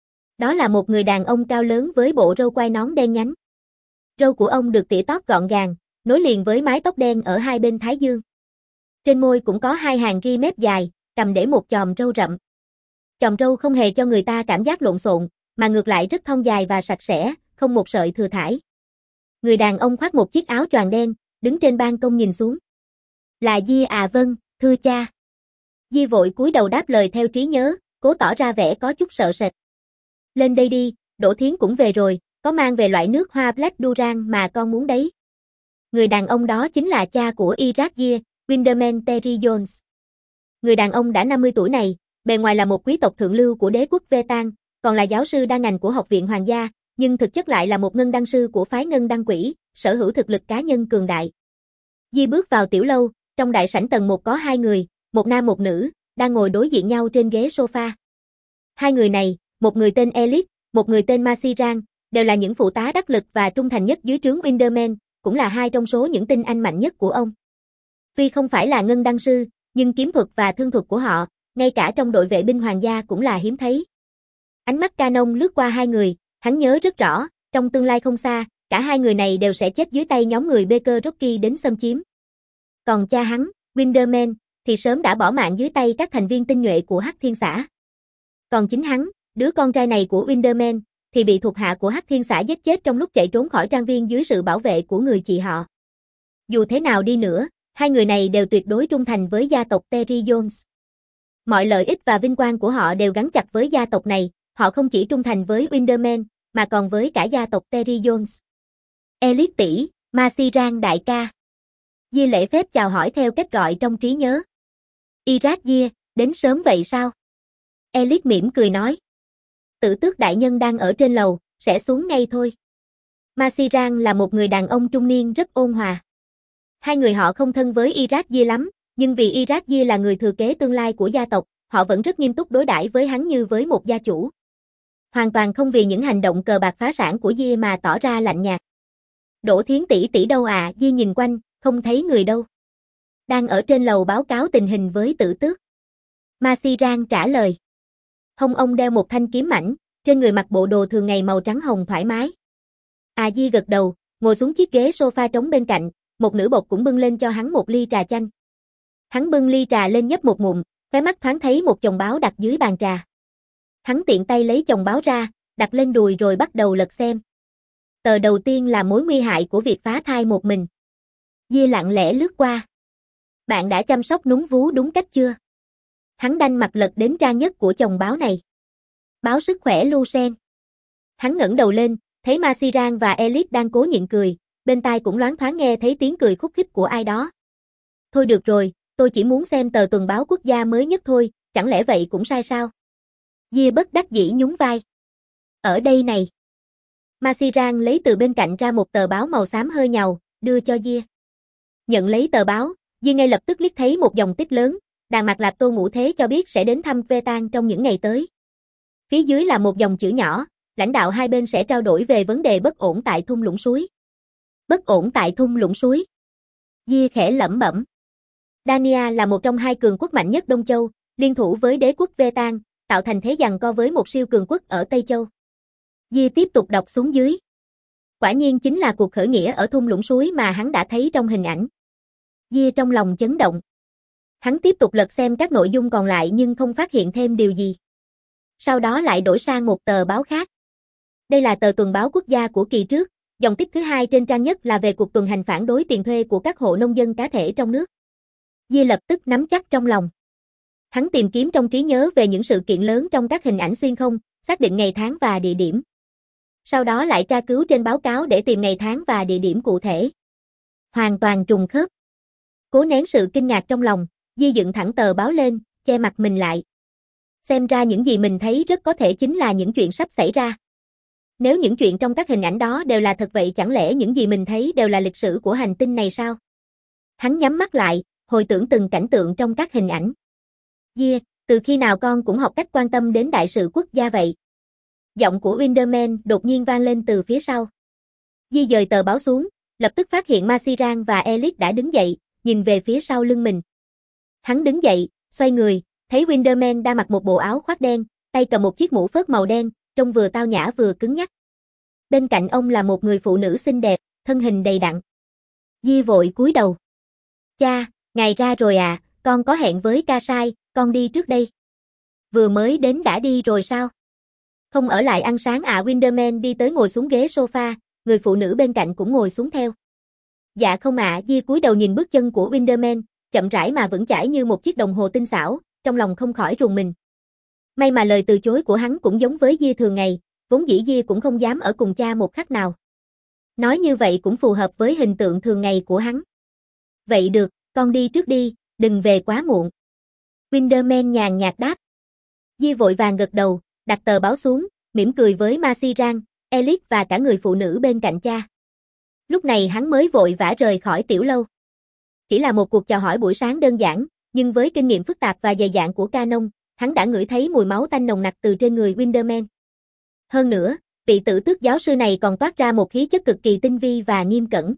Đó là một người đàn ông cao lớn với bộ râu quai nón đen nhánh. Râu của ông được tỉa tót gọn gàng, nối liền với mái tóc đen ở hai bên thái dương. Trên môi cũng có hai hàng ri mép dài, cầm để một chòm râu rậm. Chòm râu không hề cho người ta cảm giác lộn xộn, mà ngược lại rất thon dài và sạch sẽ, không một sợi thừa thãi. Người đàn ông khoác một chiếc áo choàng đen, đứng trên ban công nhìn xuống. Là Di à? Vâng, thưa cha. Di vội cúi đầu đáp lời theo trí nhớ, cố tỏ ra vẻ có chút sợ sệt. Lên đây đi, Đỗ Thiến cũng về rồi, có mang về loại nước hoa Black Durang mà con muốn đấy. Người đàn ông đó chính là cha của Iraq Year, Windermere Terry Jones. Người đàn ông đã năm mươi tuổi này, bề ngoài là một quý tộc thượng lưu của đế quốc Vetan, còn là giáo sư đa ngành của Học viện Hoàng gia, nhưng thực chất lại là một ngân đăng sư của phái ngân đăng quỷ, sở hữu thực lực cá nhân cường đại. Di bước vào tiểu lâu, trong đại sảnh tầng một có hai người, một nam một nữ, đang ngồi đối diện nhau trên ghế sofa. Hai người này, một người tên Elite, một người tên Masiran, đều là những phụ tá đắc lực và trung thành nhất dưới trướng Windermere, cũng là hai trong số những tinh anh mạnh nhất của ông. Tuy không phải là ngân đăng sư, nhưng kiếm thuật và thương thuật của họ, ngay cả trong đội vệ binh hoàng gia cũng là hiếm thấy. Ánh mắt Canon lướt qua hai người, hắn nhớ rất rõ, trong tương lai không xa, cả hai người này đều sẽ chết dưới tay nhóm người Baker Rocky đến xâm chiếm. Còn cha hắn, Windermere, thì sớm đã bỏ mạng dưới tay các thành viên tinh nhuệ của Hắc Thiên Xã. Còn chính hắn, đứa con trai này của Windermere, thì bị thuộc hạ của Hắc Thiên Xã giết chết trong lúc chạy trốn khỏi trang viên dưới sự bảo vệ của người chị họ. Dù thế nào đi nữa, hai người này đều tuyệt đối trung thành với gia tộc Terry Jones. Mọi lợi ích và vinh quang của họ đều gắn chặt với gia tộc này, họ không chỉ trung thành với Windermere, mà còn với cả gia tộc Terry Jones. Elite tỷ, Masiran đại ca. Di lễ phép chào hỏi theo cách gọi trong trí nhớ. Iraq Year, đến sớm vậy sao? Elite mỉm cười nói. Tử tước đại nhân đang ở trên lầu, sẽ xuống ngay thôi. Masiran là một người đàn ông trung niên rất ôn hòa. Hai người họ không thân với Iraq Year lắm, nhưng vì Iraq Year là người thừa kế tương lai của gia tộc, họ vẫn rất nghiêm túc đối đãi với hắn như với một gia chủ. Hoàn toàn không vì những hành động cờ bạc phá sản của Year mà tỏ ra lạnh nhạt. Đỗ Thiến tỷ tỷ đâu à? Year nhìn quanh, không thấy người đâu. Đang ở trên lầu báo cáo tình hình với tử tước. Masiran trả lời. Hông ông đeo một thanh kiếm mảnh, trên người mặc bộ đồ thường ngày màu trắng hồng thoải mái. À Di gật đầu, ngồi xuống chiếc ghế sofa trống bên cạnh, một nữ bộc cũng bưng lên cho hắn một ly trà chanh. Hắn bưng ly trà lên nhấp một ngụm, khóe mắt thoáng thấy một chồng báo đặt dưới bàn trà. Hắn tiện tay lấy chồng báo ra, đặt lên đùi rồi bắt đầu lật xem. Tờ đầu tiên là mối nguy hại của việc phá thai một mình. Di lặng lẽ lướt qua. Bạn đã chăm sóc núm vú đúng cách chưa? Hắn đanh mặt lật đến trang nhất của chồng báo này. Báo sức khỏe Lucien. Hắn ngẩng đầu lên, thấy Masiran và Elite đang cố nhịn cười, bên tai cũng loáng thoáng nghe thấy tiếng cười khúc khích của ai đó. Thôi được rồi, tôi chỉ muốn xem tờ tuần báo quốc gia mới nhất thôi, chẳng lẽ vậy cũng sai sao? Di bất đắc dĩ nhún vai. Ở đây này. Masiran lấy từ bên cạnh ra một tờ báo màu xám hơi nhàu, đưa cho Di. Nhận lấy tờ báo, Di ngay lập tức liếc thấy một dòng tích lớn, Đàn Mạc Lạp Tô Ngũ Thế cho biết sẽ đến thăm Vetan trong những ngày tới. Phía dưới là một dòng chữ nhỏ, lãnh đạo hai bên sẽ trao đổi về vấn đề bất ổn tại thung lũng suối. Bất ổn tại thung lũng suối. Di khẽ lẩm bẩm. Dania là một trong hai cường quốc mạnh nhất Đông Châu, liên thủ với đế quốc Vetan, tạo thành thế giằng co với một siêu cường quốc ở Tây Châu. Di tiếp tục đọc xuống dưới. Quả nhiên chính là cuộc khởi nghĩa ở thung lũng suối mà hắn đã thấy trong hình ảnh. Di trong lòng chấn động. Hắn tiếp tục lật xem các nội dung còn lại nhưng không phát hiện thêm điều gì. Sau đó lại đổi sang một tờ báo khác. Đây là tờ tuần báo quốc gia của kỳ trước, dòng tích thứ hai trên trang nhất là về cuộc tuần hành phản đối tiền thuê của các hộ nông dân cá thể trong nước. Di lập tức nắm chắc trong lòng. Hắn tìm kiếm trong trí nhớ về những sự kiện lớn trong các hình ảnh xuyên không, xác định ngày tháng và địa điểm. Sau đó lại tra cứu trên báo cáo để tìm ngày tháng và địa điểm cụ thể. Hoàn toàn trùng khớp. Cố nén sự kinh ngạc trong lòng, Di dựng thẳng tờ báo lên, che mặt mình lại. Xem ra những gì mình thấy rất có thể chính là những chuyện sắp xảy ra. Nếu những chuyện trong các hình ảnh đó đều là thật vậy chẳng lẽ những gì mình thấy đều là lịch sử của hành tinh này sao? Hắn nhắm mắt lại, hồi tưởng từng cảnh tượng trong các hình ảnh. Di, từ khi nào con cũng học cách quan tâm đến đại sự quốc gia vậy? Giọng của Windermere đột nhiên vang lên từ phía sau. Di dời tờ báo xuống, lập tức phát hiện Masiran và Elite đã đứng dậy, nhìn về phía sau lưng mình. Hắn đứng dậy, xoay người, thấy Windermere đang mặc một bộ áo khoác đen, tay cầm một chiếc mũ phớt màu đen, trông vừa tao nhã vừa cứng nhắc. Bên cạnh ông là một người phụ nữ xinh đẹp, thân hình đầy đặn. Di vội cúi đầu. Cha, ngài ra rồi à, con có hẹn với ca sai, con đi trước đây. Vừa mới đến đã đi rồi sao? Không ở lại ăn sáng à? Windermere đi tới ngồi xuống ghế sofa, người phụ nữ bên cạnh cũng ngồi xuống theo. Dạ không ạ. À. Di cúi đầu nhìn bước chân của Windermere, chậm rãi mà vững chãi như một chiếc đồng hồ tinh xảo, trong lòng không khỏi rùng mình. May mà lời từ chối của hắn cũng giống với Di thường ngày, vốn dĩ Di cũng không dám ở cùng cha một khắc nào. Nói như vậy cũng phù hợp với hình tượng thường ngày của hắn. Vậy được, con đi trước đi, đừng về quá muộn. Windermere nhàn nhạt đáp. Di vội vàng gật đầu, đặt tờ báo xuống, mỉm cười với Masiran, Elite và cả người phụ nữ bên cạnh cha. Lúc này hắn mới vội vã rời khỏi tiểu lâu. Chỉ là một cuộc chào hỏi buổi sáng đơn giản, nhưng với kinh nghiệm phức tạp và dày dạn của Canon, hắn đã ngửi thấy mùi máu tanh nồng nặc từ trên người Windermere. Hơn nữa, vị tử tước giáo sư này còn toát ra một khí chất cực kỳ tinh vi và nghiêm cẩn.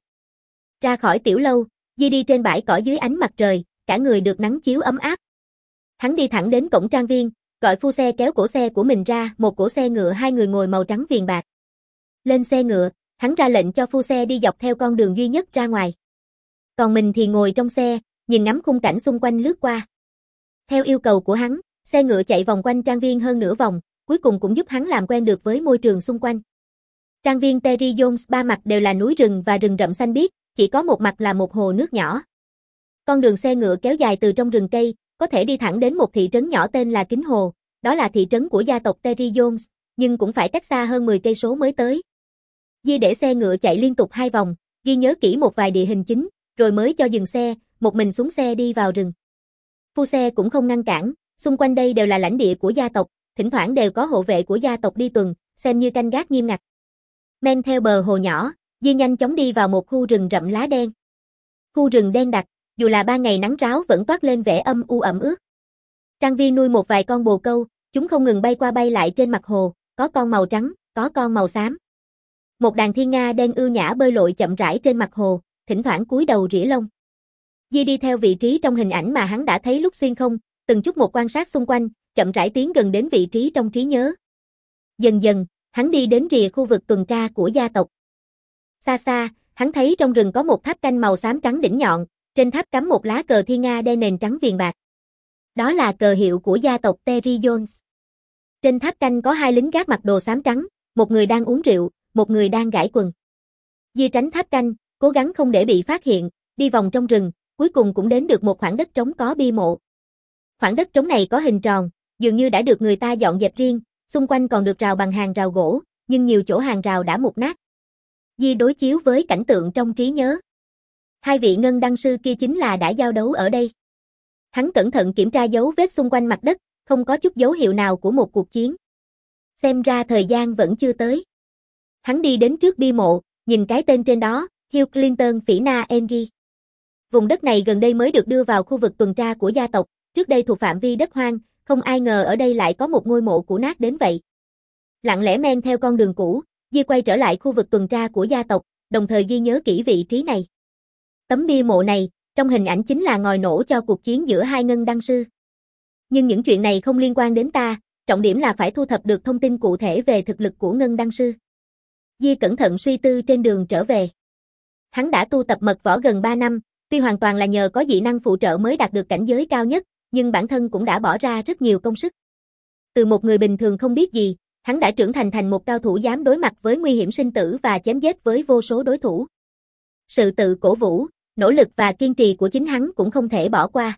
Ra khỏi tiểu lâu, Di đi trên bãi cỏ dưới ánh mặt trời, cả người được nắng chiếu ấm áp. Hắn đi thẳng đến cổng trang viên, gọi phu xe kéo cổ xe của mình ra, một cỗ xe ngựa hai người ngồi màu trắng viền bạc. Lên xe ngựa, hắn ra lệnh cho phu xe đi dọc theo con đường duy nhất ra ngoài. Còn mình thì ngồi trong xe, nhìn ngắm khung cảnh xung quanh lướt qua. Theo yêu cầu của hắn, xe ngựa chạy vòng quanh trang viên hơn nửa vòng, cuối cùng cũng giúp hắn làm quen được với môi trường xung quanh. Trang viên Terry Jones ba mặt đều là núi rừng và rừng rậm xanh biếc, chỉ có một mặt là một hồ nước nhỏ. Con đường xe ngựa kéo dài từ trong rừng cây, có thể đi thẳng đến một thị trấn nhỏ tên là Kính Hồ, đó là thị trấn của gia tộc Terry Jones, nhưng cũng phải cách xa hơn mười cây số mới tới. Di để xe ngựa chạy liên tục hai vòng, ghi nhớ kỹ một vài địa hình chính, rồi mới cho dừng xe, một mình xuống xe đi vào rừng. Phu xe cũng không ngăn cản, xung quanh đây đều là lãnh địa của gia tộc, thỉnh thoảng đều có hộ vệ của gia tộc đi tuần, xem như canh gác nghiêm ngặt. Men theo bờ hồ nhỏ, Di nhanh chóng đi vào một khu rừng rậm lá đen. Khu rừng đen đặc, dù là ban ngày nắng ráo vẫn toát lên vẻ âm u ẩm ướt. Trang viên nuôi một vài con bồ câu, chúng không ngừng bay qua bay lại trên mặt hồ, có con màu trắng, có con màu xám. Một đàn thiên nga đen ưu nhã bơi lội chậm rãi trên mặt hồ, thỉnh thoảng cúi đầu rỉa lông. Di đi theo vị trí trong hình ảnh mà hắn đã thấy lúc xuyên không, từng chút một quan sát xung quanh, chậm rãi tiến gần đến vị trí trong trí nhớ. Dần dần, hắn đi đến rìa khu vực tuần tra của gia tộc. Xa xa, hắn thấy trong rừng có một tháp canh màu xám trắng đỉnh nhọn, trên tháp cắm một lá cờ thiên nga đen nền trắng viền bạc. Đó là cờ hiệu của gia tộc Terry Jones. Trên tháp canh có hai lính gác mặc đồ xám trắng, một người đang uống rượu, một người đang gãi quần. Di tránh tháp canh, cố gắng không để bị phát hiện, đi vòng trong rừng, cuối cùng cũng đến được một khoảng đất trống có bia mộ. Khoảng đất trống này có hình tròn, dường như đã được người ta dọn dẹp riêng, xung quanh còn được rào bằng hàng rào gỗ, nhưng nhiều chỗ hàng rào đã mục nát. Di đối chiếu với cảnh tượng trong trí nhớ. Hai vị ngân đăng sư kia chính là đã giao đấu ở đây. Hắn cẩn thận kiểm tra dấu vết xung quanh mặt đất, không có chút dấu hiệu nào của một cuộc chiến. Xem ra thời gian vẫn chưa tới. Hắn đi đến trước bia mộ, nhìn cái tên trên đó, Hill Clinton Phỉ Na Engi. Vùng đất này gần đây mới được đưa vào khu vực tuần tra của gia tộc, trước đây thuộc phạm vi đất hoang, không ai ngờ ở đây lại có một ngôi mộ cũ nát đến vậy. Lặng lẽ men theo con đường cũ, Di quay trở lại khu vực tuần tra của gia tộc, đồng thời ghi nhớ kỹ vị trí này. Tấm bia mộ này, trong hình ảnh chính là ngòi nổ cho cuộc chiến giữa hai ngân đăng sư. Nhưng những chuyện này không liên quan đến ta, trọng điểm là phải thu thập được thông tin cụ thể về thực lực của ngân đăng sư. Di cẩn thận suy tư trên đường trở về. Hắn đã tu tập mật võ gần ba năm, tuy hoàn toàn là nhờ có dị năng phụ trợ mới đạt được cảnh giới cao nhất, nhưng bản thân cũng đã bỏ ra rất nhiều công sức. Từ một người bình thường không biết gì, hắn đã trưởng thành thành một cao thủ dám đối mặt với nguy hiểm sinh tử và chém giết với vô số đối thủ. Sự tự cổ vũ, nỗ lực và kiên trì của chính hắn cũng không thể bỏ qua.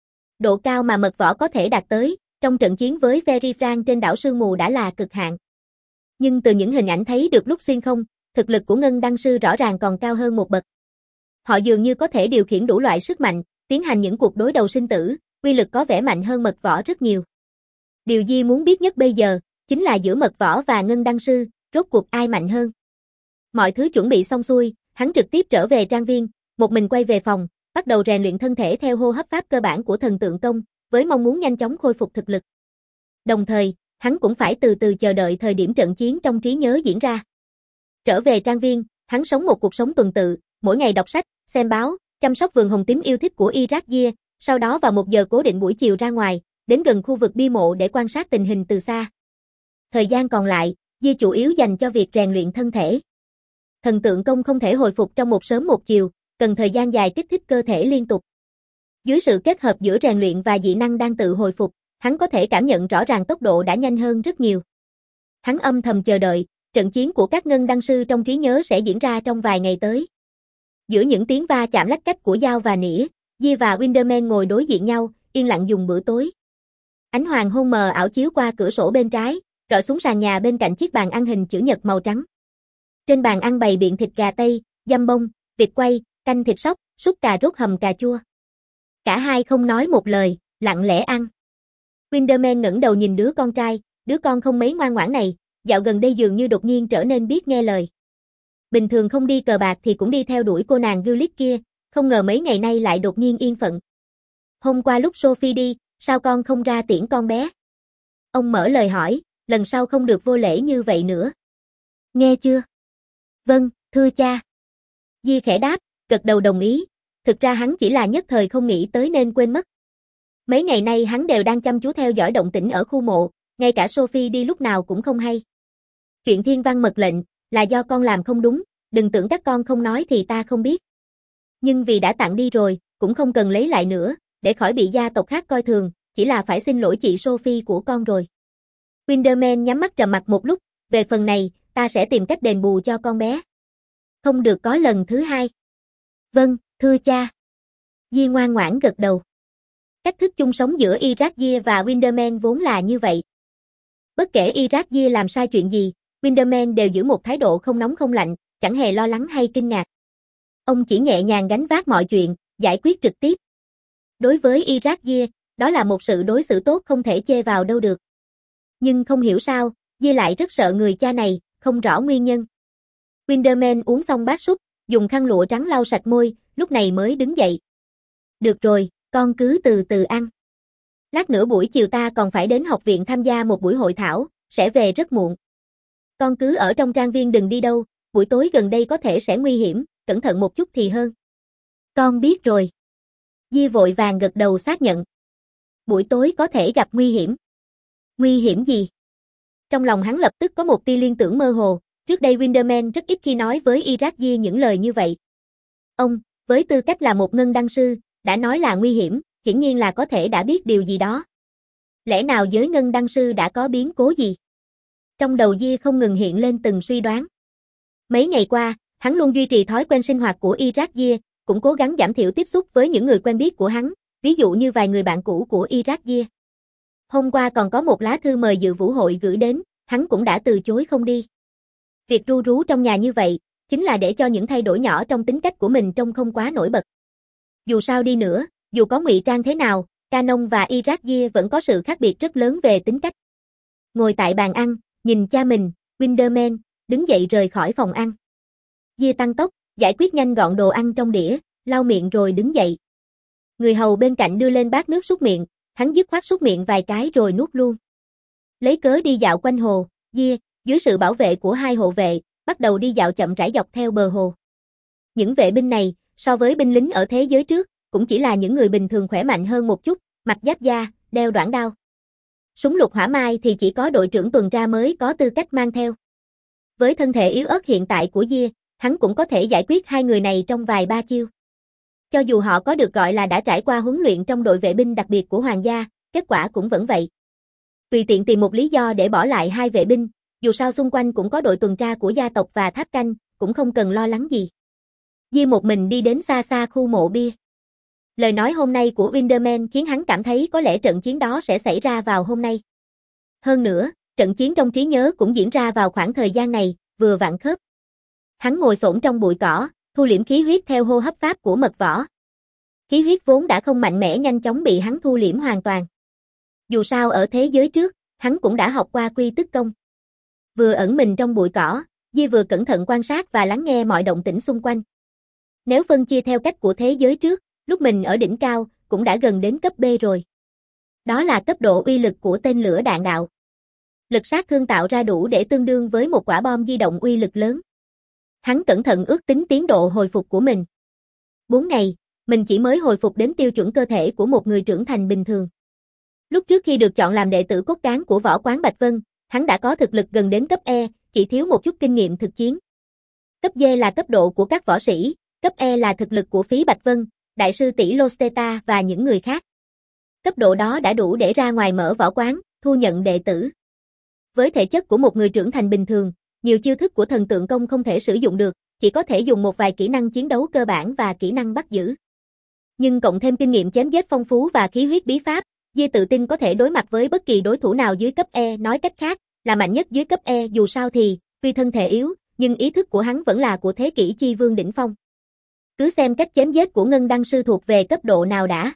Độ cao mà mật võ có thể đạt tới, trong trận chiến với Verifran trên đảo Sương Mù đã là cực hạn. Nhưng từ những hình ảnh thấy được lúc xuyên không, thực lực của ngân đăng sư rõ ràng còn cao hơn một bậc. Họ dường như có thể điều khiển đủ loại sức mạnh, tiến hành những cuộc đối đầu sinh tử, uy lực có vẻ mạnh hơn mật võ rất nhiều. Điều Di muốn biết nhất bây giờ, chính là giữa mật võ và ngân đăng sư, rốt cuộc ai mạnh hơn. Mọi thứ chuẩn bị xong xuôi, hắn trực tiếp trở về trang viên, một mình quay về phòng, bắt đầu rèn luyện thân thể theo hô hấp pháp cơ bản của thần tượng công, với mong muốn nhanh chóng khôi phục thực lực. Đồng thời, hắn cũng phải từ từ chờ đợi thời điểm trận chiến trong trí nhớ diễn ra. Trở về trang viên, hắn sống một cuộc sống tuần tự, mỗi ngày đọc sách, xem báo, chăm sóc vườn hồng tím yêu thích của Iraq Gia, sau đó vào một giờ cố định buổi chiều ra ngoài, đến gần khu vực bia mộ để quan sát tình hình từ xa. Thời gian còn lại, Di chủ yếu dành cho việc rèn luyện thân thể. Thần tượng công không thể hồi phục trong một sớm một chiều, cần thời gian dài kích thích cơ thể liên tục. Dưới sự kết hợp giữa rèn luyện và dị năng đang tự hồi phục, hắn có thể cảm nhận rõ ràng tốc độ đã nhanh hơn rất nhiều. Hắn âm thầm chờ đợi, trận chiến của các ngân đăng sư trong trí nhớ sẽ diễn ra trong vài ngày tới. Giữa những tiếng va chạm lách cách của dao và nĩa, Di và Windermere ngồi đối diện nhau, yên lặng dùng bữa tối. Ánh hoàng hôn mờ ảo chiếu qua cửa sổ bên trái, rọi xuống sàn nhà bên cạnh chiếc bàn ăn hình chữ nhật màu trắng. Trên bàn ăn bày biện thịt gà tây, dăm bông, vịt quay, canh thịt sóc, súp cà rốt hầm cà chua. Cả hai không nói một lời, lặng lẽ ăn. Windermere ngẩng đầu nhìn đứa con trai, đứa con không mấy ngoan ngoãn này, dạo gần đây dường như đột nhiên trở nên biết nghe lời. Bình thường không đi cờ bạc thì cũng đi theo đuổi cô nàng Gullit kia, không ngờ mấy ngày nay lại đột nhiên yên phận. Hôm qua lúc Sophie đi, sao con không ra tiễn con bé? Ông mở lời hỏi, lần sau không được vô lễ như vậy nữa. Nghe chưa? Vâng, thưa cha. Di khẽ đáp, gật đầu đồng ý. Thực ra hắn chỉ là nhất thời không nghĩ tới nên quên mất. Mấy ngày nay hắn đều đang chăm chú theo dõi động tĩnh ở khu mộ, ngay cả Sophie đi lúc nào cũng không hay. Chuyện thiên văn mật lệnh, là do con làm không đúng, đừng tưởng các con không nói thì ta không biết. Nhưng vì đã tặng đi rồi, cũng không cần lấy lại nữa, để khỏi bị gia tộc khác coi thường, chỉ là phải xin lỗi chị Sophie của con rồi. Windermere nhắm mắt trầm mặc một lúc, về phần này, ta sẽ tìm cách đền bù cho con bé. Không được có lần thứ hai. Vâng, thưa cha. Di ngoan ngoãn gật đầu. Cách thức chung sống giữa Irakzia và Windermere vốn là như vậy. Bất kể Irakzia làm sai chuyện gì, Windermere đều giữ một thái độ không nóng không lạnh, chẳng hề lo lắng hay kinh ngạc. Ông chỉ nhẹ nhàng gánh vác mọi chuyện, giải quyết trực tiếp. Đối với Irakzia, đó là một sự đối xử tốt không thể chê vào đâu được. Nhưng không hiểu sao, Di lại rất sợ người cha này, không rõ nguyên nhân. Windermere uống xong bát súp, dùng khăn lụa trắng lau sạch môi, lúc này mới đứng dậy. Được rồi, con cứ từ từ ăn. Lát nữa buổi chiều ta còn phải đến học viện tham gia một buổi hội thảo, sẽ về rất muộn. Con cứ ở trong trang viên đừng đi đâu, buổi tối gần đây có thể sẽ nguy hiểm, cẩn thận một chút thì hơn. Con biết rồi. Di vội vàng gật đầu xác nhận. Buổi tối có thể gặp nguy hiểm. Nguy hiểm gì? Trong lòng hắn lập tức có một tia liên tưởng mơ hồ, trước đây Windermere rất ít khi nói với Irakzia những lời như vậy. Ông, với tư cách là một ngân đăng sư, đã nói là nguy hiểm, hiển nhiên là có thể đã biết điều gì đó. Lẽ nào giới ngân đăng sư đã có biến cố gì? Trong đầu Di không ngừng hiện lên từng suy đoán. Mấy ngày qua, hắn luôn duy trì thói quen sinh hoạt của Irakzia, cũng cố gắng giảm thiểu tiếp xúc với những người quen biết của hắn, ví dụ như vài người bạn cũ của Irakzia. Hôm qua còn có một lá thư mời dự vũ hội gửi đến, hắn cũng đã từ chối không đi. Việc ru rú trong nhà như vậy, chính là để cho những thay đổi nhỏ trong tính cách của mình trông không quá nổi bật. Dù sao đi nữa, dù có ngụy trang thế nào, Canon và Irakzia vẫn có sự khác biệt rất lớn về tính cách. Ngồi tại bàn ăn, nhìn cha mình, Windermere, đứng dậy rời khỏi phòng ăn. Di tăng tốc, giải quyết nhanh gọn đồ ăn trong đĩa, lau miệng rồi đứng dậy. Người hầu bên cạnh đưa lên bát nước súc miệng, hắn dứt khoát súc miệng vài cái rồi nuốt luôn. Lấy cớ đi dạo quanh hồ, Di, dưới sự bảo vệ của hai hộ vệ, bắt đầu đi dạo chậm rãi dọc theo bờ hồ. Những vệ binh này, so với binh lính ở thế giới trước, cũng chỉ là những người bình thường khỏe mạnh hơn một chút, mặc giáp da, đeo đoản đao. Súng lục hỏa mai thì chỉ có đội trưởng tuần tra mới có tư cách mang theo. Với thân thể yếu ớt hiện tại của Di, hắn cũng có thể giải quyết hai người này trong vài ba chiêu. Cho dù họ có được gọi là đã trải qua huấn luyện trong đội vệ binh đặc biệt của hoàng gia, kết quả cũng vẫn vậy. Tùy tiện tìm một lý do để bỏ lại hai vệ binh, dù sao xung quanh cũng có đội tuần tra của gia tộc và tháp canh, cũng không cần lo lắng gì. Di một mình đi đến xa xa khu mộ bia. Lời nói hôm nay của Windermere khiến hắn cảm thấy có lẽ trận chiến đó sẽ xảy ra vào hôm nay. Hơn nữa, trận chiến trong trí nhớ cũng diễn ra vào khoảng thời gian này, vừa vặn khớp. Hắn ngồi xổm trong bụi cỏ, thu liễm khí huyết theo hô hấp pháp của mật võ. Khí huyết vốn đã không mạnh mẽ nhanh chóng bị hắn thu liễm hoàn toàn. Dù sao ở thế giới trước, hắn cũng đã học qua quy tức công. Vừa ẩn mình trong bụi cỏ, Di vừa cẩn thận quan sát và lắng nghe mọi động tĩnh xung quanh. Nếu phân chia theo cách của thế giới trước, lúc mình ở đỉnh cao, cũng đã gần đến cấp B rồi. Đó là cấp độ uy lực của tên lửa đạn đạo. Lực sát thương tạo ra đủ để tương đương với một quả bom di động uy lực lớn. Hắn cẩn thận ước tính tiến độ hồi phục của mình. bốn ngày, mình chỉ mới hồi phục đến tiêu chuẩn cơ thể của một người trưởng thành bình thường. Lúc trước khi được chọn làm đệ tử cốt cán của võ quán Bạch Vân, hắn đã có thực lực gần đến cấp E, chỉ thiếu một chút kinh nghiệm thực chiến. Cấp D là cấp độ của các võ sĩ, cấp E là thực lực của phí Bạch Vân, đại sư tỷ Losteta và những người khác. Cấp độ đó đã đủ để ra ngoài mở võ quán, thu nhận đệ tử. Với thể chất của một người trưởng thành bình thường, nhiều chiêu thức của thần tượng công không thể sử dụng được, chỉ có thể dùng một vài kỹ năng chiến đấu cơ bản và kỹ năng bắt giữ. Nhưng cộng thêm kinh nghiệm chém giết phong phú và khí huyết bí pháp, Di tự tin có thể đối mặt với bất kỳ đối thủ nào dưới cấp E, nói cách khác, là mạnh nhất dưới cấp E, dù sao thì, tuy thân thể yếu, nhưng ý thức của hắn vẫn là của thế kỷ chi vương đỉnh phong. Cứ xem cách chém giết của Ngân Đăng sư thuộc về cấp độ nào đã.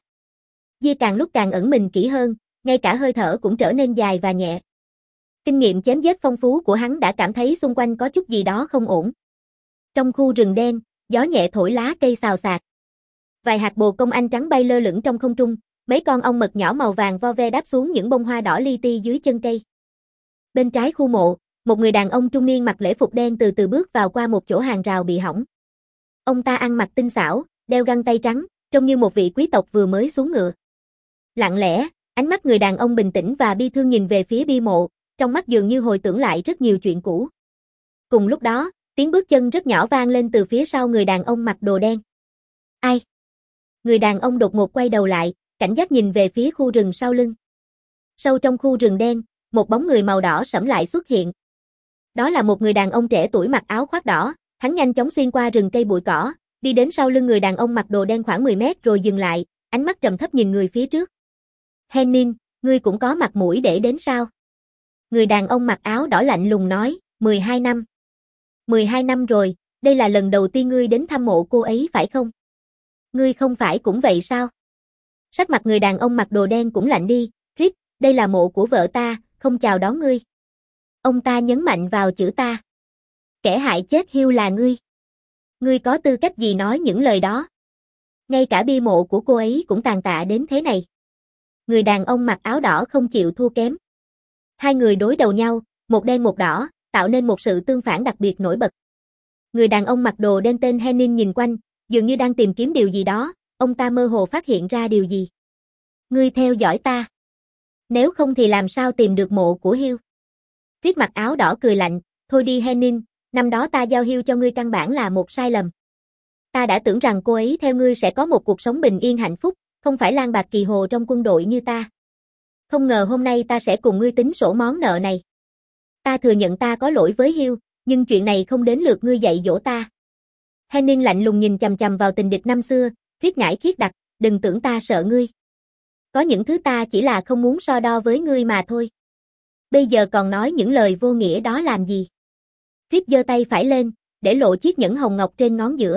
Di càng lúc càng ẩn mình kỹ hơn, ngay cả hơi thở cũng trở nên dài và nhẹ. Kinh nghiệm chém giết phong phú của hắn đã cảm thấy xung quanh có chút gì đó không ổn. Trong khu rừng đen, gió nhẹ thổi lá cây xào xạc. Vài hạt bồ công anh trắng bay lơ lửng trong không trung, mấy con ong mật nhỏ màu vàng vo ve đáp xuống những bông hoa đỏ li ti dưới chân cây. Bên trái khu mộ, một người đàn ông trung niên mặc lễ phục đen từ từ bước vào qua một chỗ hàng rào bị hỏng. Ông ta ăn mặc tinh xảo, đeo găng tay trắng, trông như một vị quý tộc vừa mới xuống ngựa. Lặng lẽ, ánh mắt người đàn ông bình tĩnh và bi thương nhìn về phía bia mộ, trong mắt dường như hồi tưởng lại rất nhiều chuyện cũ. Cùng lúc đó, tiếng bước chân rất nhỏ vang lên từ phía sau người đàn ông mặc đồ đen. Ai? Người đàn ông đột ngột quay đầu lại, cảnh giác nhìn về phía khu rừng sau lưng. Sâu trong khu rừng đen, một bóng người màu đỏ sẫm lại xuất hiện. Đó là một người đàn ông trẻ tuổi mặc áo khoác đỏ, hắn nhanh chóng xuyên qua rừng cây bụi cỏ, đi đến sau lưng người đàn ông mặc đồ đen khoảng mười mét rồi dừng lại, ánh mắt trầm thấp nhìn người phía trước. Henning, ngươi cũng có mặt mũi để đến sao? Người đàn ông mặc áo đỏ lạnh lùng nói, mười hai năm. mười hai năm rồi, đây là lần đầu tiên ngươi đến thăm mộ cô ấy phải không? Ngươi không phải cũng vậy sao? Sắc mặt người đàn ông mặc đồ đen cũng lạnh đi, Rick, đây là mộ của vợ ta, không chào đón ngươi. Ông ta nhấn mạnh vào chữ ta. Kẻ hại chết Hill là ngươi. Ngươi có tư cách gì nói những lời đó? Ngay cả bia mộ của cô ấy cũng tàn tạ đến thế này. Người đàn ông mặc áo đỏ không chịu thua kém. Hai người đối đầu nhau, một đen một đỏ, tạo nên một sự tương phản đặc biệt nổi bật. Người đàn ông mặc đồ đen tên Henning nhìn quanh, dường như đang tìm kiếm điều gì đó, ông ta mơ hồ phát hiện ra điều gì. Ngươi theo dõi ta. Nếu không thì làm sao tìm được mộ của Hill? Rick mặc áo đỏ cười lạnh, thôi đi Henning, năm đó ta giao Hill cho ngươi căn bản là một sai lầm. Ta đã tưởng rằng cô ấy theo ngươi sẽ có một cuộc sống bình yên hạnh phúc, không phải lang bạc kỳ hồ trong quân đội như ta. Không ngờ hôm nay ta sẽ cùng ngươi tính sổ món nợ này. Ta thừa nhận ta có lỗi với Hill, nhưng chuyện này không đến lượt ngươi dạy dỗ ta. Henning lạnh lùng nhìn chằm chằm vào tình địch năm xưa, Rick ngải khiết đặc, đừng tưởng ta sợ ngươi. Có những thứ ta chỉ là không muốn so đo với ngươi mà thôi. Bây giờ còn nói những lời vô nghĩa đó làm gì? Rick giơ tay phải lên, để lộ chiếc nhẫn hồng ngọc trên ngón giữa.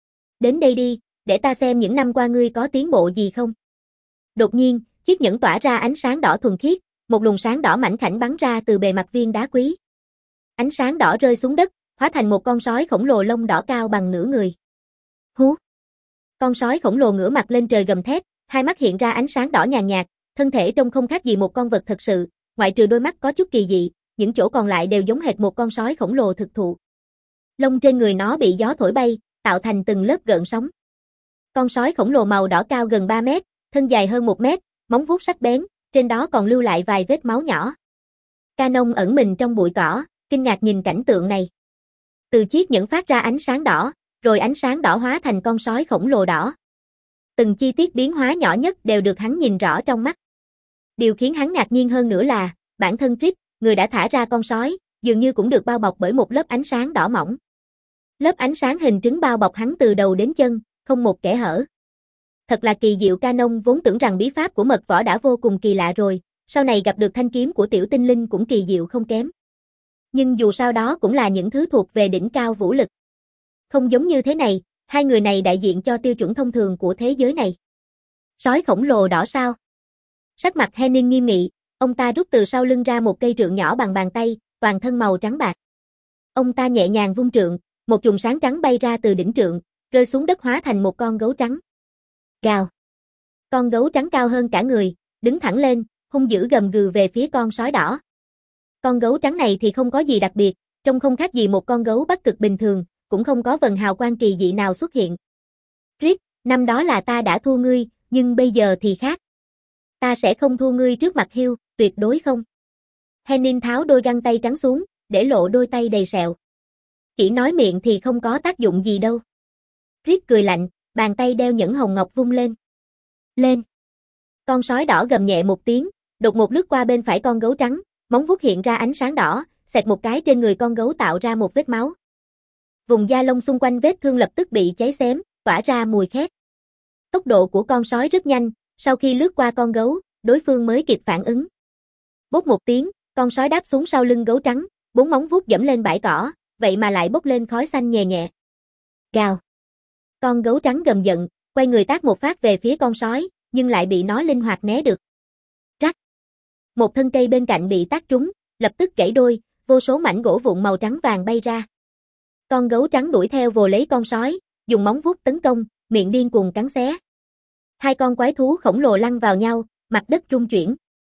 Đến đây đi, để ta xem những năm qua ngươi có tiến bộ gì không. Đột nhiên, chiếc nhẫn tỏa ra ánh sáng đỏ thuần khiết, một luồng sáng đỏ mảnh khảnh bắn ra từ bề mặt viên đá quý. Ánh sáng đỏ rơi xuống đất, hóa thành một con sói khổng lồ lông đỏ cao bằng nửa người. Hú! Con sói khổng lồ ngửa mặt lên trời gầm thét, hai mắt hiện ra ánh sáng đỏ nhàn nhạt, thân thể trông không khác gì một con vật thật sự, ngoại trừ đôi mắt có chút kỳ dị, những chỗ còn lại đều giống hệt một con sói khổng lồ thực thụ. Lông trên người nó bị gió thổi bay, tạo thành từng lớp gợn sóng. Con sói khổng lồ màu đỏ cao gần ba mét, thân dài hơn một mét, móng vuốt sắc bén, trên đó còn lưu lại vài vết máu nhỏ. Canon ẩn mình trong bụi cỏ, kinh ngạc nhìn cảnh tượng này. Từ chiếc nhẫn phát ra ánh sáng đỏ, rồi ánh sáng đỏ hóa thành con sói khổng lồ đỏ. Từng chi tiết biến hóa nhỏ nhất đều được hắn nhìn rõ trong mắt. Điều khiến hắn ngạc nhiên hơn nữa là, bản thân Rick, người đã thả ra con sói, dường như cũng được bao bọc bởi một lớp ánh sáng đỏ mỏng. Lớp ánh sáng hình trứng bao bọc hắn từ đầu đến chân, không một kẽ hở. Thật là kỳ diệu. Canon vốn tưởng rằng bí pháp của mật võ đã vô cùng kỳ lạ rồi, sau này gặp được thanh kiếm của tiểu tinh linh cũng kỳ diệu không kém. Nhưng dù sao đó cũng là những thứ thuộc về đỉnh cao vũ lực. Không giống như thế này, hai người này đại diện cho tiêu chuẩn thông thường của thế giới này. Sói khổng lồ đỏ sao? Sắc mặt Henning nghiêm nghị, ông ta rút từ sau lưng ra một cây trượng nhỏ bằng bàn tay, toàn thân màu trắng bạc. Ông ta nhẹ nhàng vung trượng, một chùm sáng trắng bay ra từ đỉnh trượng, rơi xuống đất hóa thành một con gấu trắng. Gào. Con gấu trắng cao hơn cả người, đứng thẳng lên, hung dữ gầm gừ về phía con sói đỏ. Con gấu trắng này thì không có gì đặc biệt, trông không khác gì một con gấu Bắc Cực bình thường, cũng không có vần hào quang kỳ dị nào xuất hiện. Rick, năm đó là ta đã thua ngươi, nhưng bây giờ thì khác. Ta sẽ không thua ngươi trước mặt Hill, tuyệt đối không. Henning tháo đôi găng tay trắng xuống, để lộ đôi tay đầy sẹo. Chỉ nói miệng thì không có tác dụng gì đâu. Rick cười lạnh, bàn tay đeo nhẫn hồng ngọc vung lên. Lên. Con sói đỏ gầm nhẹ một tiếng, đột ngột lướt qua bên phải con gấu trắng, móng vuốt hiện ra ánh sáng đỏ, xẹt một cái trên người con gấu tạo ra một vết máu. Vùng da lông xung quanh vết thương lập tức bị cháy xém, tỏa ra mùi khét. Tốc độ của con sói rất nhanh, sau khi lướt qua con gấu, đối phương mới kịp phản ứng. Bốc một tiếng, con sói đáp xuống sau lưng gấu trắng, bốn móng vuốt dẫm lên bãi cỏ, vậy mà lại bốc lên khói xanh nhè nhẹ. Gào. Con gấu trắng gầm giận, quay người tát một phát về phía con sói, nhưng lại bị nó linh hoạt né được. Rắc. Một thân cây bên cạnh bị tát trúng, lập tức gãy đôi, vô số mảnh gỗ vụn màu trắng vàng bay ra. Con gấu trắng đuổi theo vồ lấy con sói, dùng móng vuốt tấn công, miệng điên cuồng cắn xé. Hai con quái thú khổng lồ lăn vào nhau, mặt đất rung chuyển.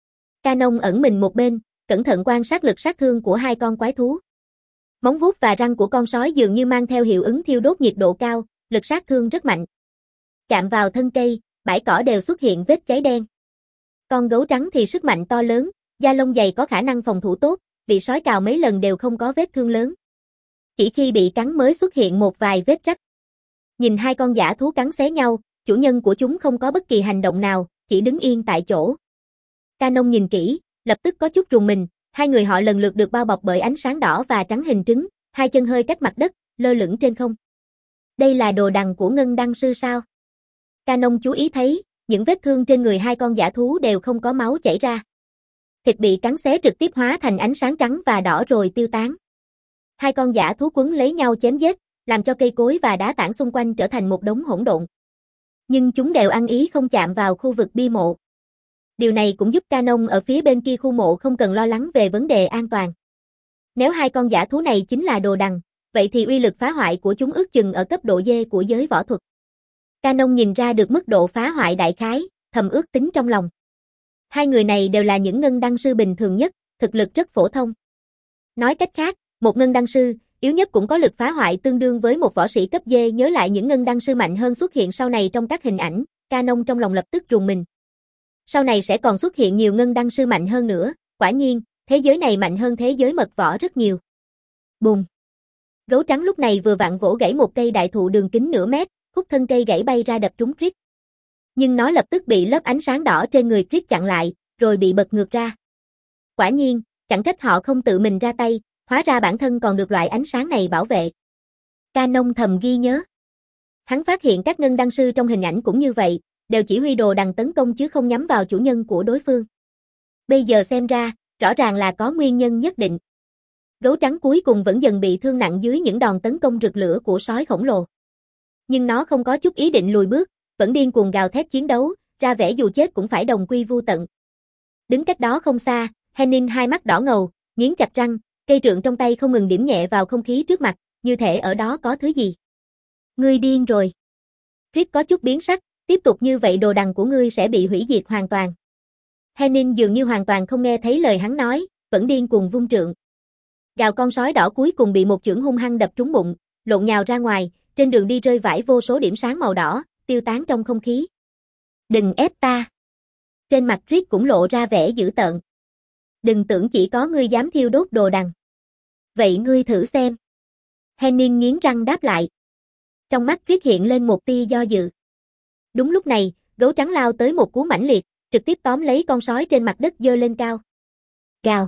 Canon ẩn mình một bên, cẩn thận quan sát lực sát thương của hai con quái thú. Móng vuốt và răng của con sói dường như mang theo hiệu ứng thiêu đốt nhiệt độ cao, lực sát thương rất mạnh. Chạm vào thân cây, bãi cỏ đều xuất hiện vết cháy đen. Con gấu trắng thì sức mạnh to lớn, da lông dày có khả năng phòng thủ tốt, bị sói cào mấy lần đều không có vết thương lớn. Chỉ khi bị cắn mới xuất hiện một vài vết rách. Nhìn hai con dã thú cắn xé nhau, chủ nhân của chúng không có bất kỳ hành động nào, chỉ đứng yên tại chỗ. Canon nhìn kỹ, lập tức có chút rùng mình, hai người họ lần lượt được bao bọc bởi ánh sáng đỏ và trắng hình trứng, hai chân hơi cách mặt đất, lơ lửng trên không. Đây là đồ đằng của Ngân Đăng Sư sao? Canon chú ý thấy, những vết thương trên người hai con dã thú đều không có máu chảy ra. Thịt bị cắn xé trực tiếp hóa thành ánh sáng trắng và đỏ rồi tiêu tán. Hai con dã thú quấn lấy nhau chém giết, làm cho cây cối và đá tảng xung quanh trở thành một đống hỗn độn. Nhưng chúng đều ăn ý không chạm vào khu vực bia mộ. Điều này cũng giúp Canon ở phía bên kia khu mộ không cần lo lắng về vấn đề an toàn. Nếu hai con dã thú này chính là đồ đằng, vậy thì uy lực phá hoại của chúng ước chừng ở cấp độ D của giới võ thuật. Canon nhìn ra được mức độ phá hoại đại khái, thầm ước tính trong lòng. Hai người này đều là những ngân đăng sư bình thường nhất, thực lực rất phổ thông. Nói cách khác, một ngân đăng sư, yếu nhất cũng có lực phá hoại tương đương với một võ sĩ cấp D. Nhớ lại những ngân đăng sư mạnh hơn xuất hiện sau này trong các hình ảnh, Canon trong lòng lập tức rùng mình. Sau này sẽ còn xuất hiện nhiều ngân đăng sư mạnh hơn nữa, quả nhiên, thế giới này mạnh hơn thế giới mật võ rất nhiều. Bùm! Gấu trắng lúc này vừa vặn vỗ gãy một cây đại thụ đường kính nửa mét, khúc thân cây gãy bay ra đập trúng Chris. Nhưng nó lập tức bị lớp ánh sáng đỏ trên người Chris chặn lại, rồi bị bật ngược ra. Quả nhiên, chẳng trách họ không tự mình ra tay, hóa ra bản thân còn được loại ánh sáng này bảo vệ. Canon thầm ghi nhớ. Hắn phát hiện các ngân đăng sư trong hình ảnh cũng như vậy, đều chỉ huy đồ đằng tấn công chứ không nhắm vào chủ nhân của đối phương. Bây giờ xem ra, rõ ràng là có nguyên nhân nhất định. Gấu trắng cuối cùng vẫn dần bị thương nặng dưới những đòn tấn công rực lửa của sói khổng lồ. Nhưng nó không có chút ý định lùi bước, vẫn điên cuồng gào thét chiến đấu, ra vẻ dù chết cũng phải đồng quy vu tận. Đứng cách đó không xa, Henning hai mắt đỏ ngầu, nghiến chặt răng, cây trượng trong tay không ngừng điểm nhẹ vào không khí trước mặt, như thể ở đó có thứ gì. Ngươi điên rồi. Chris có chút biến sắc, tiếp tục như vậy đồ đằng của ngươi sẽ bị hủy diệt hoàn toàn. Henning dường như hoàn toàn không nghe thấy lời hắn nói, vẫn điên cuồng vung trượng. Gào con sói đỏ cuối cùng bị một chưởng hung hăng đập trúng bụng, lộn nhào ra ngoài, trên đường đi rơi vãi vô số điểm sáng màu đỏ, tiêu tán trong không khí. Đừng ép ta. Trên mặt Chris cũng lộ ra vẻ dữ tợn. Đừng tưởng chỉ có ngươi dám thiêu đốt đồ đằng. Vậy ngươi thử xem. Henning nghiến răng đáp lại. Trong mắt Chris hiện lên một tia do dự. Đúng lúc này, gấu trắng lao tới một cú mãnh liệt, trực tiếp tóm lấy con sói trên mặt đất giơ lên cao. Gào.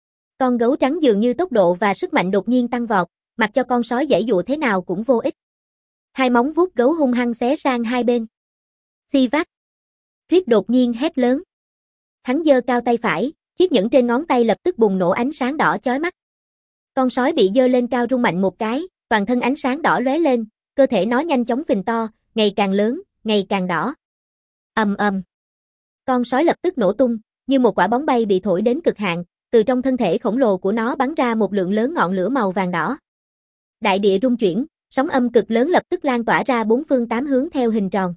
Con gấu trắng dường như tốc độ và sức mạnh đột nhiên tăng vọt, mặc cho con sói giãy dụa thế nào cũng vô ích. Hai móng vuốt gấu hung hăng xé sang hai bên. Xi vác. Chris đột nhiên hét lớn. Hắn giơ cao tay phải, chiếc nhẫn trên ngón tay lập tức bùng nổ ánh sáng đỏ chói mắt. Con sói bị giơ lên cao rung mạnh một cái, toàn thân ánh sáng đỏ lóe lên, cơ thể nó nhanh chóng phình to, ngày càng lớn, ngày càng đỏ. Ầm ầm. Con sói lập tức nổ tung, như một quả bóng bay bị thổi đến cực hạn, từ trong thân thể khổng lồ của nó bắn ra một lượng lớn ngọn lửa màu vàng đỏ. Đại địa rung chuyển, sóng âm cực lớn lập tức lan tỏa ra bốn phương tám hướng theo hình tròn.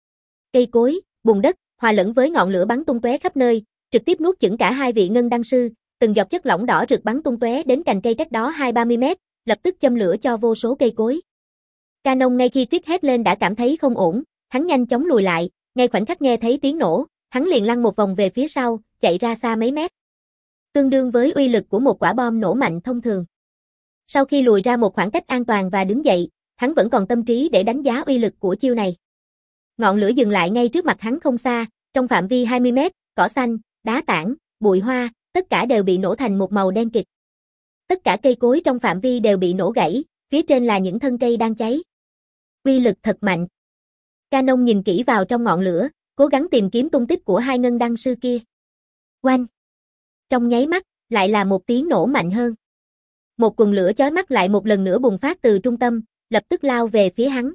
Cây cối, bùn đất, hòa lẫn với ngọn lửa bắn tung tóe khắp nơi, trực tiếp nuốt chửng cả hai vị ngân đăng sư, từng giọt chất lỏng đỏ rực bắn tung tóe đến cành cây cách đó hai ba mươi mét, lập tức châm lửa cho vô số cây cối. Canon ngay khi Chris hét lên đã cảm thấy không ổn, hắn nhanh chóng lùi lại, ngay khoảnh khắc nghe thấy tiếng nổ, hắn liền lăn một vòng về phía sau, chạy ra xa mấy mét. Tương đương với uy lực của một quả bom nổ mạnh thông thường. Sau khi lùi ra một khoảng cách an toàn và đứng dậy, hắn vẫn còn tâm trí để đánh giá uy lực của chiêu này. Ngọn lửa dừng lại ngay trước mặt hắn không xa, trong phạm vi hai mươi mét, cỏ xanh, đá tảng, bụi hoa, tất cả đều bị nổ thành một màu đen kịt. Tất cả cây cối trong phạm vi đều bị nổ gãy, phía trên là những thân cây đang cháy. Uy lực thật mạnh. Canon nhìn kỹ vào trong ngọn lửa, cố gắng tìm kiếm tung tích của hai ngân đăng sư kia. Oanh! Trong nháy mắt, lại là một tiếng nổ mạnh hơn. Một quần lửa chói mắt lại một lần nữa bùng phát từ trung tâm, lập tức lao về phía hắn.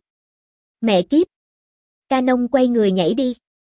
Mẹ kiếp! Canon quay người nhảy đi.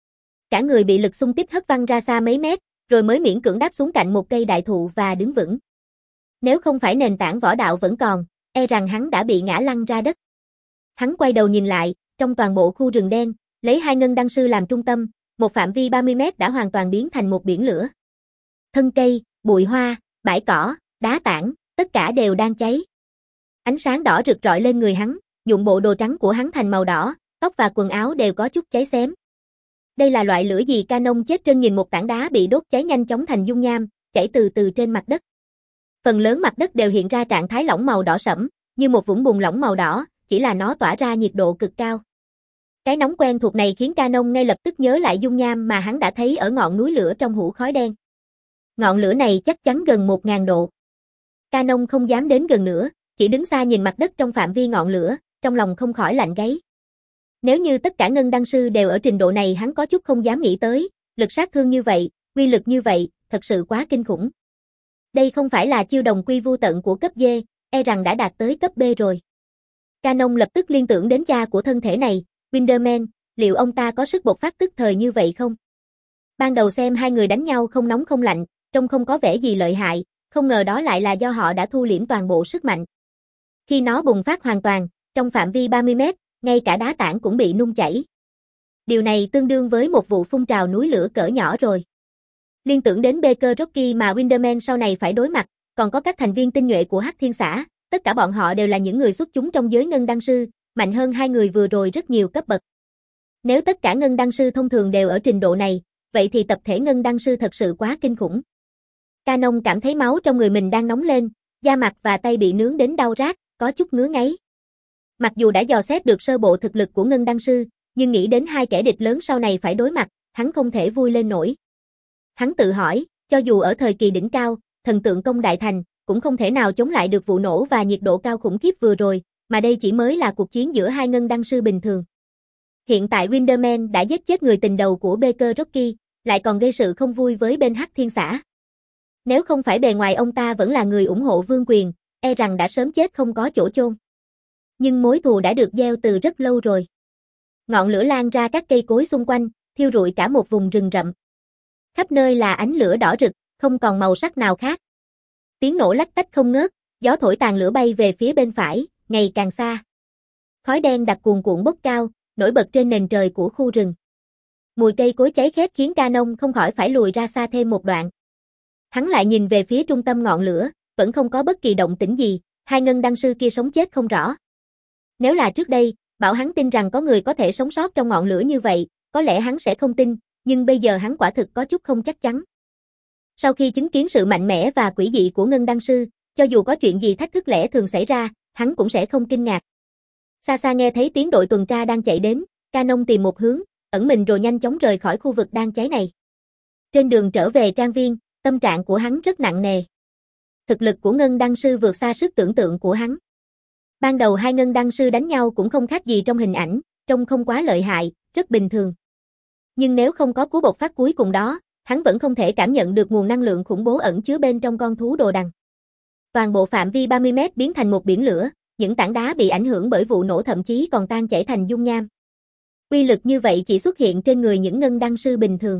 Cả người bị lực xung kích hất văng ra xa mấy mét, rồi mới miễn cưỡng đáp xuống cạnh một cây đại thụ và đứng vững. Nếu không phải nền tảng võ đạo vẫn còn, e rằng hắn đã bị ngã lăn ra đất. Hắn quay đầu nhìn lại, trong toàn bộ khu rừng đen, lấy hai ngân đăng sư làm trung tâm, một phạm vi ba mươi mét đã hoàn toàn biến thành một biển lửa. Thân cây, bụi hoa, bãi cỏ, đá tảng, tất cả đều đang cháy. Ánh sáng đỏ rực rọi lên người hắn, nhuộm bộ đồ trắng của hắn thành màu đỏ, tóc và quần áo đều có chút cháy xém. Đây là loại lửa gì? Canon chết trân nhìn một tảng đá bị đốt cháy nhanh chóng thành dung nham, chảy từ từ trên mặt đất. Phần lớn mặt đất đều hiện ra trạng thái lỏng màu đỏ sẫm, như một vũng bùn lỏng màu đỏ, chỉ là nó tỏa ra nhiệt độ cực cao. Cái nóng quen thuộc này khiến Canon ngay lập tức nhớ lại dung nham mà hắn đã thấy ở ngọn núi lửa trong hũ khói đen. Ngọn lửa này chắc chắn gần một nghìn độ. Canon không dám đến gần nữa, chỉ đứng xa nhìn mặt đất trong phạm vi ngọn lửa, trong lòng không khỏi lạnh gáy. Nếu như tất cả ngân đăng sư đều ở trình độ này hắn có chút không dám nghĩ tới, lực sát thương như vậy, uy lực như vậy, thật sự quá kinh khủng. Đây không phải là chiêu đồng quy vu tận của cấp D, e rằng đã đạt tới cấp B rồi. Canon lập tức liên tưởng đến cha của thân thể này, Winderman, liệu ông ta có sức bộc phát tức thời như vậy không? Ban đầu xem hai người đánh nhau không nóng không lạnh, trông không có vẻ gì lợi hại, không ngờ đó lại là do họ đã thu liễm toàn bộ sức mạnh. Khi nó bùng phát hoàn toàn, trong phạm vi ba mươi mét, ngay cả đá tảng cũng bị nung chảy. Điều này tương đương với một vụ phun trào núi lửa cỡ nhỏ rồi. Liên tưởng đến Baker Rocky mà Winderman sau này phải đối mặt, còn có các thành viên tinh nhuệ của Hắc Thiên Xã, tất cả bọn họ đều là những người xuất chúng trong giới ngân đăng sư, mạnh hơn hai người vừa rồi rất nhiều cấp bậc. Nếu tất cả ngân đăng sư thông thường đều ở trình độ này, vậy thì tập thể ngân đăng sư thật sự quá kinh khủng. Canon cảm thấy máu trong người mình đang nóng lên, da mặt và tay bị nướng đến đau rát, có chút ngứa ngáy. Mặc dù đã dò xét được sơ bộ thực lực của ngân đăng sư, nhưng nghĩ đến hai kẻ địch lớn sau này phải đối mặt, hắn không thể vui lên nổi. Hắn tự hỏi, cho dù ở thời kỳ đỉnh cao, thần tượng công đại thành, cũng không thể nào chống lại được vụ nổ và nhiệt độ cao khủng khiếp vừa rồi, mà đây chỉ mới là cuộc chiến giữa hai ngân đăng sư bình thường. Hiện tại Winderman đã giết chết người tình đầu của Baker Rocky, lại còn gây sự không vui với bên Hắc Thiên Xã. Nếu không phải bề ngoài ông ta vẫn là người ủng hộ vương quyền, e rằng đã sớm chết không có chỗ chôn. Nhưng mối thù đã được gieo từ rất lâu rồi. Ngọn lửa lan ra các cây cối xung quanh, thiêu rụi cả một vùng rừng rậm. Khắp nơi là ánh lửa đỏ rực, không còn màu sắc nào khác. Tiếng nổ lách tách không ngớt, gió thổi tàn lửa bay về phía bên phải, ngày càng xa. Khói đen đặc cuồn cuộn bốc cao, nổi bật trên nền trời của khu rừng. Mùi cây cối cháy khét khiến Canon không khỏi phải lùi ra xa thêm một đoạn. Hắn lại nhìn về phía trung tâm ngọn lửa, vẫn không có bất kỳ động tĩnh gì, hai ngân đăng sư kia sống chết không rõ. Nếu là trước đây, bảo hắn tin rằng có người có thể sống sót trong ngọn lửa như vậy, có lẽ hắn sẽ không tin, nhưng bây giờ hắn quả thực có chút không chắc chắn. Sau khi chứng kiến sự mạnh mẽ và quỷ dị của ngân đăng sư, cho dù có chuyện gì thách thức lẽ thường xảy ra, hắn cũng sẽ không kinh ngạc. Xa xa nghe thấy tiếng đội tuần tra đang chạy đến, Canon tìm một hướng, ẩn mình rồi nhanh chóng rời khỏi khu vực đang cháy này. Trên đường trở về trang viên, tâm trạng của hắn rất nặng nề. Thực lực của ngân đăng sư vượt xa sức tưởng tượng của hắn. Ban đầu hai ngân đăng sư đánh nhau cũng không khác gì trong hình ảnh, trông không quá lợi hại, rất bình thường. Nhưng nếu không có cú bộc phát cuối cùng đó, hắn vẫn không thể cảm nhận được nguồn năng lượng khủng bố ẩn chứa bên trong con thú đồ đằng. Toàn bộ phạm vi ba mươi mét biến thành một biển lửa, những tảng đá bị ảnh hưởng bởi vụ nổ thậm chí còn tan chảy thành dung nham. Uy lực như vậy chỉ xuất hiện trên người những ngân đăng sư bình thường.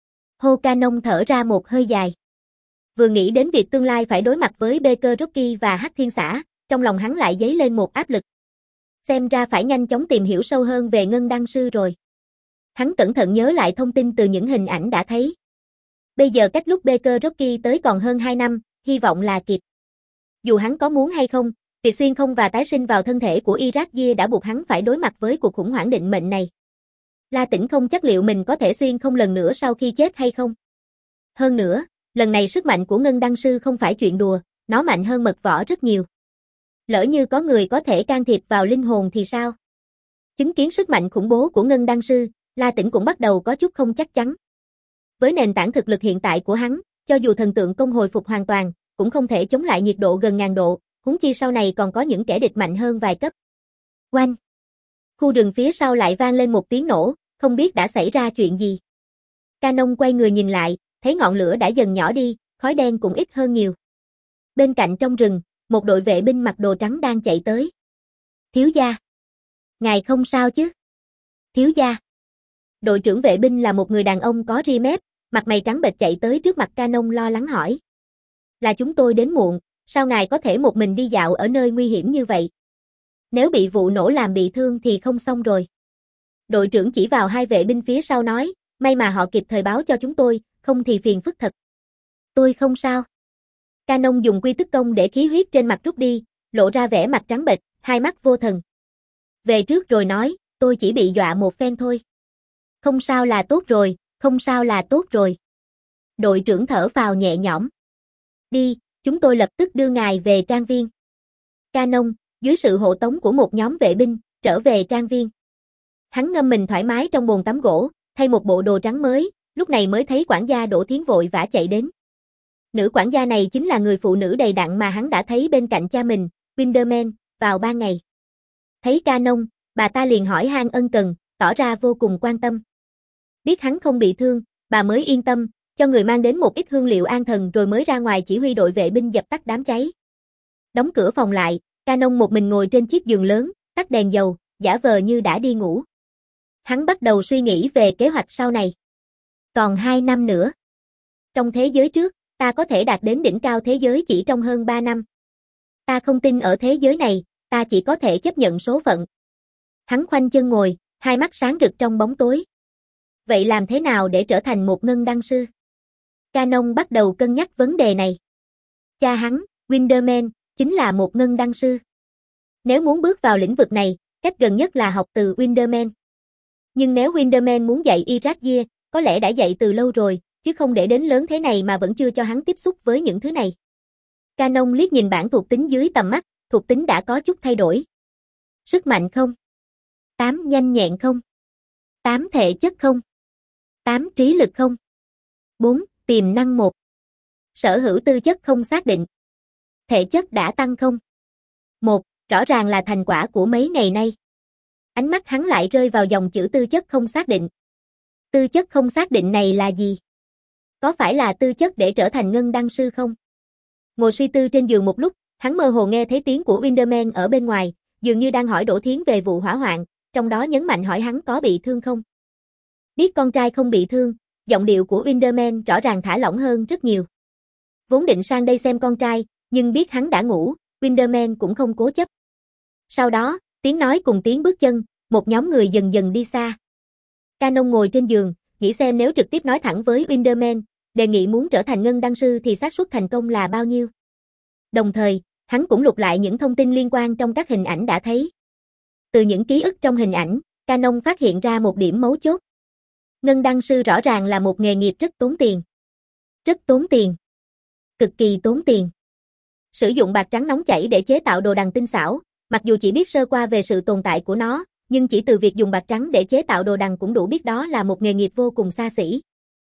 Hô Canon thở ra một hơi dài. Vừa nghĩ đến việc tương lai phải đối mặt với Baker Rocky và Hắc Thiên Xã, trong lòng hắn lại dấy lên một áp lực. Xem ra phải nhanh chóng tìm hiểu sâu hơn về ngân đăng sư rồi. Hắn cẩn thận nhớ lại thông tin từ những hình ảnh đã thấy. Bây giờ cách lúc Baker Rocky tới còn hơn hai năm, hy vọng là kịp. Dù hắn có muốn hay không, việc xuyên không và tái sinh vào thân thể của Irakgia đã buộc hắn phải đối mặt với cuộc khủng hoảng định mệnh này. La Tĩnh không chắc liệu mình có thể xuyên không lần nữa sau khi chết hay không. Hơn nữa, lần này sức mạnh của ngân đăng sư không phải chuyện đùa, nó mạnh hơn mật võ rất nhiều. Lỡ như có người có thể can thiệp vào linh hồn thì sao? Chứng kiến sức mạnh khủng bố của ngân đăng sư, La Tĩnh cũng bắt đầu có chút không chắc chắn. Với nền tảng thực lực hiện tại của hắn, cho dù thần tượng công hồi phục hoàn toàn, cũng không thể chống lại nhiệt độ gần ngàn độ, huống chi sau này còn có những kẻ địch mạnh hơn vài cấp. Oanh! Khu rừng phía sau lại vang lên một tiếng nổ, không biết đã xảy ra chuyện gì. Canon quay người nhìn lại, thấy ngọn lửa đã dần nhỏ đi, khói đen cũng ít hơn nhiều. Bên cạnh trong rừng, một đội vệ binh mặc đồ trắng đang chạy tới. Thiếu gia. Ngài không sao chứ? Thiếu gia. Đội trưởng vệ binh là một người đàn ông có ria mép, mặt mày trắng bệch chạy tới trước mặt Canon lo lắng hỏi. Là chúng tôi đến muộn, sao ngài có thể một mình đi dạo ở nơi nguy hiểm như vậy? Nếu bị vụ nổ làm bị thương thì không xong rồi. Đội trưởng chỉ vào hai vệ binh phía sau nói, may mà họ kịp thời báo cho chúng tôi, không thì phiền phức thật. Tôi không sao. Canon dùng quy tức công để khí huyết trên mặt rút đi, lộ ra vẻ mặt trắng bệch, hai mắt vô thần. Về trước rồi nói, tôi chỉ bị dọa một phen thôi. Không sao là tốt rồi, không sao là tốt rồi. Đội trưởng thở phào nhẹ nhõm. Đi, chúng tôi lập tức đưa ngài về trang viên. Canon, dưới sự hộ tống của một nhóm vệ binh, trở về trang viên. Hắn ngâm mình thoải mái trong bồn tắm gỗ, thay một bộ đồ trắng mới, lúc này mới thấy quản gia Đỗ Thiến vội vã chạy đến. Nữ quản gia này chính là người phụ nữ đầy đặn mà hắn đã thấy bên cạnh cha mình, Windermere, vào ban ngày. Thấy Canon, bà ta liền hỏi han ân cần, tỏ ra vô cùng quan tâm. Biết hắn không bị thương, bà mới yên tâm, cho người mang đến một ít hương liệu an thần rồi mới ra ngoài chỉ huy đội vệ binh dập tắt đám cháy. Đóng cửa phòng lại, Canon một mình ngồi trên chiếc giường lớn, tắt đèn dầu, giả vờ như đã đi ngủ. Hắn bắt đầu suy nghĩ về kế hoạch sau này. Còn hai năm nữa. Trong thế giới trước, ta có thể đạt đến đỉnh cao thế giới chỉ trong hơn ba năm. Ta không tin ở thế giới này, ta chỉ có thể chấp nhận số phận. Hắn khoanh chân ngồi, hai mắt sáng rực trong bóng tối. Vậy làm thế nào để trở thành một ngân đăng sư? Canon bắt đầu cân nhắc vấn đề này. Cha hắn, Windermere, chính là một ngân đăng sư. Nếu muốn bước vào lĩnh vực này, cách gần nhất là học từ Windermere. Nhưng nếu Windermere muốn dạy Iradia, có lẽ đã dạy từ lâu rồi, chứ không để đến lớn thế này mà vẫn chưa cho hắn tiếp xúc với những thứ này. Canon liếc nhìn bảng thuộc tính dưới tầm mắt, thuộc tính đã có chút thay đổi. Sức mạnh không? tám nhanh nhẹn không? tám thể chất không? tám trí lực không? bốn tiềm năng một. Sở hữu tư chất không xác định. Thể chất đã tăng không? một rõ ràng là thành quả của mấy ngày nay. Ánh mắt hắn lại rơi vào dòng chữ tư chất không xác định. Tư chất không xác định này là gì? Có phải là tư chất để trở thành ngân đăng sư không? Ngồi suy tư trên giường một lúc, hắn mơ hồ nghe thấy tiếng của Windermere ở bên ngoài, dường như đang hỏi Đỗ Thiến về vụ hỏa hoạn, trong đó nhấn mạnh hỏi hắn có bị thương không. Biết con trai không bị thương, giọng điệu của Windermere rõ ràng thả lỏng hơn rất nhiều. Vốn định sang đây xem con trai, nhưng biết hắn đã ngủ, Windermere cũng không cố chấp. Sau đó, tiếng nói cùng tiếng bước chân, một nhóm người dần dần đi xa. Canon ngồi trên giường, nghĩ xem nếu trực tiếp nói thẳng với Windermere, đề nghị muốn trở thành ngân đăng sư thì xác suất thành công là bao nhiêu. Đồng thời, hắn cũng lục lại những thông tin liên quan trong các hình ảnh đã thấy. Từ những ký ức trong hình ảnh, Canon phát hiện ra một điểm mấu chốt. Ngân đăng sư rõ ràng là một nghề nghiệp rất tốn tiền. Rất tốn tiền. Cực kỳ tốn tiền. Sử dụng bạc trắng nóng chảy để chế tạo đồ đằng tinh xảo, mặc dù chỉ biết sơ qua về sự tồn tại của nó, nhưng chỉ từ việc dùng bạc trắng để chế tạo đồ đằng cũng đủ biết đó là một nghề nghiệp vô cùng xa xỉ.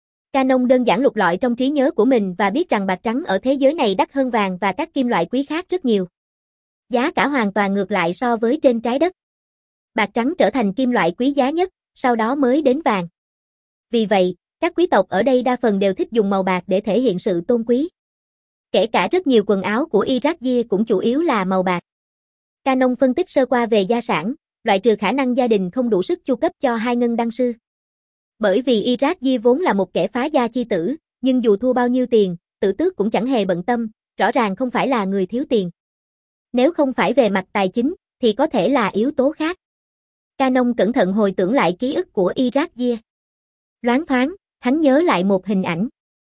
Canon đơn giản lục lọi trong trí nhớ của mình và biết rằng bạc trắng ở thế giới này đắt hơn vàng và các kim loại quý khác rất nhiều. Giá cả hoàn toàn ngược lại so với trên trái đất. Bạc trắng trở thành kim loại quý giá nhất, sau đó mới đến vàng. Vì vậy, các quý tộc ở đây đa phần đều thích dùng màu bạc để thể hiện sự tôn quý. Kể cả rất nhiều quần áo của Iradia cũng chủ yếu là màu bạc. Canon phân tích sơ qua về gia sản, loại trừ khả năng gia đình không đủ sức chu cấp cho hai ngân đăng sư. Bởi vì Iradia vốn là một kẻ phá gia chi tử, nhưng dù thua bao nhiêu tiền, tử tước cũng chẳng hề bận tâm, rõ ràng không phải là người thiếu tiền. Nếu không phải về mặt tài chính, thì có thể là yếu tố khác. Canon cẩn thận hồi tưởng lại ký ức của Iradia. Loáng thoáng, hắn nhớ lại một hình ảnh.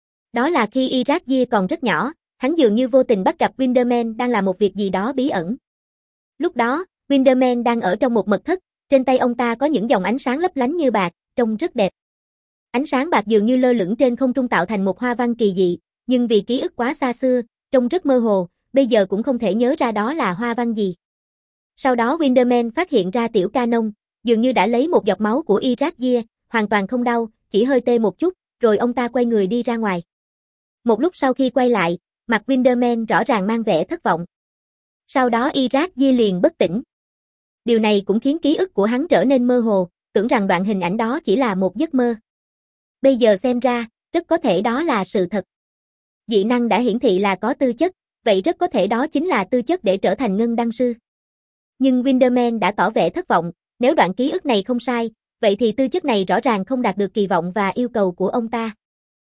Đó là khi Iradia còn rất nhỏ, hắn dường như vô tình bắt gặp Windermere đang làm một việc gì đó bí ẩn. Lúc đó, Windermere đang ở trong một mật thất, trên tay ông ta có những dòng ánh sáng lấp lánh như bạc, trông rất đẹp. Ánh sáng bạc dường như lơ lửng trên không trung tạo thành một hoa văn kỳ dị, nhưng vì ký ức quá xa xưa, trông rất mơ hồ, bây giờ cũng không thể nhớ ra đó là hoa văn gì. Sau đó Windermere phát hiện ra tiểu Canon, dường như đã lấy một giọt máu của Iradia, hoàn toàn không đau, chỉ hơi tê một chút, rồi ông ta quay người đi ra ngoài. Một lúc sau khi quay lại, mặt Windermere rõ ràng mang vẻ thất vọng. Sau đó Iradia liền bất tỉnh. Điều này cũng khiến ký ức của hắn trở nên mơ hồ, tưởng rằng đoạn hình ảnh đó chỉ là một giấc mơ. Bây giờ xem ra, rất có thể đó là sự thật. Dị năng đã hiển thị là có tư chất, vậy rất có thể đó chính là tư chất để trở thành ngân đăng sư. Nhưng Winderman đã tỏ vẻ thất vọng, nếu đoạn ký ức này không sai, vậy thì tư chất này rõ ràng không đạt được kỳ vọng và yêu cầu của ông ta.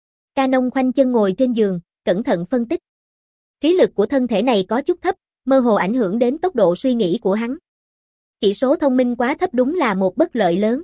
Canon khoanh chân ngồi trên giường, cẩn thận phân tích. Trí lực của thân thể này có chút thấp, mơ hồ ảnh hưởng đến tốc độ suy nghĩ của hắn. Chỉ số thông minh quá thấp đúng là một bất lợi lớn.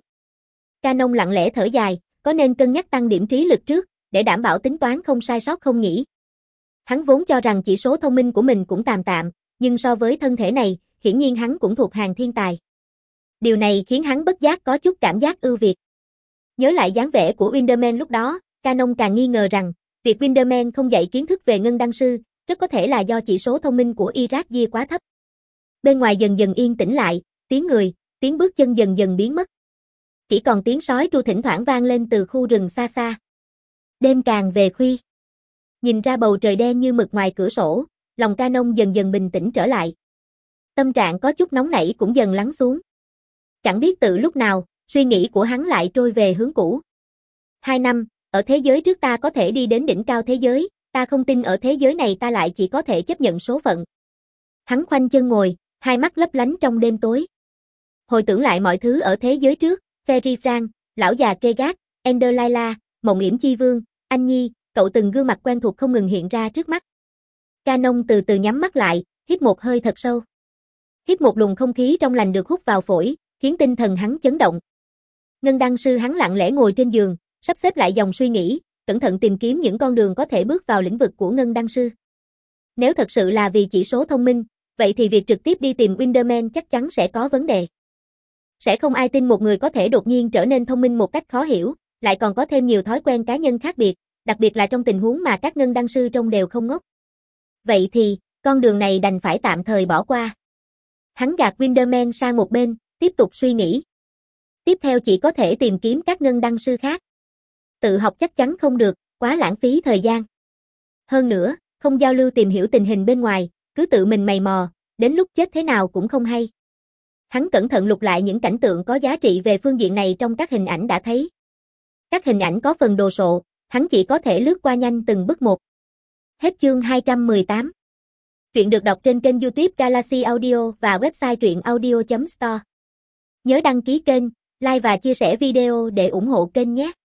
Canon lặng lẽ thở dài, có nên cân nhắc tăng điểm trí lực trước, để đảm bảo tính toán không sai sót không nhỉ? Hắn vốn cho rằng chỉ số thông minh của mình cũng tạm tạm, nhưng so với thân thể này, hiển nhiên hắn cũng thuộc hàng thiên tài. Điều này khiến hắn bất giác có chút cảm giác ưu việt. Nhớ lại dáng vẻ của Winderman lúc đó, Canon càng nghi ngờ rằng, việc Winderman không dạy kiến thức về ngân đăng sư, rất có thể là do chỉ số thông minh của Irakgia quá thấp. Bên ngoài dần dần yên tĩnh lại, tiếng người, tiếng bước chân dần dần biến mất. Chỉ còn tiếng sói tru thỉnh thoảng vang lên từ khu rừng xa xa. Đêm càng về khuya. Nhìn ra bầu trời đen như mực ngoài cửa sổ, lòng Canon dần dần bình tĩnh trở lại. Tâm trạng có chút nóng nảy cũng dần lắng xuống. Chẳng biết từ lúc nào, suy nghĩ của hắn lại trôi về hướng cũ. Hai năm, ở thế giới trước ta có thể đi đến đỉnh cao thế giới, ta không tin ở thế giới này ta lại chỉ có thể chấp nhận số phận. Hắn khoanh chân ngồi, hai mắt lấp lánh trong đêm tối. Hồi tưởng lại mọi thứ ở thế giới trước, Ferry Frank, lão già Kegat, Ender Laila, Mộng Yểm Chi Vương, Anh Nhi, cậu từng gương mặt quen thuộc không ngừng hiện ra trước mắt. Canon từ từ nhắm mắt lại, hít một hơi thật sâu. Hít một luồng không khí trong lành được hút vào phổi, khiến tinh thần hắn chấn động. Ngân đăng sư hắn lặng lẽ ngồi trên giường, sắp xếp lại dòng suy nghĩ, cẩn thận tìm kiếm những con đường có thể bước vào lĩnh vực của ngân đăng sư. Nếu thật sự là vì chỉ số thông minh, vậy thì việc trực tiếp đi tìm Winderman chắc chắn sẽ có vấn đề. Sẽ không ai tin một người có thể đột nhiên trở nên thông minh một cách khó hiểu, lại còn có thêm nhiều thói quen cá nhân khác biệt, đặc biệt là trong tình huống mà các ngân đăng sư trông đều không ngốc. Vậy thì, con đường này đành phải tạm thời bỏ qua. Hắn gạt Winderman sang một bên, tiếp tục suy nghĩ. Tiếp theo chỉ có thể tìm kiếm các ngân đăng sư khác. Tự học chắc chắn không được, quá lãng phí thời gian. Hơn nữa, không giao lưu tìm hiểu tình hình bên ngoài, cứ tự mình mày mò, đến lúc chết thế nào cũng không hay. Hắn cẩn thận lục lại những cảnh tượng có giá trị về phương diện này trong các hình ảnh đã thấy. Các hình ảnh có phần đồ sộ, hắn chỉ có thể lướt qua nhanh từng bước một. Hết chương hai trăm mười tám. Truyện được đọc trên kênh YouTube Galaxy Audio và website truyện audio chấm store. Nhớ đăng ký kênh, like và chia sẻ video để ủng hộ kênh nhé.